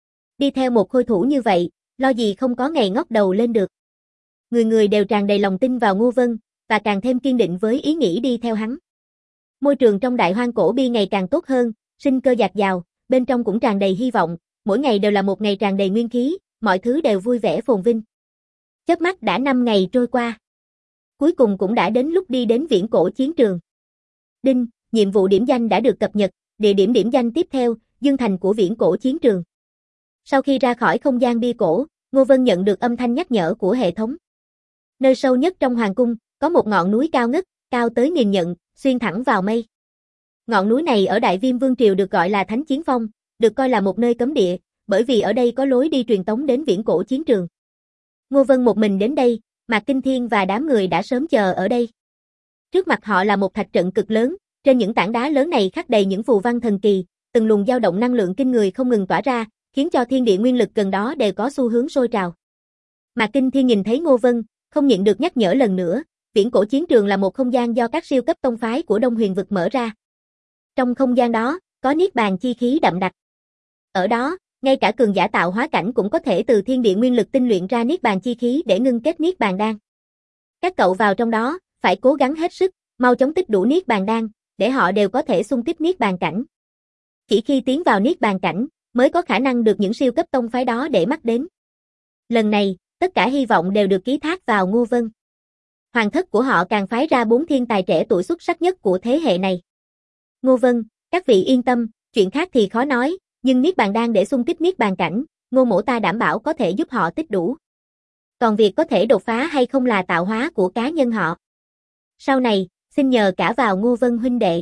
Speaker 1: Đi theo một khôi thủ như vậy, lo gì không có ngày ngóc đầu lên được. Người người đều tràn đầy lòng tin vào Ngô Vân, và càng thêm kiên định với ý nghĩ đi theo hắn. Môi trường trong Đại Hoang Cổ Bi ngày càng tốt hơn, sinh cơ dạt dào, bên trong cũng tràn đầy hy vọng, mỗi ngày đều là một ngày tràn đầy nguyên khí, mọi thứ đều vui vẻ phồn vinh. Chớp mắt đã 5 ngày trôi qua. Cuối cùng cũng đã đến lúc đi đến viễn cổ chiến trường. Đinh, nhiệm vụ điểm danh đã được cập nhật, địa điểm điểm danh tiếp theo, Dương Thành của viễn cổ chiến trường. Sau khi ra khỏi không gian bia cổ, Ngô Vân nhận được âm thanh nhắc nhở của hệ thống. Nơi sâu nhất trong hoàng cung, có một ngọn núi cao ngất, cao tới nghìn dặm, xuyên thẳng vào mây. Ngọn núi này ở Đại Viêm Vương Triều được gọi là Thánh Chiến Phong, được coi là một nơi cấm địa, bởi vì ở đây có lối đi truyền tống đến viễn cổ chiến trường. Ngô Vân một mình đến đây, Mạc Kinh Thiên và đám người đã sớm chờ ở đây. Trước mặt họ là một thạch trận cực lớn, trên những tảng đá lớn này khắc đầy những phù văn thần kỳ, từng luồng dao động năng lượng kinh người không ngừng tỏa ra, khiến cho thiên địa nguyên lực gần đó đều có xu hướng sôi trào. Mạc Kinh Thiên nhìn thấy Ngô Vân, không nhịn được nhắc nhở lần nữa, viễn cổ chiến trường là một không gian do các siêu cấp tông phái của Đông Huyền vực mở ra. Trong không gian đó, có niết bàn chi khí đậm đặc. Ở đó, ngay cả cường giả tạo hóa cảnh cũng có thể từ thiên địa nguyên lực tinh luyện ra niết bàn chi khí để ngưng kết niết bàn đan. Các cậu vào trong đó, phải cố gắng hết sức, mau chóng tích đủ niết bàn đan, để họ đều có thể xung kích niết bàn cảnh. Chỉ khi tiến vào niết bàn cảnh, mới có khả năng được những siêu cấp tông phái đó để mắt đến. Lần này, tất cả hy vọng đều được ký thác vào Ngô Vân. Hoàng thất của họ càng phái ra 4 thiên tài trẻ tuổi xuất sắc nhất của thế hệ này. Ngô Vân, các vị yên tâm, chuyện khác thì khó nói, nhưng niết bàn đan để xung kích niết bàn cảnh, Ngô mỗ ta đảm bảo có thể giúp họ tích đủ. Còn việc có thể đột phá hay không là tạo hóa của cá nhân họ. Sau này, xin nhờ cả vào Ngô Vân huynh đệ.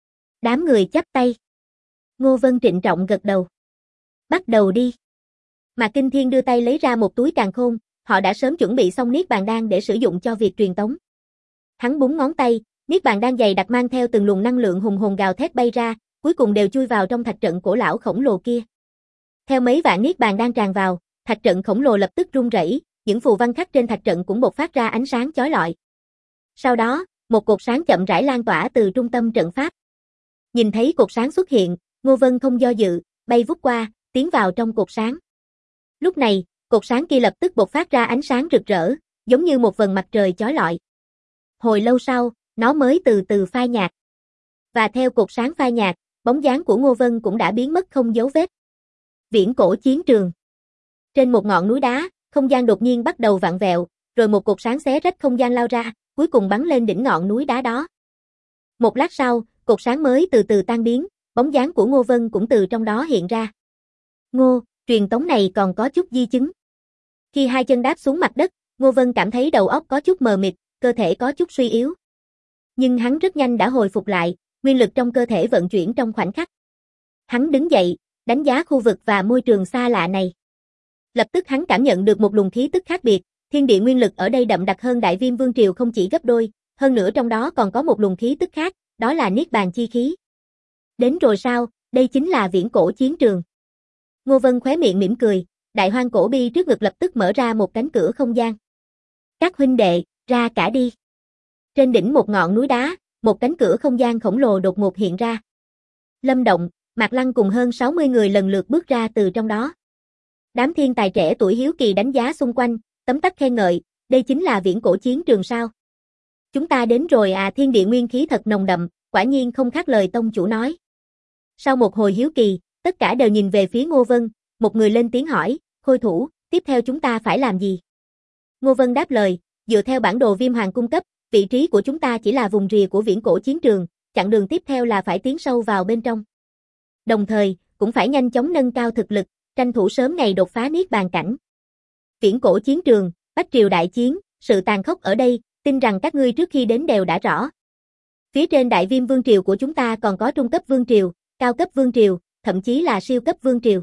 Speaker 1: Đám người chắp tay. Ngô Vân trịnh trọng gật đầu. Bắt đầu đi. Mạc Kinh Thiên đưa tay lấy ra một túi càn khôn, họ đã sớm chuẩn bị xong niết bàn đan để sử dụng cho việc truyền tống. Hắn búng ngón tay, niết bàn đan dày đặc mang theo từng luồng năng lượng hùng hồn gào thét bay ra, cuối cùng đều chui vào trong thạch trận cổ lão khổng lồ kia. Theo mấy vạn niết bàn đan tràn vào, thạch trận khổng lồ lập tức rung rẩy, những phù văn khắc trên thạch trận cũng bộc phát ra ánh sáng chói lọi. Sau đó, một cột sáng chậm rãi lan tỏa từ trung tâm trận pháp. Nhìn thấy cột sáng xuất hiện, Ngô Vân không do dự, bay vút qua, tiến vào trong cột sáng. Lúc này, cột sáng kia lập tức bộc phát ra ánh sáng rực rỡ, giống như một vầng mặt trời chói lọi. Hồi lâu sau, nó mới từ từ phai nhạt. Và theo cột sáng phai nhạt, bóng dáng của Ngô Vân cũng đã biến mất không dấu vết. Viễn cổ chiến trường. Trên một ngọn núi đá, không gian đột nhiên bắt đầu vặn vẹo, rồi một cột sáng xé rách không gian lao ra, cuối cùng bắn lên đỉnh ngọn núi đá đó. Một lát sau, cột sáng mới từ từ tan biến, bóng dáng của Ngô Vân cũng từ trong đó hiện ra. Ngô, truyền tống này còn có chút di chứng. Khi hai chân đáp xuống mặt đất, Ngô Vân cảm thấy đầu óc có chút mờ mịt, cơ thể có chút suy yếu. Nhưng hắn rất nhanh đã hồi phục lại, nguyên lực trong cơ thể vận chuyển trong khoảnh khắc. Hắn đứng dậy, đánh giá khu vực và môi trường xa lạ này. Lập tức hắn cảm nhận được một luồng khí tức khác biệt, thiên địa nguyên lực ở đây đậm đặc hơn Đại Viêm Vương Triều không chỉ gấp đôi, hơn nữa trong đó còn có một luồng khí tức khác, đó là niết bàn chi khí. Đến rồi sao, đây chính là viễn cổ chiến trường. Ngô Vân khóe miệng mỉm cười, Đại Hoang Cổ Bi trước ngực lập tức mở ra một cánh cửa không gian. Các huynh đệ, ra cả đi. Trên đỉnh một ngọn núi đá, một cánh cửa không gian khổng lồ đột ngột hiện ra. Lâm Động, Mạc Lăng cùng hơn 60 người lần lượt bước ra từ trong đó. Đám thiên tài trẻ tuổi hiếu kỳ đánh giá xung quanh, tấm tắc khen ngợi, đây chính là viễn cổ chiến trường sao? Chúng ta đến rồi à, thiên địa nguyên khí thật nồng đậm, quả nhiên không khác lời tông chủ nói. Sau một hồi hiếu kỳ, tất cả đều nhìn về phía Ngô Vân, một người lên tiếng hỏi, khôi thủ, tiếp theo chúng ta phải làm gì? Ngô Vân đáp lời, dựa theo bản đồ Viêm Hoàng cung cấp, vị trí của chúng ta chỉ là vùng rìa của viễn cổ chiến trường, chặng đường tiếp theo là phải tiến sâu vào bên trong. Đồng thời, cũng phải nhanh chóng nâng cao thực lực, tranh thủ sớm ngày đột phá niết bàn cảnh. Viễn cổ chiến trường, Bách Triều đại chiến, sự tàn khốc ở đây, tin rằng các ngươi trước khi đến đều đã rõ. Phía trên Đại Viêm Vương Triều của chúng ta còn có trung cấp Vương Triều, cao cấp Vương Triều, thậm chí là siêu cấp Vương Triều.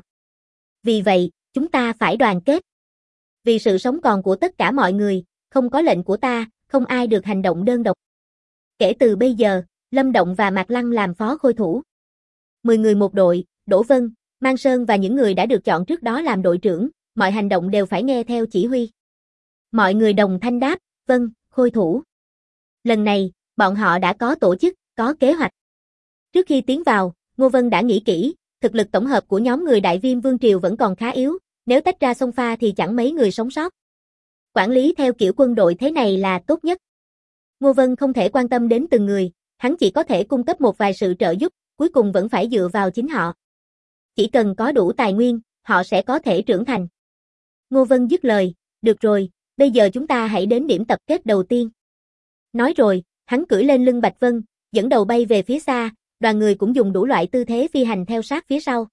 Speaker 1: Vì vậy, chúng ta phải đoàn kết. Vì sự sống còn của tất cả mọi người, không có lệnh của ta, không ai được hành động đơn độc. Kể từ bây giờ, Lâm Động và Mạc Lăng làm phó khôi thủ. 10 người một đội, Đỗ Vân, Mang Sơn và những người đã được chọn trước đó làm đội trưởng, mọi hành động đều phải nghe theo chỉ huy. Mọi người đồng thanh đáp, vâng, khôi thủ. Lần này, bọn họ đã có tổ chức, có kế hoạch. Trước khi tiến vào, Ngô Vân đã nghĩ kỹ, thực lực tổng hợp của nhóm người Đại Viêm Vương Triều vẫn còn khá yếu, nếu tách ra xông pha thì chẳng mấy người sống sót. Quản lý theo kiểu quân đội thế này là tốt nhất. Ngô Vân không thể quan tâm đến từng người, hắn chỉ có thể cung cấp một vài sự trợ giúp, cuối cùng vẫn phải dựa vào chính họ. Chỉ cần có đủ tài nguyên, họ sẽ có thể trưởng thành. Ngô Vân dứt lời, được rồi, bây giờ chúng ta hãy đến điểm tập kết đầu tiên. Nói rồi, hắn cưỡi lên lưng Bạch Vân, dẫn đầu bay về phía xa, đoàn người cũng dùng đủ loại tư thế phi hành theo sát phía sau.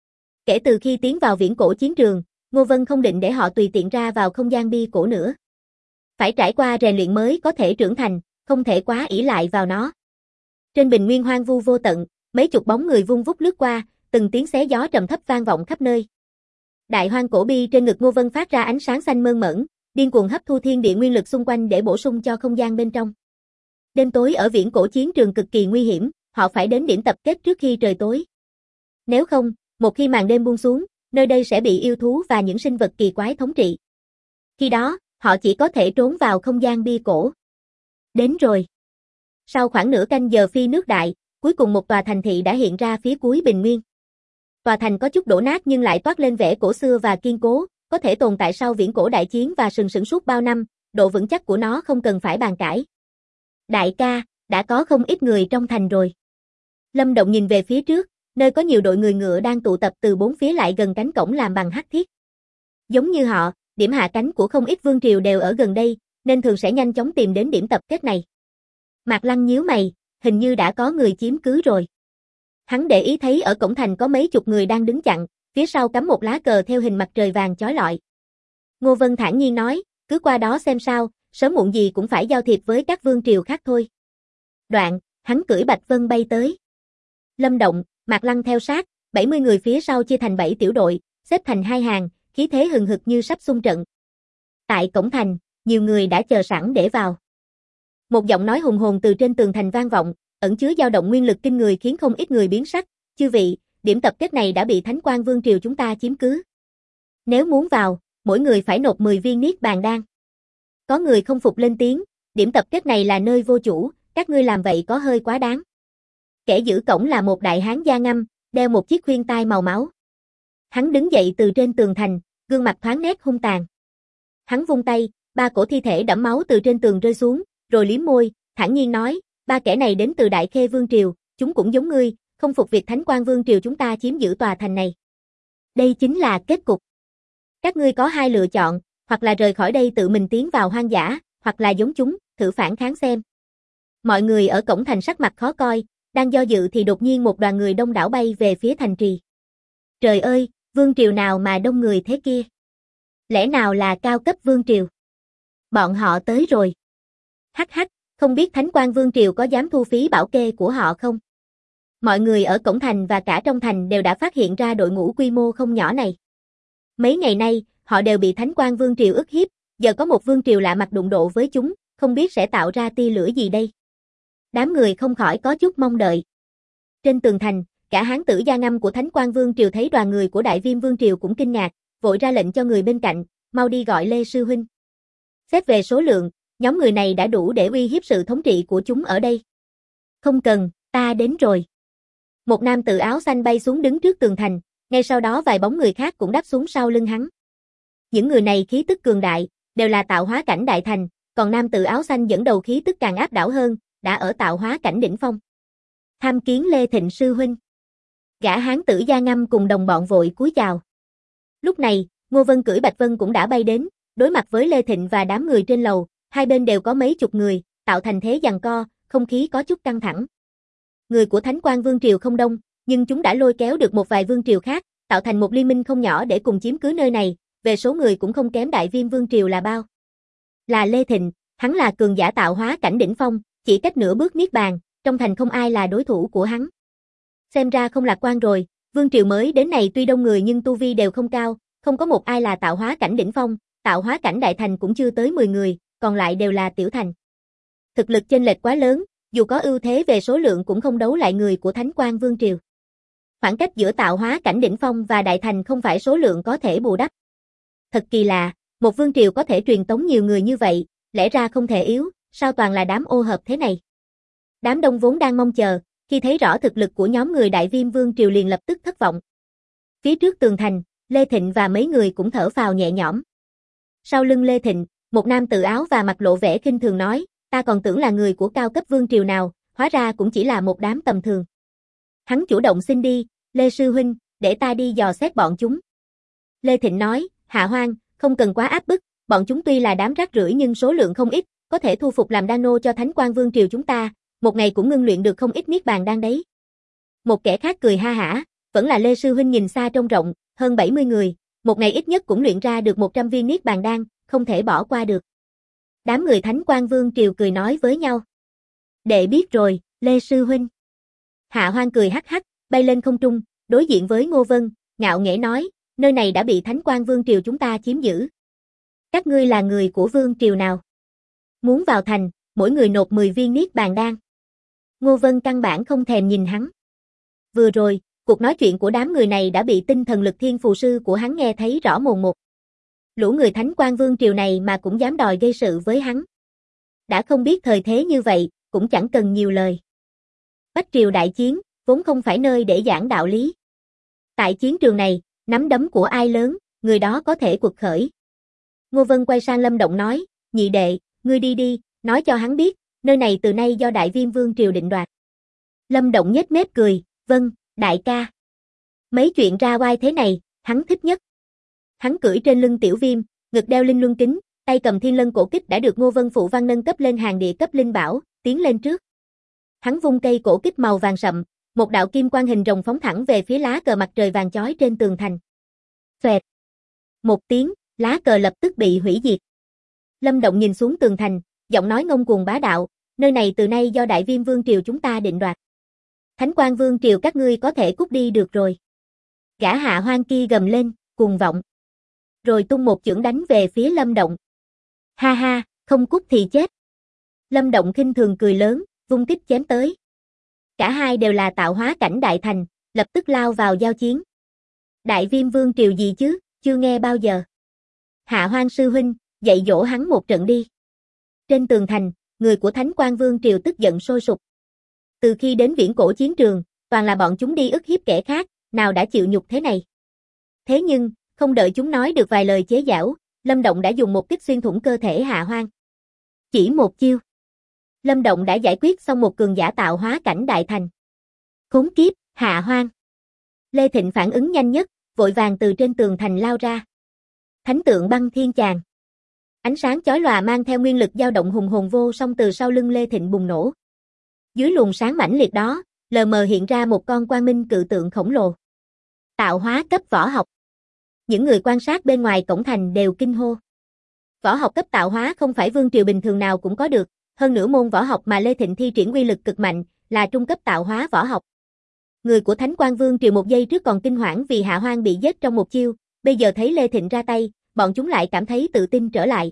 Speaker 1: Kể từ khi tiến vào viễn cổ chiến trường, Ngô Vân không định để họ tùy tiện ra vào không gian bi cổ nữa. Phải trải qua rèn luyện mới có thể trưởng thành, không thể quá ỷ lại vào nó. Trên bình nguyên hoang vu vô tận, mấy chục bóng người vung vút lướt qua, từng tiếng xé gió trầm thấp vang vọng khắp nơi. Đại hoang cổ bi trên ngực Ngô Vân phát ra ánh sáng xanh mơn mởn, điên cuồng hấp thu thiên địa nguyên lực xung quanh để bổ sung cho không gian bên trong. Đêm tối ở viễn cổ chiến trường cực kỳ nguy hiểm, họ phải đến điểm tập kết trước khi trời tối. Nếu không, một khi màn đêm buông xuống, nơi đây sẽ bị yêu thú và những sinh vật kỳ quái thống trị. Khi đó, họ chỉ có thể trốn vào không gian bi cổ. Đến rồi. Sau khoảng nửa canh giờ phi nước đại, cuối cùng một tòa thành thị đã hiện ra phía cuối bình nguyên. Tòa thành có chút đổ nát nhưng lại toát lên vẻ cổ xưa và kiên cố, có thể tồn tại sau viễn cổ đại chiến và sừng sững suốt bao năm, độ vững chắc của nó không cần phải bàn cãi. Đại ca, đã có không ít người trong thành rồi. Lâm Động nhìn về phía trước, nơi có nhiều đội người ngựa đang tụ tập từ bốn phía lại gần cánh cổng làm bằng hắc thiết. Giống như họ, điểm hạ cánh của không ít vương triều đều ở gần đây, nên thường sẽ nhanh chóng tìm đến điểm tập kết này. Mạc Lăng nhíu mày, hình như đã có người chiếm cứ rồi. Hắn để ý thấy ở cổng thành có mấy chục người đang đứng chặn, phía sau cắm một lá cờ theo hình mặt trời vàng chói lọi. Ngô Vân thản nhiên nói, cứ qua đó xem sao, sớm muộn gì cũng phải giao thiệp với các vương triều khác thôi. Đoạn, hắn cưỡi Bạch Vân bay tới. Lâm Động, Mạc Lăng theo sát, 70 người phía sau chia thành 7 tiểu đội, xếp thành hai hàng, khí thế hừng hực như sắp xung trận. Tại cổng thành, nhiều người đã chờ sẵn để vào. Một giọng nói hùng hồn từ trên tường thành vang vọng, ẩn chứa dao động nguyên lực kinh người khiến không ít người biến sắc. Chư vị, điểm tập kết này đã bị Thánh Quang Vương Triều chúng ta chiếm cứ. Nếu muốn vào, mỗi người phải nộp 10 viên niết bàn đan. Có người không phục lên tiếng, điểm tập kết này là nơi vô chủ, các ngươi làm vậy có hơi quá đáng. Kẻ giữ cổng là một đại hán da ngăm, đeo một chiếc khuyên tai màu máu. Hắn đứng dậy từ trên tường thành, gương mặt thoáng nét hung tàn. Hắn vung tay, 3 cổ thi thể đẫm máu từ trên tường rơi xuống, rồi liếm môi, thản nhiên nói, 3 kẻ này đến từ Đại Khê Vương Triều, chúng cũng giống ngươi, không phục việc Thánh Quang Vương Triều chúng ta chiếm giữ tòa thành này. Đây chính là kết cục. Các ngươi có hai lựa chọn, hoặc là rời khỏi đây tự mình tiến vào hoang dã, hoặc là giống chúng, thử phản kháng xem. Mọi người ở cổng thành sắc mặt khó coi, đang do dự thì đột nhiên một đoàn người đông đảo bay về phía thành trì. Trời ơi, vương triều nào mà đông người thế kia? Lẽ nào là cao cấp vương triều? Bọn họ tới rồi. Hắc hắc, không biết Thánh Quang Vương Triều có dám thu phí bảo kê của họ không? Mọi người ở cổng thành và cả trong thành đều đã phát hiện ra đội ngũ quy mô không nhỏ này. Mấy ngày nay, họ đều bị Thánh Quang Vương Triều ức hiếp, giờ có một vương triều lạ mặt đụng độ với chúng, không biết sẽ tạo ra tia lửa gì đây. Đám người không khỏi có chút mong đợi. Trên tường thành, cả hán tử da ngăm của Thánh Quang Vương Triều thấy đoàn người của Đại Viêm Vương Triều cũng kinh ngạc, vội ra lệnh cho người bên cạnh, mau đi gọi Lê Sư Huynh. Xét về số lượng, nhóm người này đã đủ để uy hiếp sự thống trị của chúng ở đây. Không cần, ta đến rồi. Một nam tử áo xanh bay xuống đứng trước tường thành, ngay sau đó vài bóng người khác cũng đáp xuống sau lưng hắn. Những người này khí tức cường đại, đều là tạo hóa cảnh đại thành, còn nam tử áo xanh dẫn đầu khí tức càng áp đảo hơn, đã ở tạo hóa cảnh đỉnh phong. Tham kiến Lê Thịnh Sư Huynh. Gã hán tử da ngăm cùng đồng bọn vội cúi chào. Lúc này, Ngô Vân cưỡi Bạch Vân cũng đã bay đến, đối mặt với Lê Thịnh và đám người trên lầu, hai bên đều có mấy chục người, tạo thành thế giằng co, không khí có chút căng thẳng. Người của Thánh Quang Vương Triều không đông, nhưng chúng đã lôi kéo được một vài vương triều khác, tạo thành một liên minh không nhỏ để cùng chiếm cứ nơi này, về số người cũng không kém Đại Viêm Vương Triều là bao. Là Lê Thịnh, hắn là cường giả tạo hóa cảnh đỉnh phong, chỉ cách nửa bước niết bàn, trong thành không ai là đối thủ của hắn. Xem ra không lạc quan rồi, vương triều mới đến này tuy đông người nhưng tu vi đều không cao, không có một ai là tạo hóa cảnh đỉnh phong, tạo hóa cảnh đại thành cũng chưa tới 10 người, còn lại đều là tiểu thành. Thực lực chênh lệch quá lớn, dù có ưu thế về số lượng cũng không đấu lại người của Thánh Quang Vương Triều. Khoảng cách giữa tạo hóa cảnh đỉnh phong và đại thành không phải số lượng có thể bù đắp. Thật kỳ lạ, một vương triều có thể truyền tống nhiều người như vậy, lẽ ra không thể yếu, sao toàn là đám ô hợp thế này. Đám đông vốn đang mong chờ, khi thấy rõ thực lực của nhóm người Đại Viêm Vương triều liền lập tức thất vọng. Phía trước tường thành, Lê Thịnh và mấy người cũng thở phào nhẹ nhõm. Sau lưng Lê Thịnh, một nam tự áo và mặt lộ vẻ khinh thường nói, ta còn tưởng là người của cao cấp vương triều nào, hóa ra cũng chỉ là một đám tầm thường. Hắn chủ động xin đi, Lê Sư Huynh, để ta đi dò xét bọn chúng. Lê Thịnh nói, Hạ Hoang, không cần quá áp bức, bọn chúng tuy là đám rác rưởi nhưng số lượng không ít, có thể thu phục làm đan nô cho Thánh Quang Vương triều chúng ta, một ngày cũng ngưng luyện được không ít niết bàn đan đấy. Một kẻ khác cười ha hả, vẫn là Lê Sư Huynh nhìn xa trông rộng, hơn 70 người, một ngày ít nhất cũng luyện ra được 100 viên niết bàn đan, không thể bỏ qua được. Đám người Thánh Quang Vương triều cười nói với nhau. Đệ biết rồi, Lê Sư Huynh. Hạ Hoang cười hắc hắc, bay lên không trung, đối diện với Ngô Vân, ngạo nghễ nói, nơi này đã bị Thánh Quang Vương triều chúng ta chiếm giữ. Các ngươi là người của vương triều nào? Muốn vào thành, mỗi người nộp 10 viên niết bàn đan. Ngô Vân căn bản không thèm nhìn hắn. Vừa rồi, cuộc nói chuyện của đám người này đã bị tinh thần lực thiên phù sư của hắn nghe thấy rõ mồn một. Lũ người Thánh Quang Vương triều này mà cũng dám đòi gây sự với hắn. Đã không biết thời thế như vậy, cũng chẳng cần nhiều lời. Bách triều đại chiến, vốn không phải nơi để giảng đạo lý. Tại chiến trường này, nắm đấm của ai lớn, người đó có thể quật khởi. Ngô Vân quay sang Lâm Động nói, nhị đệ, ngươi đi đi, nói cho hắn biết, nơi này từ nay do Đại Viêm Vương triều định đoạt. Lâm Động nhếch mép cười, vâng, đại ca. Mấy chuyện ra oai thế này, hắn thích nhất. Hắn cưỡi trên lưng Tiểu Viêm, ngực đeo linh luân kính, tay cầm thiên lân cổ kích đã được Ngô Vân phụ văn nâng cấp lên hàng địa cấp linh bảo, tiến lên trước. Hắn vung cây cổ kích màu vàng sậm, một đạo kim quang hình rồng phóng thẳng về phía lá cờ mặt trời vàng chói trên tường thành. Xoẹt. Một tiếng, lá cờ lập tức bị hủy diệt. Lâm Động nhìn xuống tường thành, giọng nói ngông cuồng bá đạo, nơi này từ nay do Đại Viêm Vương triều chúng ta định đoạt. Thánh Quang Vương triều các ngươi có thể cút đi được rồi. Gã Hạ Hoang kia gầm lên, cuồng vọng. Rồi tung một chưởng đánh về phía Lâm Động. Ha ha, không cút thì chết. Lâm Động khinh thường cười lớn, vung kích chém tới. Cả hai đều là tạo hóa cảnh đại thành, lập tức lao vào giao chiến. Đại Viêm Vương triều gì chứ, chưa nghe bao giờ. Hạ Hoang sư huynh, dạy dỗ hắn một trận đi. Trên tường thành, người của Thánh Quang Vương triều tức giận sôi sục. Từ khi đến viễn cổ chiến trường, toàn là bọn chúng đi ức hiếp kẻ khác, nào đã chịu nhục thế này. Thế nhưng, không đợi chúng nói được vài lời chế giễu, Lâm Động đã dùng một kích xuyên thủng cơ thể Hạ Hoang. Chỉ một chiêu, Lâm Động đã giải quyết xong một cường giả tạo hóa cảnh đại thành. Khốn kiếp, Hạ Hoang. Lê Thịnh phản ứng nhanh nhất, vội vàng từ trên tường thành lao ra. Thánh tượng băng thiên chàng. Ánh sáng chói lòa mang theo nguyên lực dao động hùng hồn vô song từ sau lưng Lê Thịnh bùng nổ. Dưới luồng sáng mãnh liệt đó, lờ mờ hiện ra một con quang minh cự tượng khổng lồ. Tạo hóa cấp võ học. Những người quan sát bên ngoài cổng thành đều kinh hô. Võ học cấp tạo hóa không phải vương triều bình thường nào cũng có được, hơn nữa môn võ học mà Lê Thịnh thi triển uy lực cực mạnh, là trung cấp tạo hóa võ học. Người của Thánh Quang Vương triều một giây trước còn kinh hoảng vì Hạ Hoang bị giết trong một chiêu, bây giờ thấy Lê Thịnh ra tay, bọn chúng lại cảm thấy tự tin trở lại.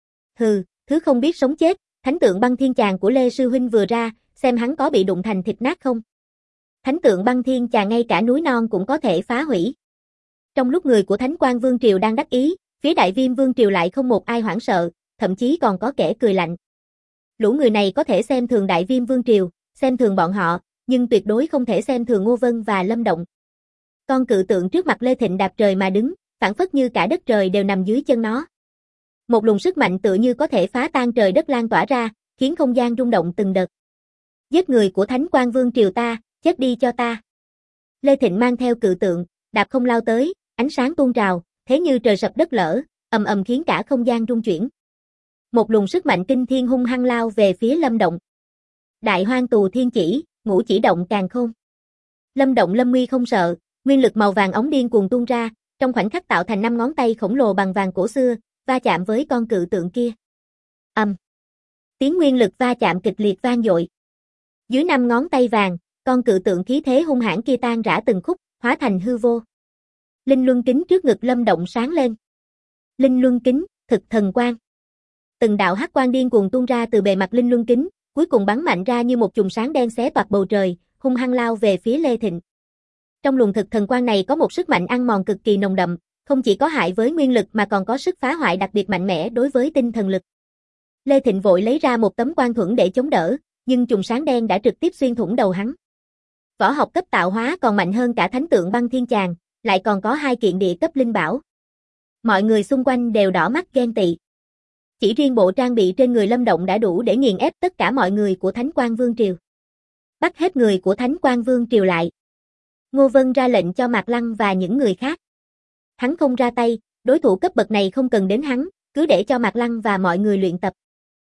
Speaker 1: Hừ, thứ không biết sống chết, thánh tượng băng thiên chàng của Lê Sư Huynh vừa ra, xem hắn có bị đụng thành thịt nát không. Thánh tượng băng thiên chàng ngay cả núi non cũng có thể phá hủy. Trong lúc người của Thánh Quang Vương triều đang đắc ý, phía Đại Viêm Vương triều lại không một ai hoảng sợ, thậm chí còn có kẻ cười lạnh. Lũ người này có thể xem thường Đại Viêm Vương triều, xem thường bọn họ, nhưng tuyệt đối không thể xem thường Ngô Vân và Lâm Động. Con cự tượng trước mặt Lê Thịnh đạp trời mà đứng, phảng phất như cả đất trời đều nằm dưới chân nó. Một luồng sức mạnh tựa như có thể phá tan trời đất lan tỏa ra, khiến không gian rung động từng đợt. Giết người của Thánh Quang Vương triều ta, chết đi cho ta. Lê Thịnh mang theo cự tượng, đạp không lao tới, ánh sáng tuôn trào, thế như trời sập đất lở, ầm ầm khiến cả không gian rung chuyển. Một luồng sức mạnh kinh thiên hung hăng lao về phía Lâm Động. Đại Hoang Tù Thiên Chỉ, Ngũ Chỉ Động Càn Khôn. Lâm Động lâm nguy không sợ, nguyên lực màu vàng ống điên cuồng tuôn ra, trong khoảnh khắc tạo thành 5 ngón tay khổng lồ bằng vàng cổ xưa, va chạm với con cự tượng kia. Tiếng nguyên lực va chạm kịch liệt vang dội. Dưới 5 ngón tay vàng, con cự tượng khí thế hung hãn kia tan rã từng khúc, hóa thành hư vô. Linh luân kính trước ngực Lâm Động sáng lên. Linh luân kính, thực thần quang. Từng đạo hắc quang điên cuồng tuôn ra từ bề mặt linh luân kính, cuối cùng bắn mạnh ra như một chùm sáng đen xé toạc bầu trời, hung hăng lao về phía Lê Thịnh. Trong luồng thực thần quang này có một sức mạnh ăn mòn cực kỳ nồng đậm, không chỉ có hại với nguyên lực mà còn có sức phá hoại đặc biệt mạnh mẽ đối với tinh thần lực. Lê Thịnh vội lấy ra một tấm quan thuẫn để chống đỡ, nhưng chùm sáng đen đã trực tiếp xuyên thủng đầu hắn. Võ học cấp tạo hóa còn mạnh hơn cả thánh tượng băng thiên chàng, lại còn có 2 kiện địa cấp linh bảo. Mọi người xung quanh đều đỏ mắt ghen tị. Chỉ riêng bộ trang bị trên người Lâm Động đã đủ để nghiền ép tất cả mọi người của Thánh Quang Vương Triều. Bắt hết người của Thánh Quang Vương Triều lại. Ngô Vân ra lệnh cho Mạc Lăng và những người khác. Hắn không ra tay, đối thủ cấp bậc này không cần đến hắn, cứ để cho Mạc Lăng và mọi người luyện tập.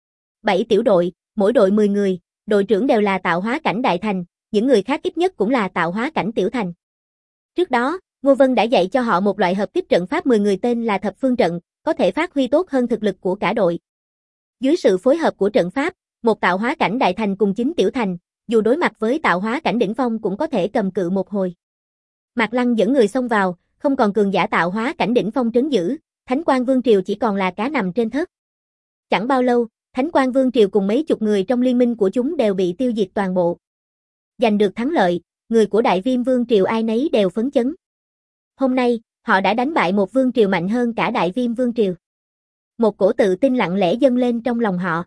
Speaker 1: 7 tiểu đội, mỗi đội 10 người, đội trưởng đều là tạo hóa cảnh đại thành, những người khác ít nhất cũng là tạo hóa cảnh tiểu thành. Trước đó, Ngô Vân đã dạy cho họ một loại hợp kích trận pháp 10 người tên là Thập Phương Trận, có thể phát huy tốt hơn thực lực của cả đội. Dưới sự phối hợp của trận pháp, một tạo hóa cảnh đại thành cùng 9 tiểu thành, dù đối mặt với tạo hóa cảnh đỉnh phong cũng có thể cầm cự một hồi. Mạc Lăng dẫn người xông vào, không còn cường giả tạo hóa cảnh đỉnh phong trấn giữ, Thánh Quang Vương Triều chỉ còn là cá nằm trên thớt. Chẳng bao lâu, Thánh Quang Vương Triều cùng mấy chục người trong liên minh của chúng đều bị tiêu diệt toàn bộ. Giành được thắng lợi, người của Đại Viêm Vương Triều ai nấy đều phấn chấn. Hôm nay, họ đã đánh bại một vương triều mạnh hơn cả Đại Viêm Vương Triều. Một cổ tự tin lặng lẽ dâng lên trong lòng họ.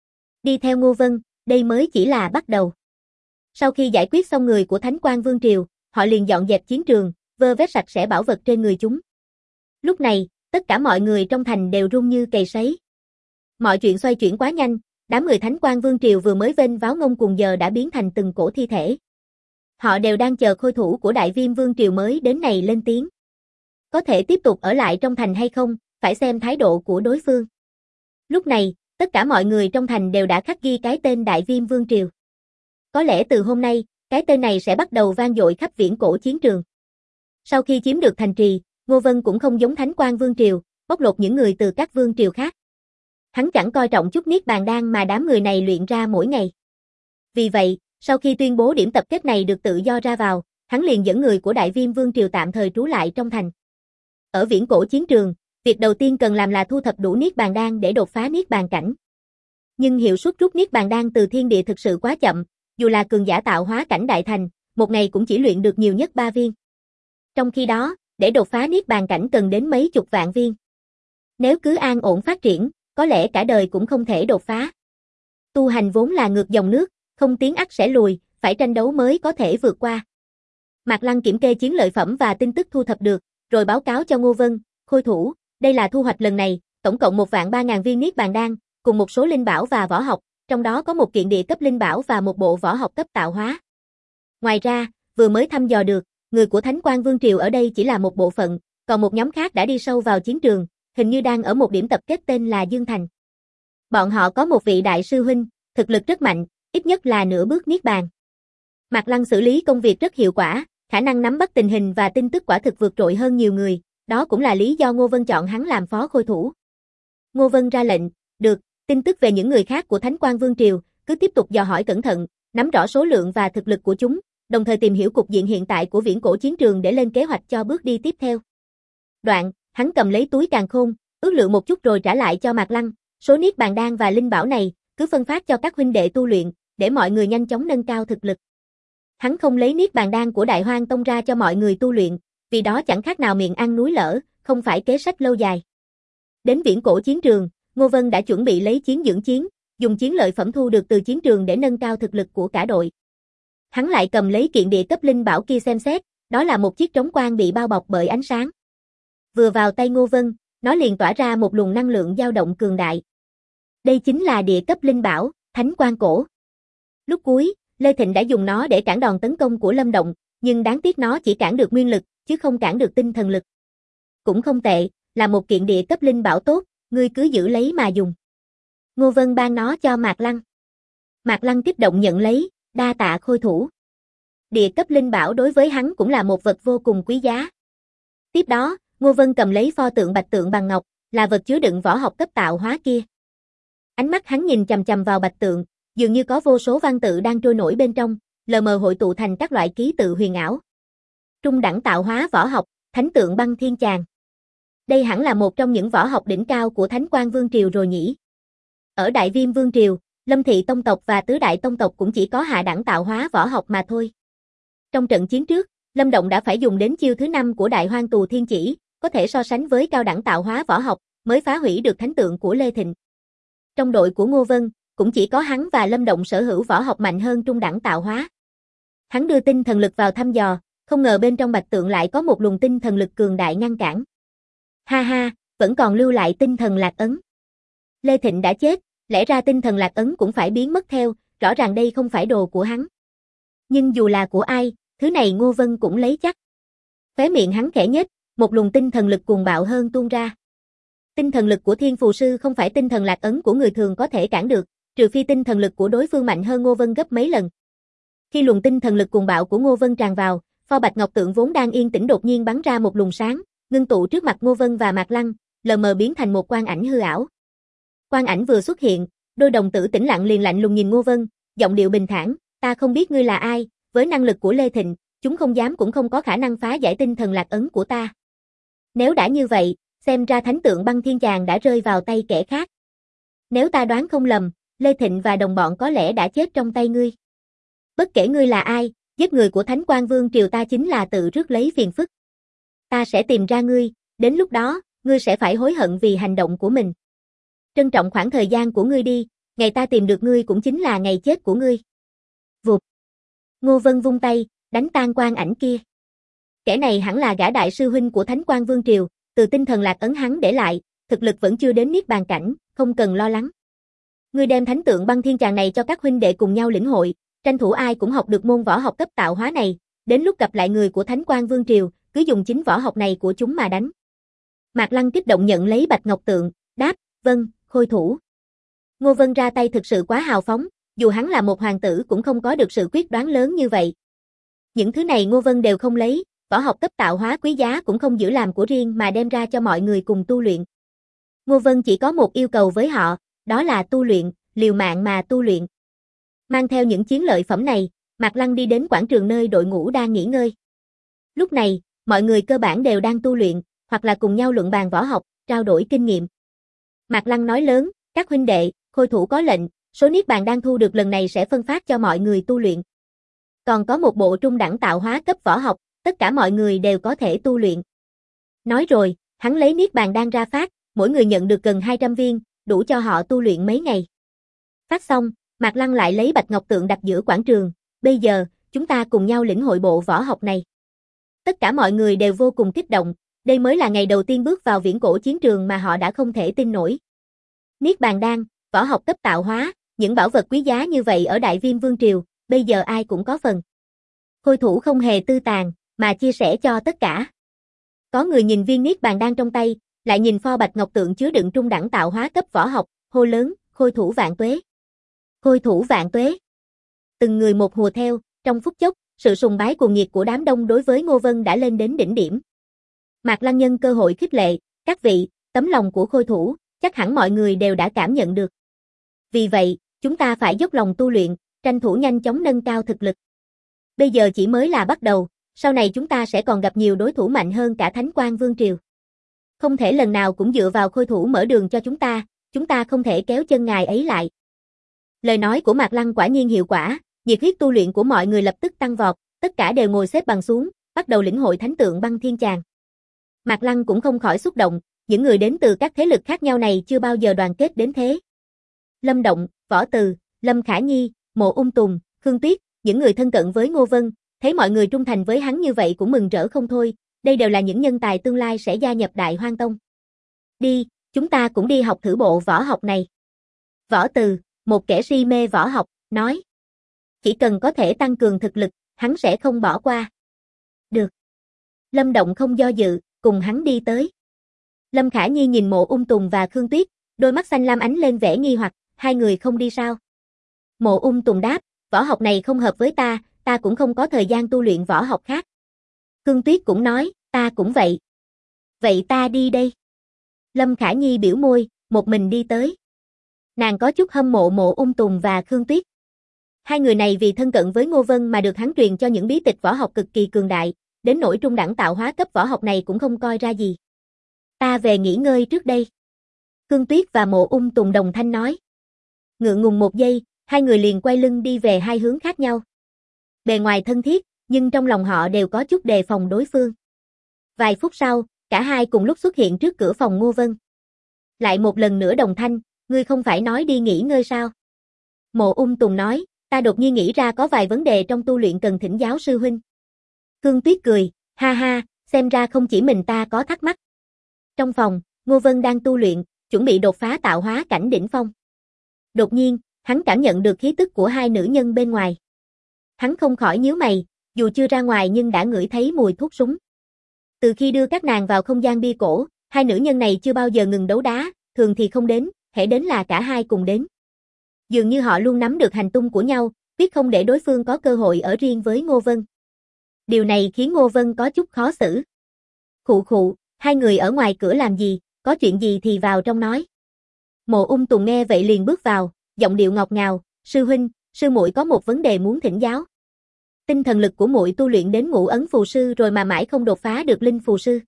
Speaker 1: Đi theo Ngô Vân, đây mới chỉ là bắt đầu. Sau khi giải quyết xong người của Thánh Quang Vương Triều, họ liền dọn dẹp chiến trường, vơ vét sạch sẽ bảo vật trên người chúng. Lúc này, tất cả mọi người trong thành đều run như cầy sấy. Mọi chuyện xoay chuyển quá nhanh, đám người Thánh Quang Vương Triều vừa mới vênh váo ngông cuồng giờ đã biến thành từng cổ thi thể. Họ đều đang chờ khôi thủ của Đại Viêm Vương Triều mới đến này lên tiếng. Có thể tiếp tục ở lại trong thành hay không, phải xem thái độ của đối phương. Lúc này, tất cả mọi người trong thành đều đã khắc ghi cái tên Đại Viêm Vương Triều. Có lẽ từ hôm nay, cái tên này sẽ bắt đầu vang dội khắp viễn cổ chiến trường. Sau khi chiếm được thành trì, Ngô Vân cũng không giống Thánh Quang Vương Triều, bóc lột những người từ các vương triều khác. Hắn chẳng coi trọng chút niết bàn đan mà đám người này luyện ra mỗi ngày. Vì vậy, sau khi tuyên bố điểm tập kết này được tự do ra vào, hắn liền dẫn người của Đại Viêm Vương Triều tạm thời trú lại trong thành. Ở viễn cổ chiến trường, việc đầu tiên cần làm là thu thập đủ niết bàn đan để đột phá niết bàn cảnh. Nhưng hiệu suất rút niết bàn đan từ thiên địa thực sự quá chậm, dù là cường giả tạo hóa cảnh đại thành, một ngày cũng chỉ luyện được nhiều nhất 3 viên. Trong khi đó, để đột phá niết bàn cảnh cần đến mấy chục vạn viên. Nếu cứ an ổn phát triển, có lẽ cả đời cũng không thể đột phá. Tu hành vốn là ngược dòng nước, không tiến ắt sẽ lùi, phải tranh đấu mới có thể vượt qua. Mạc Lăng kiểm kê chiến lợi phẩm và tin tức thu thập được, rồi báo cáo cho Ngô Vân, khôi thủ, đây là thu hoạch lần này, tổng cộng 1.300.000 viên niết bàn đan, cùng một số linh bảo và võ học, trong đó có một kiện địa cấp linh bảo và một bộ võ học cấp tạo hóa. Ngoài ra, vừa mới thăm dò được, người của Thánh Quang Vương Triều ở đây chỉ là một bộ phận, còn một nhóm khác đã đi sâu vào chiến trường, hình như đang ở một điểm tập kết tên là Dương Thành. Bọn họ có một vị đại sư huynh, thực lực rất mạnh, ít nhất là nửa bước niết bàn. Mạc Lăng xử lý công việc rất hiệu quả, khả năng nắm bắt tình hình và tin tức quả thực vượt trội hơn nhiều người, đó cũng là lý do Ngô Vân chọn hắn làm phó khôi thủ. Ngô Vân ra lệnh, được, tin tức về những người khác của Thánh Quang Vương Triều, cứ tiếp tục dò hỏi cẩn thận, nắm rõ số lượng và thực lực của chúng, đồng thời tìm hiểu cục diện hiện tại của viễn cổ chiến trường để lên kế hoạch cho bước đi tiếp theo. Đoạn, hắn cầm lấy túi càn khôn, ước lượng một chút rồi trả lại cho Mạc Lăng, số niết bàn đan và linh bảo này, cứ phân phát cho các huynh đệ tu luyện, để mọi người nhanh chóng nâng cao thực lực. Hắn không lấy niết bàn đan của Đại Hoang Tông ra cho mọi người tu luyện, vì đó chẳng khác nào miệng ăn núi lở, không phải kế sách lâu dài. Đến viễn cổ chiến trường, Ngô Vân đã chuẩn bị lấy chiến dưỡng chiến, dùng chiến lợi phẩm thu được từ chiến trường để nâng cao thực lực của cả đội. Hắn lại cầm lấy kiện địa cấp linh bảo kia xem xét, đó là một chiếc trống quan bị bao bọc bởi ánh sáng. Vừa vào tay Ngô Vân, nó liền tỏa ra một luồng năng lượng dao động cường đại. Đây chính là địa cấp linh bảo, Thánh Quang Cổ. Lúc cuối, Lê Thịnh đã dùng nó để cản đòn tấn công của Lâm Động, nhưng đáng tiếc nó chỉ cản được nguyên lực, chứ không cản được tinh thần lực. Cũng không tệ, là một kiện địa cấp linh bảo tốt, ngươi cứ giữ lấy mà dùng. Ngô Vân ban nó cho Mạc Lăng. Mạc Lăng kích động nhận lấy, đa tạ khôi thủ. Địa cấp linh bảo đối với hắn cũng là một vật vô cùng quý giá. Tiếp đó, Ngô Vân cầm lấy pho tượng bạch tượng bằng ngọc, là vật chứa đựng võ học cấp tạo hóa kia. Ánh mắt hắn nhìn chằm chằm vào bạch tượng, dường như có vô số văn tự đang trôi nổi bên trong, lờ mờ hội tụ thành các loại ký tự huyền ảo. Trung đẳng tạo hóa võ học, Thánh tượng băng thiên chàng. Đây hẳn là một trong những võ học đỉnh cao của Thánh Quang Vương Triều rồi nhỉ. Ở Đại Viêm Vương Triều, Lâm Thị Tông tộc và Tứ Đại Tông tộc cũng chỉ có hạ đẳng tạo hóa võ học mà thôi. Trong trận chiến trước, Lâm Động đã phải dùng đến chiêu thứ 5 của Đại Hoang Tù Thiên Chỉ, có thể so sánh với cao đẳng tạo hóa võ học, mới phá hủy được thánh tượng của Lê Thịnh. Trong đội của Ngô Vân, cũng chỉ có hắn và Lâm Động sở hữu võ học mạnh hơn trung đẳng tạo hóa. Hắn đưa tinh thần lực vào thăm dò, không ngờ bên trong bạch tượng lại có một luồng tinh thần lực cường đại ngăn cản. Ha ha, vẫn còn lưu lại tinh thần lạc ấn. Lê Thịnh đã chết, lẽ ra tinh thần lạc ấn cũng phải biến mất theo, rõ ràng đây không phải đồ của hắn. Nhưng dù là của ai, thứ này Ngô Vân cũng lấy chắc. Khóe miệng hắn khẽ nhếch, một luồng tinh thần lực cuồng bạo hơn tuôn ra. Tinh thần lực của Thiên Phù Sư không phải tinh thần lạc ấn của người thường có thể cản được, trừ phi tinh thần lực của đối phương mạnh hơn Ngô Vân gấp mấy lần. Khi luồng tinh thần lực cuồng bạo của Ngô Vân tràn vào, pho bạch ngọc tượng vốn đang yên tĩnh đột nhiên bắn ra một luồng sáng, ngưng tụ trước mặt Ngô Vân và Mạc Lăng, lờ mờ biến thành một quang ảnh hư ảo. Quang ảnh vừa xuất hiện, đôi đồng tử tĩnh lặng liền lạnh lùng nhìn Ngô Vân, giọng điệu bình thản, ta không biết ngươi là ai, với năng lực của Lê Thịnh, chúng không dám cũng không có khả năng phá giải tinh thần lạc ấn của ta. Nếu đã như vậy, xem ra thánh tượng băng thiên chàng đã rơi vào tay kẻ khác. Nếu ta đoán không lầm, Lê Thịnh và đồng bọn có lẽ đã chết trong tay ngươi. Bất kể ngươi là ai, giết người của Thánh Quang Vương triều ta chính là tự rước lấy phiền phức. Ta sẽ tìm ra ngươi, đến lúc đó, ngươi sẽ phải hối hận vì hành động của mình. Trân trọng khoảng thời gian của ngươi đi, ngày ta tìm được ngươi cũng chính là ngày chết của ngươi. Vụt. Ngô Vân vung tay, đánh tan quang ảnh kia. Kẻ này hẳn là gã đại sư huynh của Thánh Quang Vương triều, từ tinh thần lạc ấn hắn để lại, thực lực vẫn chưa đến niết bàn cảnh, không cần lo lắng. Ngươi đem thánh tượng băng thiên tràng này cho các huynh đệ cùng nhau lĩnh hội, tranh thủ ai cũng học được môn võ học cấp tạo hóa này, đến lúc gặp lại người của Thánh Quang Vương triều, cứ dùng chính võ học này của chúng mà đánh. Mạc Lăng kích động nhận lấy bạch ngọc tượng, đáp, vâng, khôi thủ. Ngô Vân ra tay thực sự quá hào phóng, dù hắn là một hoàng tử cũng không có được sự quyết đoán lớn như vậy. Những thứ này Ngô Vân đều không lấy, võ học cấp tạo hóa quý giá cũng không giữ làm của riêng mà đem ra cho mọi người cùng tu luyện. Ngô Vân chỉ có một yêu cầu với họ, đó là tu luyện, liều mạng mà tu luyện. Mang theo những chiến lợi phẩm này, Mạc Lăng đi đến quảng trường nơi đội ngũ đang nghỉ ngơi. Lúc này, mọi người cơ bản đều đang tu luyện, hoặc là cùng nhau luận bàn võ học, trao đổi kinh nghiệm. Mạc Lăng nói lớn, các huynh đệ, khôi thủ có lệnh, số niết bàn đang thu được lần này sẽ phân phát cho mọi người tu luyện. Còn có một bộ trung đẳng tạo hóa cấp võ học, tất cả mọi người đều có thể tu luyện. Nói rồi, hắn lấy niết bàn đan ra phát, mỗi người nhận được gần 200 viên, đủ cho họ tu luyện mấy ngày. Phát xong, Mạc Lăng lại lấy bạch ngọc tượng đặt giữa quảng trường, bây giờ, chúng ta cùng nhau lĩnh hội bộ võ học này. Tất cả mọi người đều vô cùng kích động, đây mới là ngày đầu tiên bước vào viễn cổ chiến trường mà họ đã không thể tin nổi. Niết bàn đan, võ học cấp tạo hóa, những bảo vật quý giá như vậy ở Đại Viêm Vương triều, bây giờ ai cũng có phần. Khôi thủ không hề tư tàn, mà chia sẻ cho tất cả. Có người nhìn viên niết bàn đan trong tay, lại nhìn pho bạch ngọc tượng chứa đựng trung đẳng tạo hóa cấp võ học, hô lớn, khôi thủ vạn tuế. Khôi thủ vạn tuế. Từng người một hùa theo, trong phút chốc, sự sùng bái cuồng nhiệt của đám đông đối với Ngô Vân đã lên đến đỉnh điểm. Mạc Lăng nhân cơ hội khích lệ, các vị, tấm lòng của khôi thủ, chắc hẳn mọi người đều đã cảm nhận được. Vì vậy, chúng ta phải dốc lòng tu luyện, tranh thủ nhanh chóng nâng cao thực lực. Bây giờ chỉ mới là bắt đầu, sau này chúng ta sẽ còn gặp nhiều đối thủ mạnh hơn cả Thánh Quang Vương triều. Không thể lần nào cũng dựa vào khôi thủ mở đường cho chúng ta không thể kéo chân ngài ấy lại. Lời nói của Mạc Lăng quả nhiên hiệu quả, nhiệt huyết tu luyện của mọi người lập tức tăng vọt, tất cả đều ngồi xếp bằng xuống, bắt đầu lĩnh hội thánh tượng băng thiên chàng. Mạc Lăng cũng không khỏi xúc động, những người đến từ các thế lực khác nhau này chưa bao giờ đoàn kết đến thế. Lâm Động, Võ Từ, Lâm Khả Nhi, Mộ Ung Tùng, Khương Tuyết, những người thân cận với Ngô Vân, thấy mọi người trung thành với hắn như vậy cũng mừng rỡ không thôi, đây đều là những nhân tài tương lai sẽ gia nhập Đại Hoang Tông. Đi, chúng ta cũng đi học thử bộ võ học này. Võ Từ, một kẻ si mê võ học, nói. Chỉ cần có thể tăng cường thực lực, hắn sẽ không bỏ qua. Được. Lâm Động không do dự, cùng hắn đi tới. Lâm Khả Nhi nhìn Mộ Ung Tùng và Khương Tuyết, đôi mắt xanh lam ánh lên vẻ nghi hoặc, hai người không đi sao? Mộ Ung Tùng đáp, võ học này không hợp với ta cũng không có thời gian tu luyện võ học khác. Khương Tuyết cũng nói, ta cũng vậy. Vậy ta đi đây. Lâm Khả Nhi biểu môi, một mình đi tới. Nàng có chút hâm mộ Mộ Ung Tùng và Khương Tuyết. Hai người này vì thân cận với Ngô Vân mà được hắn truyền cho những bí tịch võ học cực kỳ cường đại, đến nỗi trung đẳng tạo hóa cấp võ học này cũng không coi ra gì. Ta về nghỉ ngơi trước đây. Khương Tuyết và Mộ Ung Tùng đồng thanh nói. Ngượng ngùng một giây, hai người liền quay lưng đi về hai hướng khác nhau. Bề ngoài thân thiết, nhưng trong lòng họ đều có chút đề phòng đối phương. Vài phút sau, cả hai cùng lúc xuất hiện trước cửa phòng Ngô Vân. Lại một lần nữa đồng thanh, ngươi không phải nói đi nghỉ ngơi sao? Mộ Tùng nói, ta đột nhiên nghĩ ra có vài vấn đề trong tu luyện cần thỉnh giáo sư huynh. Khương Tuyết cười, ha ha, xem ra không chỉ mình ta có thắc mắc. Trong phòng, Ngô Vân đang tu luyện, chuẩn bị đột phá tạo hóa cảnh đỉnh phong. Đột nhiên, hắn cảm nhận được khí tức của hai nữ nhân bên ngoài. Hắn không khỏi nhíu mày, dù chưa ra ngoài nhưng đã ngửi thấy mùi thuốc súng. Từ khi đưa các nàng vào không gian bia cổ, hai nữ nhân này chưa bao giờ ngừng đấu đá, thường thì không đến, hễ đến là cả hai cùng đến. Dường như họ luôn nắm được hành tung của nhau, biết không để đối phương có cơ hội ở riêng với Ngô Vân. Điều này khiến Ngô Vân có chút khó xử. Khụ khụ, hai người ở ngoài cửa làm gì, có chuyện gì thì vào trong nói. Mộ Tùng nghe vậy liền bước vào, giọng điệu ngọt ngào, sư huynh, sư muội có một vấn đề muốn thỉnh giáo. Tinh thần lực của muội tu luyện đến ngũ ấn phù sư rồi mà mãi không đột phá được linh phù sư.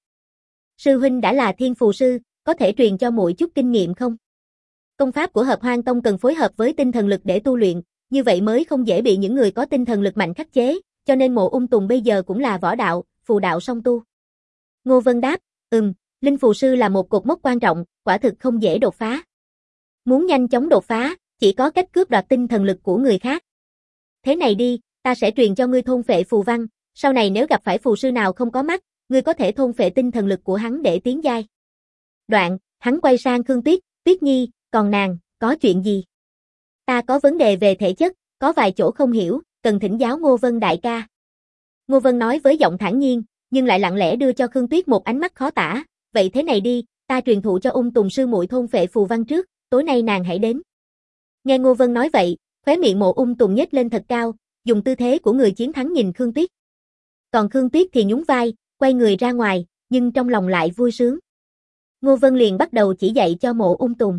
Speaker 1: Sư huynh đã là thiên phù sư, có thể truyền cho muội chút kinh nghiệm không? Công pháp của Hợp Hoang Tông cần phối hợp với tinh thần lực để tu luyện, như vậy mới không dễ bị những người có tinh thần lực mạnh khắc chế, cho nên Mộ Tùng bây giờ cũng là võ đạo, phù đạo song tu. Ngô Vân đáp, linh phù sư là một cột mốc quan trọng, quả thực không dễ đột phá. Muốn nhanh chóng đột phá, chỉ có cách cướp đoạt tinh thần lực của người khác. Thế này đi, ta sẽ truyền cho ngươi thôn phệ phù văn, sau này nếu gặp phải phù sư nào không có mắt, ngươi có thể thôn phệ tinh thần lực của hắn để tiến giai. Đoạn, hắn quay sang Khương Tuyết, Tuyết Nhi, còn nàng, có chuyện gì? Ta có vấn đề về thể chất, có vài chỗ không hiểu, cần thỉnh giáo Ngô Vân đại ca. Ngô Vân nói với giọng thản nhiên, nhưng lại lặng lẽ đưa cho Khương Tuyết một ánh mắt khó tả, vậy thế này đi, ta truyền thụ cho Tùng sư muội thôn phệ phù văn trước, tối nay nàng hãy đến. Nghe Ngô Vân nói vậy, khóe miệng Mộ Tùng nhếch lên thật cao, dùng tư thế của người chiến thắng nhìn Khương Tuyết. Còn Khương Tuyết thì nhún vai, quay người ra ngoài, nhưng trong lòng lại vui sướng. Ngô Vân liền bắt đầu chỉ dạy cho Mộ Tùng.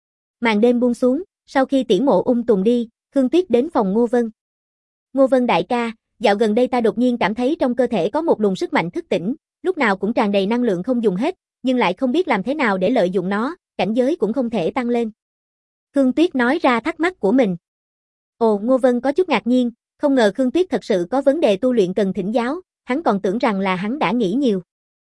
Speaker 1: Màn đêm buông xuống, sau khi tiễn Mộ Tùng đi, Khương Tuyết đến phòng Ngô Vân. Ngô Vân đại ca, dạo gần đây ta đột nhiên cảm thấy trong cơ thể có một luồng sức mạnh thức tỉnh, lúc nào cũng tràn đầy năng lượng không dùng hết, nhưng lại không biết làm thế nào để lợi dụng nó, cảnh giới cũng không thể tăng lên. Khương Tuyết nói ra thắc mắc của mình. Ồ, Ngô Vân có chút ngạc nhiên, không ngờ Khương Tuyết thật sự có vấn đề tu luyện cần thỉnh giáo, hắn còn tưởng rằng là hắn đã nghĩ nhiều.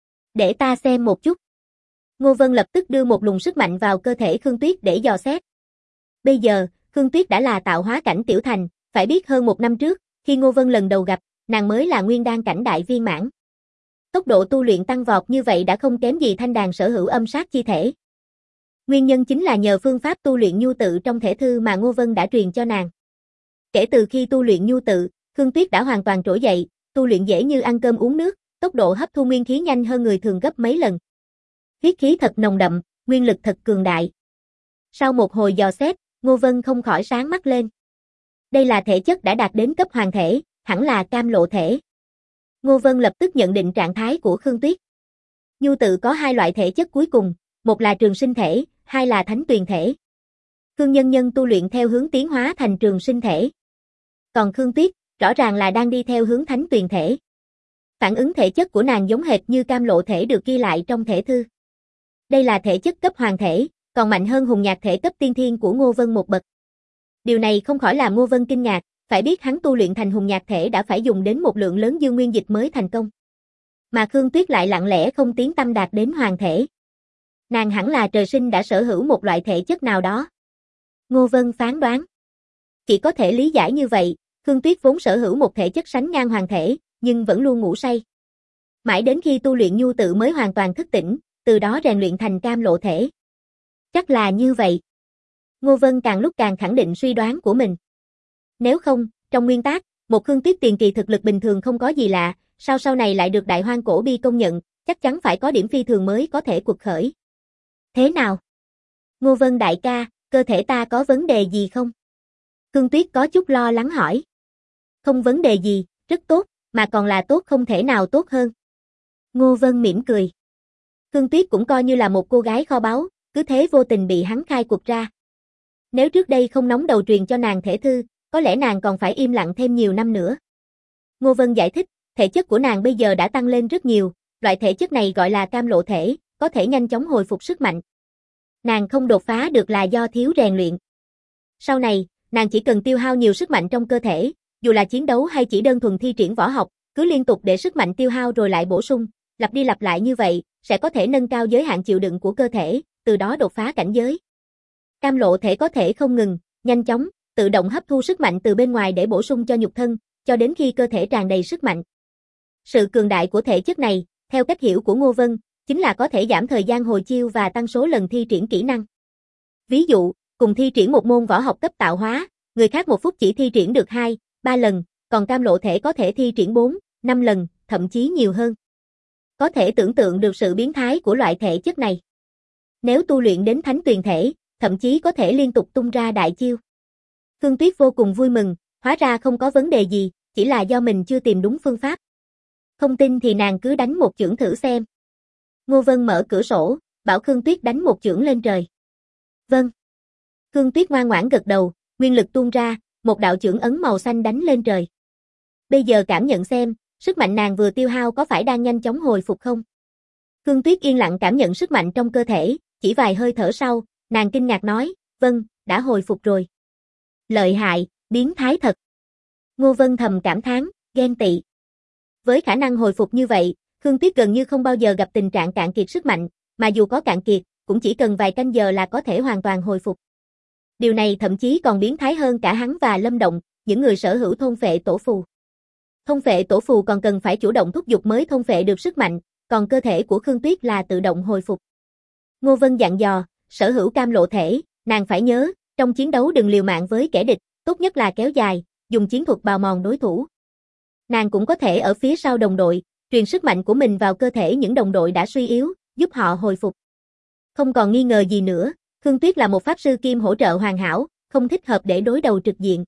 Speaker 1: Để ta xem một chút. Ngô Vân lập tức đưa một luồng sức mạnh vào cơ thể Khương Tuyết để dò xét. Bây giờ, Khương Tuyết đã là tạo hóa cảnh tiểu thành, phải biết hơn một năm trước, khi Ngô Vân lần đầu gặp, nàng mới là nguyên đan cảnh đại viên mãn. Tốc độ tu luyện tăng vọt như vậy đã không kém gì thanh đàn sở hữu âm sát chi thể. Nguyên nhân chính là nhờ phương pháp tu luyện nhu tự trong thể thư mà Ngô Vân đã truyền cho nàng. Kể từ khi tu luyện nhu tự, Khương Tuyết đã hoàn toàn trỗi dậy, tu luyện dễ như ăn cơm uống nước, tốc độ hấp thu nguyên khí nhanh hơn người thường gấp mấy lần. Huyết khí thật nồng đậm, nguyên lực thật cường đại. Sau một hồi dò xét, Ngô Vân không khỏi sáng mắt lên. Đây là thể chất đã đạt đến cấp hoàng thể, hẳn là cam lộ thể. Ngô Vân lập tức nhận định trạng thái của Khương Tuyết. Nhu tự có hai loại thể chất cuối cùng, một là trường sinh thể, hai là thánh tuyền thể. Khương Nhân Nhân tu luyện theo hướng tiến hóa thành trường sinh thể. Còn Khương Tuyết, rõ ràng là đang đi theo hướng thánh tuyền thể. Phản ứng thể chất của nàng giống hệt như cam lộ thể được ghi lại trong thể thư. Đây là thể chất cấp hoàng thể, còn mạnh hơn hùng nhạc thể cấp tiên thiên của Ngô Vân một bậc. Điều này không khỏi làm Ngô Vân kinh ngạc, phải biết hắn tu luyện thành hùng nhạc thể đã phải dùng đến một lượng lớn dương nguyên dịch mới thành công. Mà Khương Tuyết lại lặng lẽ không tiếng tăm đạt đến hoàng thể. Nàng hẳn là trời sinh đã sở hữu một loại thể chất nào đó. Ngô Vân phán đoán. Chỉ có thể lý giải như vậy, Khương Tuyết vốn sở hữu một thể chất sánh ngang hoàng thể, nhưng vẫn luôn ngủ say. Mãi đến khi tu luyện nhu tự mới hoàn toàn thức tỉnh, từ đó rèn luyện thành cam lộ thể. Chắc là như vậy. Ngô Vân càng lúc càng khẳng định suy đoán của mình. Nếu không, trong nguyên tắc, một Khương Tuyết tiền kỳ thực lực bình thường không có gì lạ, sau này lại được Đại Hoang Cổ Bi công nhận, chắc chắn phải có điểm phi thường mới có thể quật khởi. Thế nào? Ngô Vân đại ca, cơ thể ta có vấn đề gì không? Khương Tuyết có chút lo lắng hỏi. Không vấn đề gì, rất tốt, mà còn là tốt không thể nào tốt hơn. Ngô Vân mỉm cười. Khương Tuyết cũng coi như là một cô gái kho báu, cứ thế vô tình bị hắn khai quật ra. Nếu trước đây không nóng đầu truyền cho nàng thể thư, có lẽ nàng còn phải im lặng thêm nhiều năm nữa. Ngô Vân giải thích, thể chất của nàng bây giờ đã tăng lên rất nhiều, loại thể chất này gọi là cam lộ thể, có thể nhanh chóng hồi phục sức mạnh. Nàng không đột phá được là do thiếu rèn luyện. Sau này, nàng chỉ cần tiêu hao nhiều sức mạnh trong cơ thể, dù là chiến đấu hay chỉ đơn thuần thi triển võ học, Cứ liên tục để sức mạnh tiêu hao rồi lại bổ sung, lặp đi lặp lại như vậy, sẽ có thể nâng cao giới hạn chịu đựng của cơ thể, từ đó đột phá cảnh giới. Cam lộ thể có thể không ngừng, nhanh chóng, tự động hấp thu sức mạnh từ bên ngoài để bổ sung cho nhục thân, cho đến khi cơ thể tràn đầy sức mạnh. Sự cường đại của thể chất này, theo cách hiểu của Ngô Vân, chính là có thể giảm thời gian hồi chiêu và tăng số lần thi triển kỹ năng. Ví dụ, cùng thi triển một môn võ học cấp tạo hóa, người khác 1 phút chỉ thi triển được 2, 3 lần, còn cam lộ thể có thể thi triển 4, 5 lần, thậm chí nhiều hơn. Có thể tưởng tượng được sự biến thái của loại thể chất này. Nếu tu luyện đến thánh tuyền thể, thậm chí có thể liên tục tung ra đại chiêu. Khương Tuyết vô cùng vui mừng, hóa ra không có vấn đề gì, chỉ là do mình chưa tìm đúng phương pháp. Không tin thì nàng cứ đánh một chưởng thử xem. Ngô Vân mở cửa sổ, bảo Khương Tuyết đánh một chưởng lên trời. Vâng. Khương Tuyết ngoan ngoãn gật đầu, nguyên lực tuôn ra, một đạo chưởng ấn màu xanh đánh lên trời. Bây giờ cảm nhận xem, sức mạnh nàng vừa tiêu hao có phải đang nhanh chóng hồi phục không? Khương Tuyết yên lặng cảm nhận sức mạnh trong cơ thể, chỉ vài hơi thở sau, nàng kinh ngạc nói, vâng, đã hồi phục rồi. Lợi hại, biến thái thật. Ngô Vân thầm cảm thán, ghen tị. Với khả năng hồi phục như vậy, Khương Tuyết gần như không bao giờ gặp tình trạng cạn kiệt sức mạnh, mà dù có cạn kiệt, cũng chỉ cần vài canh giờ là có thể hoàn toàn hồi phục. Điều này thậm chí còn biến thái hơn cả hắn và Lâm Động, những người sở hữu thôn phệ tổ phù. Thôn phệ tổ phù còn cần phải chủ động thúc giục mới thôn phệ được sức mạnh, còn cơ thể của Khương Tuyết là tự động hồi phục. Ngô Vân dặn dò, sở hữu cam lộ thể, nàng phải nhớ, trong chiến đấu đừng liều mạng với kẻ địch, tốt nhất là kéo dài, dùng chiến thuật bào mòn đối thủ. Nàng cũng có thể ở phía sau đồng đội, truyền sức mạnh của mình vào cơ thể những đồng đội đã suy yếu, giúp họ hồi phục. Không còn nghi ngờ gì nữa, Khương Tuyết là một pháp sư kim hỗ trợ hoàn hảo, không thích hợp để đối đầu trực diện.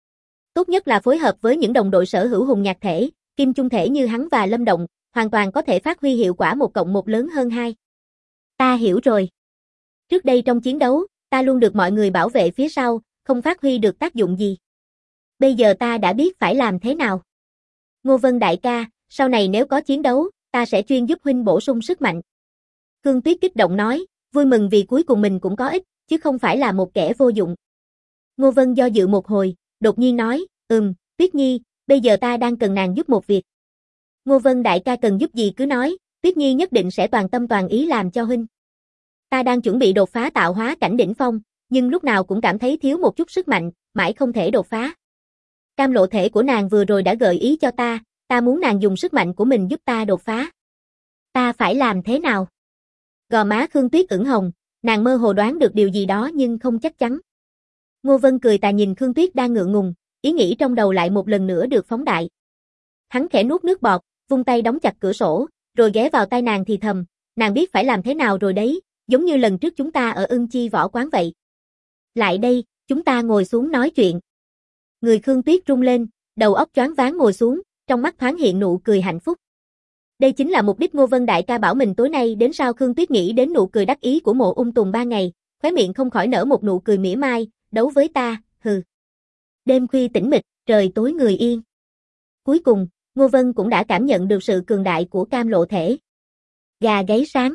Speaker 1: Tốt nhất là phối hợp với những đồng đội sở hữu hùng nhạc thể, kim chung thể như hắn và Lâm Động, hoàn toàn có thể phát huy hiệu quả 1+1 lớn hơn 2. Ta hiểu rồi. Trước đây trong chiến đấu, ta luôn được mọi người bảo vệ phía sau, không phát huy được tác dụng gì. Bây giờ ta đã biết phải làm thế nào. Ngô Vân đại ca, sau này nếu có chiến đấu, ta sẽ chuyên giúp huynh bổ sung sức mạnh. Khương Tuyết kích động nói, vui mừng vì cuối cùng mình cũng có ích, chứ không phải là một kẻ vô dụng. Ngô Vân do dự một hồi, đột nhiên nói, Tuyết Nhi, bây giờ ta đang cần nàng giúp một việc. Ngô Vân đại ca cần giúp gì cứ nói, Tuyết Nhi nhất định sẽ toàn tâm toàn ý làm cho huynh. Ta đang chuẩn bị đột phá tạo hóa cảnh đỉnh phong, nhưng lúc nào cũng cảm thấy thiếu một chút sức mạnh, mãi không thể đột phá. Cam lộ thể của nàng vừa rồi đã gợi ý cho ta muốn nàng dùng sức mạnh của mình giúp ta đột phá. Ta phải làm thế nào? Gò má Khương Tuyết ửng hồng, nàng mơ hồ đoán được điều gì đó nhưng không chắc chắn. Ngô Vân cười tà nhìn Khương Tuyết đang ngượng ngùng, ý nghĩ trong đầu lại một lần nữa được phóng đại. Hắn khẽ nuốt nước bọt, vung tay đóng chặt cửa sổ, rồi ghé vào tai nàng thì thầm, nàng biết phải làm thế nào rồi đấy, giống như lần trước chúng ta ở Ưng Chi võ quán vậy. Lại đây, chúng ta ngồi xuống nói chuyện. Người Khương Tuyết rung lên, đầu óc choáng váng ngồi xuống, trong mắt thoáng hiện nụ cười hạnh phúc. Đây chính là mục đích Ngô Vân đại ca bảo mình tối nay đến. Sao Khương Tuyết nghĩ đến nụ cười đắc ý của Mộ Ung Tùng 3 ngày, khóe miệng không khỏi nở một nụ cười mỉa mai, đấu với ta, hừ. Đêm khuya tĩnh mịch, trời tối người yên. Cuối cùng, Ngô Vân cũng đã cảm nhận được sự cường đại của cam lộ thể. Gà gáy sáng.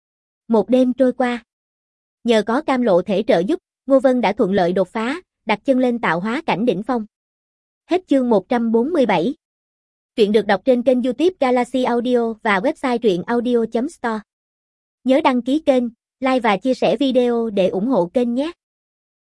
Speaker 1: Một đêm trôi qua. Nhờ có cam lộ thể trợ giúp, Ngô Vân đã thuận lợi đột phá, đặt chân lên tạo hóa cảnh đỉnh phong. Hết chương 147. Truyện được đọc trên kênh YouTube Galaxy Audio và website truyệnaudio.store. Nhớ đăng ký kênh, like và chia sẻ video để ủng hộ kênh nhé.